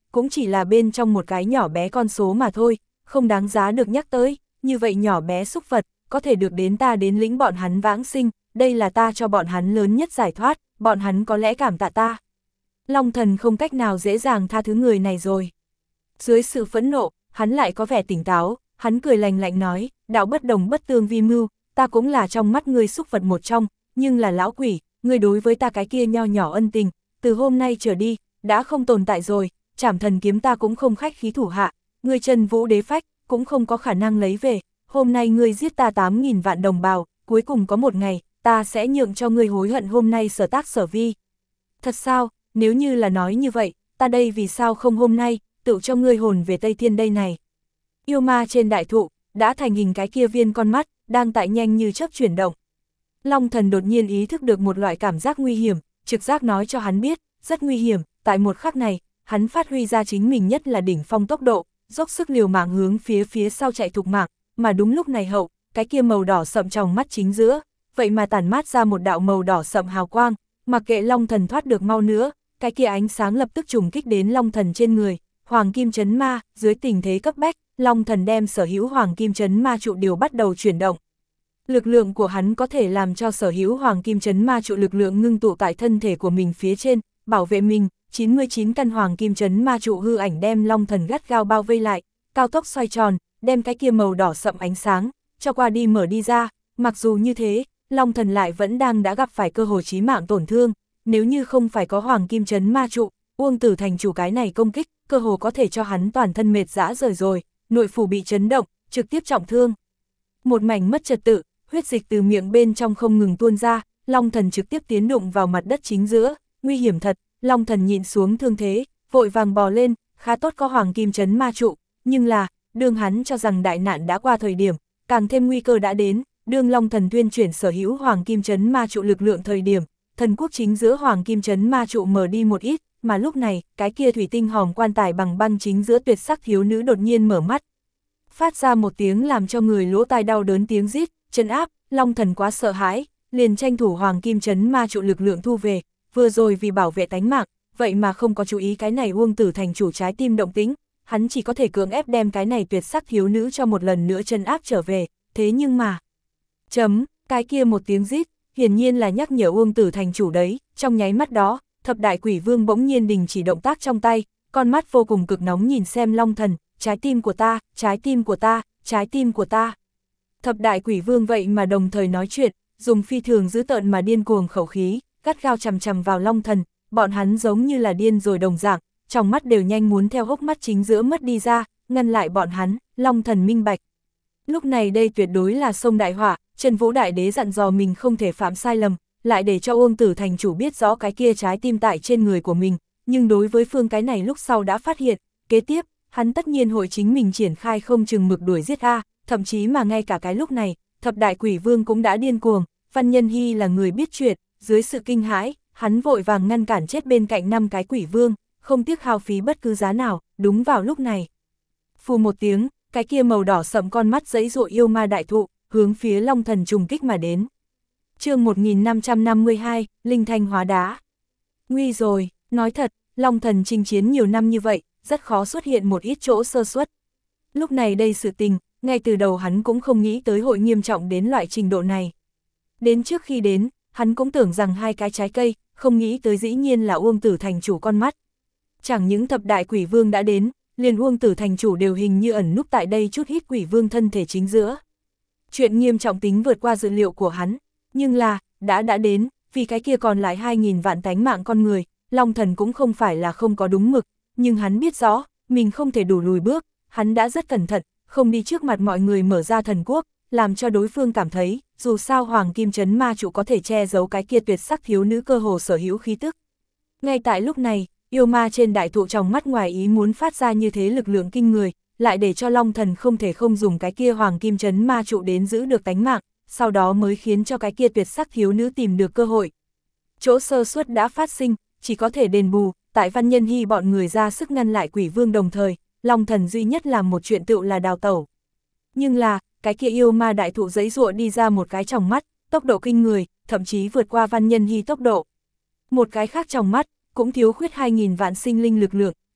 cũng chỉ là bên trong một cái nhỏ bé con số mà thôi, không đáng giá được nhắc tới, như vậy nhỏ bé xúc vật, có thể được đến ta đến lĩnh bọn hắn vãng sinh, đây là ta cho bọn hắn lớn nhất giải thoát, bọn hắn có lẽ cảm tạ ta. Long Thần không cách nào dễ dàng tha thứ người này rồi. Dưới sự phẫn nộ, hắn lại có vẻ tỉnh táo, hắn cười lành lạnh nói, đạo bất đồng bất tương vi mưu, ta cũng là trong mắt ngươi xúc vật một trong, nhưng là lão quỷ, ngươi đối với ta cái kia nho nhỏ ân tình, từ hôm nay trở đi, đã không tồn tại rồi, Trảm Thần kiếm ta cũng không khách khí thủ hạ, ngươi Chân Vũ đế phách, cũng không có khả năng lấy về, hôm nay ngươi giết ta tám nghìn vạn đồng bào, cuối cùng có một ngày, ta sẽ nhượng cho ngươi hối hận hôm nay sở tác sở vi. Thật sao, nếu như là nói như vậy, ta đây vì sao không hôm nay, tự cho ngươi hồn về Tây Thiên đây này. Yêu ma trên đại thụ, đã thành hình cái kia viên con mắt, đang tại nhanh như chớp chuyển động. Long Thần đột nhiên ý thức được một loại cảm giác nguy hiểm, trực giác nói cho hắn biết, rất nguy hiểm, tại một khắc này, hắn phát huy ra chính mình nhất là đỉnh phong tốc độ, dốc sức liều mạng hướng phía phía sau chạy thục mạng, mà đúng lúc này hậu, cái kia màu đỏ sậm trong mắt chính giữa, vậy mà tản mát ra một đạo màu đỏ sậm hào quang, mặc kệ Long Thần thoát được mau nữa, cái kia ánh sáng lập tức trùng kích đến Long Thần trên người, Hoàng Kim Chấn Ma, dưới tình thế cấp bách, Long Thần đem sở hữu Hoàng Kim Chấn Ma trụ đều bắt đầu chuyển động. Lực lượng của hắn có thể làm cho sở hữu Hoàng Kim Chấn Ma trụ lực lượng ngưng tụ tại thân thể của mình phía trên, bảo vệ mình, chín mươi chín căn Hoàng Kim Chấn Ma trụ hư ảnh đem Long Thần gắt gao bao vây lại, cao tốc xoay tròn, đem cái kia màu đỏ sậm ánh sáng, cho qua đi mở đi ra, mặc dù như thế, Long Thần lại vẫn đang đã gặp phải cơ hội chí mạng tổn thương, nếu như không phải có Hoàng Kim Chấn Ma trụ, Uông Tử Thành chủ cái này công kích, cơ hồ có thể cho hắn toàn thân mệt rã rời rồi, nội phủ bị chấn động, trực tiếp trọng thương. Một mảnh mất trật tự, huyết dịch từ miệng bên trong không ngừng tuôn ra, Long Thần trực tiếp tiến đụng vào mặt đất chính giữa, nguy hiểm thật, Long Thần nhịn xuống thương thế, vội vàng bò lên, khá tốt có Hoàng Kim Chấn Ma trụ, nhưng là, đương hắn cho rằng đại nạn đã qua thời điểm, càng thêm nguy cơ đã đến, đương Long Thần tuyên chuyển sở hữu Hoàng Kim Chấn Ma trụ lực lượng thời điểm, thần quốc chính giữa Hoàng Kim Chấn Ma trụ mở đi một ít, mà lúc này, cái kia thủy tinh hòm quan tài bằng băng chính giữa tuyệt sắc thiếu nữ đột nhiên mở mắt. Phát ra một tiếng làm cho người lỗ tai đau đớn tiếng rít, trấn áp, Long Thần quá sợ hãi, liền tranh thủ Hoàng Kim Chấn Ma trụ lực lượng thu về, vừa rồi vì bảo vệ tánh mạng, vậy mà không có chú ý cái này Uông Tử Thành chủ trái tim động tĩnh, hắn chỉ có thể cưỡng ép đem cái này tuyệt sắc thiếu nữ cho một lần nữa trấn áp trở về, thế nhưng mà... Chấm, cái kia một tiếng rít, hiển nhiên là nhắc nhở Uông Tử Thành chủ đấy, trong nháy mắt đó, thập đại quỷ vương bỗng nhiên đình chỉ động tác trong tay, con mắt vô cùng cực nóng nhìn xem Long Thần, trái tim của ta, trái tim của ta, trái tim của ta. Thập đại quỷ vương vậy mà đồng thời nói chuyện, dùng phi thường dữ tợn mà điên cuồng khẩu khí, gắt gao chằm chằm vào Long Thần, bọn hắn giống như là điên rồi đồng dạng, trong mắt đều nhanh muốn theo hốc mắt chính giữa mất đi ra, ngăn lại bọn hắn, Long Thần minh bạch. Lúc này đây tuyệt đối là sông đại họa, Chân Vũ Đại Đế dặn dò mình không thể phạm sai lầm, lại để cho Uông Tử Thành chủ biết rõ cái kia trái tim tại trên người của mình, nhưng đối với phương cái này lúc sau đã phát hiện, kế tiếp, hắn tất nhiên hội chính mình triển khai không chừng mực đuổi giết a, thậm chí mà ngay cả cái lúc này, thập đại quỷ vương cũng đã điên cuồng, Văn Nhân Hy là người biết chuyện, dưới sự kinh hãi, hắn vội vàng ngăn cản chết bên cạnh năm cái quỷ vương, không tiếc hao phí bất cứ giá nào, đúng vào lúc này. Phù một tiếng, cái kia màu đỏ sậm con mắt giãy giụa yêu ma đại thụ, hướng phía Long Thần trùng kích mà đến. Chương một nghìn năm trăm năm mươi hai, Linh Thanh hóa đá. Nguy rồi, nói thật, Long Thần chinh chiến nhiều năm như vậy, rất khó xuất hiện một ít chỗ sơ suất. Lúc này đây sự tình, ngay từ đầu hắn cũng không nghĩ tới hội nghiêm trọng đến loại trình độ này. Đến trước khi đến, hắn cũng tưởng rằng hai cái trái cây, không nghĩ tới dĩ nhiên là Uông Tử Thành chủ con mắt. Chẳng những thập đại quỷ vương đã đến, liền Uông Tử Thành chủ đều hình như ẩn núp tại đây chút ít quỷ vương thân thể chính giữa. Chuyện nghiêm trọng tính vượt qua dự liệu của hắn, nhưng là, đã đã đến, vì cái kia còn lại hai nghìn vạn tánh mạng con người, Long Thần cũng không phải là không có đúng mực, nhưng hắn biết rõ, mình không thể đủ lùi bước, hắn đã rất cẩn thận, không đi trước mặt mọi người mở ra thần quốc, làm cho đối phương cảm thấy, dù sao Hoàng Kim Chấn Ma trụ có thể che giấu cái kia tuyệt sắc thiếu nữ cơ hồ sở hữu khí tức. Ngay tại lúc này, yêu ma trên đại thụ trong mắt ngoài ý muốn phát ra như thế lực lượng kinh người, lại để cho Long Thần không thể không dùng cái kia Hoàng Kim Chấn Ma trụ đến giữ được tánh mạng, sau đó mới khiến cho cái kia tuyệt sắc thiếu nữ tìm được cơ hội. Chỗ sơ suất đã phát sinh, chỉ có thể đền bù, tại Văn Nhân Hy bọn người ra sức ngăn lại quỷ vương đồng thời, Long Thần duy nhất làm một chuyện tựu là đào tẩu. Nhưng là, cái kia yêu ma đại thụ giãy giụa đi ra một cái trong mắt, tốc độ kinh người, thậm chí vượt qua Văn Nhân Hy tốc độ. Một cái khác trong mắt, cũng thiếu khuyết hai nghìn vạn sinh linh lực lượng,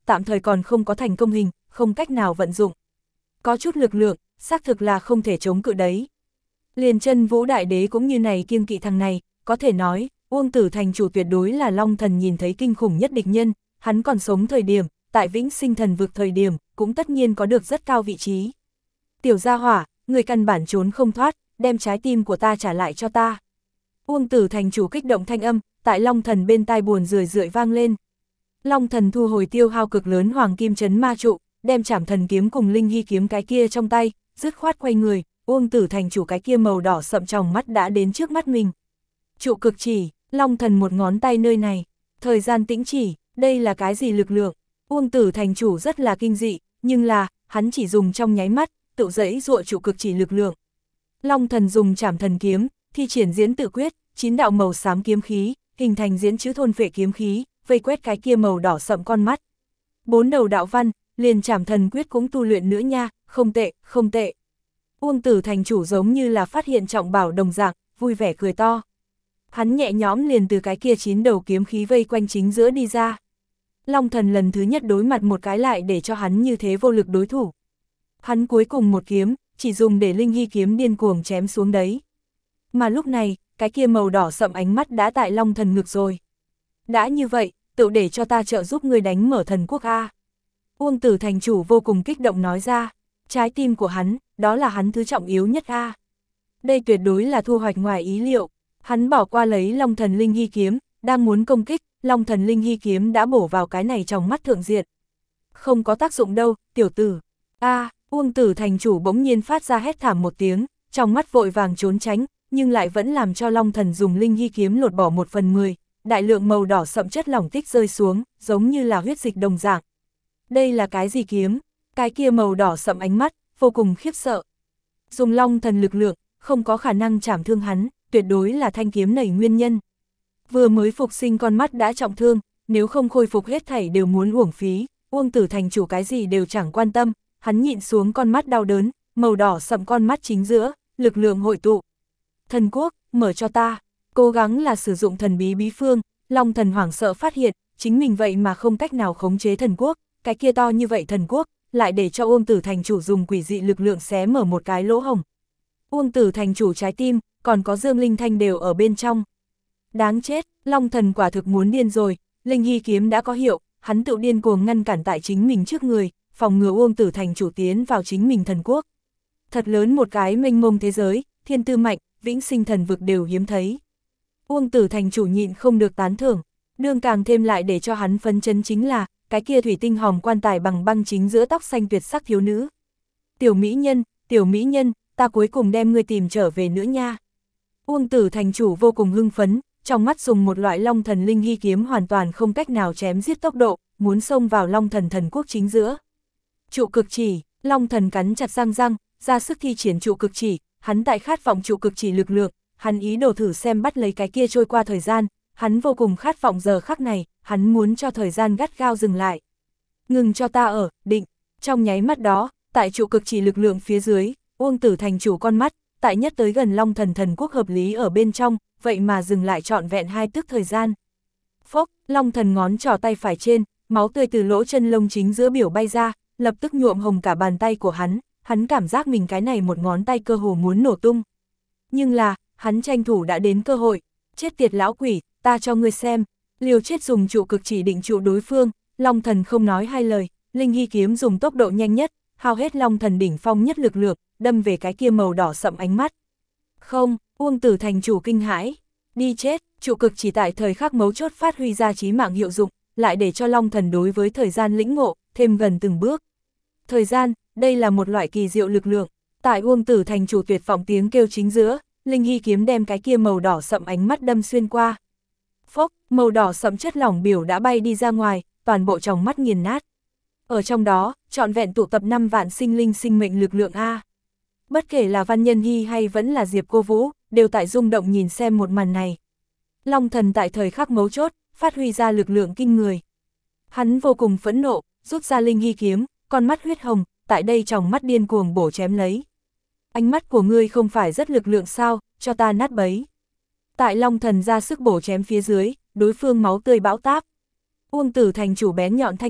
tạm thời còn không có thành công hình, không cách nào vận dụng. Có chút lực lượng, xác thực là không thể chống cự đấy. Liền Chân Vũ Đại Đế cũng như này kiêng kỵ thằng này, có thể nói, Uông Tử thành chủ tuyệt đối là Long Thần nhìn thấy kinh khủng nhất địch nhân, hắn còn sống thời điểm, tại Vĩnh Sinh Thần Vực thời điểm, cũng tất nhiên có được rất cao vị trí. Tiểu gia hỏa, người căn bản trốn không thoát, đem trái tim của ta trả lại cho ta. Uông Tử thành chủ kích động thanh âm, tại Long Thần bên tai buồn rười rượi vang lên. Long Thần thu hồi tiêu hao cực lớn hoàng kim chấn ma trụ, đem Trảm Thần kiếm cùng Linh Hy kiếm cái kia trong tay, dứt khoát quay người, Uông Tử thành chủ cái kia màu đỏ sậm tròng mắt đã đến trước mắt mình. Trụ cực chỉ, Long Thần một ngón tay nơi này, thời gian tĩnh chỉ, đây là cái gì lực lượng? Uông Tử thành chủ rất là kinh dị, nhưng là, hắn chỉ dùng trong nháy mắt, tự dẫy dụa trụ cực chỉ lực lượng. Long Thần dùng Trảm Thần kiếm, thi triển diễn tự quyết, chín đạo màu xám kiếm khí, hình thành diễn chữ thôn phệ kiếm khí, vây quét cái kia màu đỏ sậm con mắt. Bốn đầu đạo văn, liền Trảm Thần quyết cũng tu luyện nữa nha, không tệ, không tệ. Uông Tử thành chủ giống như là phát hiện trọng bảo đồng dạng, vui vẻ cười to. Hắn nhẹ nhõm liền từ cái kia chín đầu kiếm khí vây quanh chính giữa đi ra. Long Thần lần thứ nhất đối mặt một cái lại để cho hắn như thế vô lực đối thủ. Hắn cuối cùng một kiếm, chỉ dùng để Linh Hy kiếm điên cuồng chém xuống đấy. Mà lúc này, cái kia màu đỏ sậm ánh mắt đã tại Long Thần ngực rồi. Đã như vậy, tự để cho ta trợ giúp ngươi đánh mở thần quốc A. Uông Tử thành chủ vô cùng kích động nói ra, trái tim của hắn, đó là hắn thứ trọng yếu nhất A. Đây tuyệt đối là thu hoạch ngoài ý liệu, hắn bỏ qua lấy Long Thần Linh Hy kiếm, đang muốn công kích, Long Thần Linh Hy kiếm đã bổ vào cái này trong mắt thượng diện. Không có tác dụng đâu, tiểu tử. A, Uông Tử thành chủ bỗng nhiên phát ra hét thảm một tiếng, trong mắt vội vàng trốn tránh, nhưng lại vẫn làm cho Long Thần dùng Linh Hy kiếm lột bỏ một phần mười, đại lượng màu đỏ sậm chất lỏng tích rơi xuống, giống như là huyết dịch đồng dạng. Đây là cái gì kiếm? Cái kia màu đỏ sậm ánh mắt, vô cùng khiếp sợ. Dùng Long Thần lực lượng, không có khả năng chảm thương hắn, tuyệt đối là thanh kiếm này nguyên nhân. Vừa mới phục sinh con mắt đã trọng thương, nếu không khôi phục hết thảy đều muốn uổng phí, Uông Tử thành chủ cái gì đều chẳng quan tâm, hắn nhịn xuống con mắt đau đớn, màu đỏ sậm con mắt chính giữa, lực lượng hội tụ. Thần quốc, mở cho ta, cố gắng là sử dụng thần bí bí phương, Long Thần hoảng sợ phát hiện, chính mình vậy mà không cách nào khống chế thần quốc, cái kia to như vậy thần quốc, lại để cho Uông Tử thành chủ dùng quỷ dị lực lượng xé mở một cái lỗ hổng. Uông Tử thành chủ trái tim, còn có Dương Linh Thanh đều ở bên trong. Đáng chết, Long Thần quả thực muốn điên rồi, Linh Hy kiếm đã có hiệu, hắn tự điên cuồng ngăn cản tại chính mình trước người, phòng ngừa Uông Tử thành chủ tiến vào chính mình thần quốc. Thật lớn một cái mênh mông thế giới, thiên tư mạnh, Vĩnh Sinh Thần Vực đều hiếm thấy. Uông Tử thành chủ nhịn không được tán thưởng, đương càng thêm lại để cho hắn phấn chấn chính là, cái kia thủy tinh hòm quan tài bằng băng chính giữa tóc xanh tuyệt sắc thiếu nữ. Tiểu mỹ nhân, tiểu mỹ nhân, ta cuối cùng đem ngươi tìm trở về nữa nha. Uông Tử thành chủ vô cùng hưng phấn, trong mắt dùng một loại Long Thần Linh Hy kiếm hoàn toàn không cách nào chém giết tốc độ, muốn xông vào Long Thần thần quốc chính giữa. Trụ cực chỉ, Long Thần cắn chặt răng răng, ra sức thi triển trụ cực chỉ, hắn tại khát vọng trụ cực chỉ lực lượng, hắn ý đồ thử xem bắt lấy cái kia trôi qua thời gian, hắn vô cùng khát vọng giờ khắc này, hắn muốn cho thời gian gắt gao dừng lại. Ngừng cho ta ở, định, trong nháy mắt đó, tại trụ cực chỉ lực lượng phía dưới, Uông Tử thành chủ con mắt, tại nhất tới gần Long Thần thần quốc hợp lý ở bên trong, vậy mà dừng lại trọn vẹn hai tức thời gian. Phốc, Long Thần ngón trỏ tay phải trên, máu tươi từ lỗ chân lông chính giữa biểu bay ra, lập tức nhuộm hồng cả bàn tay của hắn, hắn cảm giác mình cái này một ngón tay cơ hồ muốn nổ tung. Nhưng là, hắn tranh thủ đã đến cơ hội, chết tiệt lão quỷ, ta cho ngươi xem, liều chết dùng trụ cực chỉ định trụ đối phương, Long Thần không nói hai lời, Linh Hy kiếm dùng tốc độ nhanh nhất, hao hết Long Thần đỉnh phong nhất lực lượng, đâm về cái kia màu đỏ sậm ánh mắt. Không, Uông Tử thành chủ kinh hãi, đi chết, trụ cực chỉ tại thời khắc mấu chốt phát huy ra chí mạng hiệu dụng, lại để cho Long Thần đối với thời gian lĩnh ngộ, thêm gần từng bước. Thời gian, đây là một loại kỳ diệu lực lượng, tại Uông Tử thành chủ tuyệt vọng tiếng kêu chính giữa, Linh Hy kiếm đem cái kia màu đỏ sậm ánh mắt đâm xuyên qua. Phốc, màu đỏ sậm chất lỏng biểu đã bay đi ra ngoài, toàn bộ tròng mắt nghiền nát. Ở trong đó, trọn vẹn tụ tập năm vạn sinh linh sinh mệnh lực lượng A. Bất kể là Văn Nhân Hy hay vẫn là Diệp Cô Vũ, đều tại rung động nhìn xem một màn này. Long Thần tại thời khắc mấu chốt, phát huy ra lực lượng kinh người. Hắn vô cùng phẫn nộ, rút ra Linh Hy kiếm, con mắt huyết hồng, tại đây tròng mắt điên cuồng bổ chém lấy. Ánh mắt của ngươi không phải rất lực lượng sao, cho ta nát bấy. Tại Long Thần ra sức bổ chém phía dưới, đối phương máu tươi bão táp. Uông Tử thành chủ bén nhọn thanh âm,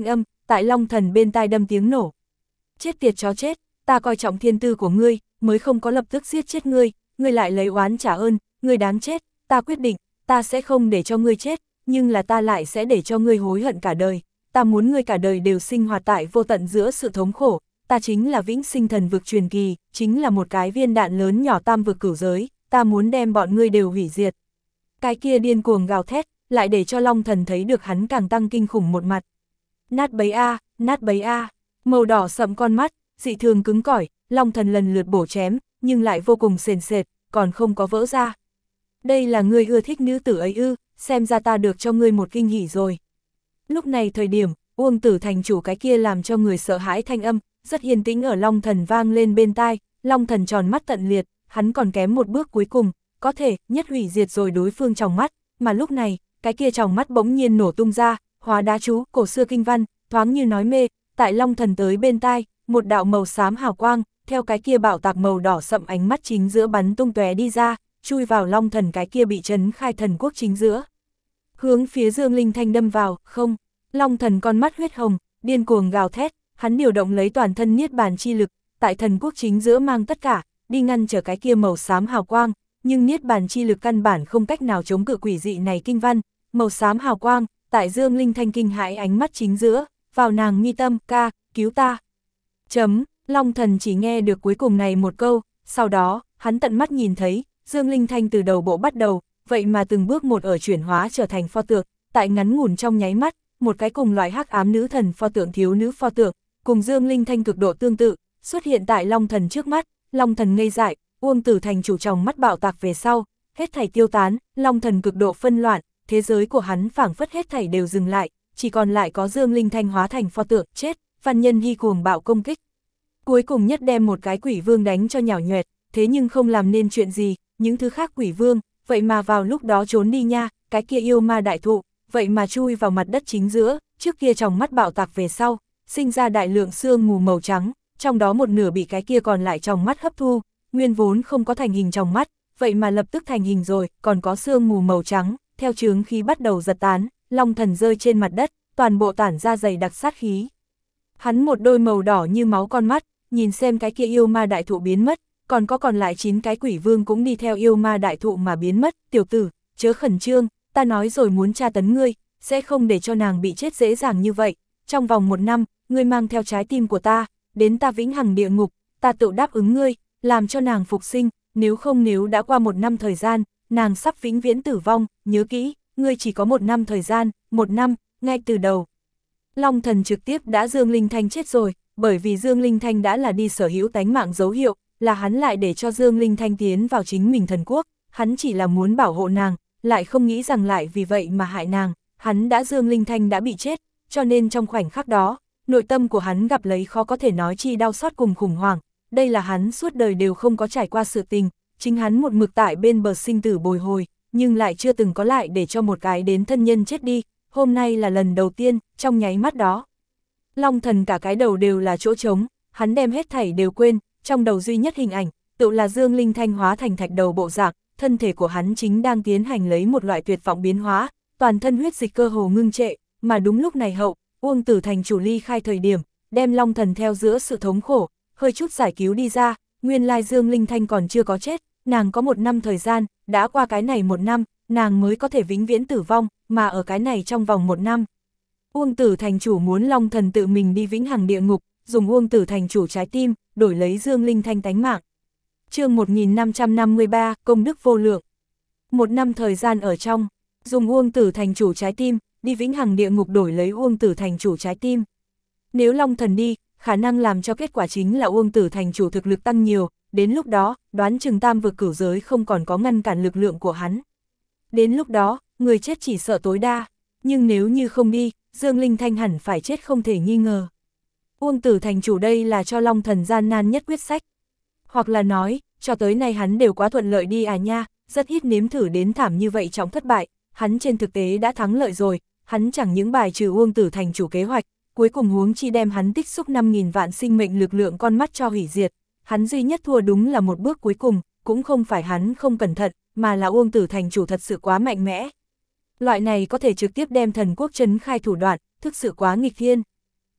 tại Long Thần bên tai đâm tiếng nổ. Chết tiệt chó chết, ta coi trọng thiên tư của ngươi, mới không có lập tức giết chết ngươi, ngươi lại lấy oán trả ơn, ngươi đáng chết, ta quyết định, ta sẽ không để cho ngươi chết, nhưng là ta lại sẽ để cho ngươi hối hận cả đời, ta muốn ngươi cả đời đều sinh hoạt tại vô tận giữa sự thống khổ, ta chính là vĩnh sinh thần vực truyền kỳ, chính là một cái viên đạn lớn nhỏ tam vực cửu giới, ta muốn đem bọn ngươi đều hủy diệt. Cái kia điên cuồng gào thét, lại để cho Long Thần thấy được hắn càng tăng kinh khủng một mặt. Nát bấy a, nát bấy a, màu đỏ sậm con mắt, dị thường cứng cỏi, Long Thần lần lượt bổ chém, nhưng lại vô cùng sền sệt, còn không có vỡ ra. Đây là ngươi ưa thích nữ tử ấy ư, xem ra ta được cho ngươi một kinh hỉ rồi. Lúc này thời điểm, Uông Tử Thành chủ cái kia làm cho người sợ hãi thanh âm, rất yên tĩnh ở Long Thần vang lên bên tai, Long Thần tròn mắt tận liệt, hắn còn kém một bước cuối cùng, có thể nhất hủy diệt rồi đối phương trong mắt, mà lúc này, cái kia trong mắt bỗng nhiên nổ tung ra, hóa đá chú, cổ xưa kinh văn, thoáng như nói mê, tại Long Thần tới bên tai, một đạo màu xám hào quang, theo cái kia bảo tạc màu đỏ sậm ánh mắt chính giữa bắn tung tóe đi ra, chui vào Long Thần cái kia bị trấn khai thần quốc chính giữa. Hướng phía Dương Linh Thanh đâm vào, không, Long Thần con mắt huyết hồng, điên cuồng gào thét, hắn điều động lấy toàn thân niết bàn chi lực, tại thần quốc chính giữa mang tất cả, đi ngăn trở cái kia màu xám hào quang, nhưng niết bàn chi lực căn bản không cách nào chống cự quỷ dị này kinh văn, màu xám hào quang, tại Dương Linh Thanh kinh hãi ánh mắt chính giữa, vào nàng mi tâm, ca, cứu ta. Chấm, Long Thần chỉ nghe được cuối cùng này một câu, sau đó, hắn tận mắt nhìn thấy, Dương Linh Thanh từ đầu bộ bắt đầu, vậy mà từng bước một ở chuyển hóa trở thành pho tượng, tại ngắn ngủn trong nháy mắt, một cái cùng loại hắc ám nữ thần pho tượng thiếu nữ pho tượng, cùng Dương Linh Thanh cực độ tương tự, xuất hiện tại Long Thần trước mắt, Long Thần ngây dại, Uông Tử Thành chủ trong mắt bạo tạc về sau, hết thảy tiêu tán, Long Thần cực độ phân loạn, thế giới của hắn phảng phất hết thảy đều dừng lại, chỉ còn lại có Dương Linh Thanh hóa thành pho tượng, chết, Văn Nhân Hy cuồng bạo công kích. Cuối cùng nhất đem một cái quỷ vương đánh cho nhào nhoẹt, thế nhưng không làm nên chuyện gì, những thứ khác quỷ vương, vậy mà vào lúc đó trốn đi nha, cái kia yêu ma đại thụ, vậy mà chui vào mặt đất chính giữa, trước kia trong mắt bạo tạc về sau, sinh ra đại lượng sương mù màu trắng, trong đó một nửa bị cái kia còn lại trong mắt hấp thu, nguyên vốn không có thành hình trong mắt, vậy mà lập tức thành hình rồi, còn có sương mù màu trắng, theo chướng khí bắt đầu giật tán, Long Thần rơi trên mặt đất, toàn bộ tản ra dày đặc sát khí. Hắn một đôi màu đỏ như máu con mắt, nhìn xem cái kia yêu ma đại thụ biến mất, còn có còn lại chín cái quỷ vương cũng đi theo yêu ma đại thụ mà biến mất, tiểu tử, chớ khẩn trương, ta nói rồi muốn tra tấn ngươi, sẽ không để cho nàng bị chết dễ dàng như vậy, trong vòng một năm, ngươi mang theo trái tim của ta, đến ta vĩnh hằng địa ngục, ta tự đáp ứng ngươi, làm cho nàng phục sinh, nếu không nếu đã qua một năm thời gian, nàng sắp vĩnh viễn tử vong, nhớ kỹ, ngươi chỉ có một năm thời gian, một năm, ngay từ đầu. Long Thần trực tiếp đã Dương Linh Thanh chết rồi, bởi vì Dương Linh Thanh đã là đi sở hữu tánh mạng dấu hiệu, là hắn lại để cho Dương Linh Thanh tiến vào chính mình thần quốc, hắn chỉ là muốn bảo hộ nàng, lại không nghĩ rằng lại vì vậy mà hại nàng, hắn đã Dương Linh Thanh đã bị chết, cho nên trong khoảnh khắc đó, nội tâm của hắn gặp lấy khó có thể nói chi đau xót cùng khủng hoảng, đây là hắn suốt đời đều không có trải qua sự tình, chính hắn một mực tại bên bờ sinh tử bồi hồi, nhưng lại chưa từng có lại để cho một cái đến thân nhân chết đi, hôm nay là lần đầu tiên, trong nháy mắt đó. Long Thần cả cái đầu đều là chỗ trống, hắn đem hết thảy đều quên, trong đầu duy nhất hình ảnh, tự là Dương Linh Thanh hóa thành thạch đầu bộ dạng, thân thể của hắn chính đang tiến hành lấy một loại tuyệt vọng biến hóa, toàn thân huyết dịch cơ hồ ngưng trệ, mà đúng lúc này hậu, Uông Tử Thành chủ ly khai thời điểm, đem Long Thần theo giữa sự thống khổ, hơi chút giải cứu đi ra, nguyên lai Dương Linh Thanh còn chưa có chết, nàng có một năm thời gian, đã qua cái này một năm, nàng mới có thể vĩnh viễn tử vong, mà ở cái này trong vòng một năm. Uông Tử Thành chủ muốn Long Thần tự mình đi vĩnh hằng địa ngục, dùng Uông Tử Thành chủ trái tim, đổi lấy Dương Linh Thanh tánh mạng. Chương một nghìn năm trăm năm mươi ba, công đức vô lượng. Một năm thời gian ở trong, dùng Uông Tử Thành chủ trái tim, đi vĩnh hằng địa ngục đổi lấy Uông Tử Thành chủ trái tim. Nếu Long Thần đi, khả năng làm cho kết quả chính là Uông Tử Thành chủ thực lực tăng nhiều, đến lúc đó, đoán chừng tam vực cửu giới không còn có ngăn cản lực lượng của hắn. Đến lúc đó, người chết chỉ sợ tối đa, nhưng nếu như không đi, Dương Linh Thanh hẳn phải chết không thể nghi ngờ. Uông Tử Thành chủ đây là cho Long Thần gian nan nhất quyết sách. Hoặc là nói, cho tới nay hắn đều quá thuận lợi đi à nha, rất ít nếm thử đến thảm như vậy trong thất bại, hắn trên thực tế đã thắng lợi rồi, hắn chẳng những bài trừ Uông Tử Thành chủ kế hoạch, cuối cùng huống chi đem hắn tích xúc năm nghìn vạn sinh mệnh lực lượng con mắt cho hủy diệt, hắn duy nhất thua đúng là một bước cuối cùng, cũng không phải hắn không cẩn thận, mà là Uông Tử Thành chủ thật sự quá mạnh mẽ. Loại này có thể trực tiếp đem thần quốc trấn khai thủ đoạn, thực sự quá nghịch thiên.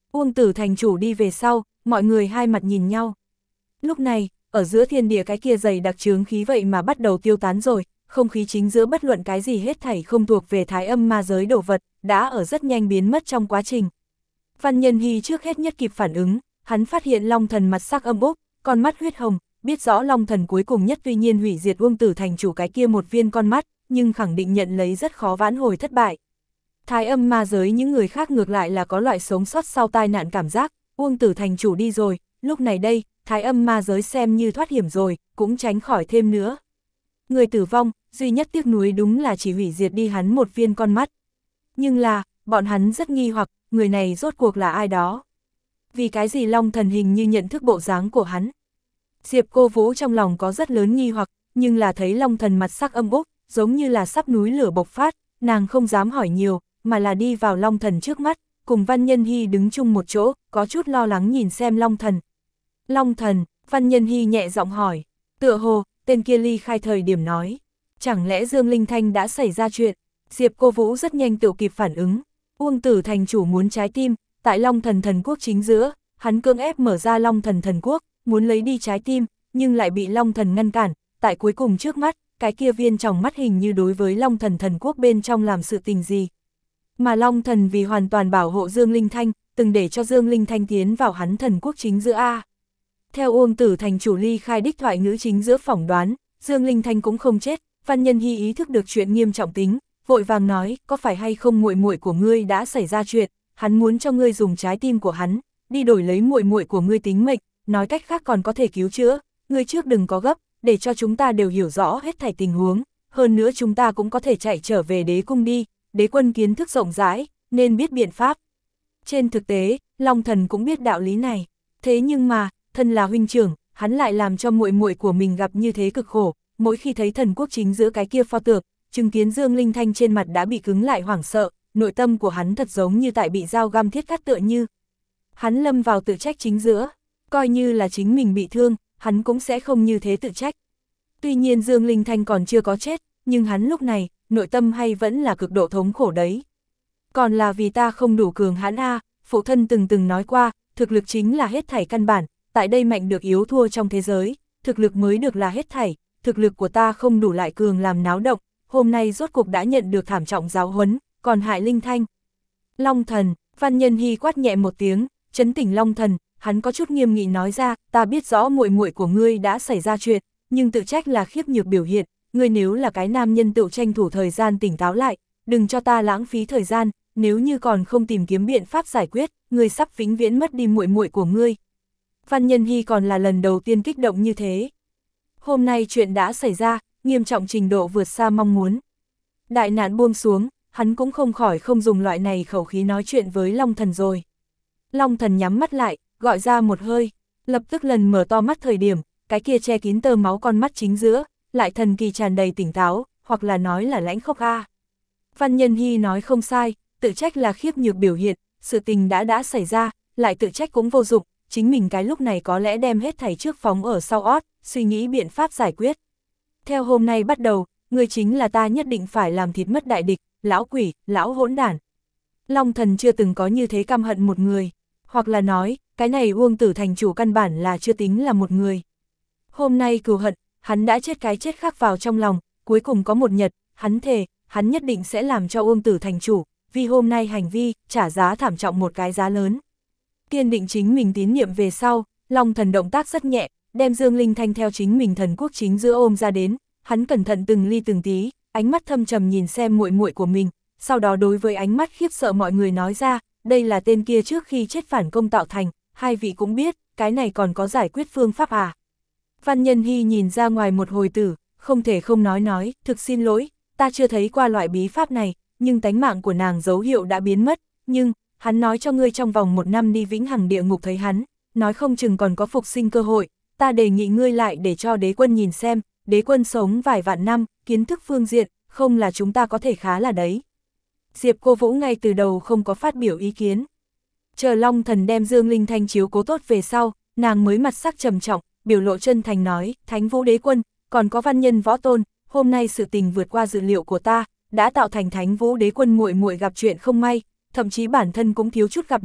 Uông Tử thành chủ đi về sau, mọi người hai mặt nhìn nhau. Lúc này, ở giữa thiên địa cái kia dày đặc chướng khí vậy mà bắt đầu tiêu tán rồi, không khí chính giữa bất luận cái gì hết thảy không thuộc về thái âm ma giới đồ vật, đã ở rất nhanh biến mất trong quá trình. Văn Nhân Hy trước hết nhất kịp phản ứng, hắn phát hiện Long Thần mặt sắc âm úp, con mắt huyết hồng, biết rõ Long Thần cuối cùng nhất tuy nhiên hủy diệt Uông Tử thành chủ cái kia một viên con mắt, nhưng khẳng định nhận lấy rất khó vãn hồi thất bại. Thái âm ma giới những người khác ngược lại là có loại sống sót sau tai nạn cảm giác, Uông Tử thành chủ đi rồi, lúc này đây, thái âm ma giới xem như thoát hiểm rồi, cũng tránh khỏi thêm nữa. Người tử vong, duy nhất tiếc nuối đúng là chỉ hủy diệt đi hắn một viên con mắt. Nhưng là, bọn hắn rất nghi hoặc, người này rốt cuộc là ai đó. Vì cái gì Long Thần hình như nhận thức bộ dáng của hắn. Diệp Cô Vũ trong lòng có rất lớn nghi hoặc, nhưng là thấy Long Thần mặt sắc âm úp, giống như là sắp núi lửa bộc phát, nàng không dám hỏi nhiều, mà là đi vào Long Thần trước mắt, cùng Văn Nhân Hy đứng chung một chỗ, có chút lo lắng nhìn xem Long Thần. Long Thần, Văn Nhân Hy nhẹ giọng hỏi, tựa hồ, tên kia ly khai thời điểm nói, chẳng lẽ Dương Linh Thanh đã xảy ra chuyện. Diệp Cô Vũ rất nhanh tự kịp phản ứng, Uông Tử thành chủ muốn trái tim, tại Long Thần thần quốc chính giữa, hắn cưỡng ép mở ra Long Thần thần quốc, muốn lấy đi trái tim, nhưng lại bị Long Thần ngăn cản, tại cuối cùng trước mắt, cái kia viên trong mắt hình như đối với Long Thần thần quốc bên trong làm sự tình gì. Mà Long Thần vì hoàn toàn bảo hộ Dương Linh Thanh, từng để cho Dương Linh Thanh tiến vào hắn thần quốc chính giữa A. Theo Uông Tử thành chủ ly khai đích thoại ngữ chính giữa phỏng đoán, Dương Linh Thanh cũng không chết, Văn Nhân Hy ý thức được chuyện nghiêm trọng tính, vội vàng nói, có phải hay không muội muội của ngươi đã xảy ra chuyện, hắn muốn cho ngươi dùng trái tim của hắn, đi đổi lấy muội muội của ngươi tính mệnh, nói cách khác còn có thể cứu chữa, ngươi trước đừng có gấp, để cho chúng ta đều hiểu rõ hết thảy tình huống, hơn nữa chúng ta cũng có thể chạy trở về đế cung đi, đế quân kiến thức rộng rãi, nên biết biện pháp. Trên thực tế, Long Thần cũng biết đạo lý này, thế nhưng mà, thân là huynh trưởng, hắn lại làm cho muội muội của mình gặp như thế cực khổ, mỗi khi thấy thần quốc chính giữa cái kia pho tượng, chứng kiến Dương Linh Thanh trên mặt đã bị cứng lại hoảng sợ, nội tâm của hắn thật giống như tại bị dao găm thiết cắt tựa như. Hắn lâm vào tự trách chính giữa, coi như là chính mình bị thương, hắn cũng sẽ không như thế tự trách. Tuy nhiên Dương Linh Thanh còn chưa có chết, nhưng hắn lúc này, nội tâm hay vẫn là cực độ thống khổ đấy. Còn là vì ta không đủ cường hãn a, phụ thân từng từng nói qua, thực lực chính là hết thảy căn bản, tại đây mạnh được yếu thua trong thế giới, thực lực mới được là hết thảy, thực lực của ta không đủ lại cường làm náo động, hôm nay rốt cuộc đã nhận được thảm trọng giáo huấn, còn hại Linh Thanh. Long Thần, Văn Nhân Hy quát nhẹ một tiếng, trấn tỉnh Long Thần, hắn có chút nghiêm nghị nói ra, ta biết rõ muội muội của ngươi đã xảy ra chuyện, nhưng tự trách là khiếp nhược biểu hiện, ngươi nếu là cái nam nhân tự tranh thủ thời gian tỉnh táo lại, đừng cho ta lãng phí thời gian, nếu như còn không tìm kiếm biện pháp giải quyết, ngươi sắp vĩnh viễn mất đi muội muội của ngươi. Văn Nhân Hy còn là lần đầu tiên kích động như thế. Hôm nay chuyện đã xảy ra, nghiêm trọng trình độ vượt xa mong muốn. Đại nạn buông xuống, hắn cũng không khỏi không dùng loại này khẩu khí nói chuyện với Long Thần rồi. Long Thần nhắm mắt lại, gọi ra một hơi, lập tức lần mở to mắt thời điểm, cái kia che kín tơ máu con mắt chính giữa, lại thần kỳ tràn đầy tỉnh táo, hoặc là nói là lãnh khốc a. Văn Nhân Hy nói không sai, tự trách là khiếp nhược biểu hiện, sự tình đã đã xảy ra, lại tự trách cũng vô dụng, chính mình cái lúc này có lẽ đem hết thảy trước phóng ở sau ót, suy nghĩ biện pháp giải quyết. Theo hôm nay bắt đầu, người chính là ta nhất định phải làm thịt mất đại địch, lão quỷ, lão hỗn đản. Long Thần chưa từng có như thế căm hận một người, hoặc là nói, cái này Uông Tử thành chủ căn bản là chưa tính là một người. Hôm nay cừu hận, hắn đã chết cái chết khắc vào trong lòng, cuối cùng có một nhật, hắn thề, hắn nhất định sẽ làm cho Uông Tử thành chủ, vì hôm nay hành vi, trả giá thảm trọng một cái giá lớn. Kiên định chính mình tín nhiệm về sau, Long Thần động tác rất nhẹ, đem Dương Linh Thanh theo chính mình thần quốc chính giữa ôm ra đến, hắn cẩn thận từng ly từng tí, ánh mắt thâm trầm nhìn xem muội muội của mình, sau đó đối với ánh mắt khiếp sợ mọi người nói ra, đây là tên kia trước khi chết phản công tạo thành, hai vị cũng biết, cái này còn có giải quyết phương pháp à. Văn Nhân Hy nhìn ra ngoài một hồi tử, không thể không nói nói, thực xin lỗi, ta chưa thấy qua loại bí pháp này, nhưng tánh mạng của nàng dấu hiệu đã biến mất, nhưng, hắn nói cho ngươi trong vòng một năm đi vĩnh hằng địa ngục thấy hắn, nói không chừng còn có phục sinh cơ hội, ta đề nghị ngươi lại để cho đế quân nhìn xem, đế quân sống vài vạn năm, kiến thức phương diện, không là chúng ta có thể khá là đấy. Diệp Cô Vũ ngay từ đầu không có phát biểu ý kiến. Chờ Long Thần đem Dương Linh Thanh chiếu cố tốt về sau, nàng mới mặt sắc trầm trọng, biểu lộ chân thành nói, Thánh Vũ đế quân, còn có văn nhân võ tôn, hôm nay sự tình vượt qua dự liệu của ta, đã tạo thành Thánh Vũ đế quân muội muội gặp chuyện không may, thậm chí bản thân cũng thiếu chút gặp nạn,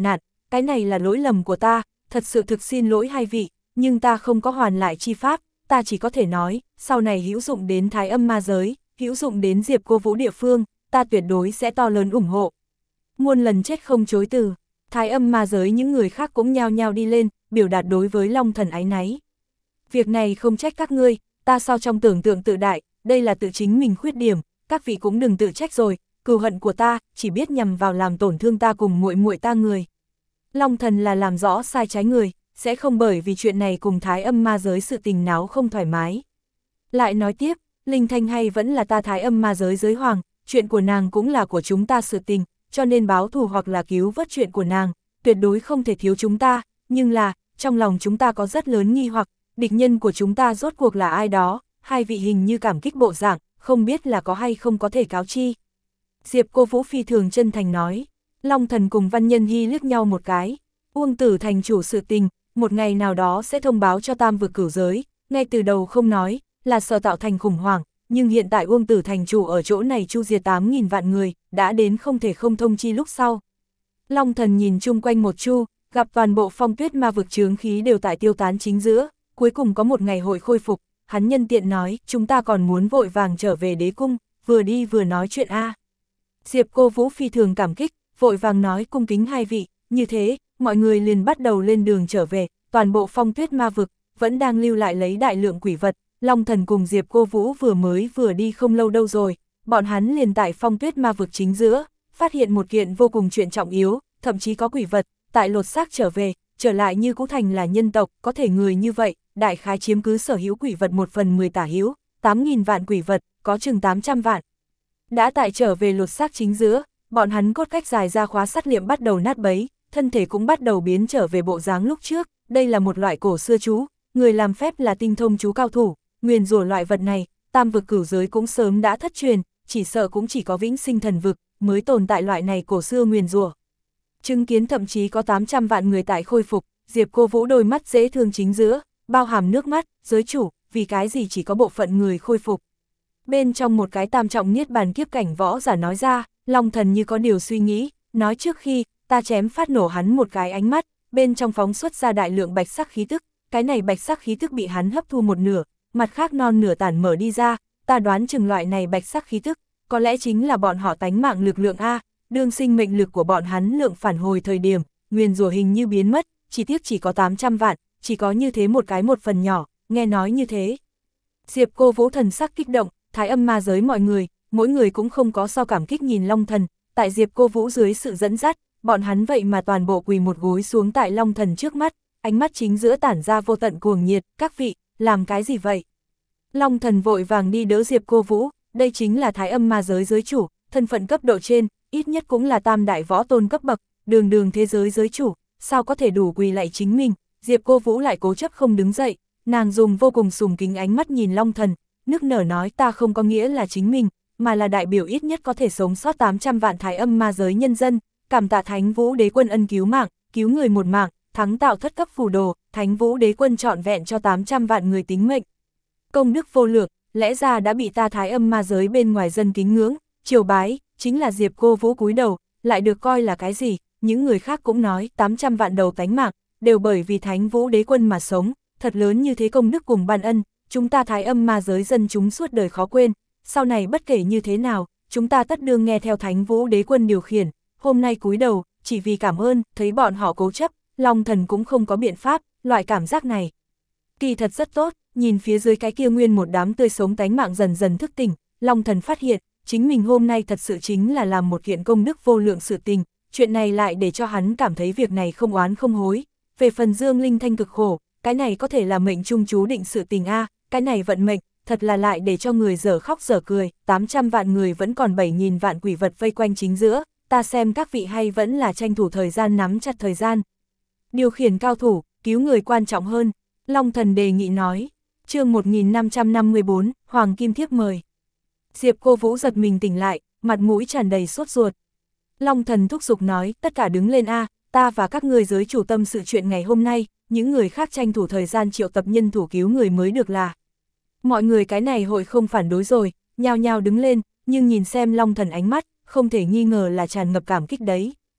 cái này là lỗi lầm của ta, thật sự thực xin lỗi hai vị, nhưng ta không có hoàn lại chi pháp, ta chỉ có thể nói, sau này hữu dụng đến Thái Âm ma giới, hữu dụng đến Diệp Cô Vũ địa phương, ta tuyệt đối sẽ to lớn ủng hộ. Muôn lần chết không chối từ, Thái Âm ma giới những người khác cũng nhao nhao đi lên, biểu đạt đối với Long Thần áy náy. Việc này không trách các ngươi, ta so trong tưởng tượng tự đại, đây là tự chính mình khuyết điểm, các vị cũng đừng tự trách rồi, cừu hận của ta chỉ biết nhằm vào làm tổn thương ta cùng muội muội ta người. Long Thần là làm rõ sai trái người, sẽ không bởi vì chuyện này cùng Thái Âm ma giới sự tình náo không thoải mái. Lại nói tiếp, Linh Thanh hay vẫn là ta Thái Âm ma giới giới hoàng, chuyện của nàng cũng là của chúng ta sự tình, cho nên báo thù hoặc là cứu vớt chuyện của nàng, tuyệt đối không thể thiếu chúng ta, nhưng là, trong lòng chúng ta có rất lớn nghi hoặc, địch nhân của chúng ta rốt cuộc là ai đó, hai vị hình như cảm kích bộ dạng, không biết là có hay không có thể cáo chi. Diệp Cô Vũ phi thường chân thành nói, Long Thần cùng Văn Nhân Hy liếc nhau một cái, Uông Tử thành chủ sự tình, một ngày nào đó sẽ thông báo cho tam vực cửu giới, ngay từ đầu không nói, là sợ tạo thành khủng hoảng, nhưng hiện tại Uông Tử thành chủ ở chỗ này chu diệt tám nghìn vạn người, đã đến không thể không thông chi lúc sau. Long Thần nhìn chung quanh một chu, gặp toàn bộ phong tuyết ma vực chướng khí đều tại tiêu tán chính giữa, cuối cùng có một ngày hội khôi phục, hắn nhân tiện nói, chúng ta còn muốn vội vàng trở về đế cung, vừa đi vừa nói chuyện a. Diệp Cô Vũ phi thường cảm kích, vội vàng nói cung kính hai vị, như thế, mọi người liền bắt đầu lên đường trở về, toàn bộ phong tuyết ma vực, vẫn đang lưu lại lấy đại lượng quỷ vật, Long Thần cùng Diệp Cô Vũ vừa mới vừa đi không lâu đâu rồi, bọn hắn liền tại phong tuyết ma vực chính giữa, phát hiện một kiện vô cùng chuyện trọng yếu, thậm chí có quỷ vật, tại lột xác trở về, trở lại như cũ thành là nhân tộc, có thể người như vậy, đại khái chiếm cứ sở hữu quỷ vật một phần mười tả hữu, tám nghìn vạn quỷ vật, có chừng tám trăm vạn. Đã tại trở về lột xác chính giữa, bọn hắn cốt cách dài ra khóa sắt liệm bắt đầu nát bấy, thân thể cũng bắt đầu biến trở về bộ dáng lúc trước, đây là một loại cổ xưa chú, người làm phép là tinh thông chú cao thủ, nguyền rủa loại vật này, tam vực cửu giới cũng sớm đã thất truyền, chỉ sợ cũng chỉ có vĩnh sinh thần vực, mới tồn tại loại này cổ xưa nguyền rủa. Chứng kiến thậm chí có tám trăm vạn người tại khôi phục, Diệp Cô Vũ đôi mắt dễ thương chính giữa, bao hàm nước mắt, giới chủ, vì cái gì chỉ có bộ phận người khôi phục. Bên trong một cái tam trọng niết bàn kiếp cảnh võ giả nói ra, Long Thần như có điều suy nghĩ, nói trước khi, ta chém phát nổ hắn một cái ánh mắt, bên trong phóng xuất ra đại lượng bạch sắc khí tức, cái này bạch sắc khí tức bị hắn hấp thu một nửa, mặt khác non nửa tản mở đi ra, ta đoán chừng loại này bạch sắc khí tức, có lẽ chính là bọn họ tánh mạng lực lượng A, đương sinh mệnh lực của bọn hắn lượng phản hồi thời điểm, nguyền rủa hình như biến mất, chỉ tiếc chỉ có tám trăm vạn, chỉ có như thế một cái một phần nhỏ, nghe nói như thế. Diệp Cô Vũ thần sắc kích động, Thái Âm ma giới mọi người, mỗi người cũng không có so cảm kích nhìn Long Thần, tại Diệp Cô Vũ dưới sự dẫn dắt, bọn hắn vậy mà toàn bộ quỳ một gối xuống tại Long Thần trước mắt, ánh mắt chính giữa tản ra vô tận cuồng nhiệt, các vị, làm cái gì vậy? Long Thần vội vàng đi đỡ Diệp Cô Vũ, đây chính là Thái Âm ma giới giới chủ, thân phận cấp độ trên, ít nhất cũng là tam đại võ tôn cấp bậc, đường đường thế giới giới chủ, sao có thể đủ quỳ lại chính mình, Diệp Cô Vũ lại cố chấp không đứng dậy, nàng dùng vô cùng sùng kính ánh mắt nhìn Long Thần, nức nở nói ta không có nghĩa là chính mình, mà là đại biểu ít nhất có thể sống sót tám trăm vạn Thái Âm ma giới nhân dân, cảm tạ Thánh Vũ Đế Quân ân cứu mạng, cứu người một mạng, thắng tạo thất cấp phù đồ, Thánh Vũ Đế Quân trọn vẹn cho tám trăm vạn người tính mệnh. Công đức vô lượng, lẽ ra đã bị ta Thái Âm ma giới bên ngoài dân kính ngưỡng, triều bái, chính là Diệp Cô Vũ cúi đầu, lại được coi là cái gì, những người khác cũng nói tám trăm vạn đầu tánh mạng, đều bởi vì Thánh Vũ Đế Quân mà sống, thật lớn như thế công đức cùng ban ân, chúng ta Thái Âm ma giới dân chúng suốt đời khó quên, sau này bất kể như thế nào, chúng ta tất đương nghe theo Thánh Vũ Đế Quân điều khiển, hôm nay cúi đầu, chỉ vì cảm ơn, thấy bọn họ cố chấp, Long Thần cũng không có biện pháp, loại cảm giác này. Kỳ thật rất tốt, nhìn phía dưới cái kia nguyên một đám tươi sống tánh mạng dần dần thức tỉnh, Long Thần phát hiện, chính mình hôm nay thật sự chính là làm một kiện công đức vô lượng sự tình, chuyện này lại để cho hắn cảm thấy việc này không oán không hối. Về phần Dương Linh Thanh cực khổ, cái này có thể là mệnh trung chú định sự tình a, cái này vận mệnh, thật là lại để cho người dở khóc dở cười, tám trăm vạn người vẫn còn bảy nghìn vạn quỷ vật vây quanh chính giữa, ta xem các vị hay vẫn là tranh thủ thời gian nắm chặt thời gian. Điều khiển cao thủ, cứu người quan trọng hơn, Long Thần đề nghị nói. Chương một nghìn năm trăm năm mươi tư, Hoàng Kim Thiếp mời. Diệp Cô Vũ giật mình tỉnh lại, mặt mũi tràn đầy sốt ruột. Long Thần thúc giục nói, tất cả đứng lên a, ta và các ngươi giới chủ tâm sự chuyện ngày hôm nay, những người khác tranh thủ thời gian triệu tập nhân thủ cứu người mới được là. Mọi người cái này hội không phản đối rồi, nhao nhao đứng lên, nhưng nhìn xem Long Thần ánh mắt, không thể nghi ngờ là tràn ngập cảm kích đấy.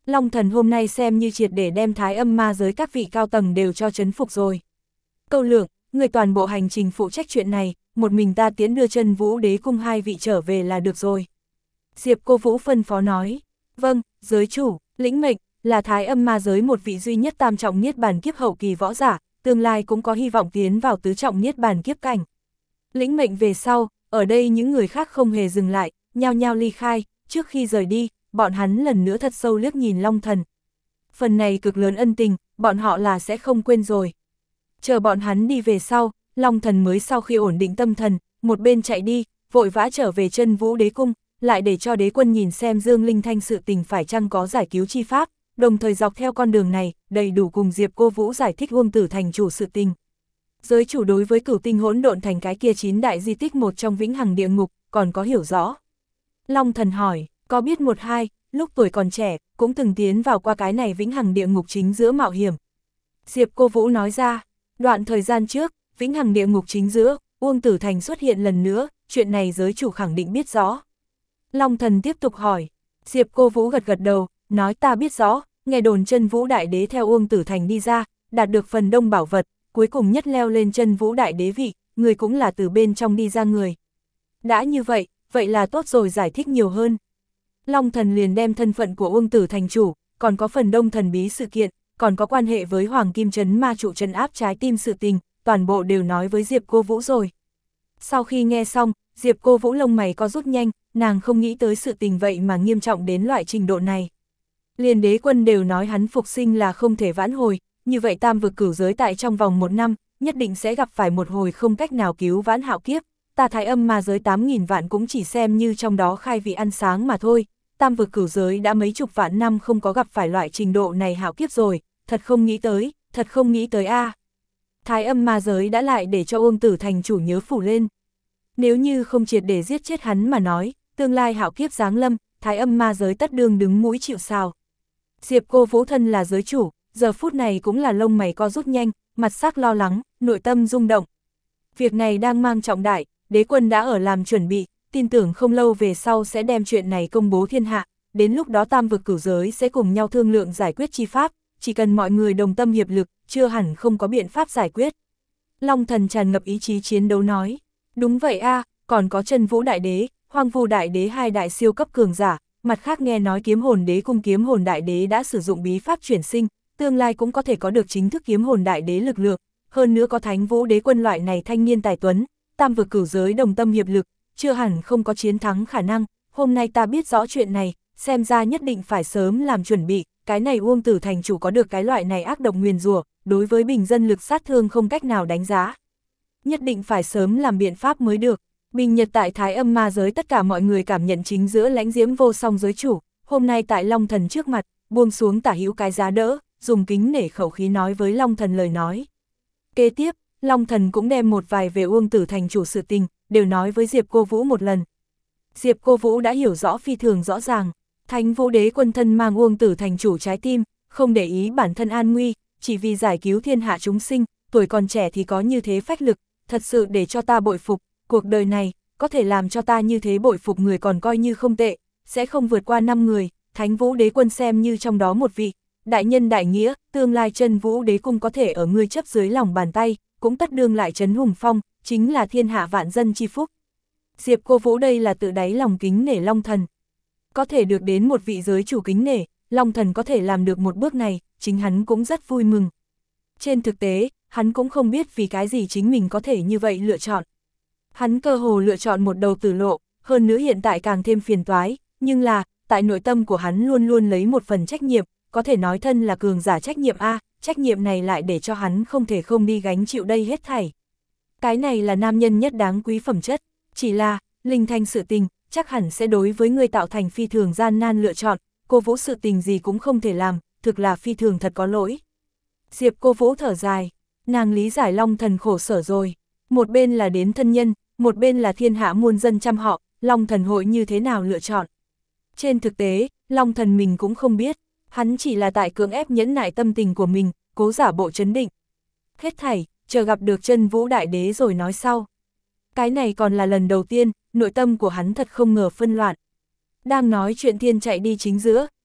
Long Thần hôm nay xem như triệt để đem Thái Âm ma giới các vị cao tầng đều cho chấn phục rồi. Câu Lượng, người toàn bộ hành trình phụ trách chuyện này, một mình ta tiến đưa Chân Vũ Đế cung hai vị trở về là được rồi. Diệp Cô Vũ phân phó nói. Vâng, giới chủ, lĩnh mệnh, là Thái Âm ma giới một vị duy nhất tam trọng niết bàn kiếp hậu kỳ võ giả, tương lai cũng có hy vọng tiến vào tứ trọng niết bàn kiếp cảnh. Lĩnh mệnh về sau, ở đây những người khác không hề dừng lại, nhao nhao ly khai, trước khi rời đi, bọn hắn lần nữa thật sâu liếc nhìn Long Thần. Phần này cực lớn ân tình, bọn họ là sẽ không quên rồi. Chờ bọn hắn đi về sau, Long Thần mới sau khi ổn định tâm thần, một bên chạy đi, vội vã trở về Chân Vũ Đế cung, lại để cho đế quân nhìn xem Dương Linh Thanh sự tình phải chăng có giải cứu chi pháp, đồng thời dọc theo con đường này, đầy đủ cùng Diệp Cô Vũ giải thích Uông Tử Thành chủ sự tình. Giới chủ đối với Cửu Tinh Hỗn Độn Thành cái kia chín đại di tích một trong vĩnh hằng địa ngục, còn có hiểu rõ. Long Thần hỏi, có biết một hai, lúc tuổi còn trẻ, cũng từng tiến vào qua cái này vĩnh hằng địa ngục chính giữa mạo hiểm. Diệp Cô Vũ nói ra, đoạn thời gian trước, vĩnh hằng địa ngục chính giữa, Uông Tử Thành xuất hiện lần nữa, chuyện này giới chủ khẳng định biết rõ. Long Thần tiếp tục hỏi, Diệp Cô Vũ gật gật đầu, nói ta biết rõ, nghe đồn Chân Vũ Đại Đế theo Uông Tử Thành đi ra, đạt được phần đông bảo vật, cuối cùng nhất leo lên Chân Vũ Đại Đế vị, người cũng là từ bên trong đi ra người. Đã như vậy, vậy là tốt rồi, giải thích nhiều hơn. Long Thần liền đem thân phận của Uông Tử Thành chủ, còn có phần đông thần bí sự kiện, còn có quan hệ với Hoàng Kim Trấn ma trụ trấn áp trái tim sự tình, toàn bộ đều nói với Diệp Cô Vũ rồi. Sau khi nghe xong, Diệp Cô Vũ lông mày có rút nhanh, nàng không nghĩ tới sự tình vậy mà nghiêm trọng đến loại trình độ này. Liền đế quân đều nói hắn phục sinh là không thể vãn hồi, như vậy tam vực cửu giới tại trong vòng một năm, nhất định sẽ gặp phải một hồi không cách nào cứu vãn hạo kiếp. Ta Thái Âm ma giới tám nghìn vạn cũng chỉ xem như trong đó khai vị ăn sáng mà thôi, tam vực cửu giới đã mấy chục vạn năm không có gặp phải loại trình độ này hạo kiếp rồi, thật không nghĩ tới, thật không nghĩ tới a. À. Thái Âm ma giới đã lại để cho Uông Tử Thành chủ nhớ phủ lên. Nếu như không triệt để giết chết hắn mà nói, tương lai hạo kiếp giáng lâm, Thái Âm ma giới tất đương đứng mũi chịu sào. Diệp Cô Vũ thân là giới chủ, giờ phút này cũng là lông mày co rút nhanh, mặt sắc lo lắng, nội tâm rung động. Việc này đang mang trọng đại, đế quân đã ở làm chuẩn bị, tin tưởng không lâu về sau sẽ đem chuyện này công bố thiên hạ, đến lúc đó tam vực cửu giới sẽ cùng nhau thương lượng giải quyết chi pháp, chỉ cần mọi người đồng tâm hiệp lực, chưa hẳn không có biện pháp giải quyết. Long Thần tràn ngập ý chí chiến đấu nói, đúng vậy a, à, còn có Chân Vũ Đại Đế, Hoang Vu Đại Đế hai đại siêu cấp cường giả, mặt khác nghe nói Kiếm Hồn Đế cùng Kiếm Hồn Đại Đế đã sử dụng bí pháp chuyển sinh, tương lai cũng có thể có được chính thức Kiếm Hồn Đại Đế lực lượng, hơn nữa có Thánh Vũ Đế quân loại này thanh niên tài tuấn, tam vực cửu giới đồng tâm hiệp lực, chưa hẳn không có chiến thắng khả năng. Hôm nay ta biết rõ chuyện này, xem ra nhất định phải sớm làm chuẩn bị, cái này Uông Tử Thành chủ có được cái loại này ác độc nguyền rủa, đối với bình dân lực sát thương không cách nào đánh giá. Nhất định phải sớm làm biện pháp mới được. Bình nhật tại Thái Âm ma giới tất cả mọi người cảm nhận chính giữa lãnh diễm vô song giới chủ, hôm nay tại Long Thần trước mặt, buông xuống tả hữu cái giá đỡ, dùng kính nể khẩu khí nói với Long Thần lời nói. Kế tiếp, Long Thần cũng đem một vài về Uông Tử Thành chủ sự tình, đều nói với Diệp Cô Vũ một lần. Diệp Cô Vũ đã hiểu rõ phi thường rõ ràng, Thánh Vũ Đế quân thân mang Uông Tử Thành chủ trái tim, không để ý bản thân an nguy, chỉ vì giải cứu thiên hạ chúng sinh, tuổi còn trẻ thì có như thế phách lực, thật sự để cho ta bội phục, cuộc đời này, có thể làm cho ta như thế bội phục người còn coi như không tệ, sẽ không vượt qua năm người, Thánh Vũ Đế quân xem như trong đó một vị, đại nhân đại nghĩa, tương lai Chân Vũ Đế cung có thể ở ngươi chấp dưới lòng bàn tay, cũng tất đương lại trấn hùng phong, chính là thiên hạ vạn dân chi phúc. Diệp Cô Vũ đây là tự đáy lòng kính nể Long Thần. Có thể được đến một vị giới chủ kính nể, Long Thần có thể làm được một bước này, chính hắn cũng rất vui mừng. Trên thực tế, hắn cũng không biết vì cái gì chính mình có thể như vậy lựa chọn. Hắn cơ hồ lựa chọn một đầu tử lộ, hơn nữa hiện tại càng thêm phiền toái, nhưng là, tại nội tâm của hắn luôn luôn lấy một phần trách nhiệm, có thể nói thân là cường giả trách nhiệm A, trách nhiệm này lại để cho hắn không thể không đi gánh chịu đây hết thảy. Cái này là nam nhân nhất đáng quý phẩm chất, chỉ là, Linh Thanh sự tình, chắc hẳn sẽ đối với người tạo thành phi thường gian nan lựa chọn, Cô Vũ sự tình gì cũng không thể làm, thực là phi thường thật có lỗi. Diệp Cô Vũ thở dài, nàng lý giải Long Thần khổ sở rồi, một bên là đến thân nhân, một bên là thiên hạ muôn dân chăm họ, Long Thần hội như thế nào lựa chọn. Trên thực tế, Long Thần mình cũng không biết, hắn chỉ là tại cưỡng ép nhẫn nại tâm tình của mình, cố giả bộ trấn định. Hết thảy, chờ gặp được Chân Vũ Đại Đế rồi nói sau. Cái này còn là lần đầu tiên, nội tâm của hắn thật không ngờ phân loạn. Đang nói chuyện thiên chạy đi chính giữa,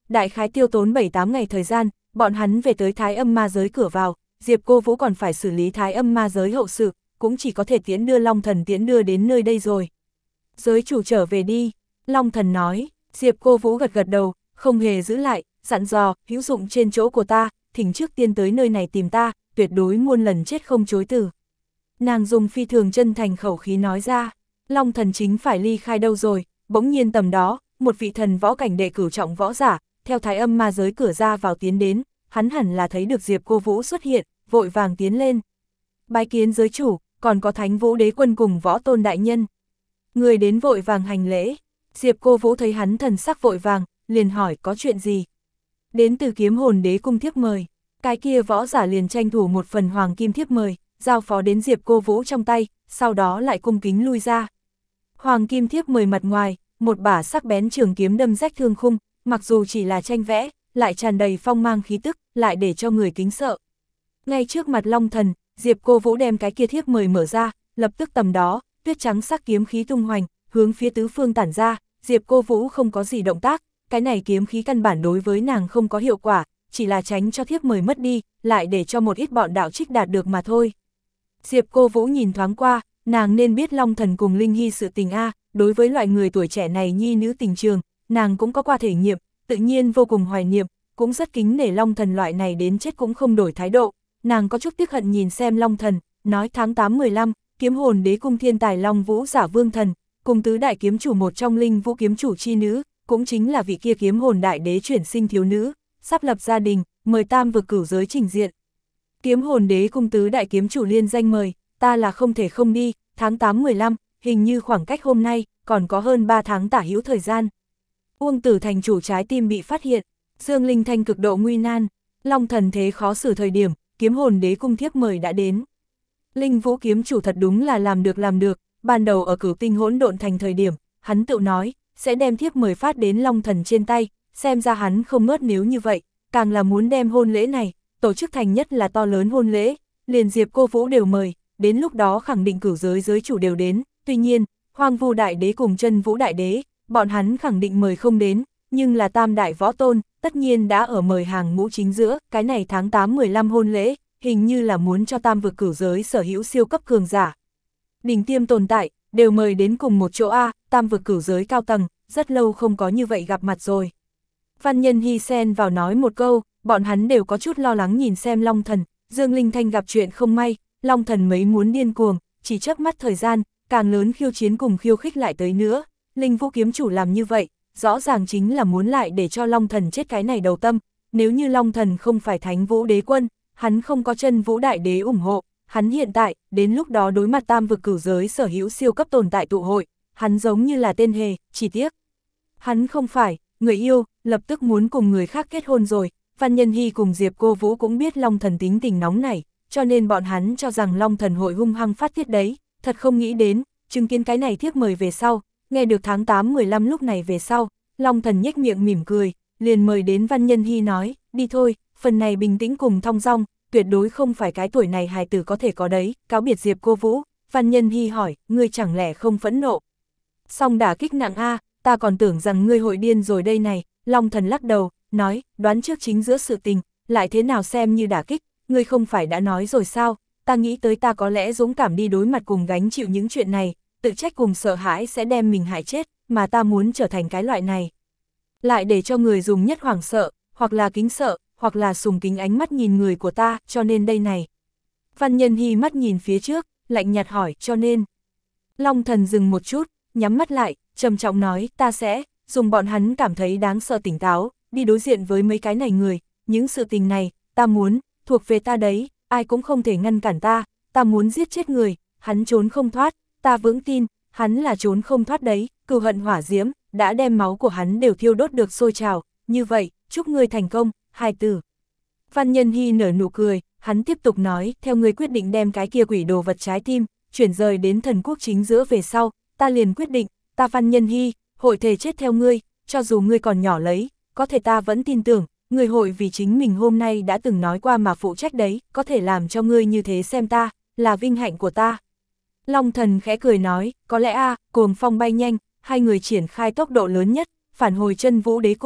đại khái tiêu tốn bảy tám ngày thời gian, bọn hắn về tới Thái Âm Ma giới cửa vào, Diệp Cô Vũ còn phải xử lý Thái Âm Ma giới hậu sự, cũng chỉ có thể tiễn đưa Long Thần tiễn đưa đến nơi đây rồi. Giới chủ trở về đi, Long Thần nói. Diệp Cô Vũ gật gật đầu, không hề giữ lại, dặn dò, hữu dụng trên chỗ của ta, thỉnh trước tiên tới nơi này tìm ta, tuyệt đối muôn lần chết không chối từ. Nàng dùng phi thường chân thành khẩu khí nói ra, Long Thần chính phải ly khai đâu rồi, bỗng nhiên tầm đó, một vị thần võ cảnh đệ cửu trọng võ giả, theo Thái Âm Ma giới cửa ra vào tiến đến, hắn hẳn là thấy được Diệp Cô Vũ xuất hiện, vội vàng tiến lên. Bái kiến giới chủ, còn có Thánh Vũ Đế Quân cùng Võ Tôn đại nhân. Người đến vội vàng hành lễ. Diệp Cô Vũ thấy hắn thần sắc vội vàng, liền hỏi có chuyện gì. Đến từ Kiếm Hồn Đế cung thiếp mời. Cái kia võ giả liền tranh thủ một phần hoàng kim thiếp mời, giao phó đến Diệp Cô Vũ trong tay, sau đó lại cung kính lui ra. Hoàng kim thiếp mời mặt ngoài, một bả sắc bén trường kiếm đâm rách thương khung, mặc dù chỉ là tranh vẽ, lại tràn đầy phong mang khí tức, lại để cho người kính sợ. Ngay trước mặt Long Thần, Diệp Cô Vũ đem cái kia thiếp mời mở ra, lập tức tầm đó, tuyết trắng sắc kiếm khí tung hoành, hướng phía tứ phương tản ra, Diệp Cô Vũ không có gì động tác, cái này kiếm khí căn bản đối với nàng không có hiệu quả, chỉ là tránh cho thiếp mời mất đi, lại để cho một ít bọn đạo trích đạt được mà thôi. Diệp Cô Vũ nhìn thoáng qua, nàng nên biết Long Thần cùng Linh Hy sự tình a, đối với loại người tuổi trẻ này nhi nữ tình trường, nàng cũng có qua thể nghiệm, tự nhiên vô cùng hoài niệm, cũng rất kính nể Long Thần loại này đến chết cũng không đổi thái độ. Nàng có chút tiếc hận nhìn xem Long Thần, nói tháng tám mười lăm, Kiếm Hồn Đế cung thiên tài Long Vũ giả Vương Thần, cùng tứ đại kiếm chủ một trong Linh Vũ kiếm chủ chi nữ, cũng chính là vị kia Kiếm Hồn đại đế chuyển sinh thiếu nữ, sắp lập gia đình, mời tam vực cửu giới trình diện. Kiếm Hồn Đế cung tứ đại kiếm chủ liên danh mời, ta là không thể không đi, tháng tám mười lăm, hình như khoảng cách hôm nay, còn có hơn ba tháng tả hữu thời gian. Uông Tử thành chủ trái tim bị phát hiện, Dương Linh Thanh cực độ nguy nan, Long Thần thế khó xử thời điểm, Kiếm Hồn Đế cung thiếp mời đã đến. Linh Vũ kiếm chủ thật đúng là làm được làm được, ban đầu ở Cửu Tinh Hỗn Độn thành thời điểm, hắn tự nói, sẽ đem thiếp mời phát đến Long Thần trên tay, xem ra hắn không ngớt nếu như vậy, càng là muốn đem hôn lễ này, tổ chức thành nhất là to lớn hôn lễ, liền Diệp Cô Vũ đều mời, đến lúc đó khẳng định cửu giới giới chủ đều đến, tuy nhiên, Hoang Vu Đại Đế cùng Chân Vũ Đại Đế, bọn hắn khẳng định mời không đến, nhưng là tam đại võ tôn, tất nhiên đã ở mời hàng ngũ chính giữa, cái này tháng tám mười lăm hôn lễ, hình như là muốn cho tam vực cửu giới sở hữu siêu cấp cường giả. Đỉnh tiêm tồn tại, đều mời đến cùng một chỗ A, tam vực cửu giới cao tầng, rất lâu không có như vậy gặp mặt rồi. Văn Nhân Hy xen vào nói một câu, bọn hắn đều có chút lo lắng nhìn xem Long Thần, Dương Linh Thanh gặp chuyện không may, Long Thần mấy muốn điên cuồng, chỉ chớp mắt thời gian, càng lớn khiêu chiến cùng khiêu khích lại tới nữa, Linh Vũ kiếm chủ làm như vậy, rõ ràng chính là muốn lại để cho Long Thần chết cái này đầu tâm, nếu như Long Thần không phải Thánh Vũ Đế Quân, hắn không có Chân Vũ Đại Đế ủng hộ, hắn hiện tại, đến lúc đó đối mặt tam vực cửu giới sở hữu siêu cấp tồn tại tụ hội, hắn giống như là tên hề, chỉ tiếc. Hắn không phải, người yêu, lập tức muốn cùng người khác kết hôn rồi, Văn Nhân Hy cùng Diệp Cô Vũ cũng biết Long Thần tính tình nóng này, cho nên bọn hắn cho rằng Long Thần hội hung hăng phát tiết đấy, thật không nghĩ đến, chứng kiến cái này thiếp mời về sau, nghe được tháng tám mười lăm lúc này về sau, Long Thần nhếch miệng mỉm cười, liền mời đến Văn Nhân Hy nói, đi thôi, phần này bình tĩnh cùng thong dong, tuyệt đối không phải cái tuổi này hài tử có thể có đấy, cáo biệt Diệp Cô Vũ, Văn Nhân Hy hỏi, ngươi chẳng lẽ không phẫn nộ? Song đả kích nặng a, ta còn tưởng rằng ngươi hội điên rồi đây này, Long Thần lắc đầu, nói, đoán trước chính giữa sự tình, lại thế nào xem như đả kích, ngươi không phải đã nói rồi sao, ta nghĩ tới ta có lẽ dũng cảm đi đối mặt cùng gánh chịu những chuyện này, tự trách cùng sợ hãi sẽ đem mình hại chết, mà ta muốn trở thành cái loại này. Lại để cho người dùng nhất hoảng sợ, hoặc là kính sợ, hoặc là sùng kính ánh mắt nhìn người của ta, cho nên đây này. Văn Nhân Hy mắt nhìn phía trước, lạnh nhạt hỏi, cho nên. Long Thần dừng một chút, nhắm mắt lại, trầm trọng nói, ta sẽ, dùng bọn hắn cảm thấy đáng sợ tỉnh táo, đi đối diện với mấy cái này người, những sự tình này, ta muốn, thuộc về ta đấy, ai cũng không thể ngăn cản ta, ta muốn giết chết người, hắn trốn không thoát, ta vững tin, hắn là trốn không thoát đấy, cừu hận hỏa diễm, đã đem máu của hắn đều thiêu đốt được sôi trào, như vậy, chúc ngươi thành công, hài tử. Văn Nhân Hy nở nụ cười, hắn tiếp tục nói, theo ngươi quyết định đem cái kia quỷ đồ vật trái tim, chuyển rời đến thần quốc chính giữa về sau, ta liền quyết định, ta Văn Nhân Hy, hội thề chết theo ngươi, cho dù ngươi còn nhỏ lấy, có thể ta vẫn tin tưởng, ngươi hội vì chính mình hôm nay đã từng nói qua mà phụ trách đấy, có thể làm cho ngươi như thế xem ta, là vinh hạnh của ta. Long Thần khẽ cười nói, có lẽ a, cuồng phong bay nhanh, hai người triển khai tốc độ lớn nhất, phản hồi Chân Vũ Đế cung,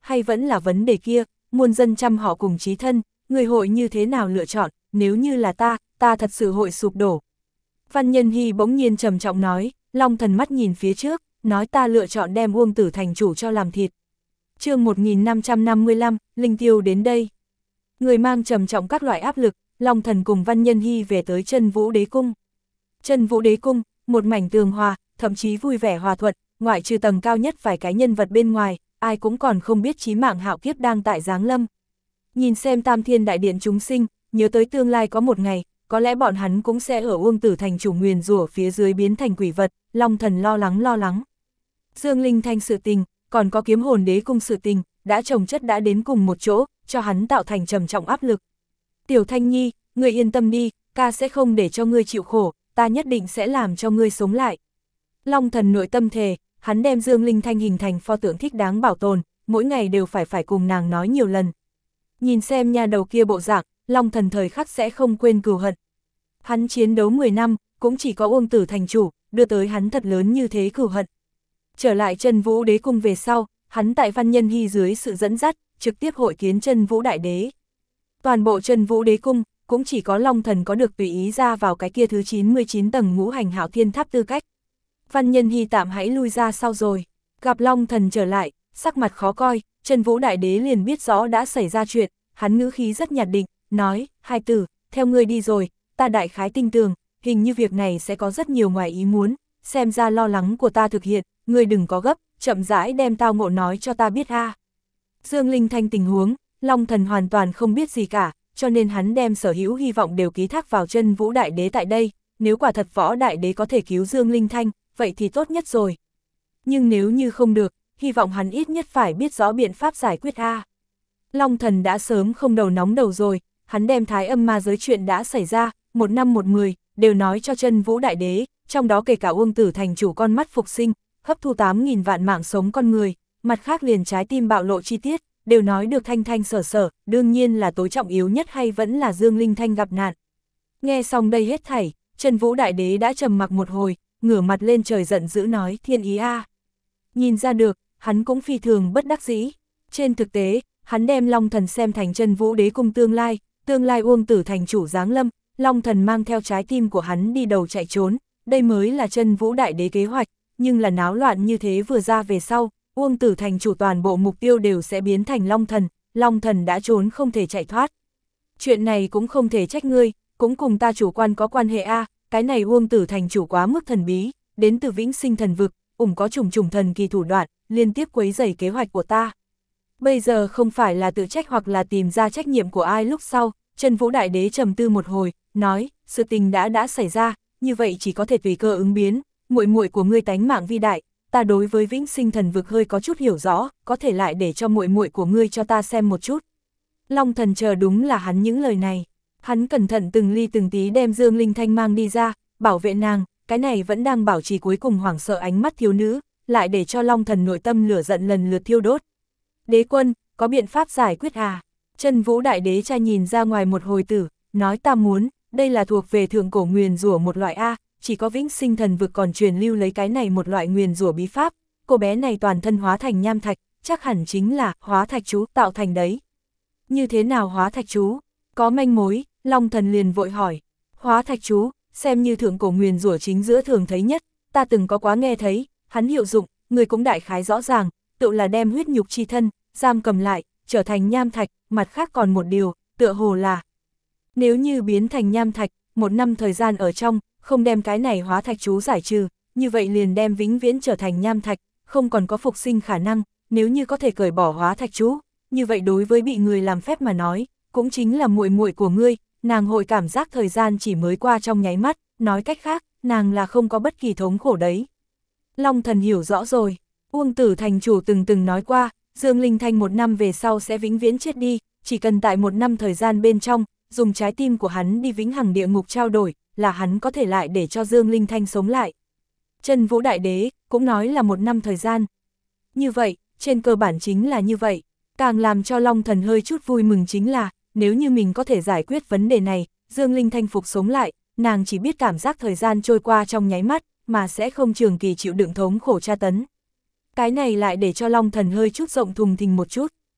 hay vẫn là vấn đề kia, muôn dân trăm họ cùng chí thân, người hội như thế nào lựa chọn, nếu như là ta, ta thật sự hội sụp đổ. Văn Nhân Hy bỗng nhiên trầm trọng nói, Long Thần mắt nhìn phía trước, nói ta lựa chọn đem Uông Tử thành chủ cho làm thịt. chương một nghìn năm trăm năm mươi lăm, Linh Tiêu đến đây. Người mang trầm trọng các loại áp lực, Long Thần cùng Văn Nhân Hy về tới Chân Vũ Đế Cung. Chân Vũ Đế Cung, một mảnh tường hòa, thậm chí vui vẻ hòa thuận, ngoại trừ tầng cao nhất vài cái nhân vật bên ngoài, ai cũng còn không biết chí mạng hạo kiếp đang tại giáng lâm. Nhìn xem Tam Thiên Đại Điện chúng sinh, nhớ tới tương lai có một ngày, có lẽ bọn hắn cũng sẽ ở Uông Tử thành chủ nguyền rủa phía dưới biến thành quỷ vật, Long Thần lo lắng lo lắng. Dương Linh Thanh sự tình, còn có Kiếm Hồn Đế Cung sự tình, đã chồng chất đã đến cùng một chỗ, cho hắn tạo thành trầm trọng áp lực. Tiểu Thanh Nhi, ngươi yên tâm đi, ca sẽ không để cho ngươi chịu khổ, ta nhất định sẽ làm cho ngươi sống lại. Long Thần nội tâm thề, hắn đem Dương Linh Thanh hình thành pho tượng thích đáng bảo tồn, mỗi ngày đều phải phải cùng nàng nói nhiều lần. Nhìn xem nha đầu kia bộ dạng, Long Thần thời khắc sẽ không quên cừu hận. Hắn chiến đấu mười năm, cũng chỉ có Uông Tử thành chủ, đưa tới hắn thật lớn như thế cừu hận. Trở lại Chân Vũ Đế Cung về sau, hắn tại Văn Nhân Hy dưới sự dẫn dắt, trực tiếp hội kiến Chân Vũ Đại Đế. Toàn bộ Chân Vũ Đế Cung, cũng chỉ có Long Thần có được tùy ý ra vào cái kia thứ chín mươi chín tầng ngũ hành hạo thiên tháp tư cách. Văn Nhân Hy tạm hãy lui ra sau rồi, gặp Long Thần trở lại, sắc mặt khó coi, Chân Vũ Đại Đế liền biết rõ đã xảy ra chuyện, hắn ngữ khí rất nhạt định, nói, hai tử, theo ngươi đi rồi, ta đại khái tinh tường, hình như việc này sẽ có rất nhiều ngoài ý muốn, xem ra lo lắng của ta thực hiện, ngươi đừng có gấp, chậm rãi đem tao ngộ nói cho ta biết a. Dương Linh Thanh tình huống, Long Thần hoàn toàn không biết gì cả, cho nên hắn đem sở hữu hy vọng đều ký thác vào Chân Vũ Đại Đế tại đây, nếu quả thật Võ Đại Đế có thể cứu Dương Linh Thanh, vậy thì tốt nhất rồi. Nhưng nếu như không được, hy vọng hắn ít nhất phải biết rõ biện pháp giải quyết a. Long Thần đã sớm không đầu nóng đầu rồi, hắn đem Thái Âm Ma giới chuyện đã xảy ra, một năm một mười, đều nói cho Chân Vũ Đại Đế, trong đó kể cả Uông Tử thành chủ con mắt phục sinh, hấp thu tám nghìn vạn mạng sống con người, mặt khác liền trái tim bạo lộ chi tiết, đều nói được thanh thanh sở sở, đương nhiên là tối trọng yếu nhất hay vẫn là Dương Linh Thanh gặp nạn. Nghe xong đây hết thảy, Chân Vũ Đại Đế đã trầm mặc một hồi, ngửa mặt lên trời giận dữ nói thiên ý a. Nhìn ra được, hắn cũng phi thường bất đắc dĩ. Trên thực tế, hắn đem Long Thần xem thành Chân Vũ Đế Cung tương lai, tương lai Uông Tử thành chủ giáng lâm, Long Thần mang theo trái tim của hắn đi đầu chạy trốn, đây mới là Chân Vũ Đại Đế kế hoạch, nhưng là náo loạn như thế vừa ra về sau, Uông Tử thành chủ toàn bộ mục tiêu đều sẽ biến thành Long Thần, Long Thần đã trốn không thể chạy thoát. Chuyện này cũng không thể trách ngươi, cũng cùng ta chủ quan có quan hệ a, cái này Uông Tử thành chủ quá mức thần bí, đến từ Vĩnh Sinh thần vực, ủng có trùng trùng thần kỳ thủ đoạn, liên tiếp quấy rầy kế hoạch của ta. Bây giờ không phải là tự trách hoặc là tìm ra trách nhiệm của ai lúc sau, Chân Vũ Đại Đế trầm tư một hồi, nói, sự tình đã đã xảy ra, như vậy chỉ có thể tùy cơ ứng biến, muội muội của ngươi tánh mạng vi đại, ta đối với Vĩnh Sinh thần vực hơi có chút hiểu rõ, có thể lại để cho muội muội của ngươi cho ta xem một chút. Long Thần chờ đúng là hắn những lời này, hắn cẩn thận từng ly từng tí đem Dương Linh Thanh mang đi ra, bảo vệ nàng, cái này vẫn đang bảo trì cuối cùng hoảng sợ ánh mắt thiếu nữ, lại để cho Long Thần nội tâm lửa giận lần lượt thiêu đốt. Đế quân, có biện pháp giải quyết à? Chân Vũ Đại Đế cha nhìn ra ngoài một hồi tử, nói ta muốn, đây là thuộc về thượng cổ nguyền rủa một loại A, chỉ có Vĩnh Sinh thần vực còn truyền lưu lấy cái này một loại nguyền rủa bí pháp, cô bé này toàn thân hóa thành nham thạch, chắc hẳn chính là hóa thạch chú tạo thành đấy. Như thế nào hóa thạch chú? Có manh mối, Long Thần liền vội hỏi. Hóa thạch chú, xem như thượng cổ nguyền rủa chính giữa thường thấy nhất, ta từng có quá nghe thấy, hắn hiệu dụng, người cũng đại khái rõ ràng, tự là đem huyết nhục chi thân, giam cầm lại, trở thành nham thạch, mặt khác còn một điều, tựa hồ là nếu như biến thành nham thạch, một năm thời gian ở trong, không đem cái này hóa thạch chú giải trừ, như vậy liền đem vĩnh viễn trở thành nham thạch, không còn có phục sinh khả năng, nếu như có thể cởi bỏ hóa thạch chú, như vậy đối với bị người làm phép mà nói, cũng chính là muội muội của ngươi, nàng hội cảm giác thời gian chỉ mới qua trong nháy mắt, nói cách khác, nàng là không có bất kỳ thống khổ đấy. Long Thần hiểu rõ rồi, Uông Tử thành chủ từng từng nói qua, Dương Linh Thanh một năm về sau sẽ vĩnh viễn chết đi, chỉ cần tại một năm thời gian bên trong, dùng trái tim của hắn đi vĩnh hằng địa ngục trao đổi, là hắn có thể lại để cho Dương Linh Thanh sống lại. Chân Vũ Đại Đế cũng nói là một năm thời gian. Như vậy, trên cơ bản chính là như vậy, càng làm cho Long Thần hơi chút vui mừng chính là, nếu như mình có thể giải quyết vấn đề này, Dương Linh Thanh phục sống lại, nàng chỉ biết cảm giác thời gian trôi qua trong nháy mắt, mà sẽ không trường kỳ chịu đựng thống khổ tra tấn. Cái này lại để cho Long Thần hơi chút rộng thùng thình một chút,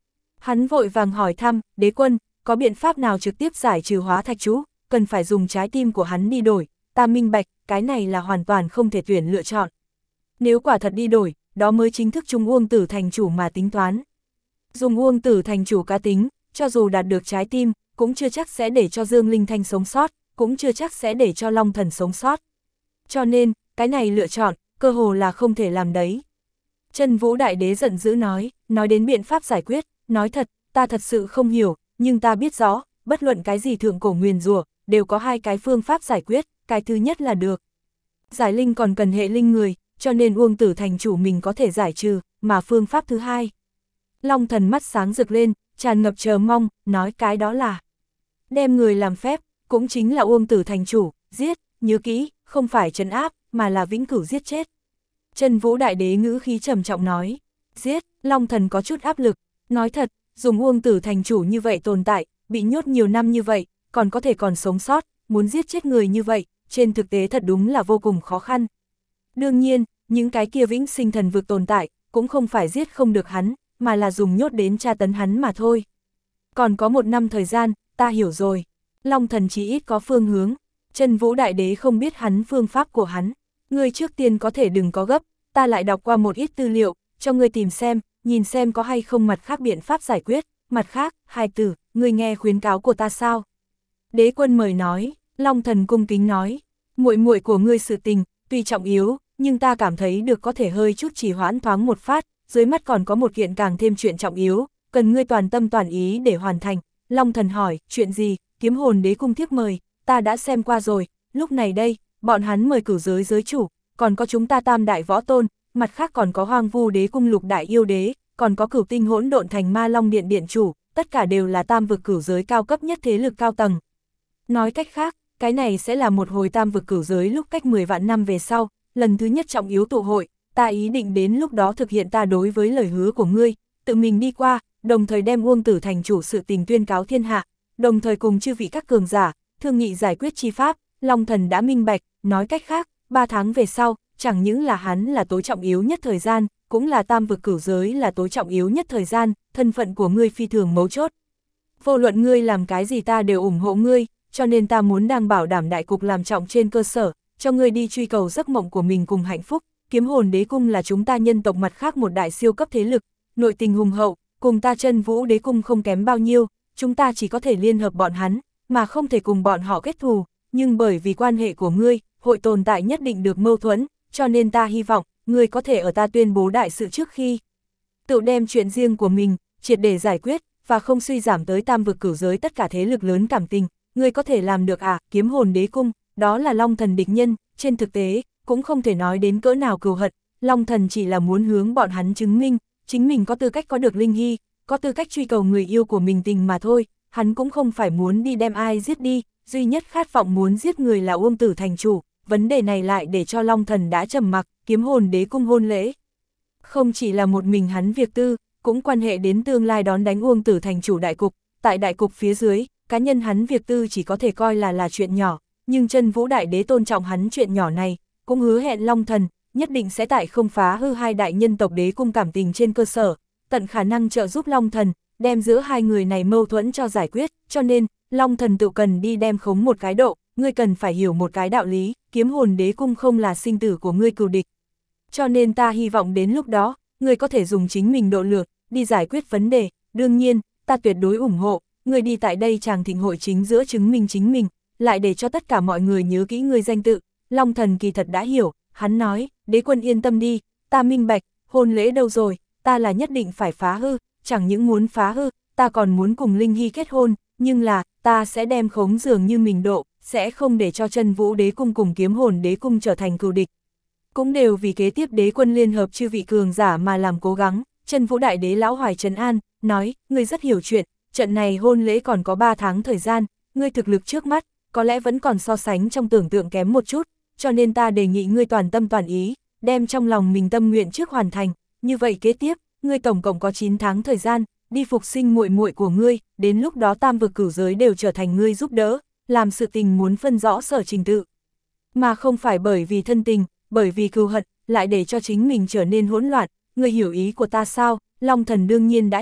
Hắn vội vàng hỏi thăm, đế quân, có biện pháp nào trực tiếp giải trừ hóa thạch chú, cần phải dùng trái tim của hắn đi đổi, ta minh bạch, cái này là hoàn toàn không thể tuyển lựa chọn. Nếu quả thật đi đổi, đó mới chính thức chung Uông Tử thành chủ mà tính toán. Dùng Uông Tử thành chủ cá tính, cho dù đạt được trái tim, cũng chưa chắc sẽ để cho Dương Linh Thanh sống sót, cũng chưa chắc sẽ để cho Long Thần sống sót. Cho nên, cái này lựa chọn, cơ hồ là không thể làm đấy. Chân Vũ Đại Đế giận dữ nói, nói đến biện pháp giải quyết, nói thật, ta thật sự không hiểu, nhưng ta biết rõ, bất luận cái gì thượng cổ nguyền rủa đều có hai cái phương pháp giải quyết, cái thứ nhất là được. Giải linh còn cần hệ linh người, cho nên Uông Tử thành chủ mình có thể giải trừ, mà phương pháp thứ hai. Long Thần mắt sáng rực lên, tràn ngập chờ mong, nói cái đó là đem người làm phép, cũng chính là Uông Tử thành chủ, giết, nhớ kỹ, không phải trấn áp, mà là vĩnh cửu giết chết. Chân Vũ Đại Đế ngữ khí trầm trọng nói, giết, Long Thần có chút áp lực, nói thật, dùng Uông Tử thành chủ như vậy tồn tại, bị nhốt nhiều năm như vậy, còn có thể còn sống sót, muốn giết chết người như vậy, trên thực tế thật đúng là vô cùng khó khăn. Đương nhiên, những cái kia vĩnh sinh thần vực tồn tại, cũng không phải giết không được hắn, mà là dùng nhốt đến tra tấn hắn mà thôi. Còn có một năm thời gian, ta hiểu rồi. Long Thần chỉ ít có phương hướng, Chân Vũ Đại Đế không biết hắn phương pháp của hắn. Ngươi trước tiên có thể đừng có gấp, ta lại đọc qua một ít tư liệu, cho ngươi tìm xem, nhìn xem có hay không mặt khác biện pháp giải quyết. Mặt khác, hài tử, ngươi nghe khuyến cáo của ta sao? Đế quân mời nói, Long Thần cung kính nói, muội muội của ngươi sự tình, tuy trọng yếu, nhưng ta cảm thấy được có thể hơi chút chỉ hoãn thoáng một phát, dưới mắt còn có một kiện càng thêm chuyện trọng yếu, cần ngươi toàn tâm toàn ý để hoàn thành. Long Thần hỏi, chuyện gì? Kiếm hồn đế cung thiếp mời, ta đã xem qua rồi, lúc này đây, bọn hắn mời cửu giới giới chủ, còn có chúng ta tam đại võ tôn, mặt khác còn có hoang vu đế cung lục đại yêu đế, còn có cửu tinh hỗn độn thành ma long điện điện chủ, tất cả đều là tam vực cửu giới cao cấp nhất thế lực cao tầng. Nói cách khác, cái này sẽ là một hồi tam vực cửu giới lúc cách mười vạn năm về sau, lần thứ nhất trọng yếu tụ hội, ta ý định đến lúc đó thực hiện ta đối với lời hứa của ngươi, tự mình đi qua, đồng thời đem Uông Tử thành chủ sự tình tuyên cáo thiên hạ, đồng thời cùng chư vị các cường giả, thương nghị giải quyết chi pháp. Long Thần đã minh bạch, nói cách khác, ba tháng về sau, chẳng những là hắn là tối trọng yếu nhất thời gian, cũng là tam vực cửu giới là tối trọng yếu nhất thời gian, thân phận của ngươi phi thường mấu chốt. Vô luận ngươi làm cái gì ta đều ủng hộ ngươi, cho nên ta muốn đang bảo đảm đại cục làm trọng trên cơ sở, cho ngươi đi truy cầu giấc mộng của mình cùng hạnh phúc. Kiếm hồn đế cung là chúng ta nhân tộc mặt khác một đại siêu cấp thế lực, nội tình hùng hậu, cùng ta Chân Vũ đế cung không kém bao nhiêu, chúng ta chỉ có thể liên hợp bọn hắn, mà không thể cùng bọn họ kết thù, nhưng bởi vì quan hệ của ngươi, hội tồn tại nhất định được mâu thuẫn, cho nên ta hy vọng, ngươi có thể ở ta tuyên bố đại sự trước khi tự đem chuyện riêng của mình, triệt để giải quyết, và không suy giảm tới tam vực cửu giới tất cả thế lực lớn cảm tình, ngươi có thể làm được à? Kiếm hồn đế cung, đó là Long Thần địch nhân, trên thực tế, cũng không thể nói đến cỡ nào cừu hận, Long Thần chỉ là muốn hướng bọn hắn chứng minh, chính mình có tư cách có được linh hy, có tư cách truy cầu người yêu của mình tình mà thôi, hắn cũng không phải muốn đi đem ai giết đi, duy nhất khát vọng muốn giết người là Uông Tử thành chủ, vấn đề này lại để cho Long Thần đã trầm mặc. Kiếm hồn đế cung hôn lễ. Không chỉ là một mình hắn việc tư, cũng quan hệ đến tương lai đón đánh Uông Tử thành chủ đại cục, tại đại cục phía dưới, cá nhân hắn việc tư chỉ có thể coi là là chuyện nhỏ, nhưng Chân Vũ Đại Đế tôn trọng hắn chuyện nhỏ này, cũng hứa hẹn Long Thần, nhất định sẽ tại không phá hư hai đại nhân tộc đế cung cảm tình trên cơ sở, tận khả năng trợ giúp Long Thần, đem giữa hai người này mâu thuẫn cho giải quyết, cho nên, Long Thần tự cần đi đem khống một cái độ, ngươi cần phải hiểu một cái đạo lý, kiếm hồn đế cung không là sinh tử của ngươi cừu địch. Cho nên ta hy vọng đến lúc đó, ngươi có thể dùng chính mình độ lược, đi giải quyết vấn đề, đương nhiên, ta tuyệt đối ủng hộ, ngươi đi tại đây chàng thịnh hội chính giữa chứng minh chính mình, lại để cho tất cả mọi người nhớ kỹ ngươi danh tự. Long Thần kỳ thật đã hiểu, hắn nói, đế quân yên tâm đi, ta minh bạch, hôn lễ đâu rồi, ta là nhất định phải phá hư, chẳng những muốn phá hư, ta còn muốn cùng Linh Hy kết hôn, nhưng là, ta sẽ đem khống dường như mình độ, sẽ không để cho Chân Vũ đế cung cùng kiếm hồn đế cung trở thành cừu địch. Cũng đều vì kế tiếp đế quân liên hợp chư vị cường giả mà làm cố gắng. Chân Vũ Đại Đế lão hoài trấn an, nói, ngươi rất hiểu chuyện, trận này hôn lễ còn có ba tháng thời gian, ngươi thực lực trước mắt, có lẽ vẫn còn so sánh trong tưởng tượng kém một chút, cho nên ta đề nghị ngươi toàn tâm toàn ý, đem trong lòng mình tâm nguyện trước hoàn thành, như vậy kế tiếp, ngươi tổng cộng có chín tháng thời gian, đi phục sinh muội muội của ngươi, đến lúc đó tam vực cửu giới đều trở thành ngươi giúp đỡ, làm sự tình muốn phân rõ sở trình tự, mà không phải bởi vì thân tình, bởi vì cừu hận, lại để cho chính mình trở nên hỗn loạn. Ngươi hiểu ý của ta sao? Long Thần đương nhiên đã hiểu,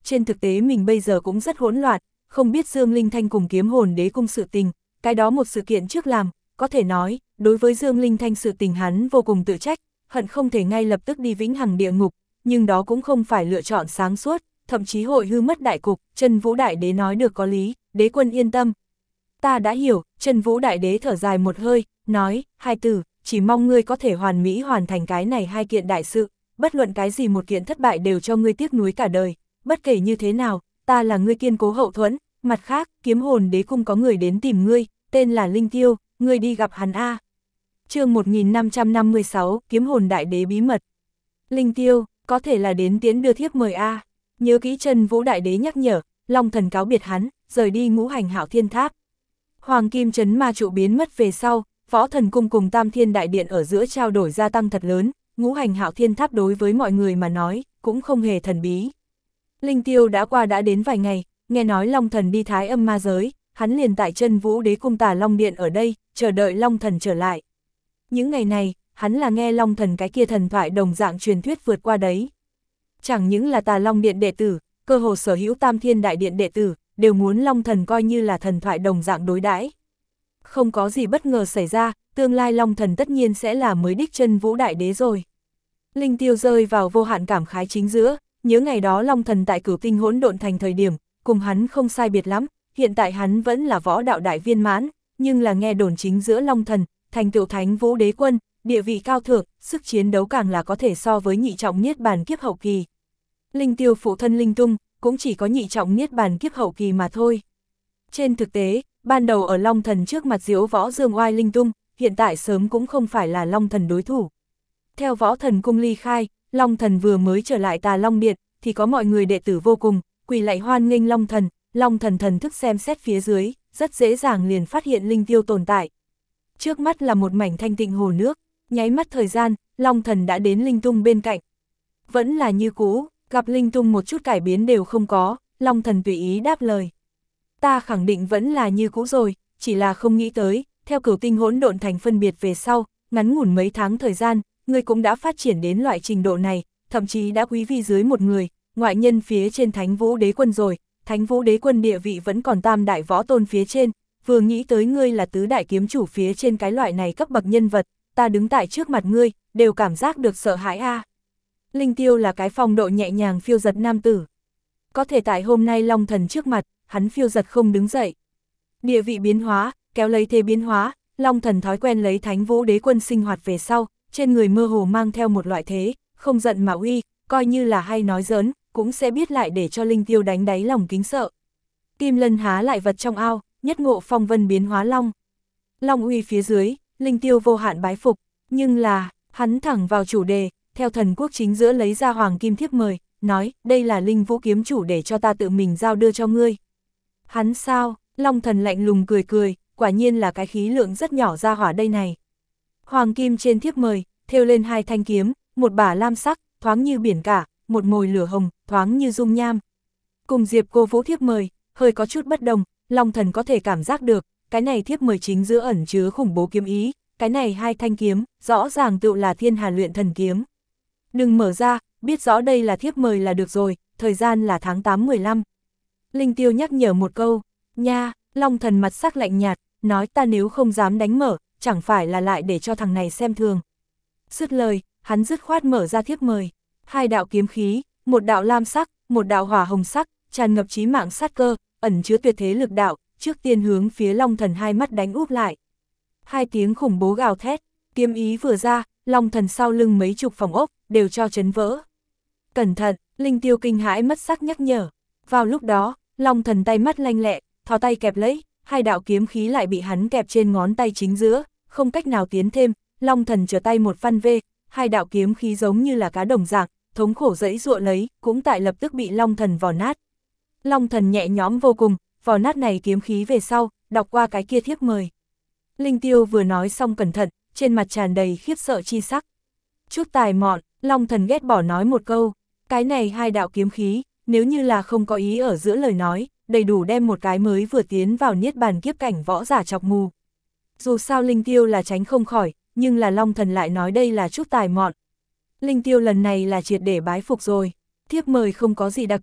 trên thực tế mình bây giờ cũng rất hỗn loạn, không biết Dương Linh Thanh cùng kiếm hồn đế cung sự tình, cái đó một sự kiện trước làm, có thể nói, đối với Dương Linh Thanh sự tình hắn vô cùng tự trách, hận không thể ngay lập tức đi vĩnh hằng địa ngục, nhưng đó cũng không phải lựa chọn sáng suốt, thậm chí hội hư mất đại cục. Chân Vũ Đại Đế nói được có lý, đế quân yên tâm. Ta đã hiểu. Chân Vũ Đại Đế thở dài một hơi, nói, hai tử, chỉ mong ngươi có thể hoàn mỹ hoàn thành cái này hai kiện đại sự, bất luận cái gì một kiện thất bại đều cho ngươi tiếc nuối cả đời, bất kể như thế nào, ta là ngươi kiên cố hậu thuẫn. Mặt khác, kiếm hồn đế cung có người đến tìm ngươi, tên là Linh Tiêu, ngươi đi gặp hắn a. Chương một nghìn năm trăm năm mươi sáu, kiếm hồn đại đế bí mật. Linh Tiêu, có thể là đến tiến đưa thiếp mời a. Nhớ kỹ Chân Vũ Đại Đế nhắc nhở, Long Thần cáo biệt hắn, rời đi Ngũ Hành Hạo Thiên Tháp. Hoàng Kim Trấn ma trụ biến mất về sau, Võ Thần Cung cùng Tam Thiên Đại Điện ở giữa trao đổi gia tăng thật lớn, Ngũ Hành Hạo Thiên Tháp đối với mọi người mà nói, cũng không hề thần bí. Linh Tiêu đã qua đã đến vài ngày, nghe nói Long Thần đi Thái Âm ma giới, hắn liền tại Chân Vũ Đế cung Tà Long Điện ở đây, chờ đợi Long Thần trở lại. Những ngày này, hắn là nghe Long Thần cái kia thần thoại đồng dạng truyền thuyết vượt qua đấy. Chẳng những là Tà Long Điện đệ tử, cơ hồ sở hữu Tam Thiên Đại Điện đệ tử, đều muốn Long Thần coi như là thần thoại đồng dạng đối đãi. Không có gì bất ngờ xảy ra, tương lai Long Thần tất nhiên sẽ là mới đích Chân Vũ Đại Đế rồi. Linh Tiêu rơi vào vô hạn cảm khái chính giữa, nhớ ngày đó Long Thần tại Cửu Tinh Hỗn Độn Thành thời điểm, cùng hắn không sai biệt lắm, hiện tại hắn vẫn là võ đạo đại viên mãn, nhưng là nghe đồn chính giữa Long Thần, thành tựu Thánh Vũ Đế quân, địa vị cao thượng, sức chiến đấu càng là có thể so với nhị trọng niết bàn kiếp hậu kỳ. Linh Tiêu phụ thân Linh Tung, cũng chỉ có nhị trọng niết bàn kiếp hậu kỳ mà thôi. Trên thực tế, ban đầu ở Long Thần trước mặt diếu võ dương oai Linh Tung, hiện tại sớm cũng không phải là Long Thần đối thủ. Theo Võ Thần cung ly khai, Long Thần vừa mới trở lại Tà Long Điện, thì có mọi người đệ tử vô cùng, quỳ lạy hoan nghênh Long Thần. Long Thần thần thức xem xét phía dưới, rất dễ dàng liền phát hiện Linh Tiêu tồn tại. Trước mắt là một mảnh thanh tịnh hồ nước, nháy mắt thời gian, Long Thần đã đến Linh Tung bên cạnh. Vẫn là như cũ, gặp Linh Tung một chút cải biến đều không có, Long Thần tùy ý đáp lời. Ta khẳng định vẫn là như cũ rồi, chỉ là không nghĩ tới, theo Cửu Tinh Hỗn Độn Thành phân biệt về sau, ngắn ngủn mấy tháng thời gian, ngươi cũng đã phát triển đến loại trình độ này, thậm chí đã quý vi dưới một người, ngoại nhân phía trên Thánh Vũ Đế quân rồi. Thánh Vũ Đế quân địa vị vẫn còn tam đại võ tôn phía trên, vừa nghĩ tới ngươi là tứ đại kiếm chủ phía trên cái loại này cấp bậc nhân vật, ta đứng tại trước mặt ngươi, đều cảm giác được sợ hãi a. À. Linh Tiêu là cái phong độ nhẹ nhàng phiêu giật nam tử. Có thể tại hôm nay Long Thần trước mặt, hắn phiêu giật không đứng dậy. Địa vị biến hóa, kéo lấy thế biến hóa, Long Thần thói quen lấy Thánh Vũ Đế quân sinh hoạt về sau, trên người mơ hồ mang theo một loại thế, không giận mà uy, coi như là hay nói giỡn, cũng sẽ biết lại để cho Linh Tiêu đánh đáy lòng kính sợ. Kim Lân há lại vật trong ao, nhất ngộ phong vân biến hóa long. Long uy phía dưới, Linh Tiêu vô hạn bái phục, nhưng là, hắn thẳng vào chủ đề, theo thần quốc chính giữa lấy ra hoàng kim thiếp mời, nói, đây là Linh Vũ kiếm chủ để cho ta tự mình giao đưa cho ngươi. Hắn sao? Long Thần lạnh lùng cười cười, quả nhiên là cái khí lượng rất nhỏ ra hỏa đây này. Hoàng kim trên thiếp mời, thêu lên hai thanh kiếm, một bả lam sắc, thoáng như biển cả, một mồi lửa hồng, thoáng như dung nham. Cùng Diệp Cô Vũ thiếp mời, hơi có chút bất đồng, Long Thần có thể cảm giác được, cái này thiếp mời chính giữa ẩn chứa khủng bố kiếm ý, cái này hai thanh kiếm, rõ ràng tựu là Thiên Hà Luyện Thần kiếm. Đừng mở ra, biết rõ đây là thiếp mời là được rồi, thời gian là tháng tám mười lăm. Linh Tiêu nhắc nhở một câu, nha, Long Thần mặt sắc lạnh nhạt, nói ta nếu không dám đánh mở, chẳng phải là lại để cho thằng này xem thường. Dứt lời, hắn dứt khoát mở ra thiếp mời. Hai đạo kiếm khí, một đạo lam sắc, một đạo hỏa hồng sắc, tràn ngập chí mạng sát cơ, ẩn chứa tuyệt thế lực đạo, trước tiên hướng phía Long Thần hai mắt đánh úp lại. Hai tiếng khủng bố gào thét, kiếm ý vừa ra, Long Thần sau lưng mấy chục phòng ốc, đều cho chấn vỡ. Cẩn thận, Linh Tiêu kinh hãi mất sắc nhắc nhở. Vào lúc đó, Long Thần tay mắt lanh lẹ, thò tay kẹp lấy, hai đạo kiếm khí lại bị hắn kẹp trên ngón tay chính giữa, không cách nào tiến thêm, Long Thần trở tay một văn vê, hai đạo kiếm khí giống như là cá đồng dạng, thống khổ dẫy dụa lấy, cũng tại lập tức bị Long Thần vò nát. Long Thần nhẹ nhõm vô cùng, vò nát này kiếm khí về sau, đọc qua cái kia thiếp mời. Linh Tiêu vừa nói xong cẩn thận, trên mặt tràn đầy khiếp sợ chi sắc. Chút tài mọn, Long Thần ghét bỏ nói một câu, cái này hai đạo kiếm khí, nếu như là không có ý ở giữa lời nói, đầy đủ đem một cái mới vừa tiến vào niết bàn kiếp cảnh võ giả chọc mù. Dù sao Linh Tiêu là tránh không khỏi, nhưng là Long Thần lại nói đây là chút tài mọn. Linh Tiêu lần này là triệt để bái phục rồi, thiếp mời không có gì đặc thù,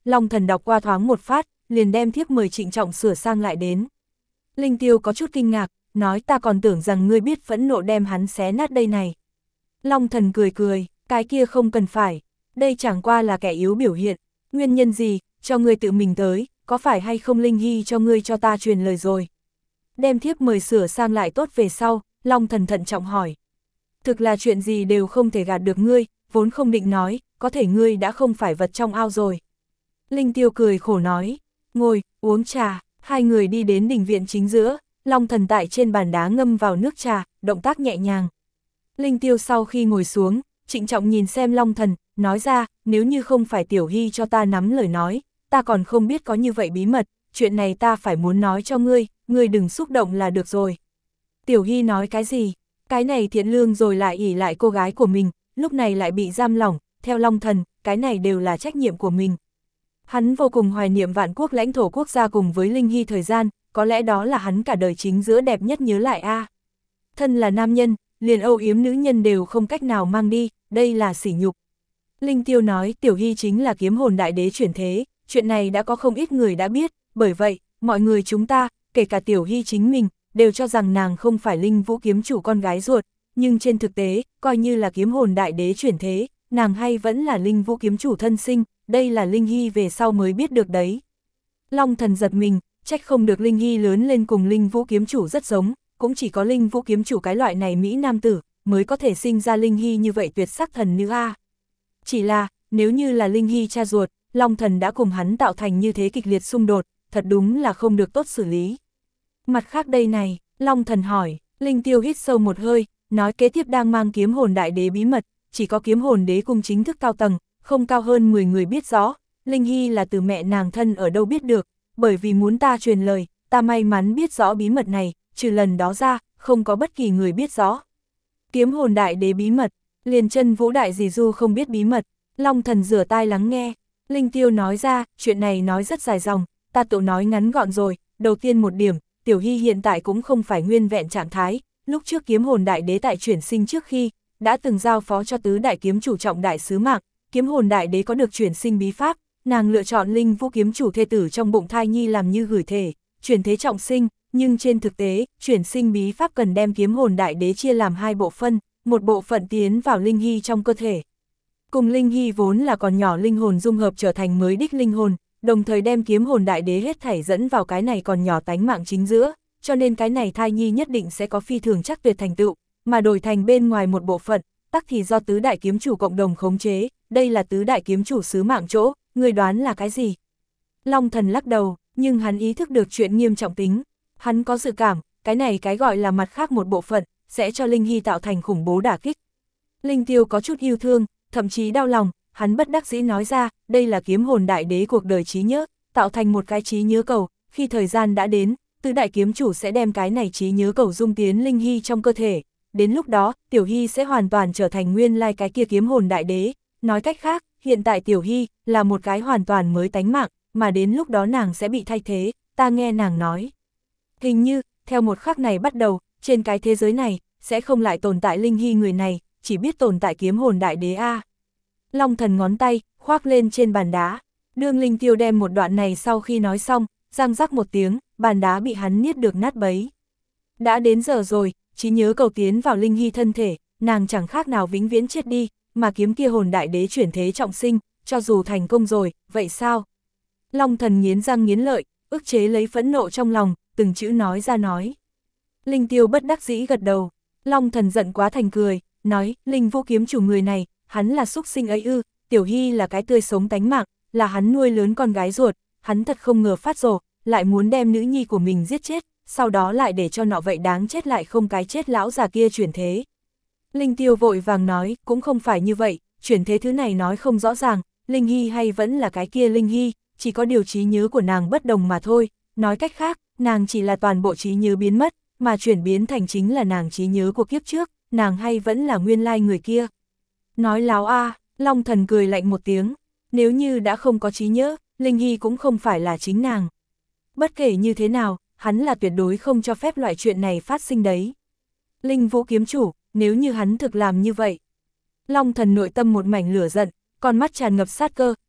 Long Thần đọc qua thoáng một phát, liền đem thiếp mời trịnh trọng sửa sang lại đến. Linh Tiêu có chút kinh ngạc, nói ta còn tưởng rằng ngươi biết phẫn nộ đem hắn xé nát đây này. Long Thần cười cười, cái kia không cần phải, đây chẳng qua là kẻ yếu biểu hiện, nguyên nhân gì, cho ngươi tự mình tới, có phải hay không Linh Hy cho ngươi cho ta truyền lời rồi. Đem thiếp mời sửa sang lại tốt về sau, Long Thần thận trọng hỏi. Thực là chuyện gì đều không thể gạt được ngươi, vốn không định nói, có thể ngươi đã không phải vật trong ao rồi. Linh Tiêu cười khổ nói, ngồi, uống trà, hai người đi đến đình viện chính giữa, Long Thần tại trên bàn đá ngâm vào nước trà, động tác nhẹ nhàng. Linh Tiêu sau khi ngồi xuống, trịnh trọng nhìn xem Long Thần, nói ra, nếu như không phải Tiểu Hy cho ta nắm lời nói, ta còn không biết có như vậy bí mật, chuyện này ta phải muốn nói cho ngươi, ngươi đừng xúc động là được rồi. Tiểu Hy nói cái gì? Cái này thiện lương rồi lại ỷ lại cô gái của mình, lúc này lại bị giam lỏng, theo Long Thần, cái này đều là trách nhiệm của mình. Hắn vô cùng hoài niệm vạn quốc lãnh thổ quốc gia cùng với Linh Hy thời gian, có lẽ đó là hắn cả đời chính giữa đẹp nhất nhớ lại a. À. Thân là nam nhân, liền âu yếm nữ nhân đều không cách nào mang đi, đây là sỉ nhục. Linh Tiêu nói Tiểu Hy chính là kiếm hồn đại đế chuyển thế, chuyện này đã có không ít người đã biết, bởi vậy, mọi người chúng ta, kể cả Tiểu Hy chính mình, đều cho rằng nàng không phải Linh Vũ kiếm chủ con gái ruột, nhưng trên thực tế, coi như là kiếm hồn đại đế chuyển thế, nàng hay vẫn là Linh Vũ kiếm chủ thân sinh, đây là Linh Hy về sau mới biết được đấy. Long Thần giật mình, trách không được Linh Hy lớn lên cùng Linh Vũ kiếm chủ rất giống, cũng chỉ có Linh Vũ kiếm chủ cái loại này Mỹ nam tử, mới có thể sinh ra Linh Hy như vậy tuyệt sắc thần nữ a. Chỉ là, nếu như là Linh Hy cha ruột, Long Thần đã cùng hắn tạo thành như thế kịch liệt xung đột, thật đúng là không được tốt xử lý. Mặt khác đây này, Long Thần hỏi, Linh Tiêu hít sâu một hơi, nói kế tiếp đang mang kiếm hồn đại đế bí mật, chỉ có kiếm hồn đế cung chính thức cao tầng, không cao hơn mười người biết rõ, Linh Hy là từ mẹ nàng thân ở đâu biết được, bởi vì muốn ta truyền lời, ta may mắn biết rõ bí mật này, trừ lần đó ra, không có bất kỳ người biết rõ. Kiếm hồn đại đế bí mật, liền chân vũ đại dì du không biết bí mật, Long Thần rửa tai lắng nghe, Linh Tiêu nói ra, chuyện này nói rất dài dòng, ta tự nói ngắn gọn rồi, đầu tiên một điểm, Tiểu Hy hiện tại cũng không phải nguyên vẹn trạng thái, lúc trước kiếm hồn đại đế tại chuyển sinh trước khi, đã từng giao phó cho tứ đại kiếm chủ trọng đại sứ mạng, kiếm hồn đại đế có được chuyển sinh bí pháp, nàng lựa chọn Linh Vũ kiếm chủ thê tử trong bụng thai nhi làm như gửi thể, chuyển thế trọng sinh, nhưng trên thực tế, chuyển sinh bí pháp cần đem kiếm hồn đại đế chia làm hai bộ phân, một bộ phận tiến vào Linh Hy trong cơ thể. Cùng Linh Hy vốn là còn nhỏ linh hồn dung hợp trở thành mới đích linh hồn, đồng thời đem kiếm hồn đại đế hết thảy dẫn vào cái này còn nhỏ tánh mạng chính giữa, cho nên cái này thai nhi nhất định sẽ có phi thường chắc tuyệt thành tựu, mà đổi thành bên ngoài một bộ phận, tắc thì do tứ đại kiếm chủ cộng đồng khống chế, đây là tứ đại kiếm chủ sứ mạng chỗ, người đoán là cái gì? Long Thần lắc đầu, nhưng hắn ý thức được chuyện nghiêm trọng tính, hắn có dự cảm, cái này cái gọi là mặt khác một bộ phận, sẽ cho Linh Hy tạo thành khủng bố đả kích. Linh Tiêu có chút yêu thương, thậm chí đau lòng, hắn bất đắc dĩ nói ra, đây là kiếm hồn đại đế cuộc đời trí nhớ, tạo thành một cái trí nhớ cầu, khi thời gian đã đến, tứ đại kiếm chủ sẽ đem cái này trí nhớ cầu dung tiến Linh Hy trong cơ thể, đến lúc đó, Tiểu Hy sẽ hoàn toàn trở thành nguyên lai cái kia kiếm hồn đại đế, nói cách khác, hiện tại Tiểu Hy là một cái hoàn toàn mới tánh mạng, mà đến lúc đó nàng sẽ bị thay thế, ta nghe nàng nói. Hình như, theo một khắc này bắt đầu, trên cái thế giới này, sẽ không lại tồn tại Linh Hy người này, chỉ biết tồn tại kiếm hồn đại đế A. Long Thần ngón tay, khoác lên trên bàn đá, đương Linh Tiêu đem một đoạn này sau khi nói xong, răng rắc một tiếng, bàn đá bị hắn niết được nát bấy. Đã đến giờ rồi, trí nhớ cầu tiến vào Linh Hy thân thể, nàng chẳng khác nào vĩnh viễn chết đi, mà kiếm kia hồn đại đế chuyển thế trọng sinh, cho dù thành công rồi, vậy sao? Long Thần nghiến răng nghiến lợi, ức chế lấy phẫn nộ trong lòng, từng chữ nói ra nói. Linh Tiêu bất đắc dĩ gật đầu, Long Thần giận quá thành cười, nói, Linh Vũ kiếm chủ người này, hắn là xúc sinh ấy ư, Tiểu Hy là cái tươi sống tánh mạng, là hắn nuôi lớn con gái ruột, hắn thật không ngờ phát rồ, lại muốn đem nữ nhi của mình giết chết, sau đó lại để cho nọ vậy đáng chết lại không cái chết lão già kia chuyển thế. Linh Tiêu vội vàng nói, cũng không phải như vậy, chuyển thế thứ này nói không rõ ràng, Linh Hy hay vẫn là cái kia Linh Hy, chỉ có điều trí nhớ của nàng bất đồng mà thôi, nói cách khác, nàng chỉ là toàn bộ trí nhớ biến mất, mà chuyển biến thành chính là nàng trí nhớ của kiếp trước, nàng hay vẫn là nguyên lai người kia. Nói láo a, Long Thần cười lạnh một tiếng, nếu như đã không có trí nhớ, Linh Hy cũng không phải là chính nàng. Bất kể như thế nào, hắn là tuyệt đối không cho phép loại chuyện này phát sinh đấy. Linh Vũ kiếm chủ, nếu như hắn thực làm như vậy. Long Thần nội tâm một mảnh lửa giận, con mắt tràn ngập sát cơ,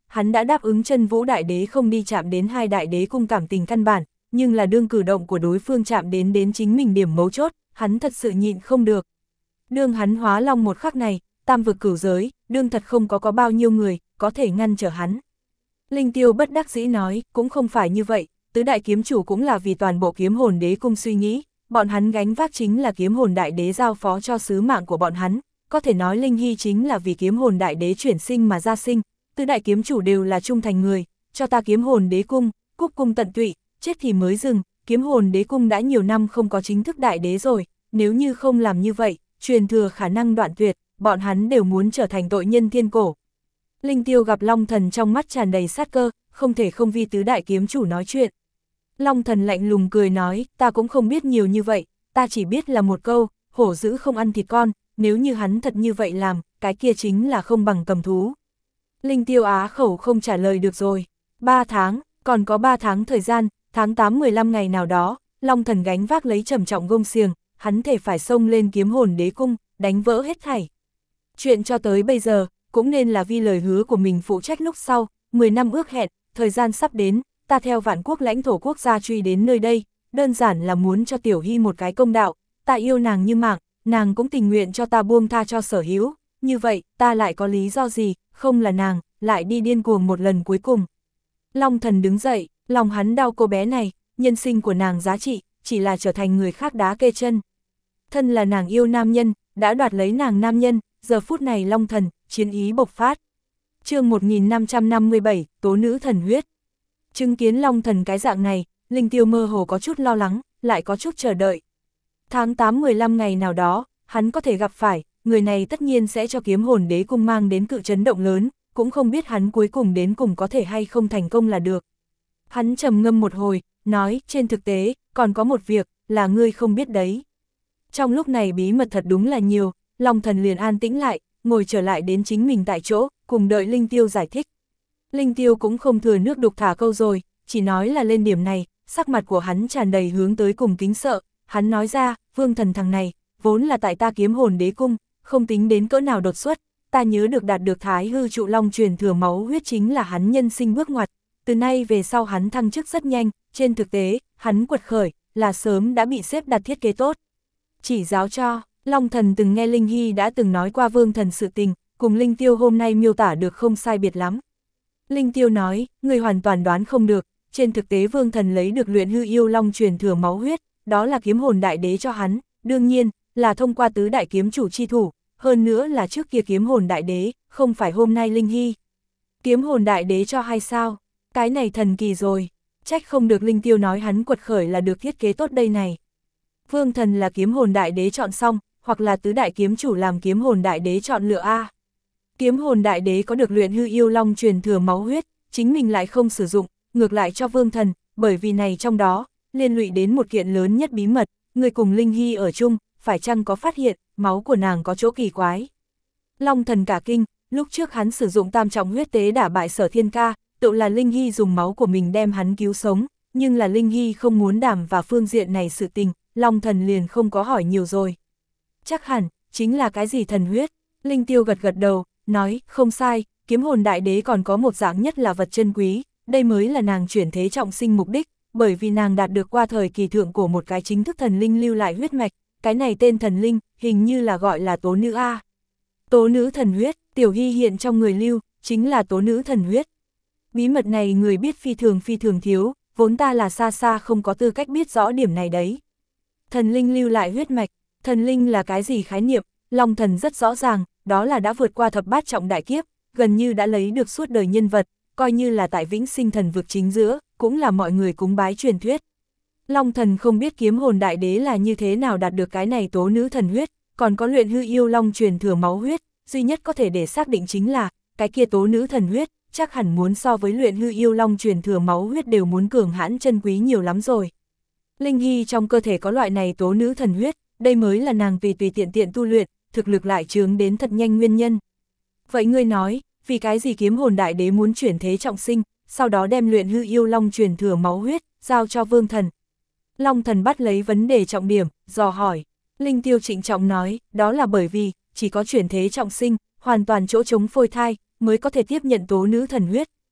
hắn đã đáp ứng Chân Vũ Đại Đế không đi chạm đến hai đại đế cung cảm tình căn bản, nhưng là đương cử động của đối phương chạm đến đến chính mình điểm mấu chốt, hắn thật sự nhịn không được. Đương hắn hóa long một khắc này, tam vực cửu giới, đương thật không có có bao nhiêu người, có thể ngăn trở hắn. Linh Tiêu bất đắc dĩ nói, cũng không phải như vậy, tứ đại kiếm chủ cũng là vì toàn bộ kiếm hồn đế cung suy nghĩ, bọn hắn gánh vác chính là kiếm hồn đại đế giao phó cho sứ mạng của bọn hắn, có thể nói Linh Hy chính là vì kiếm hồn đại đế chuyển sinh mà ra sinh, tứ đại kiếm chủ đều là trung thành người, cho ta kiếm hồn đế cung, cúc cung tận tụy, chết thì mới dừng, kiếm hồn đế cung đã nhiều năm không có chính thức đại đế rồi, nếu như không làm như vậy, truyền thừa khả năng đoạn tuyệt, bọn hắn đều muốn trở thành tội nhân thiên cổ. Linh Tiêu gặp Long Thần trong mắt tràn đầy sát cơ, không thể không vi tứ đại kiếm chủ nói chuyện. Long Thần lạnh lùng cười nói, ta cũng không biết nhiều như vậy, ta chỉ biết là một câu, hổ dữ không ăn thịt con, nếu như hắn thật như vậy làm, cái kia chính là không bằng cầm thú. Linh Tiêu á khẩu không trả lời được rồi. Ba tháng, còn có ba tháng thời gian, tháng tám mười lăm ngày nào đó, Long Thần gánh vác lấy trầm trọng gông xiềng, hắn thể phải xông lên kiếm hồn đế cung, đánh vỡ hết thảy. Chuyện cho tới bây giờ, cũng nên là vì lời hứa của mình phụ trách lúc sau, mười năm ước hẹn, thời gian sắp đến, ta theo vạn quốc lãnh thổ quốc gia truy đến nơi đây, đơn giản là muốn cho Tiểu Hy một cái công đạo, ta yêu nàng như mạng, nàng cũng tình nguyện cho ta buông tha cho sở hữu, như vậy, ta lại có lý do gì, không là nàng, lại đi điên cuồng một lần cuối cùng. Long Thần đứng dậy, lòng hắn đau cô bé này, nhân sinh của nàng giá trị, chỉ là trở thành người khác đá kê chân. Thân là nàng yêu nam nhân, đã đoạt lấy nàng nam nhân, giờ phút này Long Thần, chiến ý bộc phát. Chương một nghìn năm trăm năm mươi bảy, Tố Nữ Thần Huyết. Chứng kiến Long Thần cái dạng này, Linh Tiêu mơ hồ có chút lo lắng, lại có chút chờ đợi. Tháng tám mười lăm ngày nào đó, hắn có thể gặp phải, người này tất nhiên sẽ cho kiếm hồn đế cung mang đến cự chấn động lớn, cũng không biết hắn cuối cùng đến cùng có thể hay không thành công là được. Hắn trầm ngâm một hồi, nói, trên thực tế, còn có một việc, là ngươi không biết đấy. Trong lúc này bí mật thật đúng là nhiều, Long Thần liền an tĩnh lại, ngồi trở lại đến chính mình tại chỗ, cùng đợi Linh Tiêu giải thích. Linh Tiêu cũng không thừa nước đục thả câu rồi, chỉ nói là lên điểm này, sắc mặt của hắn tràn đầy hướng tới cùng kính sợ, hắn nói ra, Vương Thần thằng này, vốn là tại ta kiếm hồn đế cung, không tính đến cỡ nào đột xuất, ta nhớ được đạt được Thái Hư Trụ Long truyền thừa máu huyết chính là hắn nhân sinh bước ngoặt, từ nay về sau hắn thăng chức rất nhanh, trên thực tế, hắn quật khởi, là sớm đã bị xếp đặt thiết kế tốt. Chỉ giáo cho, Long Thần từng nghe Linh Hy đã từng nói qua Vương Thần sự tình, cùng Linh Tiêu hôm nay miêu tả được không sai biệt lắm. Linh Tiêu nói, người hoàn toàn đoán không được, trên thực tế Vương Thần lấy được luyện hư yêu long truyền thừa máu huyết, đó là kiếm hồn đại đế cho hắn, đương nhiên, là thông qua tứ đại kiếm chủ chi thủ, hơn nữa là trước kia kiếm hồn đại đế, không phải hôm nay Linh Hy. Kiếm hồn đại đế cho hay sao? Cái này thần kỳ rồi, trách không được Linh Tiêu nói hắn quật khởi là được thiết kế tốt đây này. Vương Thần là kiếm hồn đại đế chọn xong, hoặc là tứ đại kiếm chủ làm kiếm hồn đại đế chọn lựa A. Kiếm hồn đại đế có được luyện hư yêu long truyền thừa máu huyết, chính mình lại không sử dụng, ngược lại cho Vương Thần, bởi vì này trong đó, liên lụy đến một kiện lớn nhất bí mật, người cùng Linh Hy ở chung, phải chăng có phát hiện, máu của nàng có chỗ kỳ quái. Long Thần cả kinh, lúc trước hắn sử dụng tam trọng huyết tế đả bại Sở Thiên Ca, tự là Linh Hy dùng máu của mình đem hắn cứu sống, nhưng là Linh Hy không muốn đảm vào phương diện này sự tình, Long Thần liền không có hỏi nhiều rồi. Chắc hẳn, chính là cái gì thần huyết? Linh Tiêu gật gật đầu, nói, không sai, kiếm hồn đại đế còn có một dạng nhất là vật chân quý, đây mới là nàng chuyển thế trọng sinh mục đích, bởi vì nàng đạt được qua thời kỳ thượng của một cái chính thức thần linh lưu lại huyết mạch, cái này tên thần linh, hình như là gọi là Tố Nữ A. Tố Nữ thần huyết, Tiểu Hy hiện trong người lưu, chính là Tố Nữ thần huyết. Bí mật này người biết phi thường phi thường thiếu, vốn ta là xa xa không có tư cách biết rõ điểm này đấy. Thần linh lưu lại huyết mạch, thần linh là cái gì khái niệm, Long Thần rất rõ ràng, đó là đã vượt qua thập bát trọng đại kiếp, gần như đã lấy được suốt đời nhân vật, coi như là tại vĩnh sinh thần vực chính giữa, cũng là mọi người cúng bái truyền thuyết. Long Thần không biết kiếm hồn đại đế là như thế nào đạt được cái này Tố Nữ thần huyết, còn có luyện hư yêu long truyền thừa máu huyết, duy nhất có thể để xác định chính là, cái kia Tố Nữ thần huyết, chắc hẳn muốn so với luyện hư yêu long truyền thừa máu huyết đều muốn cường hãn chân quý nhiều lắm rồi. Linh Hy trong cơ thể có loại này Tố Nữ thần huyết, đây mới là nàng tùy tùy tiện tiện tu luyện, thực lực lại chướng đến thật nhanh nguyên nhân. Vậy ngươi nói, vì cái gì kiếm hồn đại đế muốn chuyển thế trọng sinh, sau đó đem luyện hư yêu long truyền thừa máu huyết, giao cho Vương Thần? Long Thần bắt lấy vấn đề trọng điểm, dò hỏi. Linh Tiêu trịnh trọng nói, đó là bởi vì, chỉ có chuyển thế trọng sinh, hoàn toàn chỗ trống phôi thai, mới có thể tiếp nhận Tố Nữ thần huyết,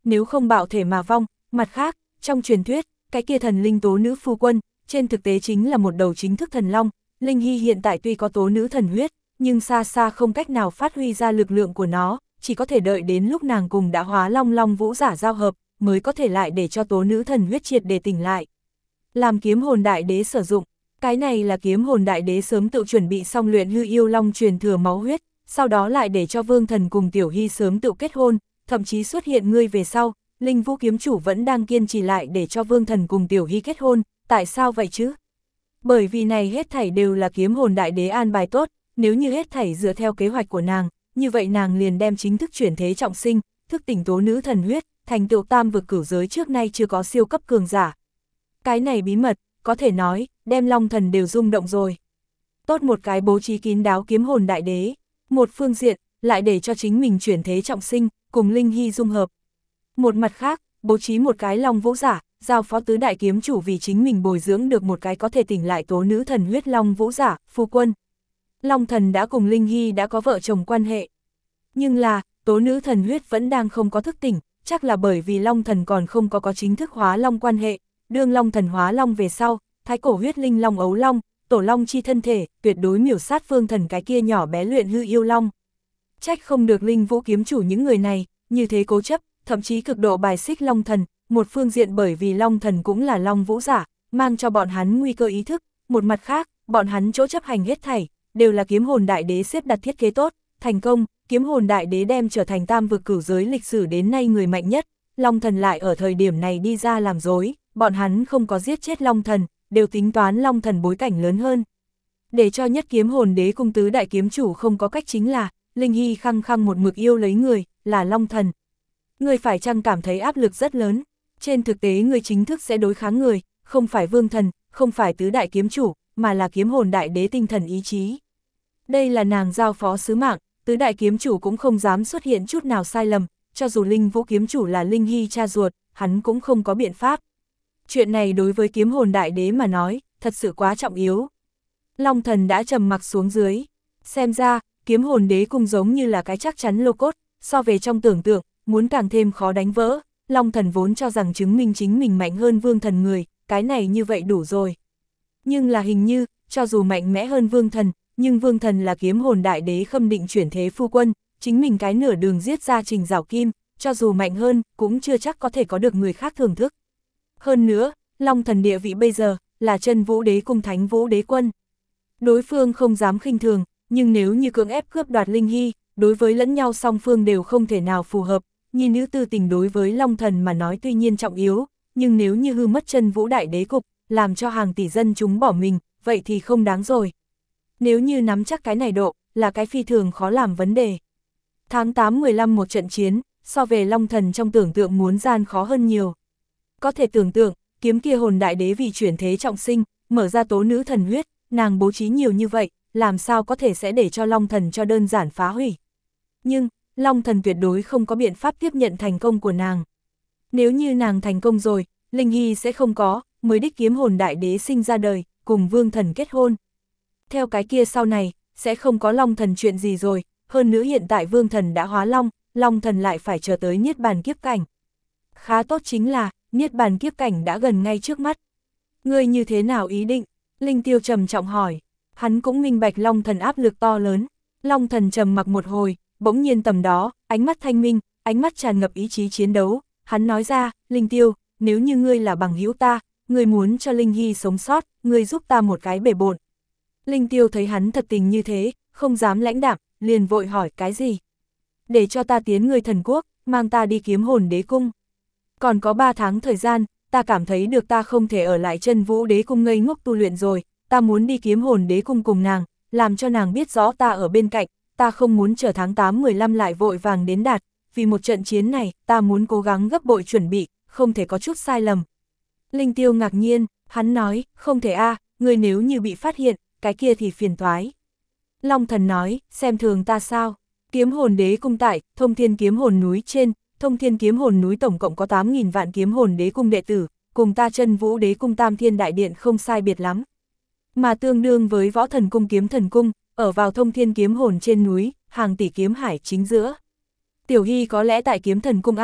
nếu không bạo thể mà vong. Mặt khác, trong truyền thuyết, cái kia thần linh tố nữ phu quân, trên thực tế chính là một đầu chính thức thần long. Linh Hy hiện tại tuy có tố nữ thần huyết, nhưng xa xa không cách nào phát huy ra lực lượng của nó, chỉ có thể đợi đến lúc nàng cùng đã hóa long long vũ giả giao hợp, mới có thể lại để cho tố nữ thần huyết triệt để tỉnh lại. Làm kiếm hồn đại đế sử dụng, cái này là kiếm hồn đại đế sớm tự chuẩn bị xong luyện hư yêu long truyền thừa máu huyết, sau đó lại để cho Vương Thần cùng Tiểu Hy sớm tự kết hôn, thậm chí xuất hiện ngươi về sau, Linh Vũ kiếm chủ vẫn đang kiên trì lại để cho Vương Thần cùng Tiểu Hy kết hôn, tại sao vậy chứ? Bởi vì này hết thảy đều là kiếm hồn đại đế an bài tốt, nếu như hết thảy dựa theo kế hoạch của nàng, như vậy nàng liền đem chính thức chuyển thế trọng sinh, thức tỉnh tố nữ thần huyết, thành tựu tam vực cửu giới trước nay chưa có siêu cấp cường giả. Cái này bí mật, có thể nói, đem Long Thần đều rung động rồi. Tốt một cái bố trí kín đáo kiếm hồn đại đế, một phương diện, lại để cho chính mình chuyển thế trọng sinh, cùng Linh Hy dung hợp. Một mặt khác, bố trí một cái long vũ giả, giao phó tứ đại kiếm chủ vì chính mình bồi dưỡng được một cái có thể tỉnh lại tố nữ thần huyết long vũ giả, phu quân. Long Thần đã cùng Linh Hy đã có vợ chồng quan hệ. Nhưng là, tố nữ thần huyết vẫn đang không có thức tỉnh, chắc là bởi vì Long Thần còn không có có chính thức hóa long quan hệ. Đương Long Thần hóa long về sau, thái cổ huyết linh long ấu long, tổ long chi thân thể, tuyệt đối miểu sát Vương Thần cái kia nhỏ bé luyện hư yêu long. Trách không được Linh Vũ kiếm chủ những người này, như thế cố chấp, thậm chí cực độ bài xích Long Thần, một phương diện bởi vì Long Thần cũng là long vũ giả, mang cho bọn hắn nguy cơ ý thức, một mặt khác, bọn hắn chỗ chấp hành hết thảy, đều là kiếm hồn đại đế xếp đặt thiết kế tốt, thành công, kiếm hồn đại đế đem trở thành tam vực cửu giới lịch sử đến nay người mạnh nhất, Long Thần lại ở thời điểm này đi ra làm dối, bọn hắn không có giết chết Long Thần, đều tính toán Long Thần bối cảnh lớn hơn. Để cho nhất kiếm hồn đế cung tứ đại kiếm chủ không có cách chính là, Linh Hy khăng khăng một mực yêu lấy người, là Long Thần. Người phải chăng cảm thấy áp lực rất lớn, trên thực tế người chính thức sẽ đối kháng người, không phải Vương Thần, không phải tứ đại kiếm chủ, mà là kiếm hồn đại đế tinh thần ý chí. Đây là nàng giao phó sứ mạng, tứ đại kiếm chủ cũng không dám xuất hiện chút nào sai lầm, cho dù Linh Vũ kiếm chủ là Linh Hy cha ruột, hắn cũng không có biện pháp. Chuyện này đối với kiếm hồn đại đế mà nói, thật sự quá trọng yếu. Long Thần đã trầm mặc xuống dưới, xem ra, kiếm hồn đế cung giống như là cái chắc chắn lô cốt, so về trong tưởng tượng, muốn càng thêm khó đánh vỡ. Long Thần vốn cho rằng chứng minh chính mình mạnh hơn Vương Thần người, cái này như vậy đủ rồi. Nhưng là hình như, cho dù mạnh mẽ hơn Vương Thần, nhưng Vương Thần là kiếm hồn đại đế khâm định chuyển thế phu quân, chính mình cái nửa đường giết ra Trình Giảo Kim, cho dù mạnh hơn, cũng chưa chắc có thể có được người khác thưởng thức. Hơn nữa, Long Thần địa vị bây giờ, là chân vũ đế cung thánh vũ đế quân. Đối phương không dám khinh thường, nhưng nếu như cưỡng ép cướp đoạt Linh Hy, đối với lẫn nhau song phương đều không thể nào phù hợp, nhi nữ tư tình đối với Long Thần mà nói tuy nhiên trọng yếu, nhưng nếu như hư mất chân vũ đại đế cục, làm cho hàng tỷ dân chúng bỏ mình, vậy thì không đáng rồi. Nếu như nắm chắc cái này độ, là cái phi thường khó làm vấn đề. Tháng tám mười lăm một trận chiến, so về Long Thần trong tưởng tượng muốn gian khó hơn nhiều. Có thể tưởng tượng, kiếm kia hồn đại đế vì chuyển thế trọng sinh, mở ra tố nữ thần huyết, nàng bố trí nhiều như vậy, làm sao có thể sẽ để cho Long Thần cho đơn giản phá hủy. Nhưng, Long Thần tuyệt đối không có biện pháp tiếp nhận thành công của nàng. Nếu như nàng thành công rồi, Linh Hy sẽ không có, mới đích kiếm hồn đại đế sinh ra đời, cùng Vương Thần kết hôn. Theo cái kia sau này, sẽ không có Long Thần chuyện gì rồi, hơn nữa hiện tại Vương Thần đã hóa Long, Long Thần lại phải chờ tới Niết Bàn kiếp cảnh. Khá tốt chính là, Niết Bàn kiếp cảnh đã gần ngay trước mắt. Ngươi như thế nào ý định? Linh Tiêu trầm trọng hỏi. Hắn cũng minh bạch Long Thần áp lực to lớn. Long Thần trầm mặc một hồi, bỗng nhiên tầm đó, ánh mắt thanh minh, ánh mắt tràn ngập ý chí chiến đấu. Hắn nói ra, Linh Tiêu, nếu như ngươi là bằng hữu ta, ngươi muốn cho Linh Hy sống sót, ngươi giúp ta một cái bể bộn. Linh Tiêu thấy hắn thật tình như thế, không dám lãnh đạm, liền vội hỏi cái gì? Để cho ta tiến người thần quốc, mang ta đi kiếm hồn đế cung. Còn có ba tháng thời gian, ta cảm thấy được ta không thể ở lại chân vũ đế cung ngây ngốc tu luyện rồi, ta muốn đi kiếm hồn đế cung cùng nàng, làm cho nàng biết rõ ta ở bên cạnh, ta không muốn chờ tháng tám mười lăm lại vội vàng đến đạt, vì một trận chiến này, ta muốn cố gắng gấp bội chuẩn bị, không thể có chút sai lầm. Linh Tiêu ngạc nhiên, hắn nói, không thể a, ngươi nếu như bị phát hiện, cái kia thì phiền toái. Long Thần nói, xem thường ta sao? Kiếm hồn đế cung tại, Thông Thiên kiếm hồn núi trên, Thông Thiên kiếm hồn núi tổng cộng có tám nghìn vạn kiếm hồn đế cung đệ tử, cùng ta chân vũ đế cung Tam Thiên đại điện không sai biệt lắm. Mà tương đương với võ thần cung kiếm thần cung, ở vào Thông Thiên kiếm hồn trên núi, hàng tỷ kiếm hải chính giữa. Tiểu Hy có lẽ tại kiếm thần cung A,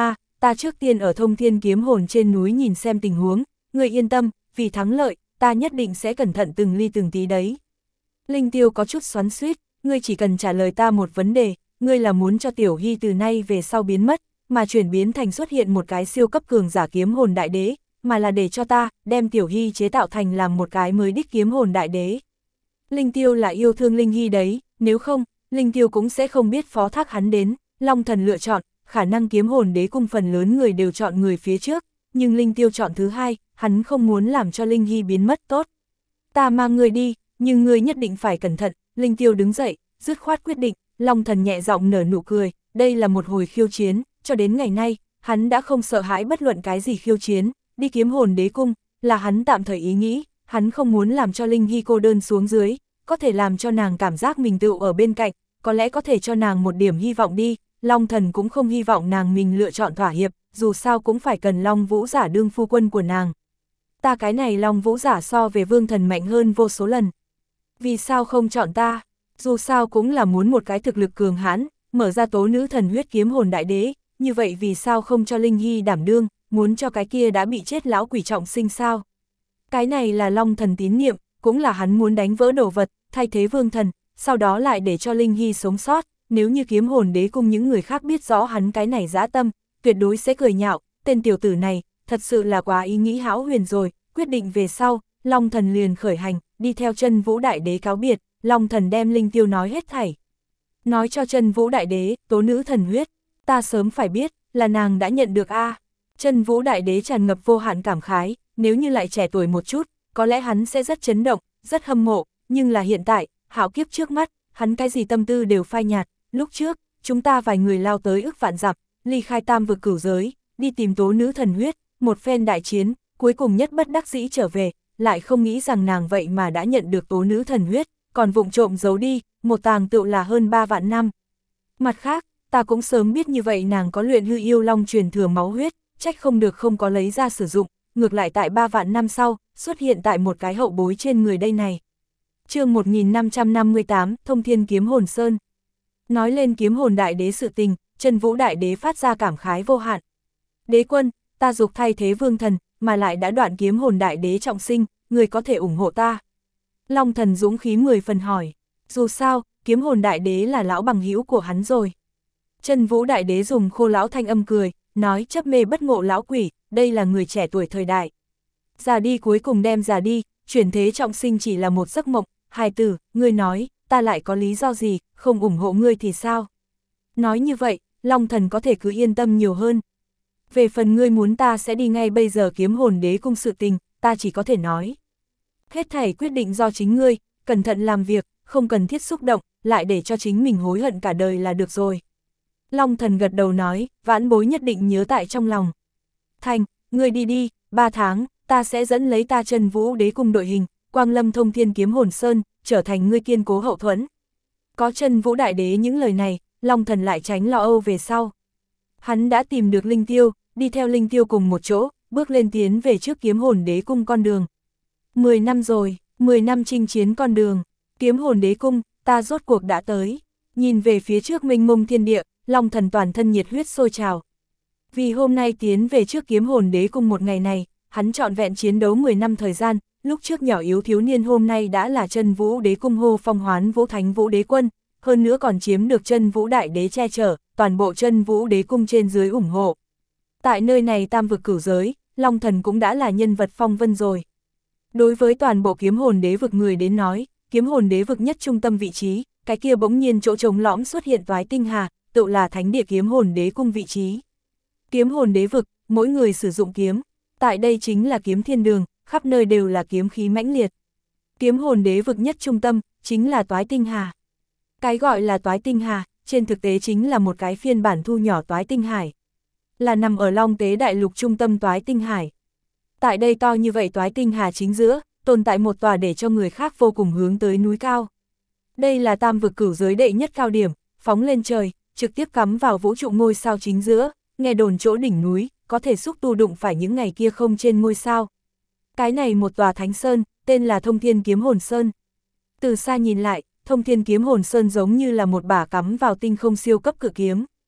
ta trước tiên ở Thông Thiên Kiếm Hồn trên núi nhìn xem tình huống, ngươi yên tâm, vì thắng lợi, ta nhất định sẽ cẩn thận từng ly từng tí đấy. Linh Tiêu có chút xoắn xuýt, ngươi chỉ cần trả lời ta một vấn đề, ngươi là muốn cho Tiểu Hy từ nay về sau biến mất, mà chuyển biến thành xuất hiện một cái siêu cấp cường giả kiếm hồn đại đế, mà là để cho ta đem Tiểu Hy chế tạo thành làm một cái mới đích kiếm hồn đại đế. Linh Tiêu là yêu thương Linh Hy đấy, nếu không, Linh Tiêu cũng sẽ không biết phó thác hắn đến. Long Thần lựa chọn, khả năng kiếm hồn đế cung phần lớn người đều chọn người phía trước, nhưng Linh Tiêu chọn thứ hai, hắn không muốn làm cho Linh Hy biến mất tốt. Ta mang người đi, nhưng ngươi nhất định phải cẩn thận. Linh Tiêu đứng dậy, dứt khoát quyết định. Long Thần nhẹ giọng nở nụ cười, đây là một hồi khiêu chiến, cho đến ngày nay, hắn đã không sợ hãi bất luận cái gì khiêu chiến, đi kiếm hồn đế cung, là hắn tạm thời ý nghĩ, hắn không muốn làm cho Linh Hy cô đơn xuống dưới, có thể làm cho nàng cảm giác mình tựu ở bên cạnh, có lẽ có thể cho nàng một điểm hy vọng đi. Long Thần cũng không hy vọng nàng mình lựa chọn thỏa hiệp, dù sao cũng phải cần Long Vũ Giả đương phu quân của nàng. Ta cái này Long Vũ Giả so về Vương Thần mạnh hơn vô số lần. Vì sao không chọn ta? Dù sao cũng là muốn một cái thực lực cường hãn, mở ra tố nữ thần huyết kiếm hồn đại đế, như vậy vì sao không cho Linh Hy đảm đương, muốn cho cái kia đã bị chết lão quỷ trọng sinh sao? Cái này là Long Thần tín niệm, cũng là hắn muốn đánh vỡ đồ vật, thay thế Vương Thần, sau đó lại để cho Linh Hy sống sót. Nếu như kiếm hồn đế cung những người khác biết rõ hắn cái này dã tâm, tuyệt đối sẽ cười nhạo, tên tiểu tử này, thật sự là quá ý nghĩ hão huyền rồi. Quyết định về sau, Long Thần liền khởi hành, đi theo Chân Vũ Đại Đế cáo biệt. Long Thần đem Linh Tiêu nói hết thảy. Nói cho Chân Vũ Đại Đế, tố nữ thần huyết, ta sớm phải biết, là nàng đã nhận được a. À. Chân Vũ Đại Đế tràn ngập vô hạn cảm khái, nếu như lại trẻ tuổi một chút, có lẽ hắn sẽ rất chấn động, rất hâm mộ, nhưng là hiện tại, hạo kiếp trước mắt, hắn cái gì tâm tư đều phai nhạt. Lúc trước, chúng ta vài người lao tới ức vạn dặm, ly khai tam vực cửu giới, đi tìm tố nữ thần huyết, một phen đại chiến, cuối cùng nhất bất đắc dĩ trở về, lại không nghĩ rằng nàng vậy mà đã nhận được tố nữ thần huyết, còn vụng trộm giấu đi, một tàng tựu là hơn ba vạn năm. Mặt khác, ta cũng sớm biết như vậy nàng có luyện hư yêu long truyền thừa máu huyết, trách không được không có lấy ra sử dụng, ngược lại tại ba vạn năm sau, xuất hiện tại một cái hậu bối trên người đây này. Chương một nghìn năm trăm năm mươi tám, Thông Thiên Kiếm Hồn Sơn. Nói lên kiếm hồn đại đế sự tình, Chân Vũ Đại Đế phát ra cảm khái vô hạn. Đế quân, ta dục thay thế Vương Thần, mà lại đã đoạn kiếm hồn đại đế trọng sinh, người có thể ủng hộ ta. Long Thần dũng khí mười phần hỏi, dù sao, kiếm hồn đại đế là lão bằng hữu của hắn rồi. Chân Vũ Đại Đế dùng khô lão thanh âm cười, nói chấp mê bất ngộ lão quỷ, đây là người trẻ tuổi thời đại. Già đi cuối cùng đem già đi, chuyển thế trọng sinh chỉ là một giấc mộng, hài tử, ngươi nói, ta lại có lý do gì, không ủng hộ ngươi thì sao? Nói như vậy, Long Thần có thể cứ yên tâm nhiều hơn. Về phần ngươi muốn ta sẽ đi ngay bây giờ kiếm hồn đế cung sự tình, ta chỉ có thể nói. Hết thảy quyết định do chính ngươi, cẩn thận làm việc, không cần thiết xúc động, lại để cho chính mình hối hận cả đời là được rồi. Long Thần gật đầu nói, vãn bối nhất định nhớ tại trong lòng. Thành, ngươi đi đi, ba tháng, ta sẽ dẫn lấy ta Chân Vũ Đế cung đội hình, Quang Lâm Thông Thiên Kiếm Hồn Sơn, trở thành ngươi kiên cố hậu thuẫn. Có Chân Vũ Đại Đế những lời này, Long Thần lại tránh lo âu về sau. Hắn đã tìm được Linh Tiêu, đi theo Linh Tiêu cùng một chỗ, bước lên tiến về trước kiếm hồn đế cung con đường. Mười năm rồi, mười năm chinh chiến con đường, kiếm hồn đế cung, ta rốt cuộc đã tới. Nhìn về phía trước mênh mông thiên địa, Long Thần toàn thân nhiệt huyết sôi trào. Vì hôm nay tiến về trước kiếm hồn đế cung một ngày này, hắn trọn vẹn chiến đấu mười năm thời gian, lúc trước nhỏ yếu thiếu niên hôm nay đã là Chân Vũ Đế cung hô phong hoán vũ thánh vũ đế quân, hơn nữa còn chiếm được Chân Vũ Đại Đế che chở, toàn bộ Chân Vũ Đế cung trên dưới ủng hộ. Tại nơi này tam vực cửu giới, Long Thần cũng đã là nhân vật phong vân rồi. Đối với toàn bộ kiếm hồn đế vực người đến nói, kiếm hồn đế vực nhất trung tâm vị trí, cái kia bỗng nhiên chỗ trống lõm xuất hiện toái tinh hà, tự là thánh địa kiếm hồn đế cung vị trí. Kiếm hồn đế vực, mỗi người sử dụng kiếm, tại đây chính là kiếm thiên đường, khắp nơi đều là kiếm khí mãnh liệt. Kiếm hồn đế vực nhất trung tâm, chính là toái tinh hà. Cái gọi là toái tinh hà, trên thực tế chính là một cái phiên bản thu nhỏ toái tinh hải. Là nằm ở Long Tế Đại Lục trung tâm toái tinh hải. Tại đây to như vậy toái tinh hà chính giữa, tồn tại một tòa để cho người khác vô cùng hướng tới núi cao. Đây là tam vực cửu giới đệ nhất cao điểm, phóng lên trời, trực tiếp cắm vào vũ trụ ngôi sao chính giữa, nghe đồn chỗ đỉnh núi, có thể xúc tu đụng phải những ngày kia không trên ngôi sao. Cái này một tòa thánh sơn, tên là Thông Thiên Kiếm Hồn Sơn. Từ xa nhìn lại, Thông Thiên Kiếm Hồn Sơn giống như là một bả cắm vào tinh không siêu cấp cự kiếm.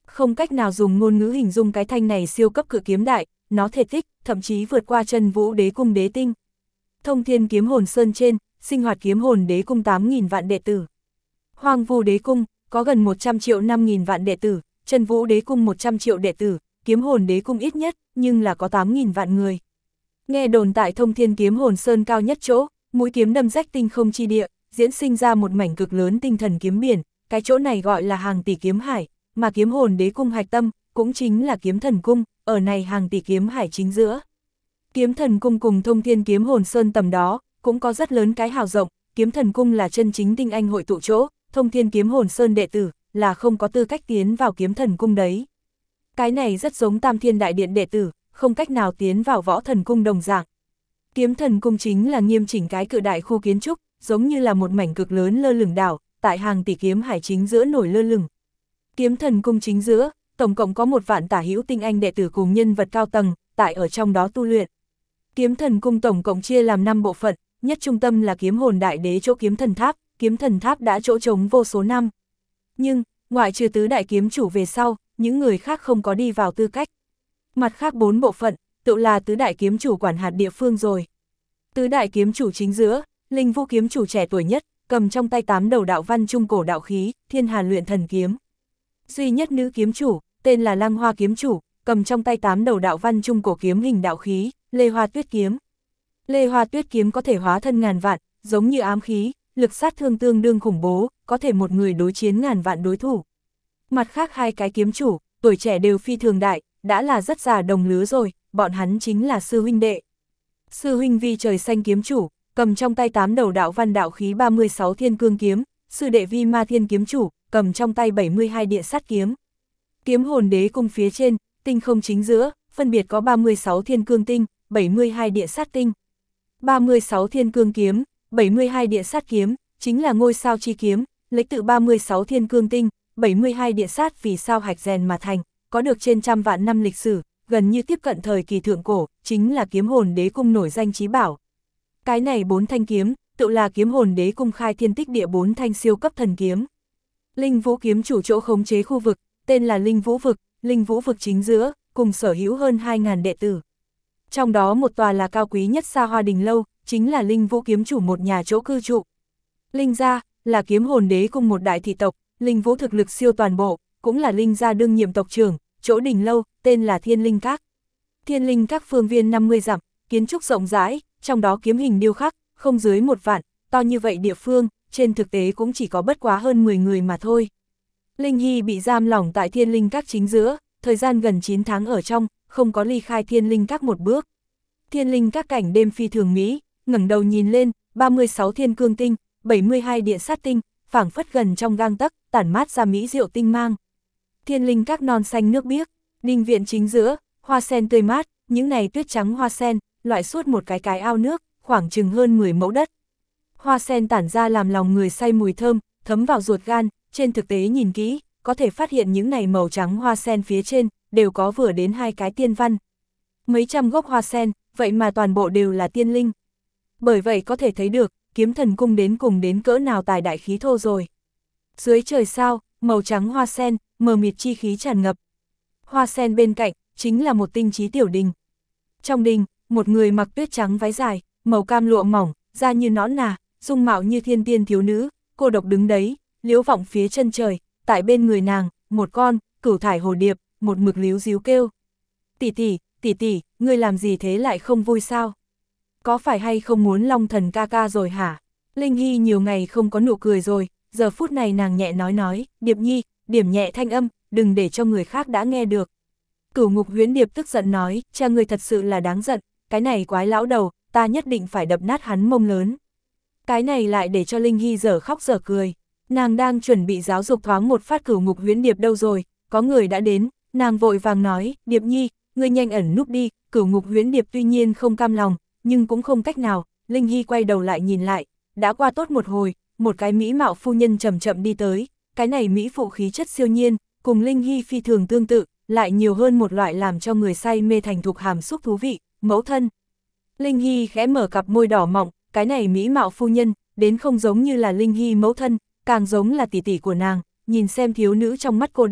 Không cách nào dùng ngôn ngữ hình dung cái thanh này siêu cấp cự kiếm đại, nó thể tích, thậm chí vượt qua chân vũ đế cung đế tinh. Thông thiên kiếm hồn sơn trên, sinh hoạt kiếm hồn đế cung tám nghìn vạn đệ tử. Hoang vu đế cung, có gần một trăm triệu năm nghìn vạn đệ tử, chân vũ đế cung một trăm triệu đệ tử, kiếm hồn đế cung ít nhất, nhưng là có tám nghìn vạn người. Nghe đồn tại thông thiên kiếm hồn sơn cao nhất chỗ, mũi kiếm đâm rách tinh không chi địa, diễn sinh ra một mảnh cực lớn tinh thần kiếm biển, cái chỗ này gọi là hàng tỷ kiếm hải, mà kiếm hồn đế cung hạch tâm, cũng chính là kiếm thần cung, ở này hàng tỷ kiếm hải chính giữa. Kiếm thần cung cùng thông thiên kiếm hồn sơn tầm đó, cũng có rất lớn cái hào rộng, kiếm thần cung là chân chính tinh anh hội tụ chỗ, thông thiên kiếm hồn sơn đệ tử, là không có tư cách tiến vào kiếm thần cung đấy. Cái này rất giống Tam Thiên Đại Điện đệ tử, không cách nào tiến vào võ thần cung đồng dạng. Kiếm thần cung chính là nghiêm chỉnh cái cự đại khu kiến trúc, giống như là một mảnh cực lớn lơ lửng đảo, tại hàng tỷ kiếm hải chính giữa nổi lơ lửng. Kiếm thần cung chính giữa, tổng cộng có một vạn tả hữu tinh anh đệ tử cùng nhân vật cao tầng, tại ở trong đó tu luyện. Kiếm thần cung tổng cộng chia làm năm bộ phận, nhất trung tâm là kiếm hồn đại đế chỗ kiếm thần tháp, kiếm thần tháp đã chỗ trống vô số năm. Nhưng, ngoại trừ tứ đại kiếm chủ về sau, những người khác không có đi vào tư cách. Mặt khác bốn bộ phận, tự là tứ đại kiếm chủ quản hạt địa phương rồi. Tứ đại kiếm chủ chính giữa, Linh Vũ kiếm chủ trẻ tuổi nhất, cầm trong tay tám đầu đạo văn trung cổ đạo khí, Thiên Hà luyện thần kiếm. Duy nhất nữ kiếm chủ, tên là Lăng Hoa kiếm chủ, cầm trong tay tám đầu đạo văn trung cổ kiếm hình đạo khí, Lê Hoa Tuyết kiếm. Lê Hoa Tuyết kiếm có thể hóa thân ngàn vạn, giống như ám khí, lực sát thương tương đương khủng bố, có thể một người đối chiến ngàn vạn đối thủ. Mặt khác hai cái kiếm chủ, tuổi trẻ đều phi thường đại, đã là rất già đồng lứa rồi, bọn hắn chính là sư huynh đệ. Sư huynh Vi Trời Xanh kiếm chủ, cầm trong tay tám đầu đạo văn đạo khí ba mươi sáu thiên cương kiếm, sư đệ Vi Ma Thiên kiếm chủ, cầm trong tay bảy mươi hai địa sát kiếm. Kiếm hồn đế cung phía trên, tinh không chính giữa, phân biệt có ba mươi sáu thiên cương tinh, bảy mươi hai địa sát tinh. ba mươi sáu thiên cương kiếm, bảy mươi hai địa sát kiếm, chính là ngôi sao chi kiếm, lấy tự ba mươi sáu thiên cương tinh, bảy mươi hai địa sát vì sao hạch rèn mà thành, có được trên trăm vạn năm lịch sử, gần như tiếp cận thời kỳ thượng cổ, chính là kiếm hồn đế cung nổi danh chí bảo. Cái này bốn thanh kiếm, tự là kiếm hồn đế cung khai thiên tích địa bốn thanh siêu cấp thần kiếm. Linh Vũ kiếm chủ chỗ khống chế khu vực, tên là Linh Vũ vực, Linh Vũ vực chính giữa, cùng sở hữu hơn hai nghìn đệ tử. Trong đó một tòa là cao quý nhất xa hoa đình lâu, chính là Linh Vũ kiếm chủ một nhà chỗ cư trụ. Linh gia, là kiếm hồn đế cung một đại thị tộc, Linh Vũ thực lực siêu toàn bộ, cũng là Linh gia đương nhiệm tộc trưởng, chỗ đình lâu, tên là Thiên Linh Các. Thiên Linh Các phương viên năm mươi dặm, kiến trúc rộng rãi, trong đó kiếm hình điêu khắc, không dưới một vạn, to như vậy địa phương, trên thực tế cũng chỉ có bất quá hơn mười người mà thôi. Linh Hy bị giam lỏng tại Thiên Linh Các chính giữa, thời gian gần chín tháng ở trong, không có ly khai Thiên Linh Các một bước. Thiên Linh Các cảnh đêm phi thường mỹ, ngẩng đầu nhìn lên, ba mươi sáu thiên cương tinh, bảy mươi hai địa sát tinh, phảng phất gần trong gang tấc, tản mát ra mỹ diệu tinh mang. Thiên Linh Các non xanh nước biếc, đình viện chính giữa, hoa sen tươi mát, những này tuyết trắng hoa sen, loại suốt một cái cái ao nước, khoảng chừng hơn mười mẫu đất. Hoa sen tản ra làm lòng người say mùi thơm, thấm vào ruột gan, trên thực tế nhìn kỹ, có thể phát hiện những này màu trắng hoa sen phía trên, đều có vừa đến hai cái tiên văn. Mấy trăm gốc hoa sen, vậy mà toàn bộ đều là tiên linh. Bởi vậy có thể thấy được, kiếm thần cung đến cùng đến cỡ nào tài đại khí thô rồi. Dưới trời sao, màu trắng hoa sen, mờ mịt chi khí tràn ngập. Hoa sen bên cạnh, chính là một tinh trí tiểu đình. Trong đình, một người mặc tuyết trắng váy dài, màu cam lụa mỏng, da như nõn nà, dung mạo như thiên tiên thiếu nữ, cô độc đứng đấy, liễu vọng phía chân trời, tại bên người nàng, một con, cửu thải hồ điệp, một mực líu díu kêu. Tỷ tỷ, tỷ tỷ, ngươi làm gì thế lại không vui sao? Có phải hay không muốn Long Thần ca ca rồi hả? Linh Hy nhiều ngày không có nụ cười rồi, giờ phút này nàng nhẹ nói nói, Điệp Nhi, điểm nhẹ thanh âm, đừng để cho người khác đã nghe được. Cửu Ngục Huyễn Điệp tức giận nói, cha ngươi thật sự là đáng giận, cái này quái lão đầu, ta nhất định phải đập nát hắn mông lớn. Cái này lại để cho Linh Hy dở khóc dở cười, nàng đang chuẩn bị giáo dục thoáng một phát Cửu Ngục Huyễn Điệp đâu rồi, có người đã đến, nàng vội vàng nói, Điệp Nhi, ngươi nhanh ẩn núp đi. Cửu Ngục Huyễn Điệp tuy nhiên không cam lòng, nhưng cũng không cách nào. Linh Hy quay đầu lại nhìn lại, đã qua tốt một hồi, một cái mỹ mạo phu nhân chậm chậm đi tới, cái này mỹ phụ khí chất siêu nhiên, cùng Linh Hy phi thường tương tự, lại nhiều hơn một loại làm cho người say mê thành thục hàm xúc thú vị, mẫu thân. Linh Hy khẽ mở cặp môi đỏ mọng, cái này mỹ mạo phu nhân, đến không giống như là Linh Hy mẫu thân, càng giống là tỷ tỷ của nàng, nhìn xem thiếu nữ trong mắt cô đơn,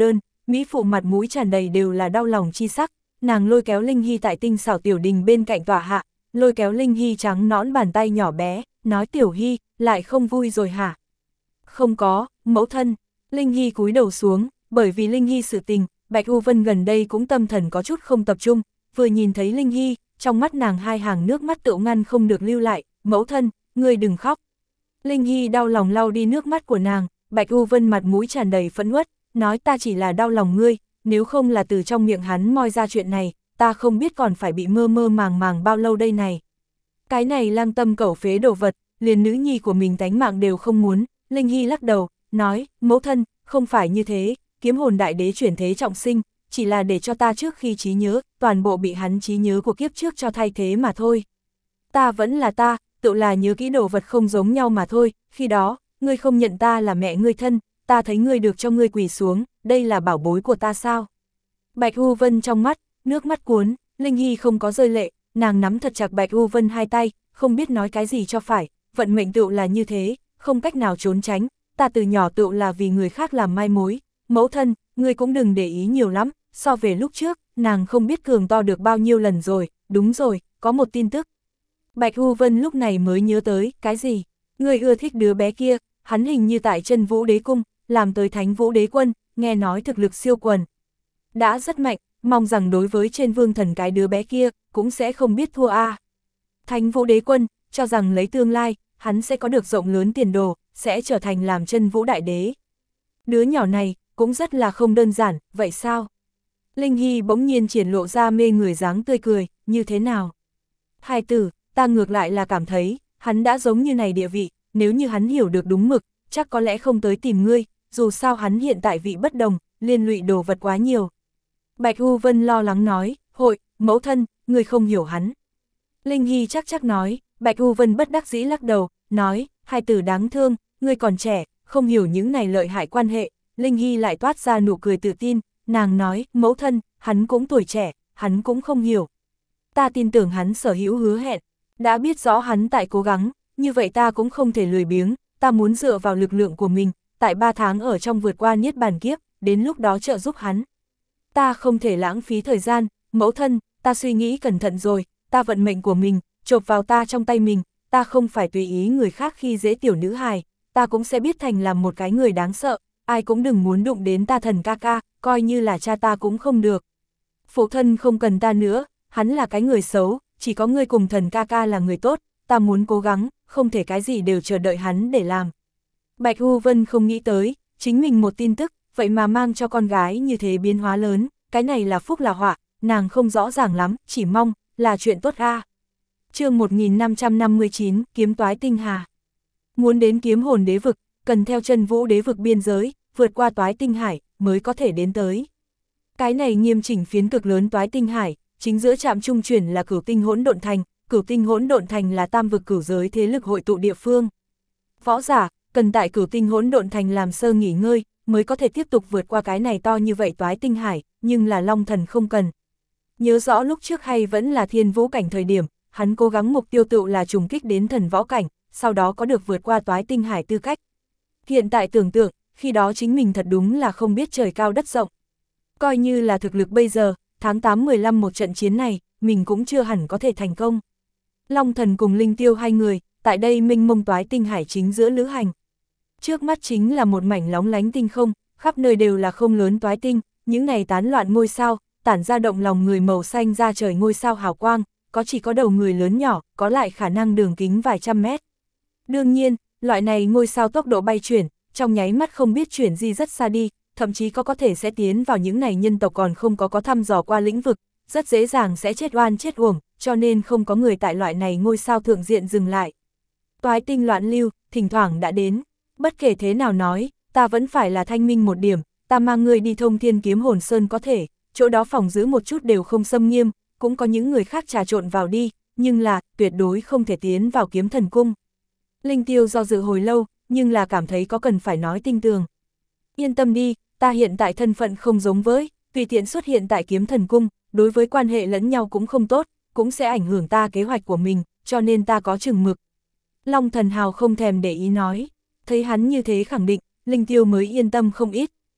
Mỹ phụ mặt mũi tràn đầy đều là đau lòng chi sắc, nàng lôi kéo Linh Hy tại tinh xảo tiểu đình bên cạnh tòa hạ, lôi kéo Linh Hy trắng nõn bàn tay nhỏ bé, nói Tiểu Hy, lại không vui rồi hả? Không có, mẫu thân. Linh Hy cúi đầu xuống, bởi vì Linh Hy sự tình, Bạch U Vân gần đây cũng tâm thần có chút không tập trung, vừa nhìn thấy Linh Hy, trong mắt nàng hai hàng nước mắt tựu ngăn không được lưu lại, mẫu thân, ngươi đừng khóc. Linh Hy đau lòng lau đi nước mắt của nàng, Bạch U Vân mặt mũi tràn đầy phẫn uất, nói ta chỉ là đau lòng ngươi, nếu không là từ trong miệng hắn moi ra chuyện này, ta không biết còn phải bị mơ mơ màng màng bao lâu đây này. Cái này lang tâm cẩu phế đồ vật, liền nữ nhi của mình tánh mạng đều không muốn. Linh Hy lắc đầu, nói, mẫu thân, không phải như thế, kiếm hồn đại đế chuyển thế trọng sinh, chỉ là để cho ta trước khi trí nhớ, toàn bộ bị hắn trí nhớ của kiếp trước cho thay thế mà thôi. Ta vẫn là ta, tự là nhớ kỹ đồ vật không giống nhau mà thôi, khi đó, ngươi không nhận ta là mẹ ngươi thân, ta thấy ngươi được cho ngươi quỳ xuống, đây là bảo bối của ta sao? Bạch U Vân trong mắt, nước mắt cuốn, Linh Hy không có rơi lệ, nàng nắm thật chặt Bạch U Vân hai tay, không biết nói cái gì cho phải, vận mệnh tựu là như thế, không cách nào trốn tránh, ta từ nhỏ tựu là vì người khác làm mai mối, mẫu thân, ngươi cũng đừng để ý nhiều lắm, so về lúc trước, nàng không biết cường to được bao nhiêu lần rồi, đúng rồi, có một tin tức. Bạch U Vân lúc này mới nhớ tới, cái gì? Ngươi ưa thích đứa bé kia, hắn hình như tại chân Vũ Đế Cung, làm tới Thánh Vũ Đế Quân, nghe nói thực lực siêu quần. Đã rất mạnh, mong rằng đối với trên vương thần cái đứa bé kia, cũng sẽ không biết thua a. À. Thánh Vũ Đế Quân, cho rằng lấy tương lai, hắn sẽ có được rộng lớn tiền đồ, sẽ trở thành làm chân Vũ Đại Đế. Đứa nhỏ này, cũng rất là không đơn giản, vậy sao? Linh Hy bỗng nhiên triển lộ ra mê người dáng tươi cười, như thế nào? Hai tử, ta ngược lại là cảm thấy, hắn đã giống như này địa vị, nếu như hắn hiểu được đúng mực, chắc có lẽ không tới tìm ngươi, dù sao hắn hiện tại vị bất đồng, liên lụy đồ vật quá nhiều. Bạch U Vân lo lắng nói, hội, mẫu thân, ngươi không hiểu hắn. Linh Hy chắc chắc nói, Bạch U Vân bất đắc dĩ lắc đầu, nói, hai tử đáng thương, ngươi còn trẻ, không hiểu những này lợi hại quan hệ. Linh Hy lại toát ra nụ cười tự tin, nàng nói, mẫu thân, hắn cũng tuổi trẻ, hắn cũng không hiểu. Ta tin tưởng hắn sở hữu hứa hẹn, đã biết rõ hắn tại cố gắng, như vậy ta cũng không thể lười biếng, ta muốn dựa vào lực lượng của mình, tại ba tháng ở trong vượt qua niết bàn kiếp, đến lúc đó trợ giúp hắn. Ta không thể lãng phí thời gian, mẫu thân, ta suy nghĩ cẩn thận rồi, ta vận mệnh của mình, chộp vào ta trong tay mình, ta không phải tùy ý người khác khi dễ tiểu nữ hài, ta cũng sẽ biết thành làm một cái người đáng sợ, ai cũng đừng muốn đụng đến ta thần ca ca, coi như là cha ta cũng không được. Phụ thân không cần ta nữa, hắn là cái người xấu, chỉ có ngươi cùng thần ca ca là người tốt, ta muốn cố gắng, không thể cái gì đều chờ đợi hắn để làm. Bạch U Vân không nghĩ tới, chính mình một tin tức, vậy mà mang cho con gái như thế biến hóa lớn, cái này là phúc là họa, nàng không rõ ràng lắm, chỉ mong, là chuyện tốt a. À. Chương một nghìn năm trăm năm mươi chín, Kiếm Toái Tinh Hà. Muốn đến kiếm hồn đế vực, cần theo chân Vũ Đế vực biên giới, vượt qua Toái Tinh Hải, mới có thể đến tới. Cái này nghiêm chỉnh phiến cực lớn Toái Tinh Hải, chính giữa trạm trung chuyển là Cửu Tinh Hỗn Độn Thành, Cửu Tinh Hỗn Độn Thành là tam vực cửu giới thế lực hội tụ địa phương. Võ giả, cần tại Cửu Tinh Hỗn Độn Thành làm sơ nghỉ ngơi, mới có thể tiếp tục vượt qua cái này to như vậy Toái Tinh Hải, nhưng là Long Thần không cần. Nhớ rõ lúc trước hay vẫn là thiên vũ cảnh thời điểm, hắn cố gắng mục tiêu tựu là trùng kích đến thần võ cảnh, sau đó có được vượt qua Toái Tinh Hải tư cách. Hiện tại tưởng tượng, khi đó chính mình thật đúng là không biết trời cao đất rộng. Coi như là thực lực bây giờ, tháng tám mười lăm một trận chiến này, mình cũng chưa hẳn có thể thành công. Long Thần cùng Linh Tiêu hai người, tại đây mênh mông Toái Tinh Hải chính giữa lữ hành. Trước mắt chính là một mảnh lóng lánh tinh không, khắp nơi đều là không lớn toái tinh, những này tán loạn ngôi sao, tản ra động lòng người màu xanh ra trời ngôi sao hào quang, có chỉ có đầu người lớn nhỏ, có lại khả năng đường kính vài trăm mét. Đương nhiên, loại này ngôi sao tốc độ bay chuyển, trong nháy mắt không biết chuyển gì rất xa đi, thậm chí có có thể sẽ tiến vào những này nhân tộc còn không có có thăm dò qua lĩnh vực, rất dễ dàng sẽ chết oan chết uổng, cho nên không có người tại loại này ngôi sao thượng diện dừng lại. Toái tinh loạn lưu, thỉnh thoảng đã đến. Bất kể thế nào nói, ta vẫn phải là thanh minh một điểm, ta mang ngươi đi Thông Thiên Kiếm Hồn Sơn có thể, chỗ đó phòng giữ một chút đều không xâm nghiêm, cũng có những người khác trà trộn vào đi, nhưng là, tuyệt đối không thể tiến vào Kiếm Thần Cung. Linh Tiêu do dự hồi lâu, nhưng là cảm thấy có cần phải nói tinh tường. Yên tâm đi, ta hiện tại thân phận không giống với, tùy tiện xuất hiện tại Kiếm Thần Cung, đối với quan hệ lẫn nhau cũng không tốt, cũng sẽ ảnh hưởng ta kế hoạch của mình, cho nên ta có chừng mực. Long Thần Hào không thèm để ý nói. Thấy hắn như thế khẳng định, Linh Tiêu mới yên tâm không ít.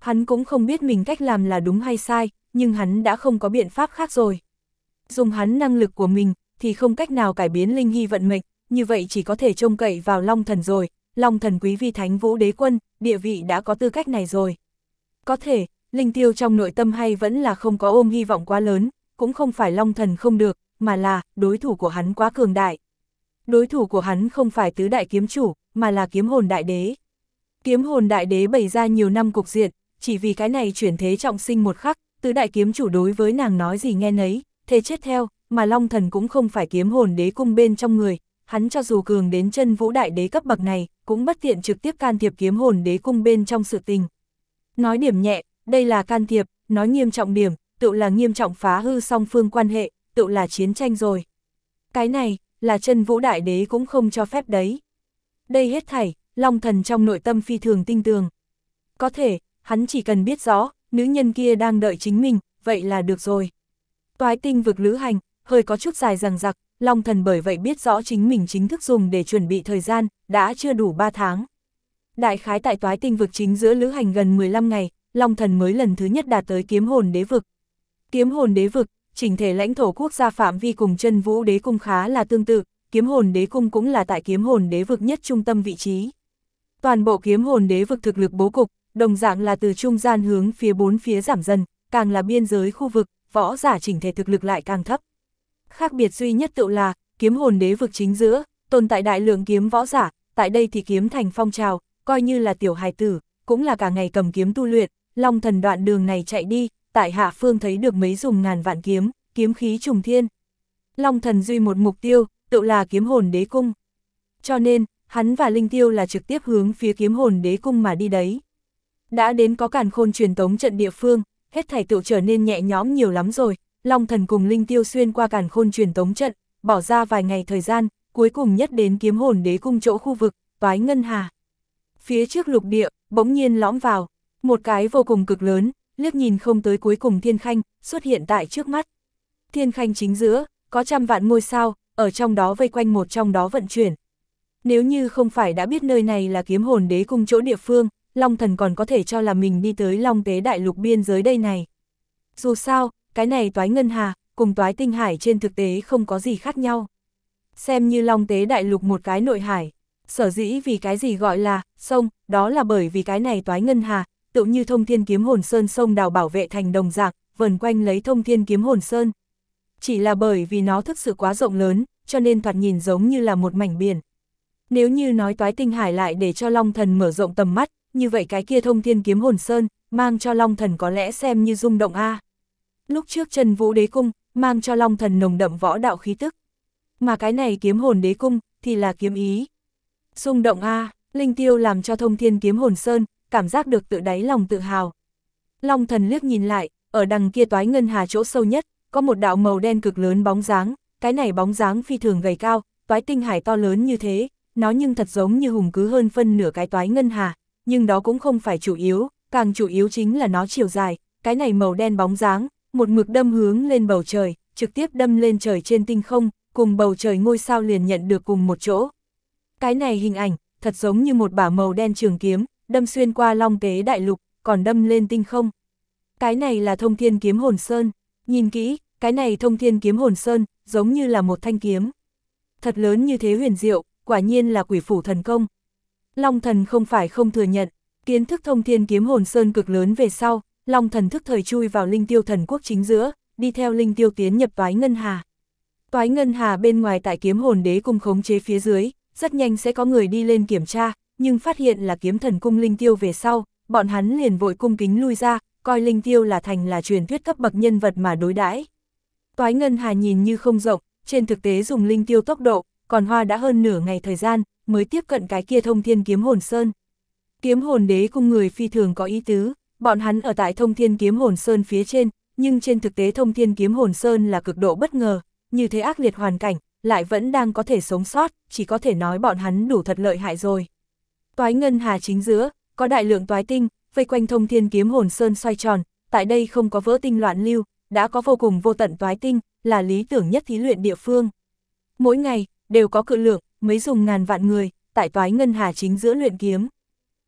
Hắn cũng không biết mình cách làm là đúng hay sai, nhưng hắn đã không có biện pháp khác rồi. Dùng hắn năng lực của mình, thì không cách nào cải biến Linh Hy vận mệnh, như vậy chỉ có thể trông cậy vào Long Thần rồi. Long Thần quý vi Thánh Vũ Đế Quân, địa vị đã có tư cách này rồi. Có thể, Linh Tiêu trong nội tâm hay vẫn là không có ôm hy vọng quá lớn, cũng không phải Long Thần không được, mà là đối thủ của hắn quá cường đại. Đối thủ của hắn không phải tứ đại kiếm chủ, mà là kiếm hồn đại đế. Kiếm hồn đại đế bày ra nhiều năm cục diện, chỉ vì cái này chuyển thế trọng sinh một khắc, tứ đại kiếm chủ đối với nàng nói gì nghe nấy, thế chết theo, mà Long Thần cũng không phải kiếm hồn đế cung bên trong người, hắn cho dù cường đến chân vũ đại đế cấp bậc này, cũng bất tiện trực tiếp can thiệp kiếm hồn đế cung bên trong sự tình. Nói điểm nhẹ, đây là can thiệp, nói nghiêm trọng điểm, tự là nghiêm trọng phá hư song phương quan hệ, tự là chiến tranh rồi. Cái này, là chân vũ đại đế cũng không cho phép đấy. Đây hết thảy, Long Thần trong nội tâm phi thường tinh tường. Có thể, hắn chỉ cần biết rõ, nữ nhân kia đang đợi chính mình, vậy là được rồi. Toái tinh vực lữ hành, hơi có chút dài dằng dặc, Long Thần bởi vậy biết rõ chính mình chính thức dùng để chuẩn bị thời gian, đã chưa đủ ba tháng. Đại khái tại toái tinh vực chính giữa lữ hành gần mười lăm ngày, Long Thần mới lần thứ nhất đạt tới kiếm hồn đế vực. Kiếm hồn đế vực, chỉnh thể lãnh thổ quốc gia phạm vi cùng chân vũ đế cung khá là tương tự, kiếm hồn đế cung cũng là tại kiếm hồn đế vực nhất trung tâm vị trí. Toàn bộ kiếm hồn đế vực thực lực bố cục, đồng dạng là từ trung gian hướng phía bốn phía giảm dần, càng là biên giới khu vực, võ giả chỉnh thể thực lực lại càng thấp. Khác biệt duy nhất tự là, kiếm hồn đế vực chính giữa, tồn tại đại lượng kiếm võ giả, tại đây thì kiếm thành phong trào, coi như là tiểu hài tử, cũng là cả ngày cầm kiếm tu luyện. Long Thần đoạn đường này chạy đi, tại hạ phương thấy được mấy dùng ngàn vạn kiếm, kiếm khí trùng thiên. Long Thần duy một mục tiêu, tự là kiếm hồn đế cung. Cho nên, hắn và Linh Tiêu là trực tiếp hướng phía kiếm hồn đế cung mà đi đấy. Đã đến có càn khôn truyền tống trận địa phương, hết thảy tự trở nên nhẹ nhõm nhiều lắm rồi. Long Thần cùng Linh Tiêu xuyên qua càn khôn truyền tống trận, bỏ ra vài ngày thời gian, cuối cùng nhất đến kiếm hồn đế cung chỗ khu vực, Toái Ngân Hà. Phía trước lục địa, bỗng nhiên lõm vào, một cái vô cùng cực lớn, liếc nhìn không tới cuối cùng thiên khanh, xuất hiện tại trước mắt. Thiên khanh chính giữa, có trăm vạn ngôi sao, ở trong đó vây quanh một trong đó vận chuyển. Nếu như không phải đã biết nơi này là kiếm hồn đế cung chỗ địa phương, Long Thần còn có thể cho là mình đi tới Long Tế Đại Lục biên giới đây này. Dù sao, cái này Toái Ngân Hà, cùng Toái Tinh Hải trên thực tế không có gì khác nhau. Xem như Long Tế Đại Lục một cái nội hải, sở dĩ vì cái gì gọi là sông, đó là bởi vì cái này Toái Ngân Hà, tự như Thông Thiên Kiếm Hồn Sơn sông đào bảo vệ thành đồng dạng, vần quanh lấy Thông Thiên Kiếm Hồn Sơn. Chỉ là bởi vì nó thực sự quá rộng lớn, cho nên thoạt nhìn giống như là một mảnh biển. Nếu như nói Toái Tinh Hải lại để cho Long Thần mở rộng tầm mắt, như vậy cái kia Thông Thiên Kiếm Hồn Sơn, mang cho Long Thần có lẽ xem như rung động a. Lúc trước Chân Vũ Đế Cung, mang cho Long Thần nồng đậm võ đạo khí tức. Mà cái này Kiếm Hồn Đế Cung, thì là kiếm ý. Rung động a, Linh Tiêu làm cho Thông Thiên Kiếm Hồn Sơn, cảm giác được tự đáy lòng tự hào. Long Thần liếc nhìn lại, ở đằng kia Toái Ngân Hà chỗ sâu nhất, có một đạo màu đen cực lớn bóng dáng, cái này bóng dáng phi thường gầy cao, Toái Tinh Hải to lớn như thế, nó nhưng thật giống như hùng cứ hơn phân nửa cái Toái Ngân Hà, nhưng đó cũng không phải chủ yếu, càng chủ yếu chính là nó chiều dài, cái này màu đen bóng dáng, một mực đâm hướng lên bầu trời, trực tiếp đâm lên trời trên tinh không, cùng bầu trời ngôi sao liền nhận được cùng một chỗ. Cái này hình ảnh, thật giống như một bả màu đen trường kiếm, đâm xuyên qua Long Tế Đại Lục, còn đâm lên tinh không. Cái này là Thông Thiên Kiếm Hồn Sơn, nhìn kỹ, cái này Thông Thiên Kiếm Hồn Sơn, giống như là một thanh kiếm. Thật lớn như thế huyền diệu, quả nhiên là quỷ phủ thần công. Long Thần không phải không thừa nhận, kiến thức Thông Thiên Kiếm Hồn Sơn cực lớn về sau, Long Thần thức thời chui vào Linh Tiêu thần quốc chính giữa, đi theo Linh Tiêu tiến nhập Toái Ngân Hà. Toái Ngân Hà bên ngoài tại Kiếm Hồn Đế cung khống chế phía dưới, rất nhanh sẽ có người đi lên kiểm tra, nhưng phát hiện là Kiếm Thần cung Linh Tiêu về sau, bọn hắn liền vội cung kính lui ra, coi Linh Tiêu là thành là truyền thuyết cấp bậc nhân vật mà đối đãi. Toái Ngân Hà nhìn như không rộng, trên thực tế dùng Linh Tiêu tốc độ, còn hoa đã hơn nửa ngày thời gian, mới tiếp cận cái kia Thông Thiên Kiếm Hồn Sơn. Kiếm Hồn Đế cung người phi thường có ý tứ, bọn hắn ở tại Thông Thiên Kiếm Hồn Sơn phía trên, nhưng trên thực tế Thông Thiên Kiếm Hồn Sơn là cực độ bất ngờ, như thế ác liệt hoàn cảnh, lại vẫn đang có thể sống sót, chỉ có thể nói bọn hắn đủ thật lợi hại rồi. Toái Ngân Hà chính giữa, có đại lượng toái tinh, vây quanh Thông Thiên Kiếm Hồn Sơn xoay tròn, tại đây không có vỡ tinh loạn lưu, đã có vô cùng vô tận toái tinh, là lý tưởng nhất thí luyện địa phương. Mỗi ngày, đều có cự lượng, mấy dùng ngàn vạn người, tại Toái Ngân Hà chính giữa luyện kiếm.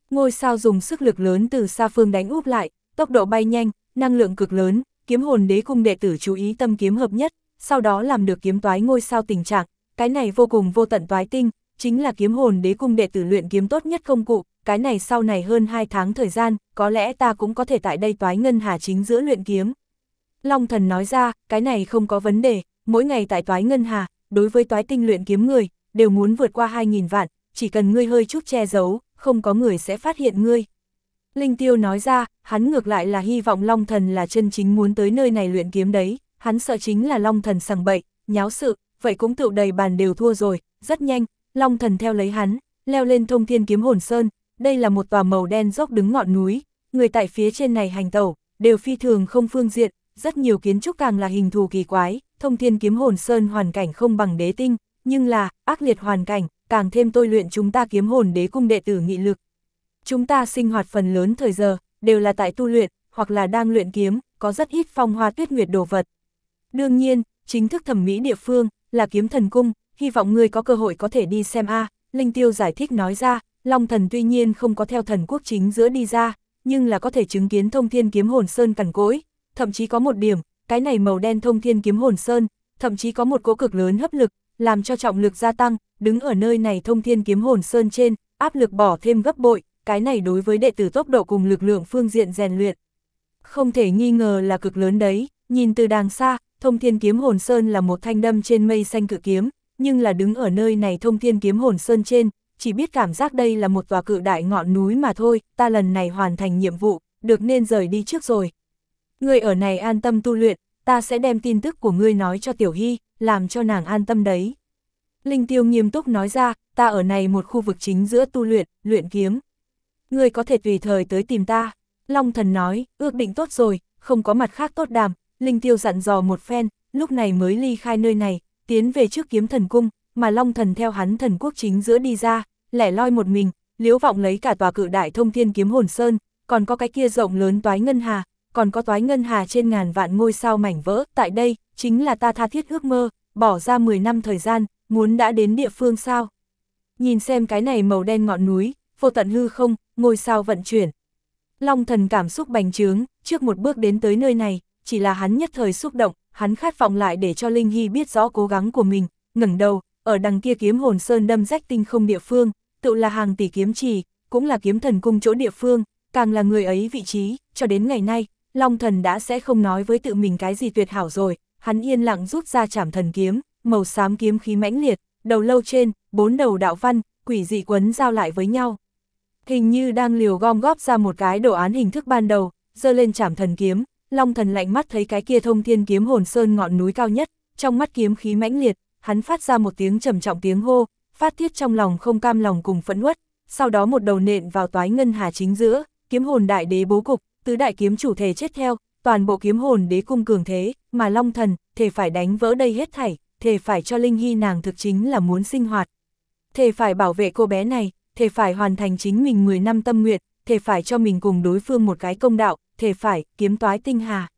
Ngôi sao dùng sức lực lớn từ xa phương đánh úp lại, tốc độ bay nhanh, năng lượng cực lớn, kiếm hồn đế cung đệ tử chú ý tâm kiếm hợp nhất, sau đó làm được kiếm toái ngôi sao tình trạng, cái này vô cùng vô tận toái tinh, chính là kiếm hồn đế cung đệ tử luyện kiếm tốt nhất công cụ, cái này sau này hơn hai tháng thời gian, có lẽ ta cũng có thể tại đây toái ngân hà chính giữa luyện kiếm. Long Thần nói ra, cái này không có vấn đề, mỗi ngày tại toái ngân hà, đối với toái tinh luyện kiếm người, đều muốn vượt qua hai nghìn vạn, chỉ cần ngươi hơi chút che giấu, không có người sẽ phát hiện ngươi. Linh Tiêu nói ra, hắn ngược lại là hy vọng Long Thần là chân chính muốn tới nơi này luyện kiếm đấy, hắn sợ chính là Long Thần sằng bậy, nháo sự, vậy cũng tựu đầy bàn đều thua rồi, rất nhanh, Long Thần theo lấy hắn, leo lên Thông Thiên Kiếm Hồn Sơn, đây là một tòa màu đen dốc đứng ngọn núi, người tại phía trên này hành tẩu, đều phi thường không phương diện, rất nhiều kiến trúc càng là hình thù kỳ quái, Thông Thiên Kiếm Hồn Sơn hoàn cảnh không bằng đế tinh, nhưng là, ác liệt hoàn cảnh, càng thêm tôi luyện chúng ta kiếm hồn đế cung đệ tử nghị lực. Chúng ta sinh hoạt phần lớn thời giờ, đều là tại tu luyện, hoặc là đang luyện kiếm, có rất ít phong hoa tuyết nguyệt đồ vật. Đương nhiên, chính thức thẩm mỹ địa phương, là kiếm thần cung, hy vọng ngươi có cơ hội có thể đi xem a. Linh Tiêu giải thích nói ra, Long Thần tuy nhiên không có theo thần quốc chính giữa đi ra, nhưng là có thể chứng kiến Thông Thiên Kiếm Hồn Sơn cằn cỗi, thậm chí có một điểm, cái này màu đen Thông Thiên Kiếm Hồn Sơn, thậm chí có một cỗ cực lớn hấp lực, làm cho trọng lực gia tăng, đứng ở nơi này Thông Thiên Kiếm Hồn Sơn trên, áp lực bỏ thêm gấp bội, cái này đối với đệ tử tốc độ cùng lực lượng phương diện rèn luyện. Không thể nghi ngờ là cực lớn đấy, nhìn từ đàng xa, Thông Thiên Kiếm Hồn Sơn là một thanh đâm trên mây xanh cự kiếm, nhưng là đứng ở nơi này Thông Thiên Kiếm Hồn Sơn trên, chỉ biết cảm giác đây là một tòa cự đại ngọn núi mà thôi, ta lần này hoàn thành nhiệm vụ, được nên rời đi trước rồi. Ngươi ở này an tâm tu luyện, ta sẽ đem tin tức của ngươi nói cho Tiểu Hy, làm cho nàng an tâm đấy. Linh Tiêu nghiêm túc nói ra, ta ở này một khu vực chính giữa tu luyện, luyện kiếm. Ngươi có thể tùy thời tới tìm ta. Long Thần nói, ước định tốt rồi, không có mặt khác tốt đàm. Linh Tiêu dặn dò một phen, lúc này mới ly khai nơi này, tiến về trước kiếm thần cung, mà Long Thần theo hắn thần quốc chính giữa đi ra, lẻ loi một mình, liếu vọng lấy cả tòa cự đại Thông Thiên Kiếm Hồn Sơn, còn có cái kia rộng lớn toái ngân hà, còn có toái ngân hà trên ngàn vạn ngôi sao mảnh vỡ, tại đây, chính là ta tha thiết ước mơ, bỏ ra mười năm thời gian, muốn đã đến địa phương sao. Nhìn xem cái này màu đen ngọn núi, vô tận hư không, ngôi sao vận chuyển. Long Thần cảm xúc bành trướng, trước một bước đến tới nơi này, chỉ là hắn nhất thời xúc động, hắn khát vọng lại để cho Linh Hy biết rõ cố gắng của mình, ngẩng đầu, ở đằng kia Kiếm Hồn Sơn đâm rách tinh không địa phương, tự là hàng tỷ kiếm trì, cũng là kiếm thần cung chỗ địa phương, càng là người ấy vị trí, cho đến ngày nay, Long Thần đã sẽ không nói với tự mình cái gì tuyệt hảo rồi, hắn yên lặng rút ra Trảm Thần kiếm, màu xám kiếm khí mãnh liệt, đầu lâu trên, bốn đầu đạo văn, quỷ dị quấn giao lại với nhau. Hình như đang liều gom góp ra một cái đồ án hình thức ban đầu, giơ lên Trảm Thần kiếm, Long Thần lạnh mắt thấy cái kia Thông Thiên Kiếm Hồn Sơn ngọn núi cao nhất, trong mắt kiếm khí mãnh liệt, hắn phát ra một tiếng trầm trọng tiếng hô, phát tiết trong lòng không cam lòng cùng phẫn uất, sau đó một đầu nện vào toái ngân hà chính giữa, kiếm hồn đại đế bố cục, tứ đại kiếm chủ thể chết theo, toàn bộ kiếm hồn đế cung cường thế, mà Long Thần thề phải đánh vỡ đây hết thảy, thề phải cho Linh Hy nàng thực chính là muốn sinh hoạt, thề phải bảo vệ cô bé này, thề phải hoàn thành chính mình mười năm tâm nguyện, thề phải cho mình cùng đối phương một cái công đạo, thề phải kiếm toái tinh hà.